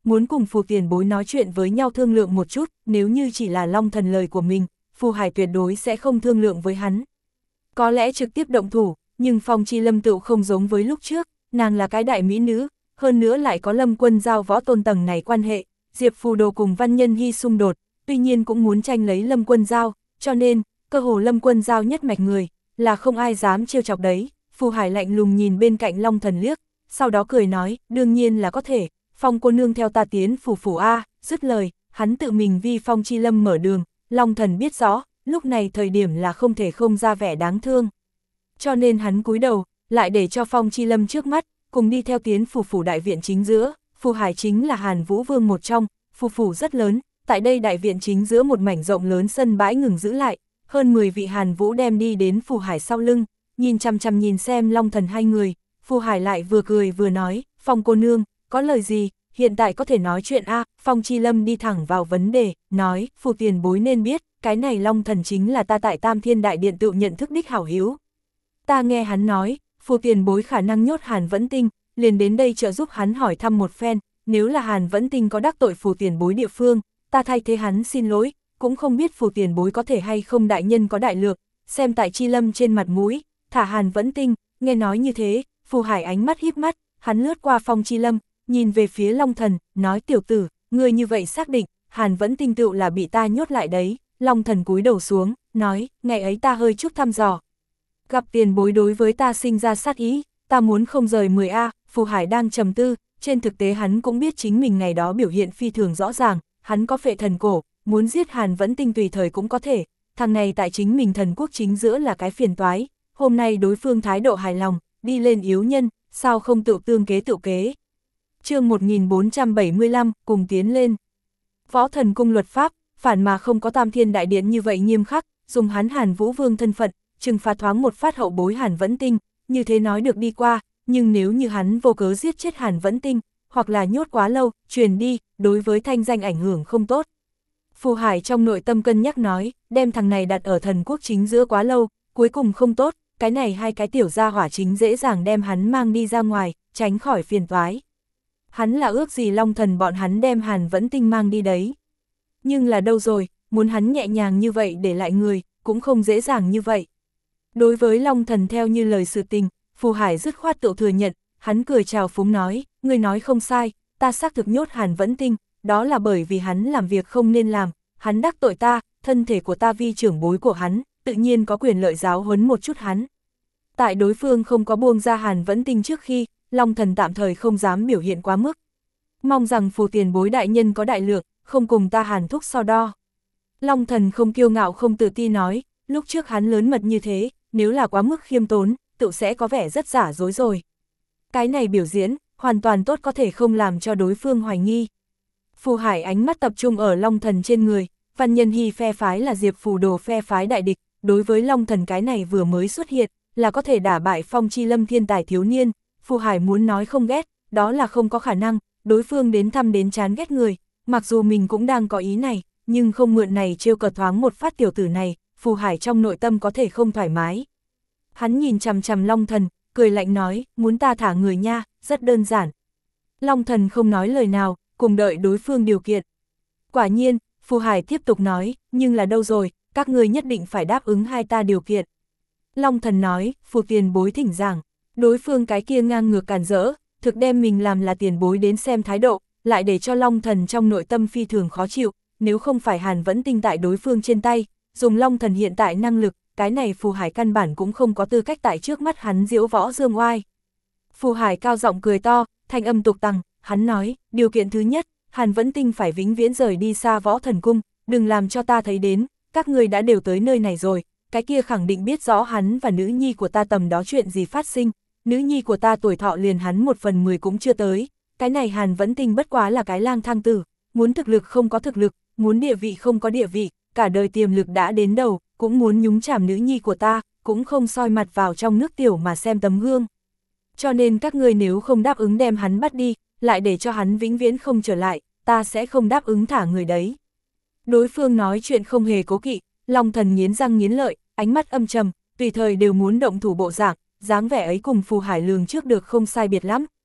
muốn cùng Phù tiền bối nói chuyện với nhau thương lượng một chút, nếu như chỉ là Long Thần lời của mình, Phù Hải tuyệt đối sẽ không thương lượng với hắn. Có lẽ trực tiếp động thủ, nhưng Phong Chi Lâm tựu không giống với lúc trước, nàng là cái đại mỹ nữ, hơn nữa lại có Lâm Quân Giao võ tôn tầng này quan hệ, Diệp Phù Đồ cùng Văn Nhân Hy xung đột, tuy nhiên cũng muốn tranh lấy Lâm Quân Giao, cho nên, cơ hồ Lâm Quân Giao nhất mạch người, là không ai dám trêu chọc đấy. Phù Hải lạnh lùng nhìn bên cạnh Long Thần liếc, sau đó cười nói, đương nhiên là có thể, Phong cô nương theo ta tiến phủ phủ A, dứt lời, hắn tự mình vi Phong Chi Lâm mở đường, Long Thần biết rõ, lúc này thời điểm là không thể không ra vẻ đáng thương. Cho nên hắn cúi đầu, lại để cho Phong Chi Lâm trước mắt, cùng đi theo tiến phủ phủ đại viện chính giữa, Phù Hải chính là Hàn Vũ Vương một trong, phủ phủ rất lớn, tại đây đại viện chính giữa một mảnh rộng lớn sân bãi ngừng giữ lại, hơn mười vị Hàn Vũ đem đi đến Phù Hải sau lưng, nhìn chăm chăm nhìn xem Long Thần hai người, Phù Hải lại vừa cười vừa nói, Phong cô nương, có lời gì, hiện tại có thể nói chuyện a. Phong Chi Lâm đi thẳng vào vấn đề, nói, Phù tiền bối nên biết, cái này Long Thần chính là ta tại Tam Thiên Đại Điện tự nhận thức đích hảo hữu. Ta nghe hắn nói, Phù tiền bối khả năng nhốt Hàn Vẫn Tinh, liền đến đây trợ giúp hắn hỏi thăm một phen, nếu là Hàn Vẫn Tinh có đắc tội Phù tiền bối địa phương, ta thay thế hắn xin lỗi, cũng không biết Phù tiền bối có thể hay không đại nhân có đại lược, xem tại Chi Lâm trên mặt mũi, thả Hàn Vẫn Tinh. Nghe nói như thế, Phù Hải ánh mắt híp mắt, hắn lướt qua Phong Chi Lâm, nhìn về phía Long Thần, nói tiểu tử, ngươi như vậy xác định, Hàn Vẫn Tinh tựu là bị ta nhốt lại đấy. Long Thần cúi đầu xuống, nói, ngày ấy ta hơi chút thăm dò. Gặp tiền bối đối với ta sinh ra sát ý, ta muốn không rời mười A, Phù Hải đang trầm tư, trên thực tế hắn cũng biết chính mình ngày đó biểu hiện phi thường rõ ràng, hắn có phệ thần cổ, muốn giết Hàn Vẫn Tinh tùy thời cũng có thể, thằng này tại chính mình thần quốc chính giữa là cái phiền toái, hôm nay đối phương thái độ hài lòng, đi lên yếu nhân, sao không tự tương kế tự kế. Chương một nghìn bốn trăm bảy mươi lăm, cùng tiến lên. Võ Thần Cung luật pháp, phản mà không có Tam Thiên Đại Điện như vậy nghiêm khắc, dùng hắn Hàn Vũ Vương thân phận, trừng phạt thoáng một phát hậu bối Hàn Vẫn Tinh, như thế nói được đi qua, nhưng nếu như hắn vô cớ giết chết Hàn Vẫn Tinh, hoặc là nhốt quá lâu, truyền đi, đối với thanh danh ảnh hưởng không tốt. Phù Hải trong nội tâm cân nhắc nói, đem thằng này đặt ở thần quốc chính giữa quá lâu, cuối cùng không tốt, cái này hai cái tiểu gia hỏa chính dễ dàng đem hắn mang đi ra ngoài, tránh khỏi phiền toái. Hắn là ước gì Long Thần bọn hắn đem Hàn Vẫn Tinh mang đi đấy. Nhưng là đâu rồi, muốn hắn nhẹ nhàng như vậy để lại người, cũng không dễ dàng như vậy. Đối với Long Thần theo như lời sự tình, Phù Hải dứt khoát tự thừa nhận, hắn cười chào phúng nói, ngươi nói không sai, ta xác thực nhốt Hàn Vẫn Tinh, đó là bởi vì hắn làm việc không nên làm, hắn đắc tội ta, thân thể của ta vi trưởng bối của hắn, tự nhiên có quyền lợi giáo huấn một chút hắn. Tại đối phương không có buông ra Hàn Vẫn Tinh trước khi, Long Thần tạm thời không dám biểu hiện quá mức. Mong rằng Phù tiền bối đại nhân có đại lược, không cùng ta Hàn thúc so đo. Long Thần không kiêu ngạo không tự ti nói, lúc trước hắn lớn mật như thế, nếu là quá mức khiêm tốn, tự sẽ có vẻ rất giả dối rồi. Cái này biểu diễn, hoàn toàn tốt có thể không làm cho đối phương hoài nghi. Phù Hải ánh mắt tập trung ở Long Thần trên người, Văn Nhân Hy phe phái là Diệp Phù Đồ phe phái đại địch, đối với Long Thần cái này vừa mới xuất hiện, là có thể đả bại Phong Chi Lâm thiên tài thiếu niên, Phù Hải muốn nói không ghét, đó là không có khả năng, đối phương đến thăm đến chán ghét người, mặc dù mình cũng đang có ý này, nhưng không mượn này trêu cợt thoáng một phát tiểu tử này, Phù Hải trong nội tâm có thể không thoải mái. Hắn nhìn chằm chằm Long Thần, cười lạnh nói, muốn ta thả người nha, rất đơn giản. Long Thần không nói lời nào, cùng đợi đối phương điều kiện. Quả nhiên, Phù Hải tiếp tục nói, nhưng là đâu rồi, các ngươi nhất định phải đáp ứng hai ta điều kiện. Long Thần nói, Phù tiền bối thỉnh giảng, đối phương cái kia ngang ngược cản rỡ, thực đem mình làm là tiền bối đến xem thái độ, lại để cho Long Thần trong nội tâm phi thường khó chịu, nếu không phải Hàn Vẫn Tinh tại đối phương trên tay, dùng Long Thần hiện tại năng lực, cái này Phù Hải căn bản cũng không có tư cách tại trước mắt hắn diễu võ dương oai. Phù Hải cao giọng cười to, thanh âm tục tằng, hắn nói, điều kiện thứ nhất, Hàn Vẫn Tinh phải vĩnh viễn rời đi xa Võ Thần Cung, đừng làm cho ta thấy đến, các người đã đều tới nơi này rồi, cái kia khẳng định biết rõ hắn và nữ nhi của ta tầm đó chuyện gì phát sinh, nữ nhi của ta tuổi thọ liền hắn một phần mười cũng chưa tới, cái này Hàn Vẫn Tinh bất quá là cái lang thang tử, muốn thực lực không có thực lực, muốn địa vị không có địa vị, cả đời tiềm lực đã đến đầu, cũng muốn nhúng chàm nữ nhi của ta, cũng không soi mặt vào trong nước tiểu mà xem tấm gương. Cho nên các ngươi nếu không đáp ứng đem hắn bắt đi, lại để cho hắn vĩnh viễn không trở lại, ta sẽ không đáp ứng thả người đấy. Đối phương nói chuyện không hề cố kỵ, Long Thần nghiến răng nghiến lợi, ánh mắt âm trầm, tùy thời đều muốn động thủ bộ dạng, dáng vẻ ấy cùng Phù Hải lường trước được không sai biệt lắm,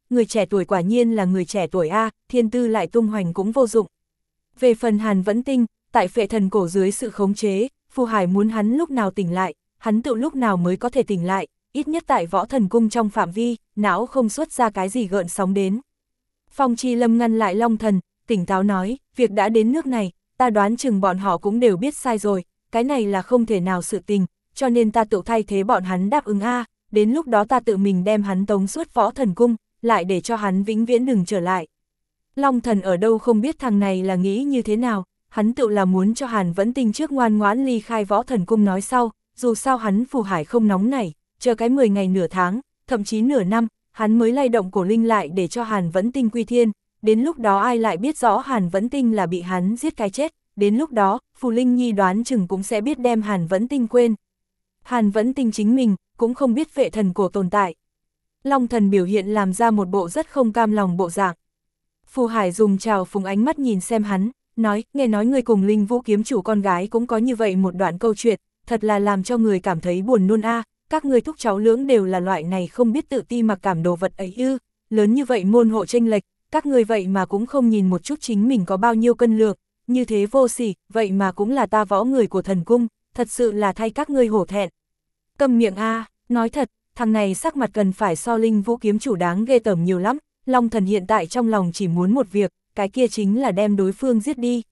người trẻ tuổi quả nhiên là người trẻ tuổi a, thiên tư lại tung hoành cũng vô dụng. Về phần Hàn Vẫn Tinh, tại phệ thần cổ dưới sự khống chế, Phù Hải muốn hắn lúc nào tỉnh lại, hắn tự lúc nào mới có thể tỉnh lại, ít nhất tại võ thần cung trong phạm vi, não không xuất ra cái gì gợn sóng đến. Phong Chi Lâm ngăn lại Long Thần, tỉnh táo nói, việc đã đến nước này, ta đoán chừng bọn họ cũng đều biết sai rồi, cái này là không thể nào sự tình, cho nên ta tự thay thế bọn hắn đáp ứng a, đến lúc đó ta tự mình đem hắn tống suốt võ thần cung, lại để cho hắn vĩnh viễn đừng trở lại. Long Thần ở đâu không biết thằng này là nghĩ như thế nào, hắn tự là muốn cho Hàn Vẫn Tinh trước ngoan ngoãn ly khai võ thần cung nói sau, dù sao hắn Phù Hải không nóng nảy, chờ cái mười ngày nửa tháng, thậm chí nửa năm, hắn mới lay động cổ linh lại để cho Hàn Vẫn Tinh quy thiên, đến lúc đó ai lại biết rõ Hàn Vẫn Tinh là bị hắn giết cái chết, đến lúc đó, Phù Linh Nhi đoán chừng cũng sẽ biết đem Hàn Vẫn Tinh quên. Hàn Vẫn Tinh chính mình, cũng không biết phệ thần cổ tồn tại. Long Thần biểu hiện làm ra một bộ rất không cam lòng bộ dạng. Phù Hải dùng trào phúng ánh mắt nhìn xem hắn, nói, nghe nói người cùng Linh Vũ kiếm chủ con gái cũng có như vậy một đoạn câu chuyện, thật là làm cho người cảm thấy buồn nôn a. Các người thúc cháu lưỡng đều là loại này không biết tự ti mặc cảm đồ vật ấy ư, lớn như vậy môn hộ chênh lệch, các người vậy mà cũng không nhìn một chút chính mình có bao nhiêu cân lượng, như thế vô sỉ, vậy mà cũng là ta võ người của thần cung, thật sự là thay các ngươi hổ thẹn. Câm miệng a, nói thật, thằng này sắc mặt cần phải so Linh Vũ kiếm chủ đáng ghê tởm nhiều lắm, Long Thần hiện tại trong lòng chỉ muốn một việc, cái kia chính là đem đối phương giết đi.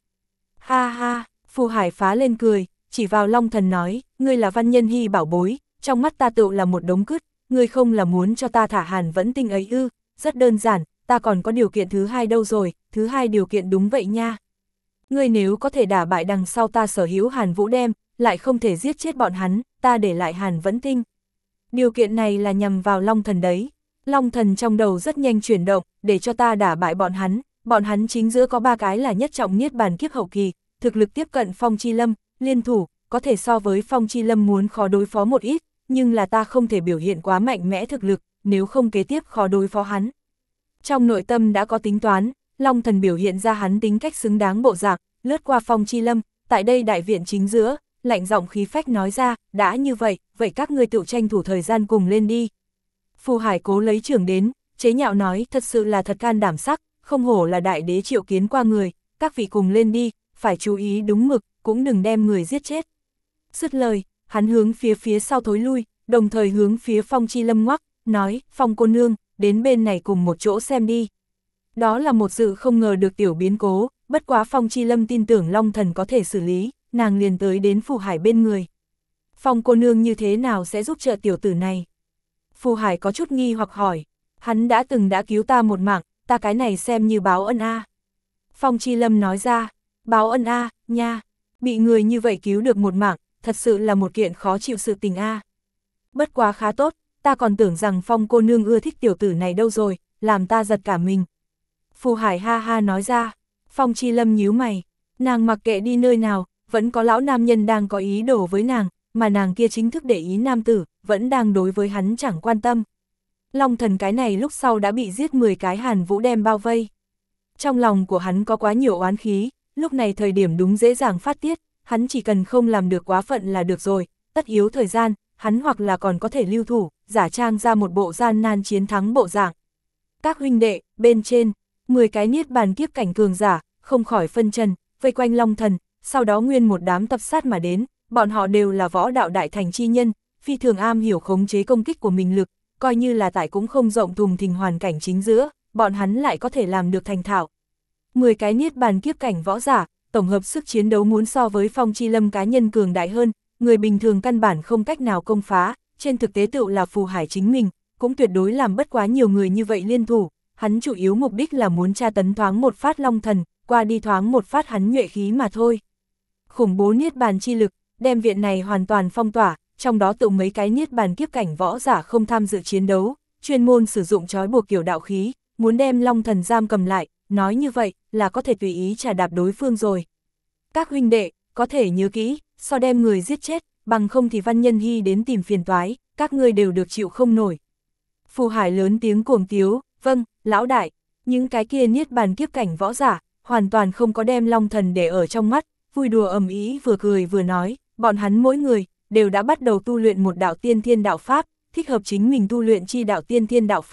Ha ha, Phù Hải phá lên cười, chỉ vào Long Thần nói, ngươi là Văn Nhân Hy bảo bối, trong mắt ta tựu là một đống cứt, ngươi không là muốn cho ta thả Hàn Vẫn Tinh ấy ư, rất đơn giản, ta còn có điều kiện thứ hai đâu rồi, thứ hai điều kiện đúng vậy nha. Ngươi nếu có thể đả bại đằng sau ta sở hữu Hàn Vũ đem, lại không thể giết chết bọn hắn, ta để lại Hàn Vẫn Tinh. Điều kiện này là nhằm vào Long Thần đấy. Long Thần trong đầu rất nhanh chuyển động, để cho ta đả bại bọn hắn, bọn hắn chính giữa có ba cái là nhất trọng niết bàn kiếp hậu kỳ, thực lực tiếp cận Phong Chi Lâm, liên thủ, có thể so với Phong Chi Lâm muốn khó đối phó một ít, nhưng là ta không thể biểu hiện quá mạnh mẽ thực lực, nếu không kế tiếp khó đối phó hắn. Trong nội tâm đã có tính toán, Long Thần biểu hiện ra hắn tính cách xứng đáng bộ dạng, lướt qua Phong Chi Lâm, tại đây đại viện chính giữa, lạnh giọng khí phách nói ra, đã như vậy, vậy các ngươi tự tranh thủ thời gian cùng lên đi. Phù Hải cố lấy trưởng đến, chế nhạo nói, thật sự là thật can đảm sắc, không hổ là đại đế triệu kiến qua người, các vị cùng lên đi, phải chú ý đúng mực, cũng đừng đem người giết chết. Dứt lời, hắn hướng phía phía sau thối lui, đồng thời hướng phía Phong Chi Lâm ngoắc, nói, Phong cô nương, đến bên này cùng một chỗ xem đi. Đó là một sự không ngờ được tiểu biến cố, bất quá Phong Chi Lâm tin tưởng Long Thần có thể xử lý, nàng liền tới đến Phù Hải bên người. Phong cô nương như thế nào sẽ giúp trợ tiểu tử này? Phù Hải có chút nghi hoặc hỏi, hắn đã từng đã cứu ta một mạng, ta cái này xem như báo ân a. Phong Chi Lâm nói ra, báo ân a, nha, bị người như vậy cứu được một mạng, thật sự là một kiện khó chịu sự tình a. Bất quá khá tốt, ta còn tưởng rằng Phong cô nương ưa thích tiểu tử này đâu rồi, làm ta giật cả mình. Phù Hải ha ha nói ra, Phong Chi Lâm nhíu mày, nàng mặc kệ đi nơi nào, vẫn có lão nam nhân đang có ý đồ với nàng, mà nàng kia chính thức để ý nam tử, vẫn đang đối với hắn chẳng quan tâm. Long Thần cái này lúc sau đã bị giết mười cái Hàn Vũ đem bao vây. Trong lòng của hắn có quá nhiều oán khí, lúc này thời điểm đúng dễ dàng phát tiết, hắn chỉ cần không làm được quá phận là được rồi, tất yếu thời gian, hắn hoặc là còn có thể lưu thủ, giả trang ra một bộ gian nan chiến thắng bộ dạng. Các huynh đệ, bên trên, mười cái niết bàn kiếp cảnh cường giả, không khỏi phân trần, vây quanh Long Thần, sau đó nguyên một đám tập sát mà đến, bọn họ đều là võ đạo đại thành chi nhân, phi thường am hiểu khống chế công kích của mình lực, coi như là tại cũng không rộng thùng thình hoàn cảnh chính giữa, bọn hắn lại có thể làm được thành thạo. mười cái niết bàn kiếp cảnh võ giả, tổng hợp sức chiến đấu muốn so với Phong Chi Lâm cá nhân cường đại hơn, người bình thường căn bản không cách nào công phá, trên thực tế tựu là Phù Hải chính mình, cũng tuyệt đối làm bất quá nhiều người như vậy liên thủ, hắn chủ yếu mục đích là muốn tra tấn thoáng một phát Long Thần, qua đi thoáng một phát hắn nhuệ khí mà thôi. Khủng bố niết bàn chi lực, đem viện này hoàn toàn phong tỏa, trong đó tự mấy cái niết bàn kiếp cảnh võ giả không tham dự chiến đấu, chuyên môn sử dụng trói buộc kiểu đạo khí, muốn đem Long Thần giam cầm lại, nói như vậy là có thể tùy ý trà đạp đối phương rồi. Các huynh đệ, có thể nhớ kỹ, so đem người giết chết, bằng không thì Văn Nhân Hy đến tìm phiền toái, các ngươi đều được chịu không nổi. Phù Hải lớn tiếng cuồng tiếu, vâng, lão đại, những cái kia niết bàn kiếp cảnh võ giả, hoàn toàn không có đem Long Thần để ở trong mắt, vui đùa ầm ĩ vừa cười vừa nói, bọn hắn mỗi người, đều đã bắt đầu tu luyện một đạo tiên thiên đạo pháp, thích hợp chính mình tu luyện chi đạo tiên thiên đạo pháp,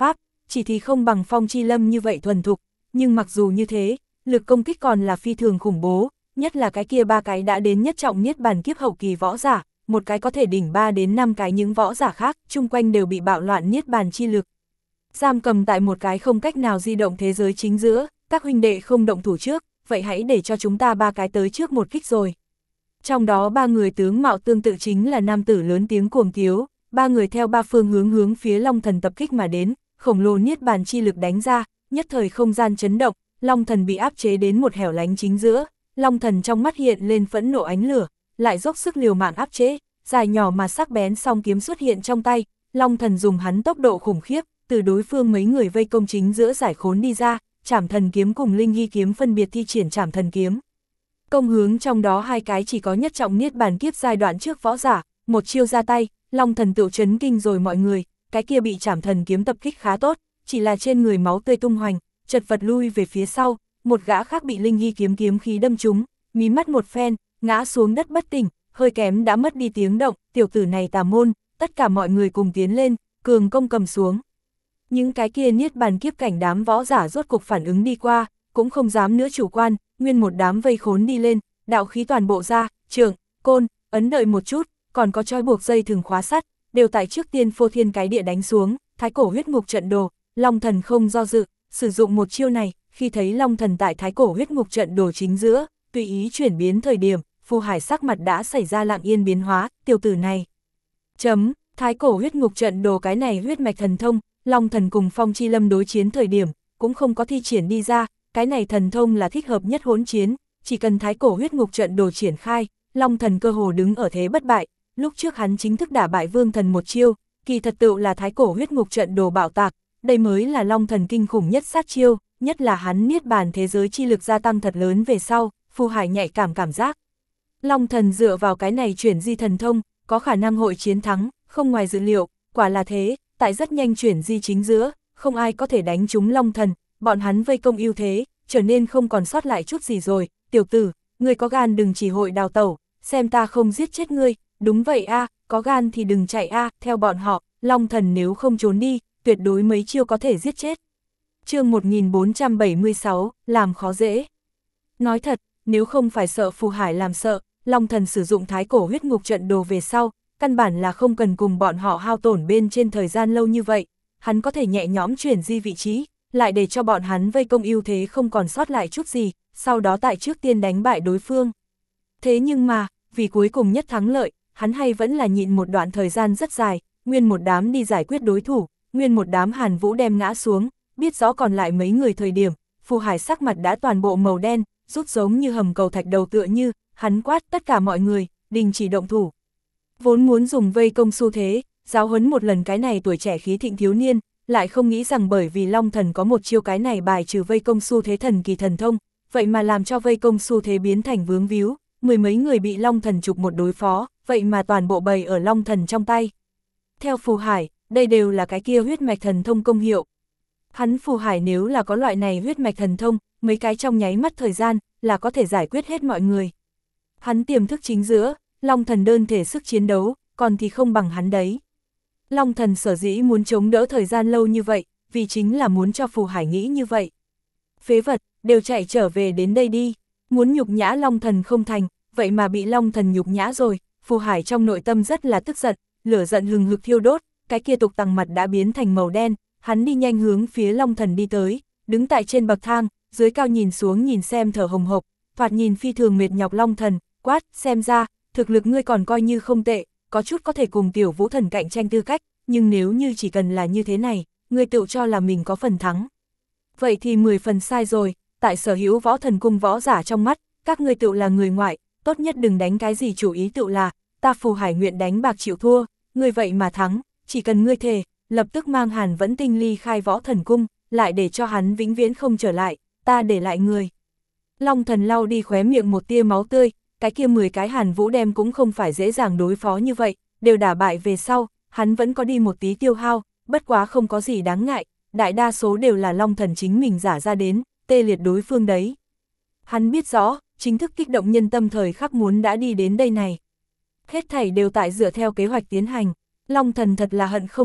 chỉ thì không bằng Phong Chi Lâm như vậy thuần thục, nhưng mặc dù như thế, lực công kích còn là phi thường khủng bố, nhất là cái kia ba cái đã đến nhất trọng niết bàn kiếp hậu kỳ võ giả, một cái có thể đỉnh ba đến năm cái những võ giả khác, chung quanh đều bị bạo loạn niết bàn chi lực. Giam cầm tại một cái không cách nào di động thế giới chính giữa, các huynh đệ không động thủ trước, vậy hãy để cho chúng ta ba cái tới trước một kích rồi. Trong đó ba người tướng mạo tương tự chính là nam tử lớn tiếng cuồng tiếu, ba người theo ba phương hướng hướng phía Long Thần tập kích mà đến, khổng lồ niết bàn chi lực đánh ra, nhất thời không gian chấn động, Long Thần bị áp chế đến một hẻo lánh chính giữa, Long Thần trong mắt hiện lên phẫn nộ ánh lửa, lại dốc sức liều mạng áp chế, dài nhỏ mà sắc bén song kiếm xuất hiện trong tay, Long Thần dùng hắn tốc độ khủng khiếp, từ đối phương mấy người vây công chính giữa giải khốn đi ra, Trảm Thần kiếm cùng Linh Hy kiếm phân biệt thi triển Trảm Thần kiếm. Công hướng trong đó hai cái chỉ có nhất trọng niết bàn kiếp giai đoạn trước võ giả, một chiêu ra tay, Long Thần tự chấn kinh rồi mọi người, cái kia bị Trảm Thần kiếm tập kích khá tốt, chỉ là trên người máu tươi tung hoành, chật vật lui về phía sau, một gã khác bị Linh Hy kiếm kiếm khí đâm trúng, mí mắt một phen, ngã xuống đất bất tỉnh, hơi kém đã mất đi tiếng động, tiểu tử này tà môn, tất cả mọi người cùng tiến lên, cường công cầm xuống. Những cái kia niết bàn kiếp cảnh đám võ giả rốt cục phản ứng đi qua, cũng không dám nữa chủ quan, nguyên một đám vây khốn đi lên, đạo khí toàn bộ ra, trường, côn, ấn đợi một chút, còn có trói buộc dây thừng khóa sắt, đều tại trước tiên phô thiên cái địa đánh xuống, thái cổ huyết ngục trận đồ, Long Thần không do dự, sử dụng một chiêu này, khi thấy Long Thần tại thái cổ huyết ngục trận đồ chính giữa, tùy ý chuyển biến thời điểm, Phù Hải sắc mặt đã xảy ra lặng yên biến hóa, tiểu tử này. Chấm, thái cổ huyết ngục trận đồ cái này huyết mạch thần thông, Long Thần cùng Phong Chi Lâm đối chiến thời điểm, cũng không có thi triển đi ra, cái này thần thông là thích hợp nhất hỗn chiến, chỉ cần thái cổ huyết ngục trận đồ triển khai, Long Thần cơ hồ đứng ở thế bất bại, lúc trước hắn chính thức đả bại Vương Thần một chiêu, kỳ thật tựu là thái cổ huyết ngục trận đồ bạo tạc, đây mới là Long Thần kinh khủng nhất sát chiêu, nhất là hắn niết bàn thế giới chi lực gia tăng thật lớn về sau, Phù Hải nhạy cảm cảm giác. Long Thần dựa vào cái này chuyển di thần thông, có khả năng hội chiến thắng, không ngoài dự liệu, quả là thế, tại rất nhanh chuyển di chính giữa, không ai có thể đánh trúng Long Thần, bọn hắn vây công ưu thế, trở nên không còn sót lại chút gì rồi, tiểu tử, ngươi có gan đừng chỉ hội đào tẩu, xem ta không giết chết ngươi, đúng vậy a, có gan thì đừng chạy a, theo bọn họ, Long Thần nếu không trốn đi, tuyệt đối mấy chiêu có thể giết chết. Chương một nghìn bốn trăm bảy mươi sáu, làm khó dễ. Nói thật, nếu không phải sợ Phù Hải làm sợ, Long Thần sử dụng thái cổ huyết ngục trận đồ về sau, căn bản là không cần cùng bọn họ hao tổn bên trên thời gian lâu như vậy, hắn có thể nhẹ nhõm chuyển di vị trí, lại để cho bọn hắn vây công ưu thế không còn sót lại chút gì, sau đó tại trước tiên đánh bại đối phương. Thế nhưng mà, vì cuối cùng nhất thắng lợi, hắn hay vẫn là nhịn một đoạn thời gian rất dài, nguyên một đám đi giải quyết đối thủ, nguyên một đám Hàn Vũ đem ngã xuống, biết rõ còn lại mấy người thời điểm, Phù Hải sắc mặt đã toàn bộ màu đen, rút giống như hầm cầu thạch đầu tựa như, hắn quát tất cả mọi người, đình chỉ động thủ. Vốn muốn dùng vây công xu thế, giáo huấn một lần cái này tuổi trẻ khí thịnh thiếu niên, lại không nghĩ rằng bởi vì Long Thần có một chiêu cái này bài trừ vây công xu thế thần kỳ thần thông, vậy mà làm cho vây công xu thế biến thành vướng víu, mười mấy người bị Long Thần trục một đối phó, vậy mà toàn bộ bầy ở Long Thần trong tay. Theo Phù Hải, đây đều là cái kia huyết mạch thần thông công hiệu. Hắn Phù Hải nếu là có loại này huyết mạch thần thông, mấy cái trong nháy mắt thời gian, là có thể giải quyết hết mọi người. Hắn tiềm thức chính giữa, Long Thần đơn thể sức chiến đấu, còn thì không bằng hắn đấy. Long Thần sở dĩ muốn chống đỡ thời gian lâu như vậy, vì chính là muốn cho Phù Hải nghĩ như vậy. Phế vật, đều chạy trở về đến đây đi, muốn nhục nhã Long Thần không thành, vậy mà bị Long Thần nhục nhã rồi, Phù Hải trong nội tâm rất là tức giận, lửa giận hừng hực thiêu đốt, cái kia tục tằng mặt đã biến thành màu đen, hắn đi nhanh hướng phía Long Thần đi tới, đứng tại trên bậc thang, dưới cao nhìn xuống nhìn xem thở hồng hộc, thoạt nhìn phi thường mệt nhọc Long Thần, quát, xem ra, thực lực ngươi còn coi như không tệ, có chút có thể cùng tiểu vũ thần cạnh tranh tư cách, nhưng nếu như chỉ cần là như thế này, ngươi tự cho là mình có phần thắng. Vậy thì mười phần sai rồi, tại sở hữu võ thần cung võ giả trong mắt, các ngươi tự là người ngoại, tốt nhất đừng đánh cái gì chủ ý tự là, ta Phù Hải nguyện đánh bạc chịu thua, ngươi vậy mà thắng, chỉ cần ngươi thề, lập tức mang Hàn Vẫn Tinh ly khai võ thần cung, lại để cho hắn vĩnh viễn không trở lại, ta để lại người. Long Thần lau đi khóe miệng một tia máu tươi, cái kia mười cái Hàn Vũ đem cũng không phải dễ dàng đối phó như vậy, đều đả bại về sau, hắn vẫn có đi một tí tiêu hao, bất quá không có gì đáng ngại, đại đa số đều là Long Thần chính mình giả ra đến, tê liệt đối phương đấy. Hắn biết rõ, chính thức kích động nhân tâm thời khắc muốn đã đi đến đây này. Hết thảy đều tại dựa theo kế hoạch tiến hành, Long Thần thật là hận không thể,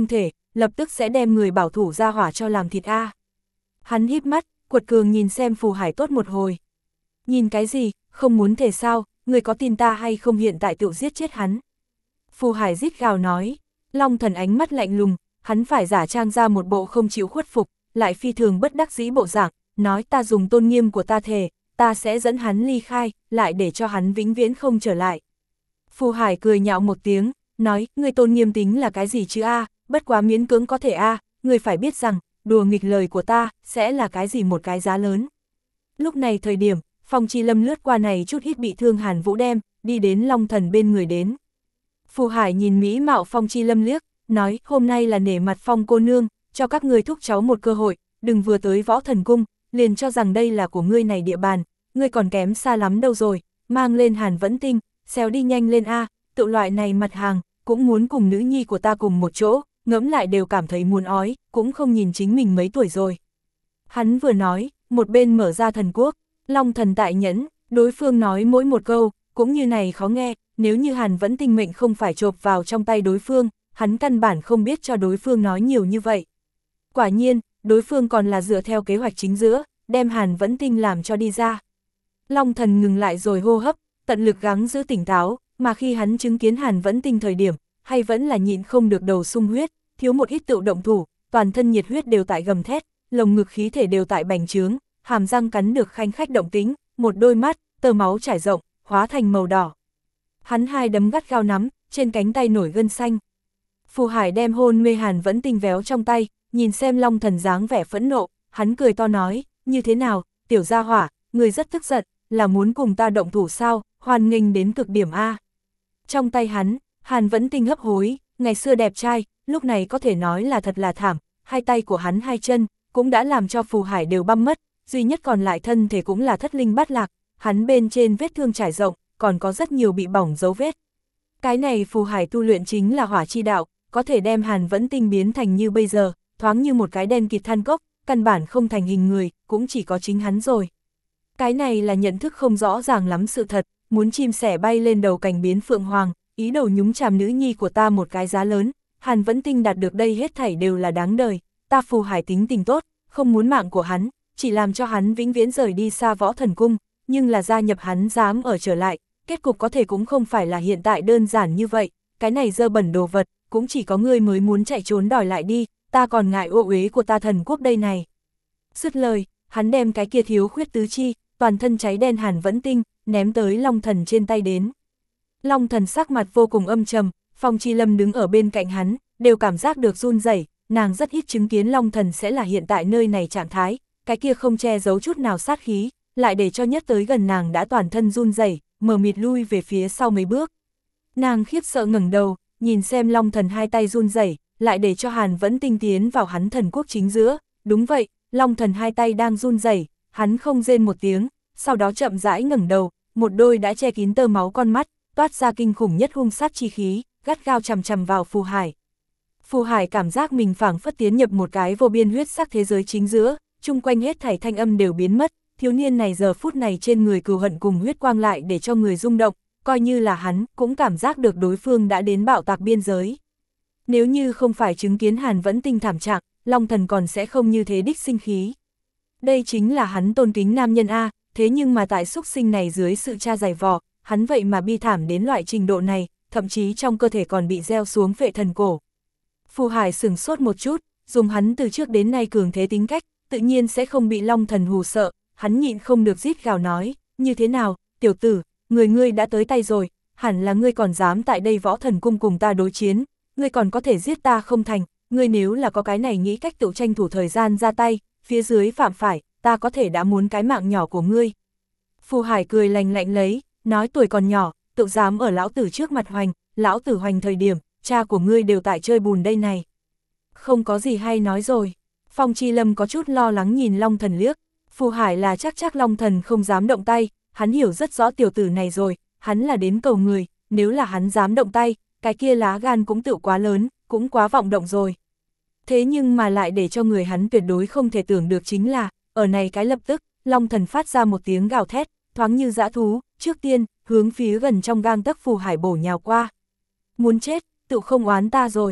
lập tức sẽ đem người bảo thủ ra hỏa cho làm thịt a. Hắn híp mắt, quật cường nhìn xem Phù Hải tốt một hồi. Nhìn cái gì, không muốn thể sao, người có tin ta hay không hiện tại tự giết chết hắn. Phù Hải rít gào nói, Long Thần ánh mắt lạnh lùng, hắn phải giả trang ra một bộ không chịu khuất phục, lại phi thường bất đắc dĩ bộ dạng, nói ta dùng tôn nghiêm của ta thề, ta sẽ dẫn hắn ly khai, lại để cho hắn vĩnh viễn không trở lại. Phù Hải cười nhạo một tiếng, nói, ngươi tôn nghiêm tính là cái gì chứ a, bất quá miễn cưỡng có thể a, ngươi phải biết rằng, đùa nghịch lời của ta, sẽ là cái gì một cái giá lớn. Lúc này thời điểm, Phong Chi Lâm lướt qua này chút ít bị thương Hàn Vũ đem, đi đến Long Thần bên người đến. Phù Hải nhìn mỹ mạo Phong Chi Lâm liếc, nói, hôm nay là nể mặt Phong cô nương, cho các ngươi thúc cháu một cơ hội, đừng vừa tới Võ Thần Cung, liền cho rằng đây là của ngươi này địa bàn, ngươi còn kém xa lắm đâu rồi, mang lên Hàn Vẫn Tinh, xéo đi nhanh lên a, tự loại này mặt hàng, cũng muốn cùng nữ nhi của ta cùng một chỗ, ngẫm lại đều cảm thấy muốn ói, cũng không nhìn chính mình mấy tuổi rồi. Hắn vừa nói, một bên mở ra thần quốc, Long Thần tại nhẫn, đối phương nói mỗi một câu, cũng như này khó nghe, nếu như Hàn Vẫn Tinh mệnh không phải chộp vào trong tay đối phương, hắn căn bản không biết cho đối phương nói nhiều như vậy. Quả nhiên, đối phương còn là dựa theo kế hoạch chính giữa, đem Hàn Vẫn Tinh làm cho đi ra. Long Thần ngừng lại rồi hô hấp, tận lực gắng giữ tỉnh táo, mà khi hắn chứng kiến Hàn Vẫn Tinh thời điểm, hay vẫn là nhịn không được đầu sung huyết, thiếu một ít tự động thủ, toàn thân nhiệt huyết đều tại gầm thét, lồng ngực khí thể đều tại bành trướng, hàm răng cắn được khanh khách động tính, một đôi mắt, tơ máu trải rộng, hóa thành màu đỏ. Hắn hai đấm gắt gao nắm, trên cánh tay nổi gân xanh. Phù Hải đem hôn mê Hàn Vẫn Tinh véo trong tay, nhìn xem Long Thần dáng vẻ phẫn nộ, hắn cười to nói, như thế nào, tiểu gia hỏa, người rất tức giận, là muốn cùng ta động thủ sao, hoan nghênh đến cực điểm a. Trong tay hắn, Hàn Vẫn Tinh hấp hối, ngày xưa đẹp trai, lúc này có thể nói là thật là thảm, hai tay của hắn hai chân, cũng đã làm cho Phù Hải đều băm mất, duy nhất còn lại thân thể cũng là thất linh bát lạc, hắn bên trên vết thương trải rộng, còn có rất nhiều bị bỏng dấu vết. Cái này Phù Hải tu luyện chính là hỏa chi đạo, có thể đem Hàn Vẫn Tinh biến thành như bây giờ, thoáng như một cái đen kịt than cốc, căn bản không thành hình người, cũng chỉ có chính hắn rồi. Cái này là nhận thức không rõ ràng lắm sự thật, muốn chim sẻ bay lên đầu cành biến phượng hoàng, ý đồ nhúng chàm nữ nhi của ta một cái giá lớn, Hàn Vẫn Tinh đạt được đây hết thảy đều là đáng đời, ta Phù Hải tính tình tốt, không muốn mạng của hắn, chỉ làm cho hắn vĩnh viễn rời đi xa Võ Thần Cung, nhưng là gia nhập hắn dám ở trở lại, kết cục có thể cũng không phải là hiện tại đơn giản như vậy, cái này dơ bẩn đồ vật, cũng chỉ có ngươi mới muốn chạy trốn đòi lại đi, ta còn ngại ô uế của ta thần quốc đây này. Dứt lời, hắn đem cái kia thiếu khuyết tứ chi, toàn thân cháy đen Hàn Vẫn Tinh, ném tới Long Thần trên tay đến. Long Thần sắc mặt vô cùng âm trầm, Phong Chi Lâm đứng ở bên cạnh hắn, đều cảm giác được run rẩy, nàng rất ít chứng kiến Long Thần sẽ là hiện tại nơi này trạng thái, cái kia không che giấu chút nào sát khí, lại để cho nhất tới gần nàng đã toàn thân run rẩy, mờ mịt lui về phía sau mấy bước. Nàng khiếp sợ ngẩng đầu, nhìn xem Long Thần hai tay run rẩy, lại để cho Hàn Vẫn Tinh tiến vào hắn thần quốc chính giữa, đúng vậy, Long Thần hai tay đang run rẩy, hắn không rên một tiếng, sau đó chậm rãi ngẩng đầu, một đôi đã che kín tơ máu con mắt, toát ra kinh khủng nhất hung sát chi khí, gắt gao chằm chằm vào Phù Hải. Phù Hải cảm giác mình phảng phất tiến nhập một cái vô biên huyết sắc thế giới chính giữa, chung quanh hết thảy thanh âm đều biến mất, thiếu niên này giờ phút này trên người cừu hận cùng huyết quang lại để cho người rung động, coi như là hắn cũng cảm giác được đối phương đã đến bạo tạc biên giới. Nếu như không phải chứng kiến Hàn Vẫn Tinh thảm trạng, Long Thần còn sẽ không như thế đích sinh khí. Đây chính là hắn tôn kính nam nhân A, thế nhưng mà tại xúc sinh này dưới sự tra dày vò, hắn vậy mà bi thảm đến loại trình độ này, thậm chí trong cơ thể còn bị gieo xuống phệ thần cổ. Phù Hải sửng sốt một chút, dùng hắn từ trước đến nay cường thế tính cách, tự nhiên sẽ không bị Long Thần hù sợ, hắn nhịn không được rít gào nói, như thế nào, tiểu tử, người ngươi đã tới tay rồi, hẳn là ngươi còn dám tại đây Võ Thần Cung cùng ta đối chiến, ngươi còn có thể giết ta không thành, ngươi nếu là có cái này nghĩ cách tự tranh thủ thời gian ra tay, phía dưới phạm phải, ta có thể đã muốn cái mạng nhỏ của ngươi. Phù Hải cười lành lạnh lấy, nói tuổi còn nhỏ, tự dám ở lão tử trước mặt hoành, lão tử hoành thời điểm, cha của ngươi đều tại chơi bùn đây này. Không có gì hay nói rồi. Phong Chi Lâm có chút lo lắng nhìn Long Thần liếc, Phù Hải là chắc chắc Long Thần không dám động tay, hắn hiểu rất rõ tiểu tử này rồi, hắn là đến cầu người, nếu là hắn dám động tay, cái kia lá gan cũng tự quá lớn, cũng quá vọng động rồi. Thế nhưng mà lại để cho người hắn tuyệt đối không thể tưởng được chính là, ở này cái lập tức, Long Thần phát ra một tiếng gào thét, thoáng như dã thú, trước tiên, hướng phía gần trong gang tấc Phù Hải bổ nhào qua. Muốn chết, tự không oán ta rồi.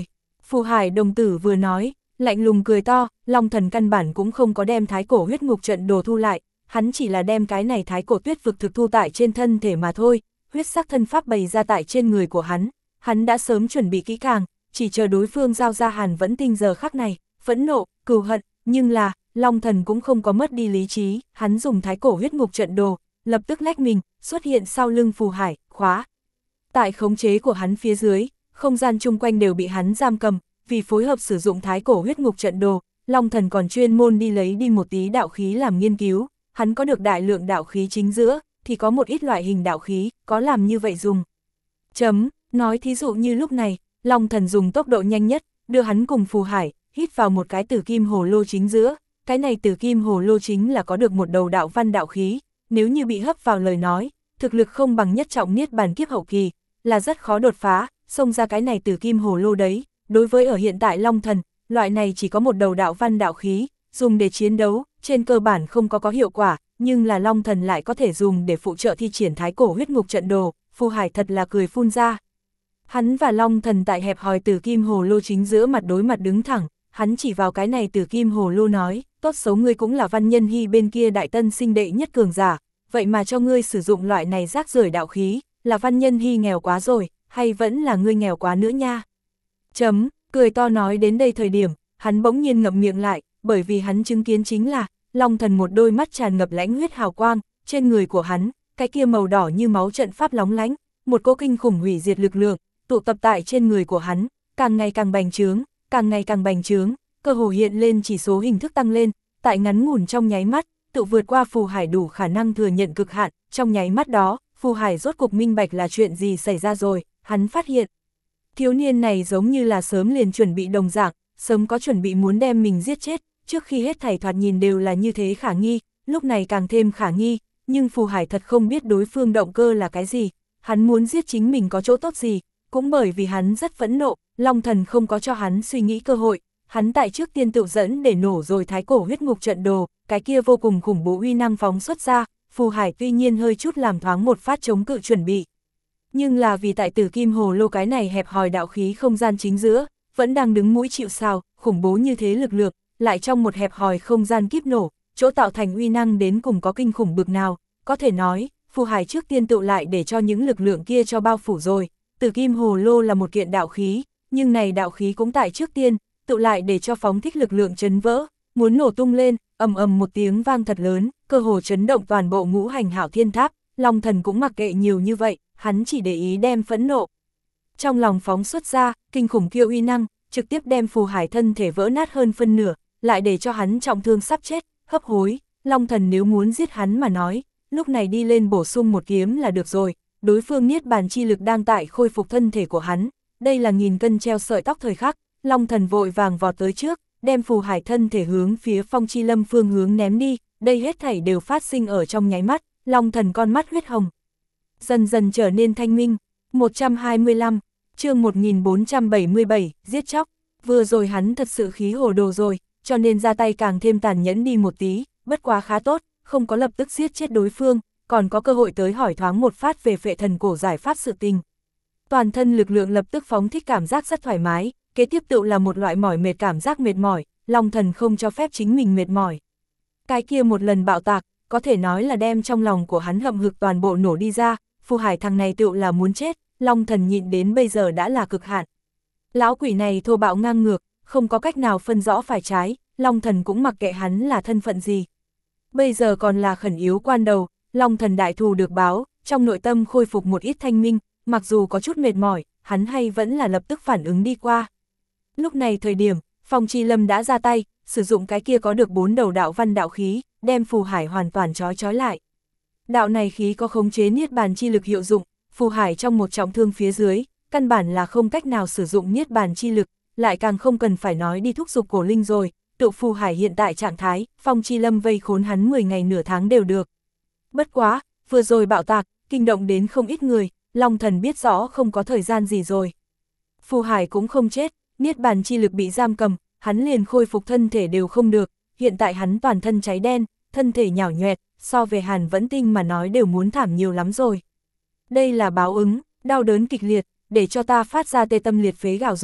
Phù Hải đồng tử vừa nói, lạnh lùng cười to, Long Thần căn bản cũng không có đem thái cổ huyết ngục trận đồ thu lại, hắn chỉ là đem cái này thái cổ tuyết vực thực thu tại trên thân thể mà thôi, huyết sắc thân pháp bày ra tại trên người của hắn, hắn đã sớm chuẩn bị kỹ càng, chỉ chờ đối phương giao ra Hàn Vẫn Tinh giờ khắc này, phẫn nộ, cừu hận, nhưng là, Long Thần cũng không có mất đi lý trí, hắn dùng thái cổ huyết ngục trận đồ, lập tức lách mình, xuất hiện sau lưng Phù Hải, khóa. Tại khống chế của hắn phía dưới, không gian chung quanh đều bị hắn giam cầm, vì phối hợp sử dụng thái cổ huyết ngục trận đồ, Long Thần còn chuyên môn đi lấy đi một tí đạo khí làm nghiên cứu, hắn có được đại lượng đạo khí chính giữa, thì có một ít loại hình đạo khí, có làm như vậy dùng. Chấm, nói thí dụ như lúc này, Long Thần dùng tốc độ nhanh nhất, đưa hắn cùng Phù Hải, hít vào một cái tử kim hồ lô chính giữa, cái này tử kim hồ lô chính là có được một đầu đạo văn đạo khí, nếu như bị hấp vào lời nói, thực lực không bằng nhất trọng niết bàn kiếp hậu kỳ, là rất khó đột phá, xông ra cái này tử kim hồ lô đấy, đối với ở hiện tại Long Thần, loại này chỉ có một đầu đạo văn đạo khí, dùng để chiến đấu, trên cơ bản không có có hiệu quả, nhưng là Long Thần lại có thể dùng để phụ trợ thi triển thái cổ huyết ngục trận đồ, Phù Hải thật là cười phun ra. Hắn và Long Thần tại hẹp hòi tử kim hồ lô chính giữa mặt đối mặt đứng thẳng, hắn chỉ vào cái này tử kim hồ lô nói, tốt xấu ngươi cũng là Văn Nhân Hy bên kia đại tân sinh đệ nhất cường giả, vậy mà cho ngươi sử dụng loại này rác rưởi đạo khí, là Văn Nhân Hy nghèo quá rồi, hay vẫn là ngươi nghèo quá nữa nha. Chấm, cười to nói đến đây thời điểm, hắn bỗng nhiên ngậm miệng lại, bởi vì hắn chứng kiến chính là, Long Thần một đôi mắt tràn ngập lãnh huyết hào quang, trên người của hắn, cái kia màu đỏ như máu trận pháp lóng lánh, một cỗ kinh khủng hủy diệt lực lượng, tụ tập tại trên người của hắn, càng ngày càng bành trướng, càng ngày càng bành trướng, cơ hồ hiện lên chỉ số hình thức tăng lên, tại ngắn ngủn trong nháy mắt, tự vượt qua Phù Hải đủ khả năng thừa nhận cực hạn, trong nháy mắt đó, Phù Hải rốt cục minh bạch là chuyện gì xảy ra rồi, hắn phát hiện. Thiếu niên này giống như là sớm liền chuẩn bị đồng dạng, sớm có chuẩn bị muốn đem mình giết chết, trước khi hết thảy thoạt nhìn đều là như thế khả nghi, lúc này càng thêm khả nghi, nhưng Phù Hải thật không biết đối phương động cơ là cái gì, hắn muốn giết chính mình có chỗ tốt gì, cũng bởi vì hắn rất phẫn nộ, Long Thần không có cho hắn suy nghĩ cơ hội, hắn tại trước tiên tự dẫn để nổ rồi thái cổ huyết ngục trận đồ, cái kia vô cùng khủng bố uy năng phóng xuất ra, Phù Hải tuy nhiên hơi chút làm thoáng một phát chống cự chuẩn bị. Nhưng là vì tại tử kim hồ lô cái này hẹp hòi đạo khí không gian chính giữa, vẫn đang đứng mũi chịu sào, khủng bố như thế lực lượng, lại trong một hẹp hòi không gian kíp nổ, chỗ tạo thành uy năng đến cùng có kinh khủng bực nào, có thể nói, Phù Hải trước tiên tự lại để cho những lực lượng kia cho bao phủ rồi, tử kim hồ lô là một kiện đạo khí, nhưng này đạo khí cũng tại trước tiên, tự lại để cho phóng thích lực lượng chấn vỡ, muốn nổ tung lên, ầm ầm một tiếng vang thật lớn, cơ hồ chấn động toàn bộ ngũ hành hạo thiên tháp, Long Thần cũng mặc kệ nhiều như vậy, hắn chỉ để ý đem phẫn nộ. Trong lòng phóng xuất ra, kinh khủng kia uy năng, trực tiếp đem Phù Hải thân thể vỡ nát hơn phân nửa, lại để cho hắn trọng thương sắp chết, hấp hối, Long Thần nếu muốn giết hắn mà nói, lúc này đi lên bổ sung một kiếm là được rồi, đối phương niết bàn chi lực đang tại khôi phục thân thể của hắn, đây là nghìn cân treo sợi tóc thời khắc, Long Thần vội vàng vọt tới trước, đem Phù Hải thân thể hướng phía Phong Chi Lâm phương hướng ném đi, đây hết thảy đều phát sinh ở trong nháy mắt, Long Thần con mắt huyết hồng. Dần dần trở nên thanh minh, một trăm hai mươi lăm, chương một nghìn bốn trăm bảy mươi bảy, giết chóc, vừa rồi hắn thật sự khí hồ đồ rồi, cho nên ra tay càng thêm tàn nhẫn đi một tí, bất quá khá tốt, không có lập tức giết chết đối phương, còn có cơ hội tới hỏi thoáng một phát về Phệ Thần Cổ giải pháp sự tình. Toàn thân lực lượng lập tức phóng thích cảm giác rất thoải mái, kế tiếp tự là một loại mỏi mệt cảm giác mệt mỏi, Long Thần không cho phép chính mình mệt mỏi. Cái kia một lần bạo tạc, có thể nói là đem trong lòng của hắn hậm hực toàn bộ nổ đi ra, Phù Hải thằng này tự là muốn chết, Long Thần nhịn đến bây giờ đã là cực hạn. Lão quỷ này thô bạo ngang ngược, không có cách nào phân rõ phải trái, Long Thần cũng mặc kệ hắn là thân phận gì. Bây giờ còn là khẩn yếu quan đầu, Long Thần đại thù được báo, trong nội tâm khôi phục một ít thanh minh, mặc dù có chút mệt mỏi, hắn hay vẫn là lập tức phản ứng đi qua. Lúc này thời điểm, Phong Chi Lâm đã ra tay, sử dụng cái kia có được bốn đầu đạo văn đạo khí, đem Phù Hải hoàn toàn trói trói lại. Đạo này khí có khống chế niết bàn chi lực hiệu dụng, Phù Hải trong một trọng thương phía dưới, căn bản là không cách nào sử dụng niết bàn chi lực, lại càng không cần phải nói đi thúc giục cổ linh rồi, tự Phù Hải hiện tại trạng thái, Phong Chi Lâm vây khốn hắn mười ngày nửa tháng đều được. Bất quá, vừa rồi bạo tạc, kinh động đến không ít người, Long Thần biết rõ không có thời gian gì rồi. Phù Hải cũng không chết, niết bàn chi lực bị giam cầm, hắn liền khôi phục thân thể đều không được, hiện tại hắn toàn thân cháy đen, thân thể nhão nhoẹt, so về Hàn Vẫn Tinh mà nói đều muốn thảm nhiều lắm rồi. Đây là báo ứng, đau đớn kịch liệt, để cho ta phát ra tê tâm liệt phế gào rú,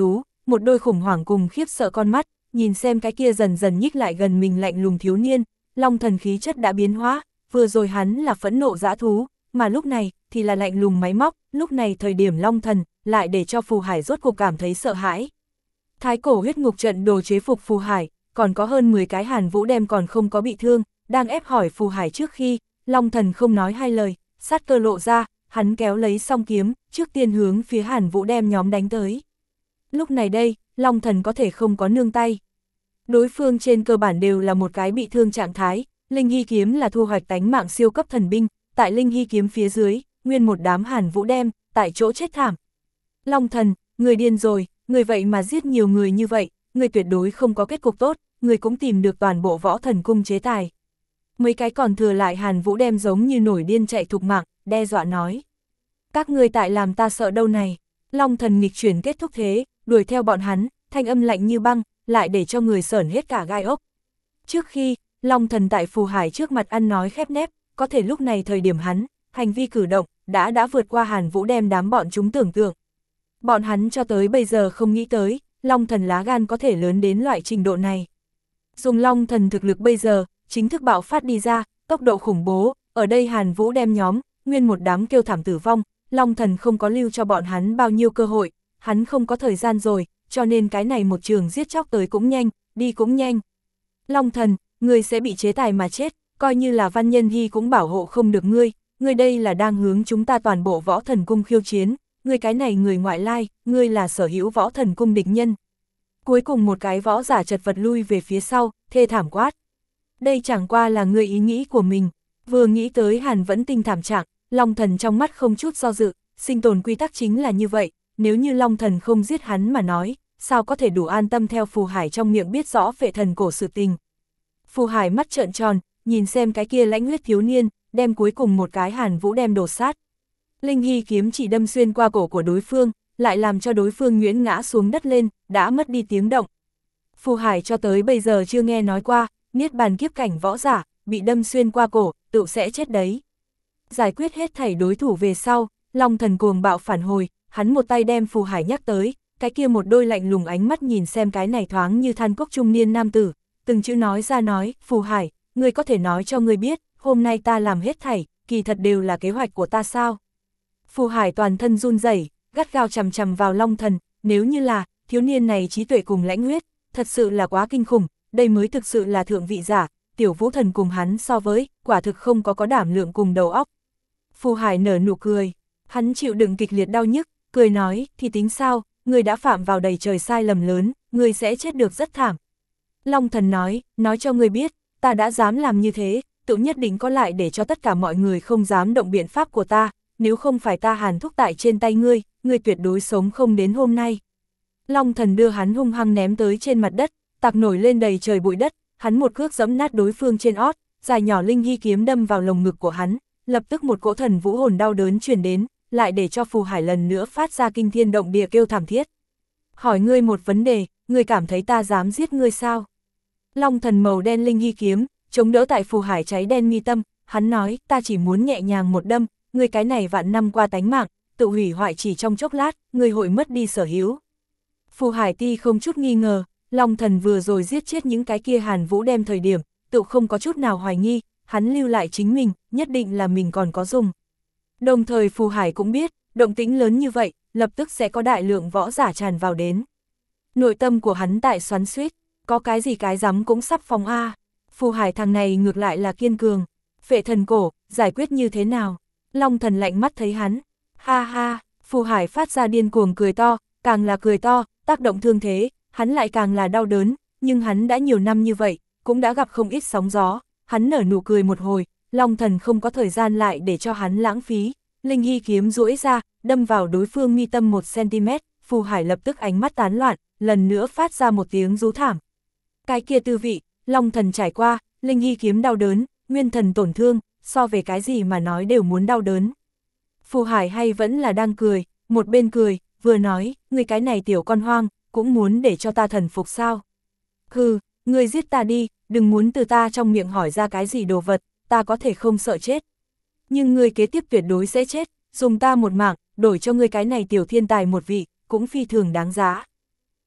một đôi khủng hoảng cùng khiếp sợ con mắt, nhìn xem cái kia dần dần nhích lại gần mình lạnh lùng thiếu niên, Long Thần khí chất đã biến hóa, vừa rồi hắn là phẫn nộ dã thú, mà lúc này thì là lạnh lùng máy móc, lúc này thời điểm Long Thần lại để cho Phù Hải rốt cuộc cảm thấy sợ hãi. Thái cổ huyết ngục trận đồ chế phục Phù Hải, còn có hơn mười cái Hàn Vũ đem còn không có bị thương, đang ép hỏi Phù Hải trước khi, Long Thần không nói hai lời, sát cơ lộ ra, hắn kéo lấy song kiếm, trước tiên hướng phía Hàn Vũ đem nhóm đánh tới. Lúc này đây, Long Thần có thể không có nương tay. Đối phương trên cơ bản đều là một cái bị thương trạng thái, Linh Hy kiếm là thu hoạch tánh mạng siêu cấp thần binh, tại Linh Hy kiếm phía dưới, nguyên một đám Hàn Vũ đem, tại chỗ chết thảm. Long Thần, người điên rồi, người vậy mà giết nhiều người như vậy, người tuyệt đối không có kết cục tốt, người cũng tìm được toàn bộ võ thần cung chế tài. Mấy cái còn thừa lại Hàn Vũ đem giống như nổi điên chạy thục mạng, đe dọa nói. Các ngươi tại làm ta sợ đâu này. Long Thần nghịch chuyển kết thúc thế, đuổi theo bọn hắn, thanh âm lạnh như băng, lại để cho người sởn hết cả gai ốc. Trước khi, Long Thần tại Phù Hải trước mặt ăn nói khép nép, có thể lúc này thời điểm hắn, hành vi cử động, đã đã vượt qua Hàn Vũ đem đám bọn chúng tưởng tượng. Bọn hắn cho tới bây giờ không nghĩ tới, Long Thần lá gan có thể lớn đến loại trình độ này. Dùng Long Thần thực lực bây giờ, chính thức bạo phát đi ra, tốc độ khủng bố, ở đây Hàn Vũ đem nhóm, nguyên một đám kêu thảm tử vong, Long Thần không có lưu cho bọn hắn bao nhiêu cơ hội, hắn không có thời gian rồi, cho nên cái này một trường giết chóc tới cũng nhanh, đi cũng nhanh. Long Thần, ngươi sẽ bị chế tài mà chết, coi như là Văn Nhân Hy cũng bảo hộ không được ngươi, ngươi đây là đang hướng chúng ta toàn bộ võ thần cung khiêu chiến, ngươi cái này người ngoại lai, ngươi là sở hữu võ thần cung địch nhân. Cuối cùng một cái võ giả chật vật lui về phía sau, thê thảm quát. Đây chẳng qua là ngươi ý nghĩ của mình, vừa nghĩ tới Hàn Vẫn Tinh thảm trạng, Long Thần trong mắt không chút do dự, sinh tồn quy tắc chính là như vậy, nếu như Long Thần không giết hắn mà nói, sao có thể đủ an tâm theo Phù Hải trong miệng biết rõ Phệ Thần cổ sự tình. Phù Hải mắt trợn tròn, nhìn xem cái kia lãnh huyết thiếu niên, đem cuối cùng một cái Hàn Vũ đem đổ sát. Linh Hy kiếm chỉ đâm xuyên qua cổ của đối phương, lại làm cho đối phương nhuyễn ngã xuống đất lên, đã mất đi tiếng động. Phù Hải cho tới bây giờ chưa nghe nói qua, niết bàn kiếp cảnh võ giả, bị đâm xuyên qua cổ, tự sẽ chết đấy. Giải quyết hết thảy đối thủ về sau, Long Thần cuồng bạo phản hồi, hắn một tay đem Phù Hải nhắc tới, cái kia một đôi lạnh lùng ánh mắt nhìn xem cái này thoáng như than cốc trung niên nam tử, từng chữ nói ra nói, Phù Hải, ngươi có thể nói cho ngươi biết, hôm nay ta làm hết thảy, kỳ thật đều là kế hoạch của ta sao? Phù Hải toàn thân run rẩy, gắt gao chằm chằm vào Long Thần, nếu như là, thiếu niên này trí tuệ cùng lãnh huyết, thật sự là quá kinh khủng, đây mới thực sự là thượng vị giả, tiểu vũ thần cùng hắn so với, quả thực không có có đảm lượng cùng đầu óc. Phù Hải nở nụ cười, hắn chịu đựng kịch liệt đau nhức, cười nói, thì tính sao, ngươi đã phạm vào đầy trời sai lầm lớn, ngươi sẽ chết được rất thảm. Long Thần nói, nói cho ngươi biết, ta đã dám làm như thế, tự nhất định có lại để cho tất cả mọi người không dám động biện pháp của ta, nếu không phải ta Hàn thúc tại trên tay ngươi, ngươi tuyệt đối sống không đến hôm nay. Long Thần đưa hắn hung hăng ném tới trên mặt đất, tạc nổi lên đầy trời bụi đất, hắn một cước giẫm nát đối phương trên ót, dài nhỏ Linh Hy kiếm đâm vào lồng ngực của hắn, lập tức một cỗ thần vũ hồn đau đớn truyền đến, lại để cho Phù Hải lần nữa phát ra kinh thiên động địa kêu thảm thiết. Hỏi ngươi một vấn đề, ngươi cảm thấy ta dám giết ngươi sao? Long Thần màu đen Linh Hy kiếm, chống đỡ tại Phù Hải cháy đen mi tâm, hắn nói, ta chỉ muốn nhẹ nhàng một đâm, ngươi cái này vạn năm qua tánh mạng, tự hủy hoại chỉ trong chốc lát, ngươi hội mất đi sở hữu. Phù Hải ti không chút nghi ngờ, Long Thần vừa rồi giết chết những cái kia Hàn Vũ đem thời điểm, tự không có chút nào hoài nghi, hắn lưu lại chính mình, nhất định là mình còn có dùng. Đồng thời Phù Hải cũng biết, động tĩnh lớn như vậy, lập tức sẽ có đại lượng võ giả tràn vào đến. Nội tâm của hắn tại xoắn xuýt, có cái gì cái rắm cũng sắp phóng a. Phù Hải thằng này ngược lại là kiên cường. Phệ thần cổ, giải quyết như thế nào? Long Thần lạnh mắt thấy hắn. Ha ha, Phù Hải phát ra điên cuồng cười to, càng là cười to, tác động thương thế, hắn lại càng là đau đớn, nhưng hắn đã nhiều năm như vậy, cũng đã gặp không ít sóng gió, hắn nở nụ cười một hồi, Long Thần không có thời gian lại để cho hắn lãng phí, Linh Hy kiếm duỗi ra, đâm vào đối phương mi tâm một xăng-ti-mét, Phù Hải lập tức ánh mắt tán loạn, lần nữa phát ra một tiếng rú thảm. Cái kia tư vị, Long Thần trải qua, Linh Hy kiếm đau đớn, nguyên thần tổn thương, so về cái gì mà nói đều muốn đau đớn. Phù Hải hay vẫn là đang cười, một bên cười, vừa nói, ngươi cái này tiểu con hoang, cũng muốn để cho ta thần phục sao? Hừ, ngươi giết ta đi, đừng muốn từ ta trong miệng hỏi ra cái gì đồ vật, ta có thể không sợ chết. Nhưng ngươi kế tiếp tuyệt đối sẽ chết, dùng ta một mạng, đổi cho ngươi cái này tiểu thiên tài một vị, cũng phi thường đáng giá.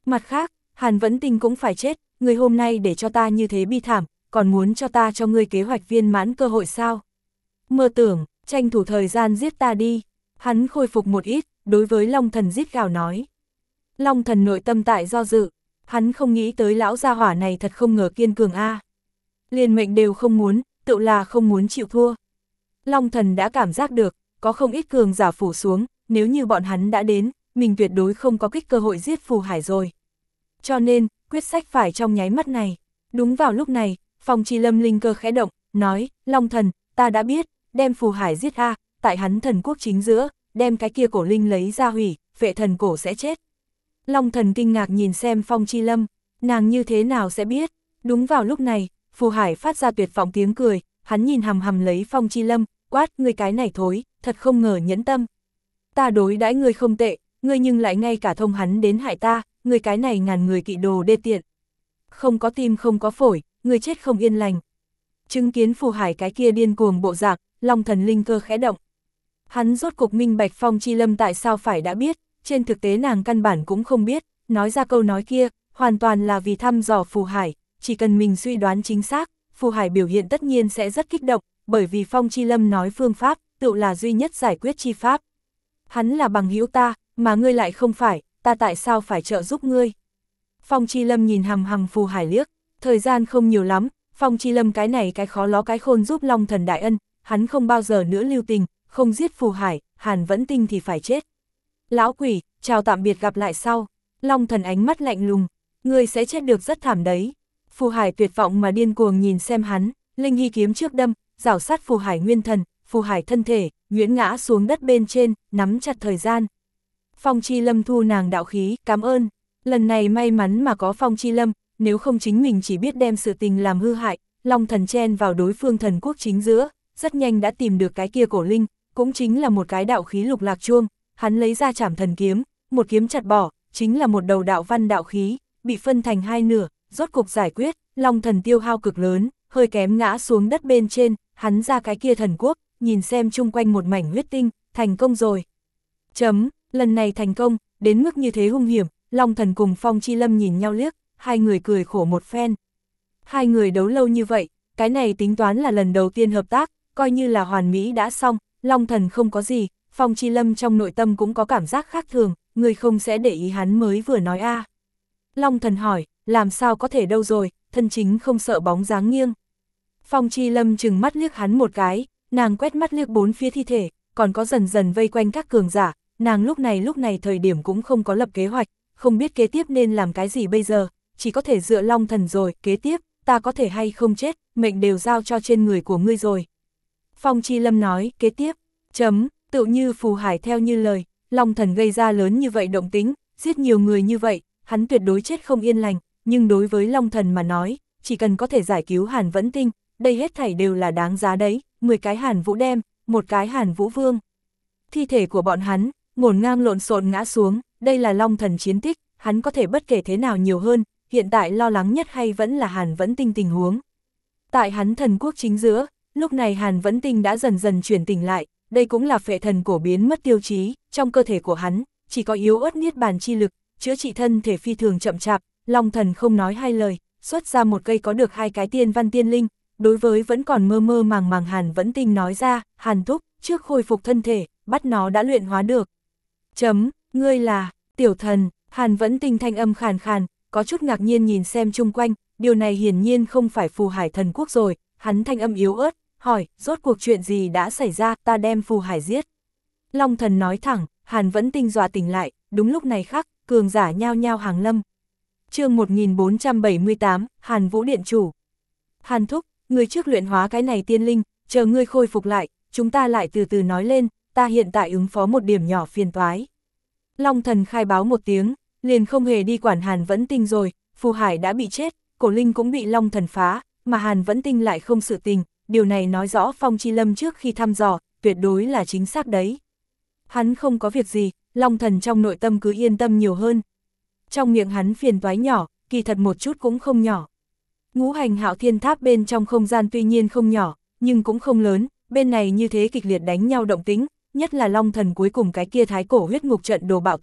Mặt khác, Hàn Vẫn Tinh cũng phải chết, người hôm nay để cho ta như thế bi thảm, còn muốn cho ta cho ngươi kế hoạch viên mãn cơ hội sao? Mơ tưởng, tranh thủ thời gian giết ta đi. Hắn khôi phục một ít, đối với Long Thần rít gào nói. Long Thần nội tâm tại do dự, hắn không nghĩ tới lão gia hỏa này thật không ngờ kiên cường a. Liền mệnh đều không muốn, tự là không muốn chịu thua. Long Thần đã cảm giác được, có không ít cường giả phủ xuống, nếu như bọn hắn đã đến, mình tuyệt đối không có kích cơ hội giết Phù Hải rồi. Cho nên, quyết sách phải trong nháy mắt này. Đúng vào lúc này, Phong Chi Lâm linh cơ khẽ động, nói, Long Thần, ta đã biết, đem Phù Hải giết a, tại hắn thần quốc chính giữa, đem cái kia cổ linh lấy ra hủy, vệ thần cổ sẽ chết. Long Thần kinh ngạc nhìn xem Phong Chi Lâm, nàng như thế nào sẽ biết. Đúng vào lúc này, Phù Hải phát ra tuyệt vọng tiếng cười, hắn nhìn hằm hằm lấy Phong Chi Lâm, quát, ngươi cái này thối, thật không ngờ nhẫn tâm. Ta đối đãi ngươi không tệ, ngươi nhưng lại ngay cả thông hắn đến hại ta, ngươi cái này ngàn người kỵ đồ đê tiện. Không có tim không có phổi, ngươi chết không yên lành. Chứng kiến Phù Hải cái kia điên cuồng bộ dạng, Long Thần linh cơ khẽ động. Hắn rốt cục minh bạch Phong Chi Lâm tại sao phải đã biết, trên thực tế nàng căn bản cũng không biết, nói ra câu nói kia, hoàn toàn là vì thăm dò Phù Hải, chỉ cần mình suy đoán chính xác, Phù Hải biểu hiện tất nhiên sẽ rất kích động, bởi vì Phong Chi Lâm nói phương pháp, tự là duy nhất giải quyết chi pháp. Hắn là bằng hữu ta, mà ngươi lại không phải, ta tại sao phải trợ giúp ngươi? Phong Chi Lâm nhìn hằm hằm Phù Hải liếc, thời gian không nhiều lắm, Phong Chi Lâm cái này cái khó ló cái khôn giúp Long Thần đại ân, hắn không bao giờ nữa lưu tình, không giết Phù Hải, Hàn Vẫn Tinh thì phải chết. Lão quỷ, chào tạm biệt gặp lại sau. Long Thần ánh mắt lạnh lùng, ngươi sẽ chết được rất thảm đấy. Phù Hải tuyệt vọng mà điên cuồng nhìn xem hắn, linh hy kiếm trước đâm, rảo sát Phù Hải nguyên thần, Phù Hải thân thể, nhuyễn ngã xuống đất bên trên, nắm chặt thời gian. Phong Chi Lâm thu nàng đạo khí, cảm ơn. Lần này may mắn mà có Phong Chi Lâm, nếu không chính mình chỉ biết đem sự tình làm hư hại, Long Thần chen vào đối phương thần quốc chính giữa, rất nhanh đã tìm được cái kia cổ linh, cũng chính là một cái đạo khí lục lạc chuông, hắn lấy ra Trảm Thần kiếm, một kiếm chặt bỏ, chính là một đầu đạo văn đạo khí, bị phân thành hai nửa, rốt cục giải quyết, Long Thần tiêu hao cực lớn, hơi kém ngã xuống đất bên trên, hắn ra cái kia thần quốc, nhìn xem chung quanh một mảnh huyết tinh, thành công rồi. Chấm, lần này thành công, đến mức như thế hung hiểm, Long Thần cùng Phong Chi Lâm nhìn nhau liếc, hai người cười khổ một phen. Hai người đấu lâu như vậy, cái này tính toán là lần đầu tiên hợp tác, coi như là hoàn mỹ đã xong, Long Thần không có gì, Phong Chi Lâm trong nội tâm cũng có cảm giác khác thường, người không sẽ để ý hắn mới vừa nói a. Long Thần hỏi, làm sao có thể đâu rồi, thân chính không sợ bóng dáng nghiêng. Phong Chi Lâm chừng mắt liếc hắn một cái, nàng quét mắt liếc bốn phía thi thể, còn có dần dần vây quanh các cường giả, nàng lúc này lúc này thời điểm cũng không có lập kế hoạch, không biết kế tiếp nên làm cái gì bây giờ, chỉ có thể dựa Long Thần rồi, kế tiếp, ta có thể hay không chết, mệnh đều giao cho trên người của ngươi rồi. Phong Chi Lâm nói, kế tiếp, chấm, tự như Phù Hải theo như lời, Long Thần gây ra lớn như vậy động tính, giết nhiều người như vậy, hắn tuyệt đối chết không yên lành, nhưng đối với Long Thần mà nói, chỉ cần có thể giải cứu Hàn Vẫn Tinh, đây hết thảy đều là đáng giá đấy, mười cái Hàn Vũ đem, một cái Hàn Vũ Vương. Thi thể của bọn hắn, ngổn ngang lộn xộn ngã xuống, đây là Long Thần chiến tích, hắn có thể bất kể thế nào nhiều hơn, hiện tại lo lắng nhất hay vẫn là Hàn Vẫn Tinh tình huống. Tại hắn thần quốc chính giữa, lúc này Hàn Vẫn Tinh đã dần dần chuyển tỉnh lại, đây cũng là phệ thần cổ biến mất tiêu chí, trong cơ thể của hắn, chỉ có yếu ớt niết bàn chi lực, chữa trị thân thể phi thường chậm chạp, Long Thần không nói hai lời, xuất ra một cây có được hai cái tiên văn tiên linh, đối với vẫn còn mơ mơ màng màng Hàn Vẫn Tinh nói ra, Hàn Thúc, trước khôi phục thân thể, bắt nó đã luyện hóa được. Chấm, ngươi là, tiểu thần, Hàn Vẫn Tinh thanh âm khàn khàn, có chút ngạc nhiên nhìn xem chung quanh, điều này hiển nhiên không phải Phù Hải thần quốc rồi, hắn thanh âm yếu ớt, hỏi, rốt cuộc chuyện gì đã xảy ra, ta đem Phù Hải giết. Long Thần nói thẳng, Hàn Vẫn Tinh dọa tỉnh lại, đúng lúc này khắc, cường giả nhao nhao hàng lâm. Chương một nghìn bốn trăm bảy mươi tám, Hàn Vũ Điện Chủ. Hàn Thúc, ngươi trước luyện hóa cái này tiên linh, chờ ngươi khôi phục lại, chúng ta lại từ từ nói lên, ta hiện tại ứng phó một điểm nhỏ phiền toái. Long Thần khai báo một tiếng, liền không hề đi quản Hàn Vẫn Tinh rồi, Phù Hải đã bị chết, cổ linh cũng bị Long Thần phá, mà Hàn Vẫn Tinh lại không sự tình, điều này nói rõ Phong Chi Lâm trước khi thăm dò, tuyệt đối là chính xác đấy. Hắn không có việc gì, Long Thần trong nội tâm cứ yên tâm nhiều hơn. Trong miệng hắn phiền toái nhỏ, kỳ thật một chút cũng không nhỏ. Ngũ Hành Hạo Thiên Tháp bên trong không gian tuy nhiên không nhỏ, nhưng cũng không lớn, bên này như thế kịch liệt đánh nhau động tính, nhất là Long Thần cuối cùng cái kia thái cổ huyết ngục trận đồ bạo tạc,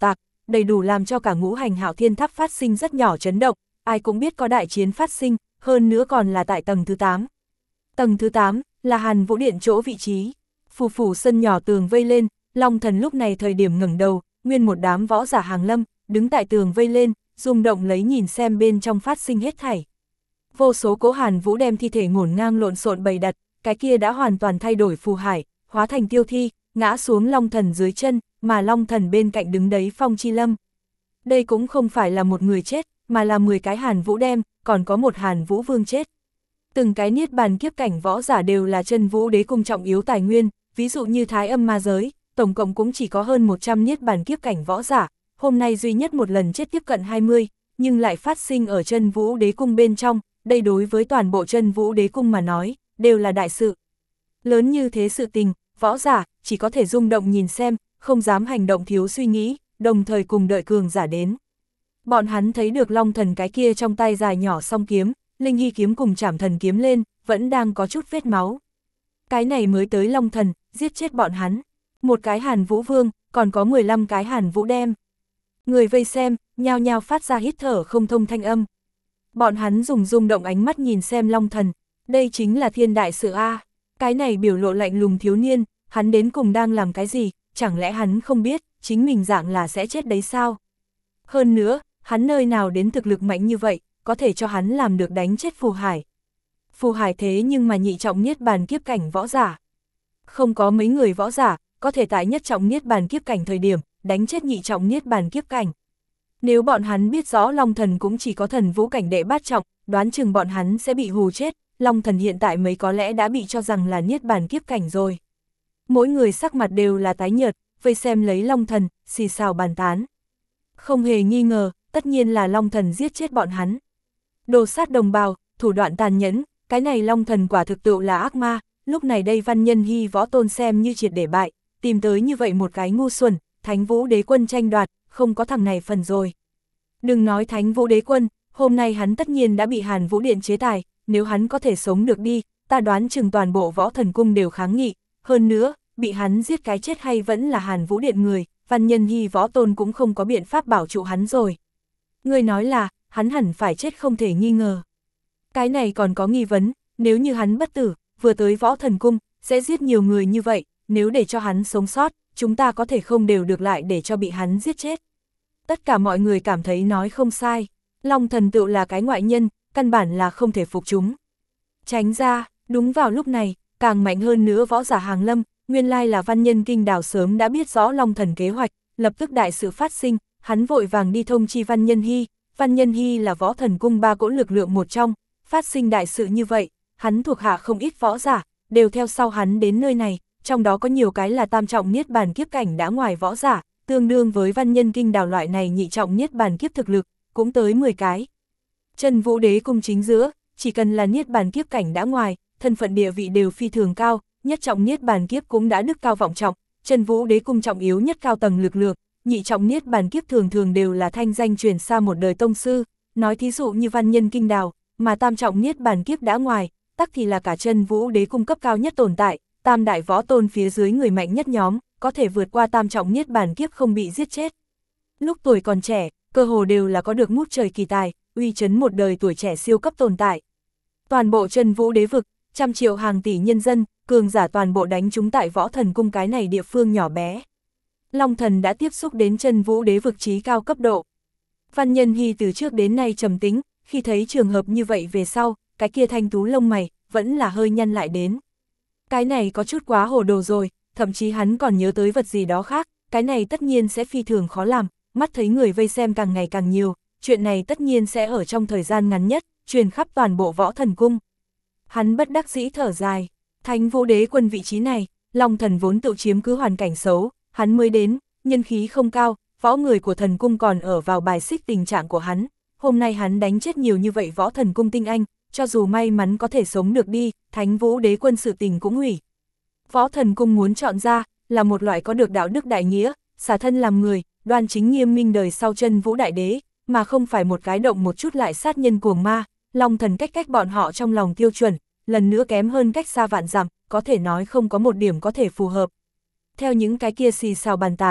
đầy đủ làm cho cả ngũ hành hạo thiên tháp phát sinh rất nhỏ chấn động, ai cũng biết có đại chiến phát sinh, hơn nữa còn là tại tầng thứ tám. Tầng thứ tám là Hàn Vũ Điện chỗ vị trí. Phù phủ sân nhỏ tường vây lên, Long Thần lúc này thời điểm ngẩng đầu, nguyên một đám võ giả hàng lâm, đứng tại tường vây lên, rung động lấy nhìn xem bên trong phát sinh hết thảy. Vô số cỗ Hàn Vũ đem thi thể ngổn ngang lộn xộn bày đặt, cái kia đã hoàn toàn thay đổi phù hải, hóa thành tiêu thi, ngã xuống Long Thần dưới chân, mà Long Thần bên cạnh đứng đấy Phong Chi Lâm. Đây cũng không phải là một người chết, mà là mười cái Hàn Vũ đem, còn có một Hàn Vũ Vương chết. Từng cái niết bàn kiếp cảnh võ giả đều là chân Vũ Đế cung trọng yếu tài nguyên, ví dụ như Thái Âm Ma Giới, tổng cộng cũng chỉ có hơn một trăm niết bàn kiếp cảnh võ giả, hôm nay duy nhất một lần chết tiếp cận hai mươi, nhưng lại phát sinh ở chân Vũ Đế cung bên trong, đây đối với toàn bộ chân Vũ Đế cung mà nói, đều là đại sự. Lớn như thế sự tình, võ giả chỉ có thể rung động nhìn xem, không dám hành động thiếu suy nghĩ, đồng thời cùng đợi cường giả đến. Bọn hắn thấy được Long Thần cái kia trong tay dài nhỏ song kiếm, Linh Hy kiếm cùng Trảm Thần kiếm lên, vẫn đang có chút vết máu. Cái này mới tới Long Thần, giết chết bọn hắn. Một cái Hàn Vũ Vương, còn có mười lăm cái Hàn Vũ đem. Người vây xem, nhao nhao phát ra hít thở không thông thanh âm. Bọn hắn dùng rung động ánh mắt nhìn xem Long Thần, đây chính là thiên đại sự A. Cái này biểu lộ lạnh lùng thiếu niên, hắn đến cùng đang làm cái gì, chẳng lẽ hắn không biết, chính mình dạng là sẽ chết đấy sao? Hơn nữa, hắn nơi nào đến thực lực mạnh như vậy, có thể cho hắn làm được đánh chết Phù Hải. Phù Hải thế nhưng mà nhị trọng niết bàn kiếp cảnh võ giả. Không có mấy người võ giả, có thể tại nhất trọng niết bàn kiếp cảnh thời điểm, đánh chết nhị trọng niết bàn kiếp cảnh. Nếu bọn hắn biết rõ Long Thần cũng chỉ có thần vũ cảnh đệ bát trọng, đoán chừng bọn hắn sẽ bị hù chết, Long Thần hiện tại mấy có lẽ đã bị cho rằng là niết bàn kiếp cảnh rồi. Mỗi người sắc mặt đều là tái nhợt, vây xem lấy Long Thần, xì xào bàn tán. Không hề nghi ngờ, tất nhiên là Long Thần giết chết bọn hắn. Đồ sát đồng bào, thủ đoạn tàn nhẫn, cái này Long Thần quả thực tự là ác ma, lúc này đây Văn Nhân Hy võ tôn xem như triệt để bại, tìm tới như vậy một cái ngu xuẩn, Thánh Vũ Đế quân tranh đoạt, không có thằng này phần rồi. Đừng nói Thánh Vũ Đế quân, hôm nay hắn tất nhiên đã bị Hàn Vũ Điện chế tài, nếu hắn có thể sống được đi, ta đoán chừng toàn bộ võ thần cung đều kháng nghị, hơn nữa, bị hắn giết cái chết hay vẫn là Hàn Vũ Điện người, Văn Nhân Hy võ tôn cũng không có biện pháp bảo trụ hắn rồi. Người nói là, hắn hẳn phải chết không thể nghi ngờ. Cái này còn có nghi vấn, nếu như hắn bất tử, vừa tới võ thần cung, sẽ giết nhiều người như vậy, nếu để cho hắn sống sót, chúng ta có thể không đều được lại để cho bị hắn giết chết. Tất cả mọi người cảm thấy nói không sai, Long Thần tự là cái ngoại nhân, căn bản là không thể phục chúng. Tránh ra, đúng vào lúc này, càng mạnh hơn nữa võ giả hàng lâm, nguyên lai là Văn Nhân Kinh Đào sớm đã biết rõ Long Thần kế hoạch, lập tức đại sự phát sinh, hắn vội vàng đi thông chi Văn Nhân Hy, Văn Nhân Hy là võ thần cung ba cỗ lực lượng một trong, phát sinh đại sự như vậy, hắn thuộc hạ không ít võ giả, đều theo sau hắn đến nơi này, trong đó có nhiều cái là tam trọng niết bàn kiếp cảnh đã ngoài võ giả, tương đương với Văn Nhân Kinh Đào loại này nhị trọng niết bàn kiếp thực lực, cũng tới mười cái. Chân Vũ Đế cung chính giữa, chỉ cần là niết bàn kiếp cảnh đã ngoài, thân phận địa vị đều phi thường cao, nhất trọng niết bàn kiếp cũng đã đức cao vọng trọng, Chân Vũ Đế cung trọng yếu nhất cao tầng lực lượng, nhị trọng niết bàn kiếp thường thường đều là thanh danh truyền xa một đời tông sư, nói thí dụ như Văn Nhân Kinh Đào, mà tam trọng niết bàn kiếp đã ngoài, tắc thì là cả Chân Vũ Đế cung cấp cao nhất tồn tại, tam đại võ tôn phía dưới người mạnh nhất nhóm, có thể vượt qua tam trọng niết bàn kiếp không bị giết chết. Lúc tuổi còn trẻ, cơ hồ đều là có được ngút trời kỳ tài, uy chấn một đời tuổi trẻ siêu cấp tồn tại. Toàn bộ Chân Vũ Đế vực, trăm triệu hàng tỷ nhân dân, cường giả toàn bộ đánh chúng tại võ thần cung cái này địa phương nhỏ bé. Long Thần đã tiếp xúc đến Chân Vũ Đế vực trí cao cấp độ. Văn Nhân Hy từ trước đến nay trầm tính, khi thấy trường hợp như vậy về sau, cái kia thanh tú lông mày, vẫn là hơi nhăn lại đến. Cái này có chút quá hồ đồ rồi, thậm chí hắn còn nhớ tới vật gì đó khác, cái này tất nhiên sẽ phi thường khó làm, mắt thấy người vây xem càng ngày càng nhiều, chuyện này tất nhiên sẽ ở trong thời gian ngắn nhất, truyền khắp toàn bộ võ thần cung. Hắn bất đắc dĩ thở dài, Thánh Vũ Đế quân vị trí này, Long Thần vốn tự chiếm cứ hoàn cảnh xấu, hắn mới đến, nhân khí không cao, võ người của thần cung còn ở vào bài xích tình trạng của hắn, hôm nay hắn đánh chết nhiều như vậy võ thần cung tinh anh, cho dù may mắn có thể sống được đi, Thánh Vũ Đế quân sự tình cũng hủy. Võ thần cung muốn chọn ra, là một loại có được đạo đức đại nghĩa, xả thân làm người, đoan chính nghiêm minh đời sau Chân Vũ Đại Đế, mà không phải một cái động một chút lại sát nhân cuồng ma. Long Thần cách cách bọn họ trong lòng tiêu chuẩn, lần nữa kém hơn cách xa vạn dặm, có thể nói không có một điểm có thể phù hợp. Theo những cái kia xì xào bàn tán,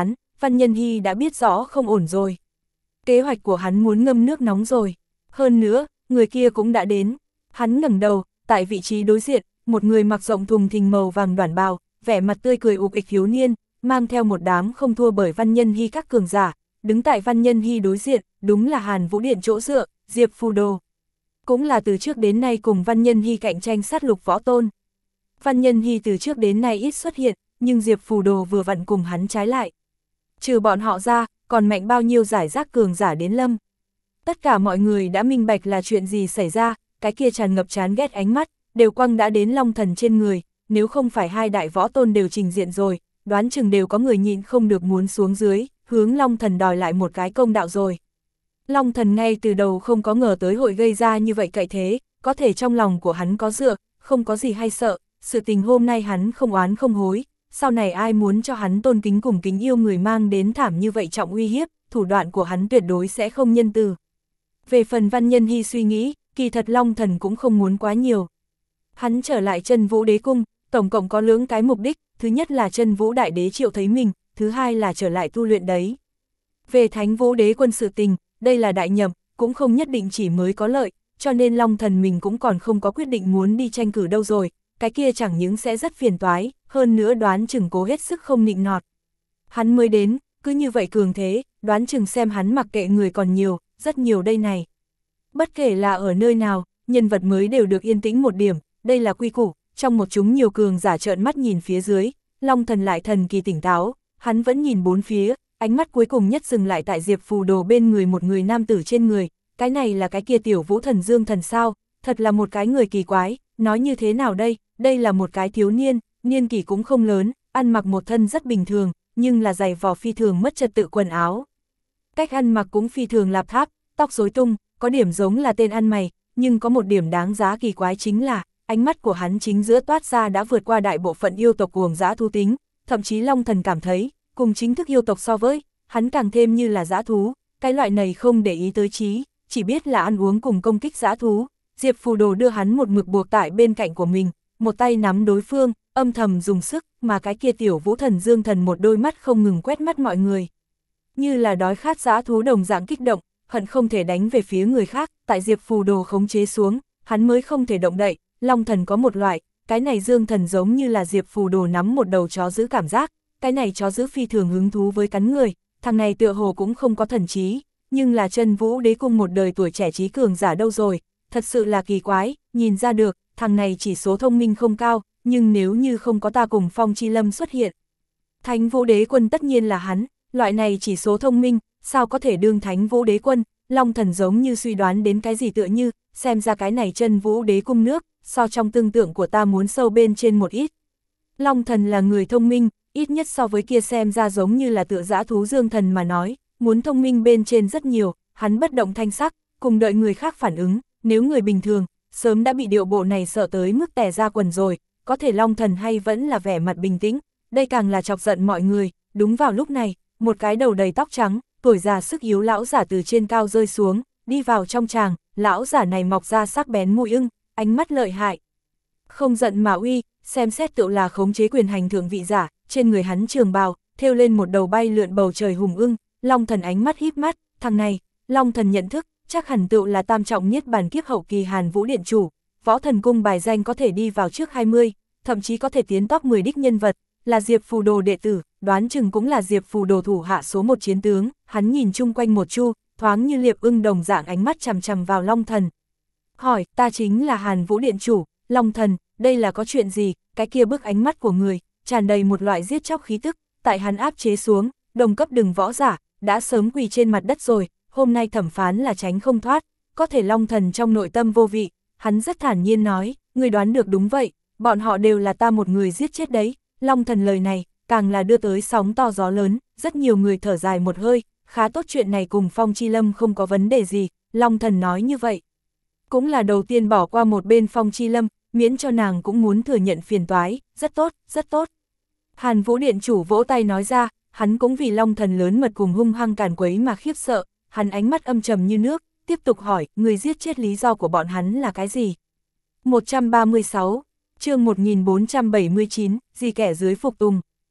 Văn Nhân Hy đã biết rõ không ổn rồi. Kế hoạch của hắn muốn ngâm nước nóng rồi. Hơn nữa, người kia cũng đã đến. Hắn ngẩng đầu, tại vị trí đối diện, một người mặc rộng thùng thình màu vàng đoản bào, vẻ mặt tươi cười ục ịch thiếu niên, mang theo một đám không thua bởi Văn Nhân Hy các cường giả, đứng tại Văn Nhân Hy đối diện, đúng là Hàn Vũ Điện chỗ dựa, Diệp Phù Đồ. Cũng là từ trước đến nay cùng Văn Nhân Hy cạnh tranh sát lục võ tôn. Văn Nhân Hy từ trước đến nay ít xuất hiện, nhưng Diệp Phù Đồ vừa vặn cùng hắn trái lại. Trừ bọn họ ra, còn mạnh bao nhiêu giải rác cường giả đến lâm. Tất cả mọi người đã minh bạch là chuyện gì xảy ra, cái kia tràn ngập chán ghét ánh mắt, đều quăng đã đến Long Thần trên người, nếu không phải hai đại võ tôn đều trình diện rồi, đoán chừng đều có người nhịn không được muốn xuống dưới, hướng Long Thần đòi lại một cái công đạo rồi. Long Thần ngay từ đầu không có ngờ tới hội gây ra như vậy cậy thế, có thể trong lòng của hắn có dựa, không có gì hay sợ, sự tình hôm nay hắn không oán không hối, sau này ai muốn cho hắn tôn kính cùng kính yêu người mang đến thảm như vậy trọng uy hiếp, thủ đoạn của hắn tuyệt đối sẽ không nhân từ. Về phần Văn Nhân Hy suy nghĩ, kỳ thật Long Thần cũng không muốn quá nhiều. Hắn trở lại Chân Vũ Đế Cung, tổng cộng có lưỡng cái mục đích, thứ nhất là Chân Vũ Đại Đế triệu thấy mình, thứ hai là trở lại tu luyện đấy. Về Thánh Vũ Đế Quân sự tình, đây là đại nhậm, cũng không nhất định chỉ mới có lợi, cho nên Long Thần mình cũng còn không có quyết định muốn đi tranh cử đâu rồi, cái kia chẳng những sẽ rất phiền toái, hơn nữa đoán chừng cố hết sức không nịnh nọt. Hắn mới đến, cứ như vậy cường thế, đoán chừng xem hắn mặc kệ người còn nhiều, rất nhiều đây này. Bất kể là ở nơi nào, nhân vật mới đều được yên tĩnh một điểm, đây là quy củ, trong một chúng nhiều cường giả trợn mắt nhìn phía dưới, Long Thần lại thần kỳ tỉnh táo, hắn vẫn nhìn bốn phía, ánh mắt cuối cùng nhất dừng lại tại Diệp Phù Đồ bên người một người nam tử trên người, cái này là cái kia tiểu Vũ Thần Dương Thần sao, thật là một cái người kỳ quái, nói như thế nào đây, đây là một cái thiếu niên, niên kỷ cũng không lớn, ăn mặc một thân rất bình thường, nhưng là giày vò phi thường mất trật tự quần áo. Cách ăn mặc cũng phi thường lạp tháp, tóc rối tung, có điểm giống là tên ăn mày, nhưng có một điểm đáng giá kỳ quái chính là, ánh mắt của hắn chính giữa toát ra đã vượt qua đại bộ phận yêu tộc cuồng dã thú tính, thậm chí Long Thần cảm thấy, cùng chính thức yêu tộc so với, hắn càng thêm như là dã thú, cái loại này không để ý tới trí, chỉ biết là ăn uống cùng công kích dã thú. Diệp Phù Đồ đưa hắn một mực buộc tại bên cạnh của mình, một tay nắm đối phương, âm thầm dùng sức, mà cái kia tiểu Vũ Thần Dương Thần một đôi mắt không ngừng quét mắt mọi người. Như là đói khát dã thú đồng dạng kích động, hận không thể đánh về phía người khác, tại Diệp Phù Đồ khống chế xuống, hắn mới không thể động đậy. Long Thần có một loại, cái này Dương Thần giống như là Diệp Phù Đồ nắm một đầu chó giữ cảm giác, cái này chó giữ phi thường hứng thú với cắn người, thằng này tựa hồ cũng không có thần trí, nhưng là Chân Vũ Đế Cung một đời tuổi trẻ trí cường giả đâu rồi, thật sự là kỳ quái, nhìn ra được, thằng này chỉ số thông minh không cao, nhưng nếu như không có ta cùng Phong Chi Lâm xuất hiện. Thánh Vũ Đế Quân tất nhiên là hắn, loại này chỉ số thông minh, sao có thể đương Thánh Vũ Đế Quân, Long Thần giống như suy đoán đến cái gì tựa như, xem ra cái này Chân Vũ Đế Cung nước, so trong tương tượng của ta muốn sâu bên trên một ít. Long Thần là người thông minh, ít nhất so với kia xem ra giống như là tựa dã thú Dương Thần mà nói, muốn thông minh bên trên rất nhiều, hắn bất động thanh sắc, cùng đợi người khác phản ứng, nếu người bình thường, sớm đã bị điệu bộ này sợ tới mức tè ra quần rồi, có thể Long Thần hay vẫn là vẻ mặt bình tĩnh, đây càng là chọc giận mọi người. Đúng vào lúc này, một cái đầu đầy tóc trắng, tuổi già sức yếu lão giả từ trên cao rơi xuống, đi vào trong tràng, lão giả này mọc ra sắc bén mũi ưng, ánh mắt lợi hại. Không giận mà uy, xem xét tựu là khống chế quyền hành thượng vị giả, trên người hắn trường bào, thêu lên một đầu bay lượn bầu trời hùng ưng, Long Thần ánh mắt híp mắt, thằng này, Long Thần nhận thức, chắc hẳn tựu là tam trọng niết bàn kiếp hậu kỳ Hàn Vũ Điện chủ, Võ Thần Cung bài danh có thể đi vào trước hai mươi, thậm chí có thể tiến top mười đích nhân vật, là Diệp Phù Đồ đệ tử, đoán chừng cũng là Diệp Phù Đồ thủ hạ số một chiến tướng, hắn nhìn chung quanh một chu, thoáng như liệp ưng đồng dạng ánh mắt chằm chằm vào Long Thần. Hỏi, ta chính là Hàn Vũ Điện chủ, Long Thần, đây là có chuyện gì? Cái kia bức ánh mắt của người, tràn đầy một loại giết chóc khí tức, tại hắn áp chế xuống, đồng cấp đừng võ giả, đã sớm quỳ trên mặt đất rồi, hôm nay thẩm phán là tránh không thoát, có thể Long Thần trong nội tâm vô vị, hắn rất thản nhiên nói, người đoán được đúng vậy, bọn họ đều là ta một người giết chết đấy. Long Thần lời này, càng là đưa tới sóng to gió lớn, rất nhiều người thở dài một hơi, khá tốt chuyện này cùng Phong Chi Lâm không có vấn đề gì, Long Thần nói như vậy. Cũng là đầu tiên bỏ qua một bên Phong Chi Lâm, miễn cho nàng cũng muốn thừa nhận phiền toái, rất tốt, rất tốt. Hàn Vũ Điện chủ vỗ tay nói ra, hắn cũng vì Long Thần lớn mật cùng hung hăng càn quấy mà khiếp sợ, hắn ánh mắt âm trầm như nước, tiếp tục hỏi, người giết chết lý do của bọn hắn là cái gì? một trăm ba mươi sáu chương một nghìn bốn trăm bảy mươi chín, gì kẻ dưới phục tùng.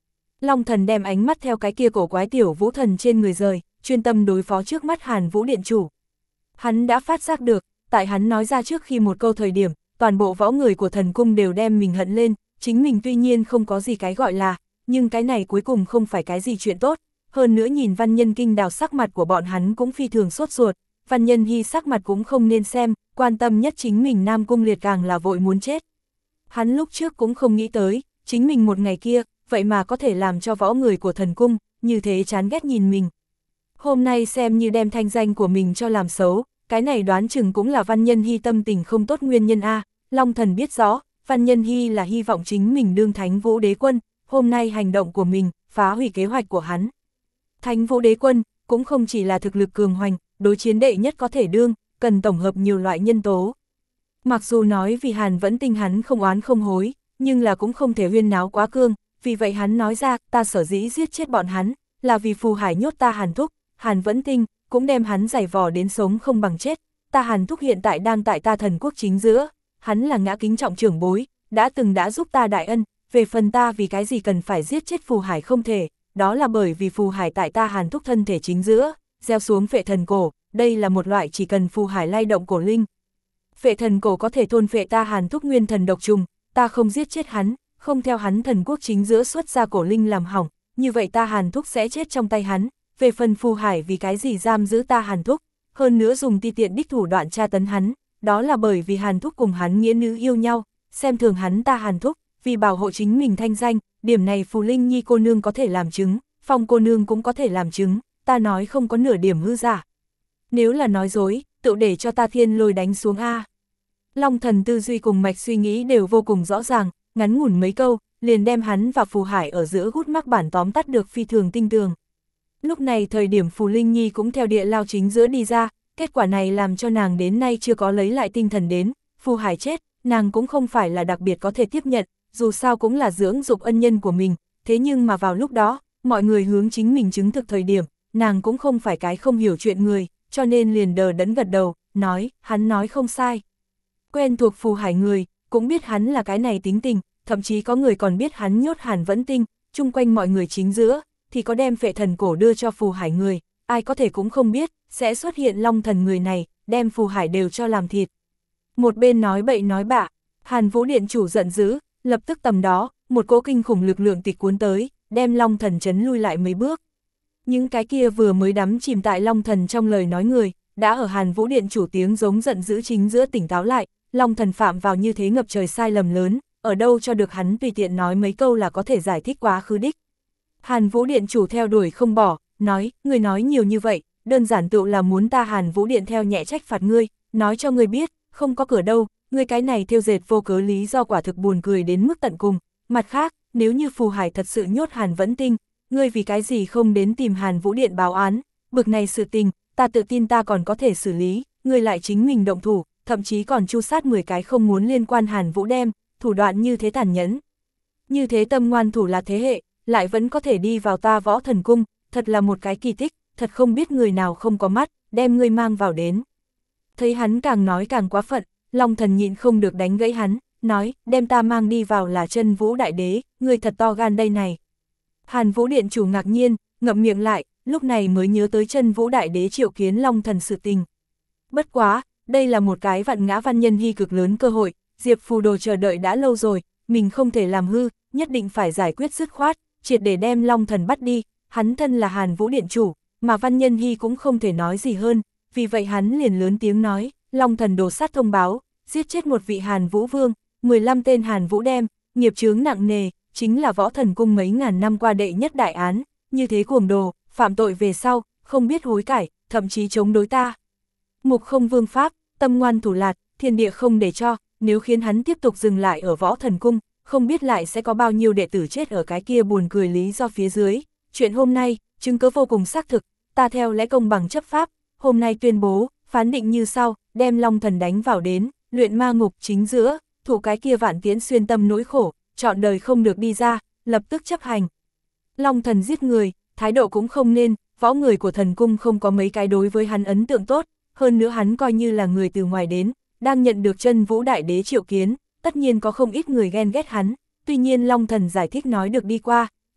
Long Thần đem ánh mắt theo cái kia cổ quái tiểu vũ thần trên người rời, chuyên tâm đối phó trước mắt Hàn Vũ Điện Chủ. Hắn đã phát giác được, tại hắn nói ra trước khi một câu thời điểm, toàn bộ võ người của thần cung đều đem mình hận lên, chính mình tuy nhiên không có gì cái gọi là, nhưng cái này cuối cùng không phải cái gì chuyện tốt. Hơn nữa nhìn Văn Nhân Kinh Đào sắc mặt của bọn hắn cũng phi thường sốt ruột, Văn Nhân Hy sắc mặt cũng không nên xem, quan tâm nhất chính mình Nam Cung Liệt càng là vội muốn chết. Hắn lúc trước cũng không nghĩ tới, chính mình một ngày kia, vậy mà có thể làm cho võ người của thần cung, như thế chán ghét nhìn mình. Hôm nay xem như đem thanh danh của mình cho làm xấu, cái này đoán chừng cũng là Văn Nhân Hy tâm tình không tốt nguyên nhân A. Long Thần biết rõ, Văn Nhân Hy là hy vọng chính mình đương Thánh Vũ Đế Quân, hôm nay hành động của mình, phá hủy kế hoạch của hắn. Thánh Vũ Đế Quân, cũng không chỉ là thực lực cường hoành, đối chiến đệ nhất có thể đương, cần tổng hợp nhiều loại nhân tố. Mặc dù nói vì Hàn Vẫn Tinh hắn không oán không hối, nhưng là cũng không thể huyên náo quá cương, vì vậy hắn nói ra, ta sở dĩ giết chết bọn hắn, là vì Phù Hải nhốt ta Hàn Thúc, Hàn Vẫn Tinh, cũng đem hắn giày vò đến sống không bằng chết, ta Hàn Thúc hiện tại đang tại ta thần quốc chính giữa, hắn là ngã kính trọng trưởng bối, đã từng đã giúp ta đại ân, về phần ta vì cái gì cần phải giết chết Phù Hải không thể, đó là bởi vì Phù Hải tại ta Hàn Thúc thân thể chính giữa, gieo xuống phệ thần cổ, đây là một loại chỉ cần Phù Hải lay động cổ linh. Phệ thần cổ có thể thôn phệ ta Hàn Thúc nguyên thần độc trùng, ta không giết chết hắn, không theo hắn thần quốc chính giữa xuất ra cổ linh làm hỏng, như vậy ta Hàn Thúc sẽ chết trong tay hắn, về phần Phù Hải vì cái gì giam giữ ta Hàn Thúc, hơn nữa dùng ti tiện đích thủ đoạn tra tấn hắn, đó là bởi vì Hàn Thúc cùng hắn nghĩa nữ yêu nhau, xem thường hắn ta Hàn Thúc, vì bảo hộ chính mình thanh danh, điểm này Phù Linh Nhi cô nương có thể làm chứng, Phong cô nương cũng có thể làm chứng, ta nói không có nửa điểm hư giả. Nếu là nói dối, tự để cho ta thiên lôi đánh xuống A. Long Thần tư duy cùng mạch suy nghĩ đều vô cùng rõ ràng, ngắn ngủn mấy câu, liền đem hắn và Phù Hải ở giữa gút mắc bản tóm tắt được phi thường tinh tường. Lúc này thời điểm Phù Linh Nhi cũng theo địa lao chính giữa đi ra, kết quả này làm cho nàng đến nay chưa có lấy lại tinh thần đến, Phù Hải chết, nàng cũng không phải là đặc biệt có thể tiếp nhận, dù sao cũng là dưỡng dục ân nhân của mình, thế nhưng mà vào lúc đó, mọi người hướng chính mình chứng thực thời điểm, nàng cũng không phải cái không hiểu chuyện người, cho nên liền đờ đẫn gật đầu, nói, hắn nói không sai. Quen thuộc Phù Hải người, cũng biết hắn là cái này tính tình, thậm chí có người còn biết hắn nhốt Hàn Vẫn Tinh, chung quanh mọi người chính giữa, thì có đem phệ thần cổ đưa cho Phù Hải người, ai có thể cũng không biết, sẽ xuất hiện Long Thần người này, đem Phù Hải đều cho làm thịt. Một bên nói bậy nói bạ, Hàn Vũ Điện Chủ giận dữ, lập tức tầm đó, một cỗ kinh khủng lực lượng tịch cuốn tới, đem Long Thần chấn lui lại mấy bước. Những cái kia vừa mới đắm chìm tại Long Thần trong lời nói người, đã ở Hàn Vũ Điện Chủ tiếng giống giận dữ chính giữa tỉnh táo lại, Long Thần phạm vào như thế ngập trời sai lầm lớn, ở đâu cho được hắn tùy tiện nói mấy câu là có thể giải thích quá khứ đích. Hàn Vũ Điện Chủ theo đuổi không bỏ, nói, ngươi nói nhiều như vậy, đơn giản tựu là muốn ta Hàn Vũ Điện theo nhẹ trách phạt ngươi, nói cho ngươi biết, không có cửa đâu, ngươi cái này thêu dệt vô cớ lý do quả thực buồn cười đến mức tận cùng. Mặt khác, nếu như Phù Hải thật sự nhốt Hàn Vẫn Tinh, ngươi vì cái gì không đến tìm Hàn Vũ Điện báo án, bực này sự tình, ta tự tin ta còn có thể xử lý, ngươi lại chính mình động thủ, thậm chí còn chu sát mười cái không muốn liên quan Hàn Vũ đem, thủ đoạn như thế tàn nhẫn. Như thế tâm ngoan thủ là thế hệ, lại vẫn có thể đi vào ta Võ Thần Cung, thật là một cái kỳ tích, thật không biết người nào không có mắt, đem ngươi mang vào đến. Thấy hắn càng nói càng quá phận, Long Thần nhịn không được đánh gãy hắn, nói, đem ta mang đi vào là Chân Vũ Đại Đế, ngươi thật to gan đây này. Hàn Vũ Điện Chủ ngạc nhiên, ngậm miệng lại, lúc này mới nhớ tới Chân Vũ Đại Đế triệu kiến Long Thần sự tình. Bất quá, đây là một cái vạn ngã Văn Nhân Hy cực lớn cơ hội, Diệp Phù Đồ chờ đợi đã lâu rồi, mình không thể làm hư, nhất định phải giải quyết dứt khoát, triệt để đem Long Thần bắt đi, hắn thân là Hàn Vũ Điện Chủ, mà Văn Nhân Hy cũng không thể nói gì hơn, vì vậy hắn liền lớn tiếng nói, Long Thần đồ sát thông báo, giết chết một vị Hàn Vũ Vương, mười lăm tên Hàn Vũ đem, nghiệp chướng nặng nề, chính là Võ Thần Cung mấy ngàn năm qua đệ nhất đại án, như thế cuồng đồ, phạm tội về sau, không biết hối cải, thậm chí chống đối ta. Mục không vương pháp, tâm ngoan thủ lạt, thiên địa không để cho, nếu khiến hắn tiếp tục dừng lại ở Võ Thần Cung, không biết lại sẽ có bao nhiêu đệ tử chết ở cái kia buồn cười lý do phía dưới. Chuyện hôm nay, chứng cứ vô cùng xác thực, ta theo lẽ công bằng chấp pháp, hôm nay tuyên bố, phán định như sau, đem Long Thần đánh vào đến, luyện ma ngục chính giữa, thủ cái kia vạn tiễn xuyên tâm nỗi khổ, chọn đời không được đi ra, lập tức chấp hành. Long Thần giết người, thái độ cũng không nên, võ người của thần cung không có mấy cái đối với hắn ấn tượng tốt, hơn nữa hắn coi như là người từ ngoài đến, đang nhận được Chân Vũ Đại Đế triệu kiến, tất nhiên có không ít người ghen ghét hắn, tuy nhiên Long Thần giải thích nói được đi qua,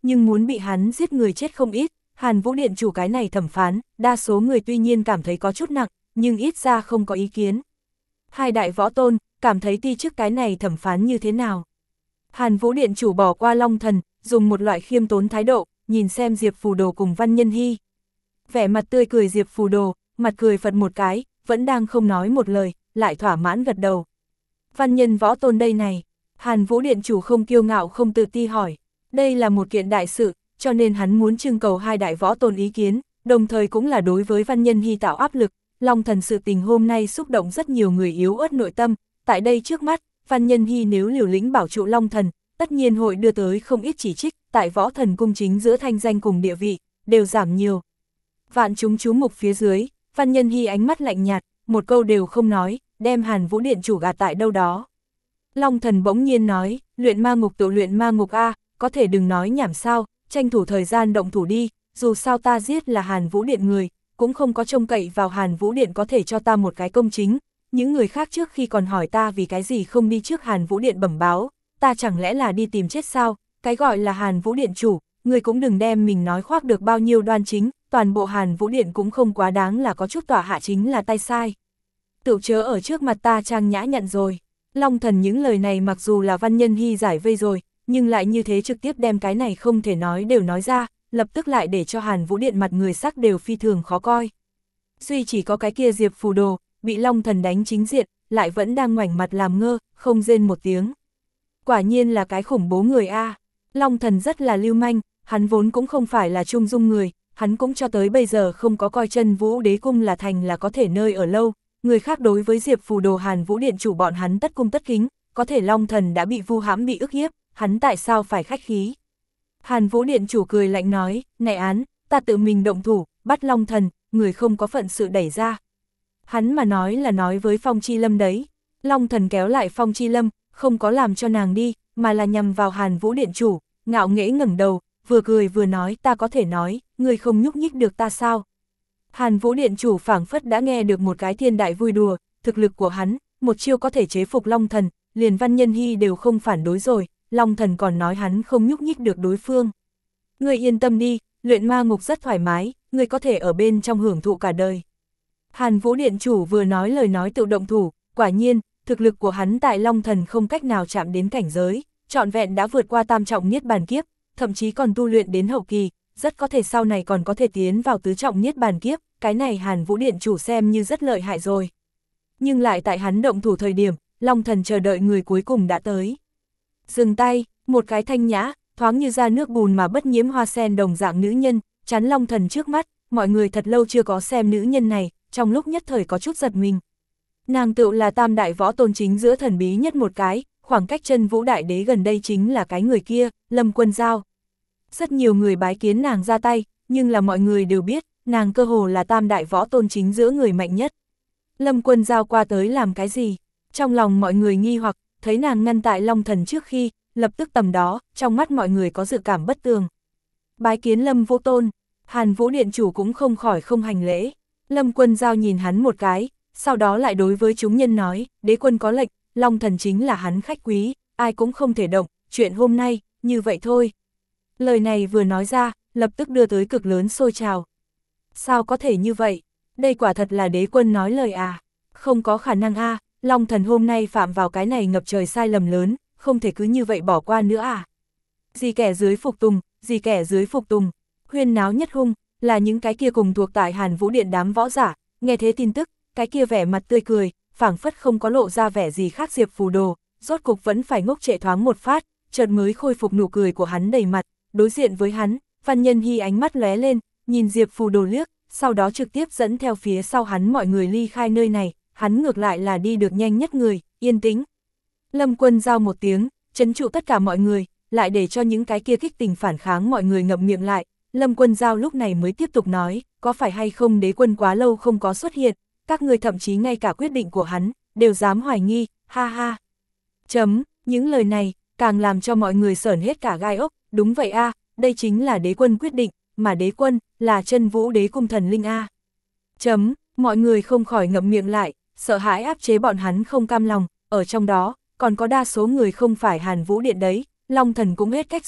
nhưng muốn bị hắn giết người chết không ít, Hàn Vũ Điện chủ cái này thẩm phán, đa số người tuy nhiên cảm thấy có chút nặng, nhưng ít ra không có ý kiến. Hai đại võ tôn, cảm thấy ti chức cái này thẩm phán như thế nào? Hàn Vũ Điện chủ bỏ qua Long Thần, dùng một loại khiêm tốn thái độ, nhìn xem Diệp Phù Đồ cùng Văn Nhân Hy. Vẻ mặt tươi cười Diệp Phù Đồ, mặt cười phật một cái, vẫn đang không nói một lời, lại thỏa mãn gật đầu. Văn nhân võ tôn đây này, Hàn Vũ Điện chủ không kiêu ngạo không tự ti hỏi, đây là một kiện đại sự, cho nên hắn muốn trưng cầu hai đại võ tôn ý kiến, đồng thời cũng là đối với Văn Nhân Hy tạo áp lực. Long Thần sự tình hôm nay xúc động rất nhiều người yếu ớt nội tâm, tại đây trước mắt, Văn Nhân Hy nếu liều lĩnh bảo trụ Long Thần, tất nhiên hội đưa tới không ít chỉ trích, tại võ thần cung chính giữa thanh danh cùng địa vị, đều giảm nhiều. Vạn chúng chú mục phía dưới, Văn Nhân Hy ánh mắt lạnh nhạt, một câu đều không nói, đem Hàn Vũ Điện chủ gạt tại đâu đó. Long Thần bỗng nhiên nói, luyện ma ngục tự luyện ma ngục A, có thể đừng nói nhảm sao, tranh thủ thời gian động thủ đi, dù sao ta giết là Hàn Vũ Điện người, cũng không có trông cậy vào Hàn Vũ Điện có thể cho ta một cái công chính, những người khác trước khi còn hỏi ta vì cái gì không đi trước Hàn Vũ Điện bẩm báo, ta chẳng lẽ là đi tìm chết sao, cái gọi là Hàn Vũ Điện chủ, người cũng đừng đem mình nói khoác được bao nhiêu đoan chính, toàn bộ Hàn Vũ Điện cũng không quá đáng là có chút tỏa hạ chính là tay sai. Tự chớ ở trước mặt ta trang nhã nhận rồi. Long Thần những lời này mặc dù là Văn Nhân Hy giải vây rồi, nhưng lại như thế trực tiếp đem cái này không thể nói đều nói ra, lập tức lại để cho Hàn Vũ Điện mặt người sắc đều phi thường khó coi. Duy chỉ có cái kia Diệp Phù Đồ, bị Long Thần đánh chính diện, lại vẫn đang ngoảnh mặt làm ngơ, không rên một tiếng. Quả nhiên là cái khủng bố người A. Long Thần rất là lưu manh, hắn vốn cũng không phải là trung dung người, hắn cũng cho tới bây giờ không có coi chân Vũ Đế Cung là thành là có thể nơi ở lâu. Người khác đối với Diệp Phù Đồ Hàn Vũ Điện chủ bọn hắn tất cung tất kính, có thể Long Thần đã bị vu hãm bị ức hiếp, hắn tại sao phải khách khí. Hàn Vũ Điện chủ cười lạnh nói, này án, ta tự mình động thủ, bắt Long Thần, người không có phận sự đẩy ra. Hắn mà nói là nói với Phong Chi Lâm đấy. Long Thần kéo lại Phong Chi Lâm, không có làm cho nàng đi, mà là nhằm vào Hàn Vũ Điện chủ, ngạo nghễ ngẩng đầu, vừa cười vừa nói, ta có thể nói, người không nhúc nhích được ta sao. Hàn Vũ Điện chủ phảng phất đã nghe được một cái thiên đại vui đùa, thực lực của hắn, một chiêu có thể chế phục Long Thần, liền Văn Nhân Hy đều không phản đối rồi, Long Thần còn nói hắn không nhúc nhích được đối phương. Ngươi yên tâm đi, luyện ma ngục rất thoải mái, ngươi có thể ở bên trong hưởng thụ cả đời. Hàn Vũ Điện chủ vừa nói lời nói tự động thủ, quả nhiên, thực lực của hắn tại Long Thần không cách nào chạm đến cảnh giới, trọn vẹn đã vượt qua tam trọng niết bàn kiếp, thậm chí còn tu luyện đến hậu kỳ, rất có thể sau này còn có thể tiến vào tứ trọng niết bàn kiếp, cái này Hàn Vũ Điện chủ xem như rất lợi hại rồi. Nhưng lại tại hắn động thủ thời điểm, Long Thần chờ đợi người cuối cùng đã tới. Dừng tay, một cái thanh nhã, thoáng như ra nước bùn mà bất nhiễm hoa sen đồng dạng nữ nhân, chắn Long Thần trước mắt, mọi người thật lâu chưa có xem nữ nhân này, trong lúc nhất thời có chút giật mình. Nàng tựu là tam đại võ tôn chính giữa thần bí nhất một cái, khoảng cách chân Vũ Đại Đế gần đây chính là cái người kia, Lâm Quân Giao. Rất nhiều người bái kiến nàng ra tay, nhưng là mọi người đều biết, nàng cơ hồ là tam đại võ tôn chính giữa người mạnh nhất. Lâm Quân Giao qua tới làm cái gì? Trong lòng mọi người nghi hoặc, thấy nàng ngăn tại Long Thần trước khi, lập tức tầm đó, trong mắt mọi người có dự cảm bất tường. Bái kiến Lâm Vô Tôn, Hàn Vũ Điện chủ cũng không khỏi không hành lễ. Lâm Quân Giao nhìn hắn một cái, sau đó lại đối với chúng nhân nói, đế quân có lệnh, Long Thần chính là hắn khách quý, ai cũng không thể động, chuyện hôm nay, như vậy thôi. Lời này vừa nói ra, lập tức đưa tới cực lớn sôi trào. Sao có thể như vậy? Đây quả thật là đế quân nói lời à? Không có khả năng a, à, Long Thần hôm nay phạm vào cái này ngập trời sai lầm lớn, không thể cứ như vậy bỏ qua nữa à? Gì kẻ dưới phục tùng, gì kẻ dưới phục tùng, huyên náo nhất hung, là những cái kia cùng thuộc tại Hàn Vũ Điện đám võ giả, nghe thế tin tức, cái kia vẻ mặt tươi cười, phảng phất không có lộ ra vẻ gì khác Diệp Phù Đồ, rốt cục vẫn phải ngốc trệ thoáng một phát, chợt mới khôi phục nụ cười của hắn đầy mặt, đối diện với hắn, Văn Nhân Hy ánh mắt lóe lên, nhìn Diệp Phù Đồ liếc, sau đó trực tiếp dẫn theo phía sau hắn mọi người ly khai nơi này, hắn ngược lại là đi được nhanh nhất người, yên tĩnh. Lâm Quân Giao một tiếng, trấn trụ tất cả mọi người, lại để cho những cái kia kích tình phản kháng mọi người ngậm miệng lại. Lâm Quân Giao lúc này mới tiếp tục nói, có phải hay không đế quân quá lâu không có xuất hiện, các người thậm chí ngay cả quyết định của hắn, đều dám hoài nghi, ha ha. Chấm, những lời này, càng làm cho mọi người sởn hết cả gai ốc, đúng vậy a, đây chính là đế quân quyết định, mà đế quân, là chân Vũ Đế Cung thần linh a. Chấm, mọi người không khỏi ngậm miệng lại, sợ hãi áp chế bọn hắn không cam lòng, ở trong đó, còn có đa số người không phải Hàn Vũ Điện đấy, Long Thần cũng hết cách rồi,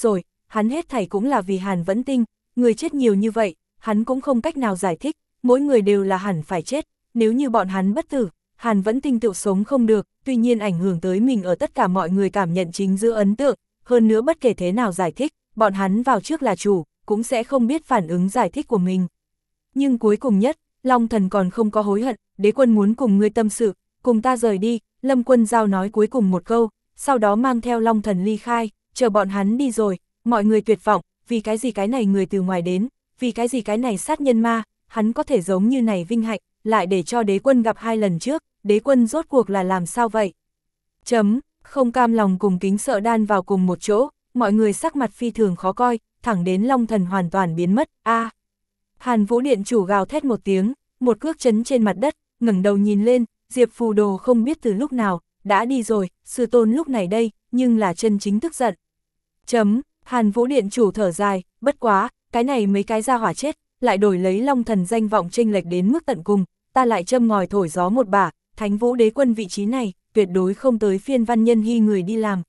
hắn hết thảy cũng là vì Hàn Vẫn Tinh, người chết nhiều như vậy, hắn cũng không cách nào giải thích, mỗi người đều là hẳn phải chết, nếu như bọn hắn bất tử, Hàn Vẫn Tinh tự sống không được, tuy nhiên ảnh hưởng tới mình ở tất cả mọi người cảm nhận chính giữa ấn tượng, hơn nữa bất kể thế nào giải thích, bọn hắn vào trước là chủ, cũng sẽ không biết phản ứng giải thích của mình. Nhưng cuối cùng nhất, Long Thần còn không có hối hận, đế quân muốn cùng ngươi tâm sự, cùng ta rời đi, Lâm Quân Giao nói cuối cùng một câu, sau đó mang theo Long Thần ly khai, chờ bọn hắn đi rồi, mọi người tuyệt vọng, vì cái gì cái này người từ ngoài đến, vì cái gì cái này sát nhân ma, hắn có thể giống như này vinh hạnh, lại để cho đế quân gặp hai lần trước, đế quân rốt cuộc là làm sao vậy? Chấm, không cam lòng cùng kính sợ đan vào cùng một chỗ, mọi người sắc mặt phi thường khó coi, thẳng đến Long Thần hoàn toàn biến mất, a à. Hàn Vũ Điện chủ gào thét một tiếng, một cước chấn trên mặt đất, ngẩng đầu nhìn lên, Diệp Phù Đồ không biết từ lúc nào, đã đi rồi, sư tôn lúc này đây, nhưng là chân chính tức giận. Chấm, Hàn Vũ Điện chủ thở dài, bất quá, cái này mấy cái ra hỏa chết, lại đổi lấy Long Thần danh vọng chênh lệch đến mức tận cùng, ta lại châm ngòi thổi gió một bả, Thánh Vũ Đế quân vị trí này, tuyệt đối không tới phiên Văn Nhân Hy người đi làm.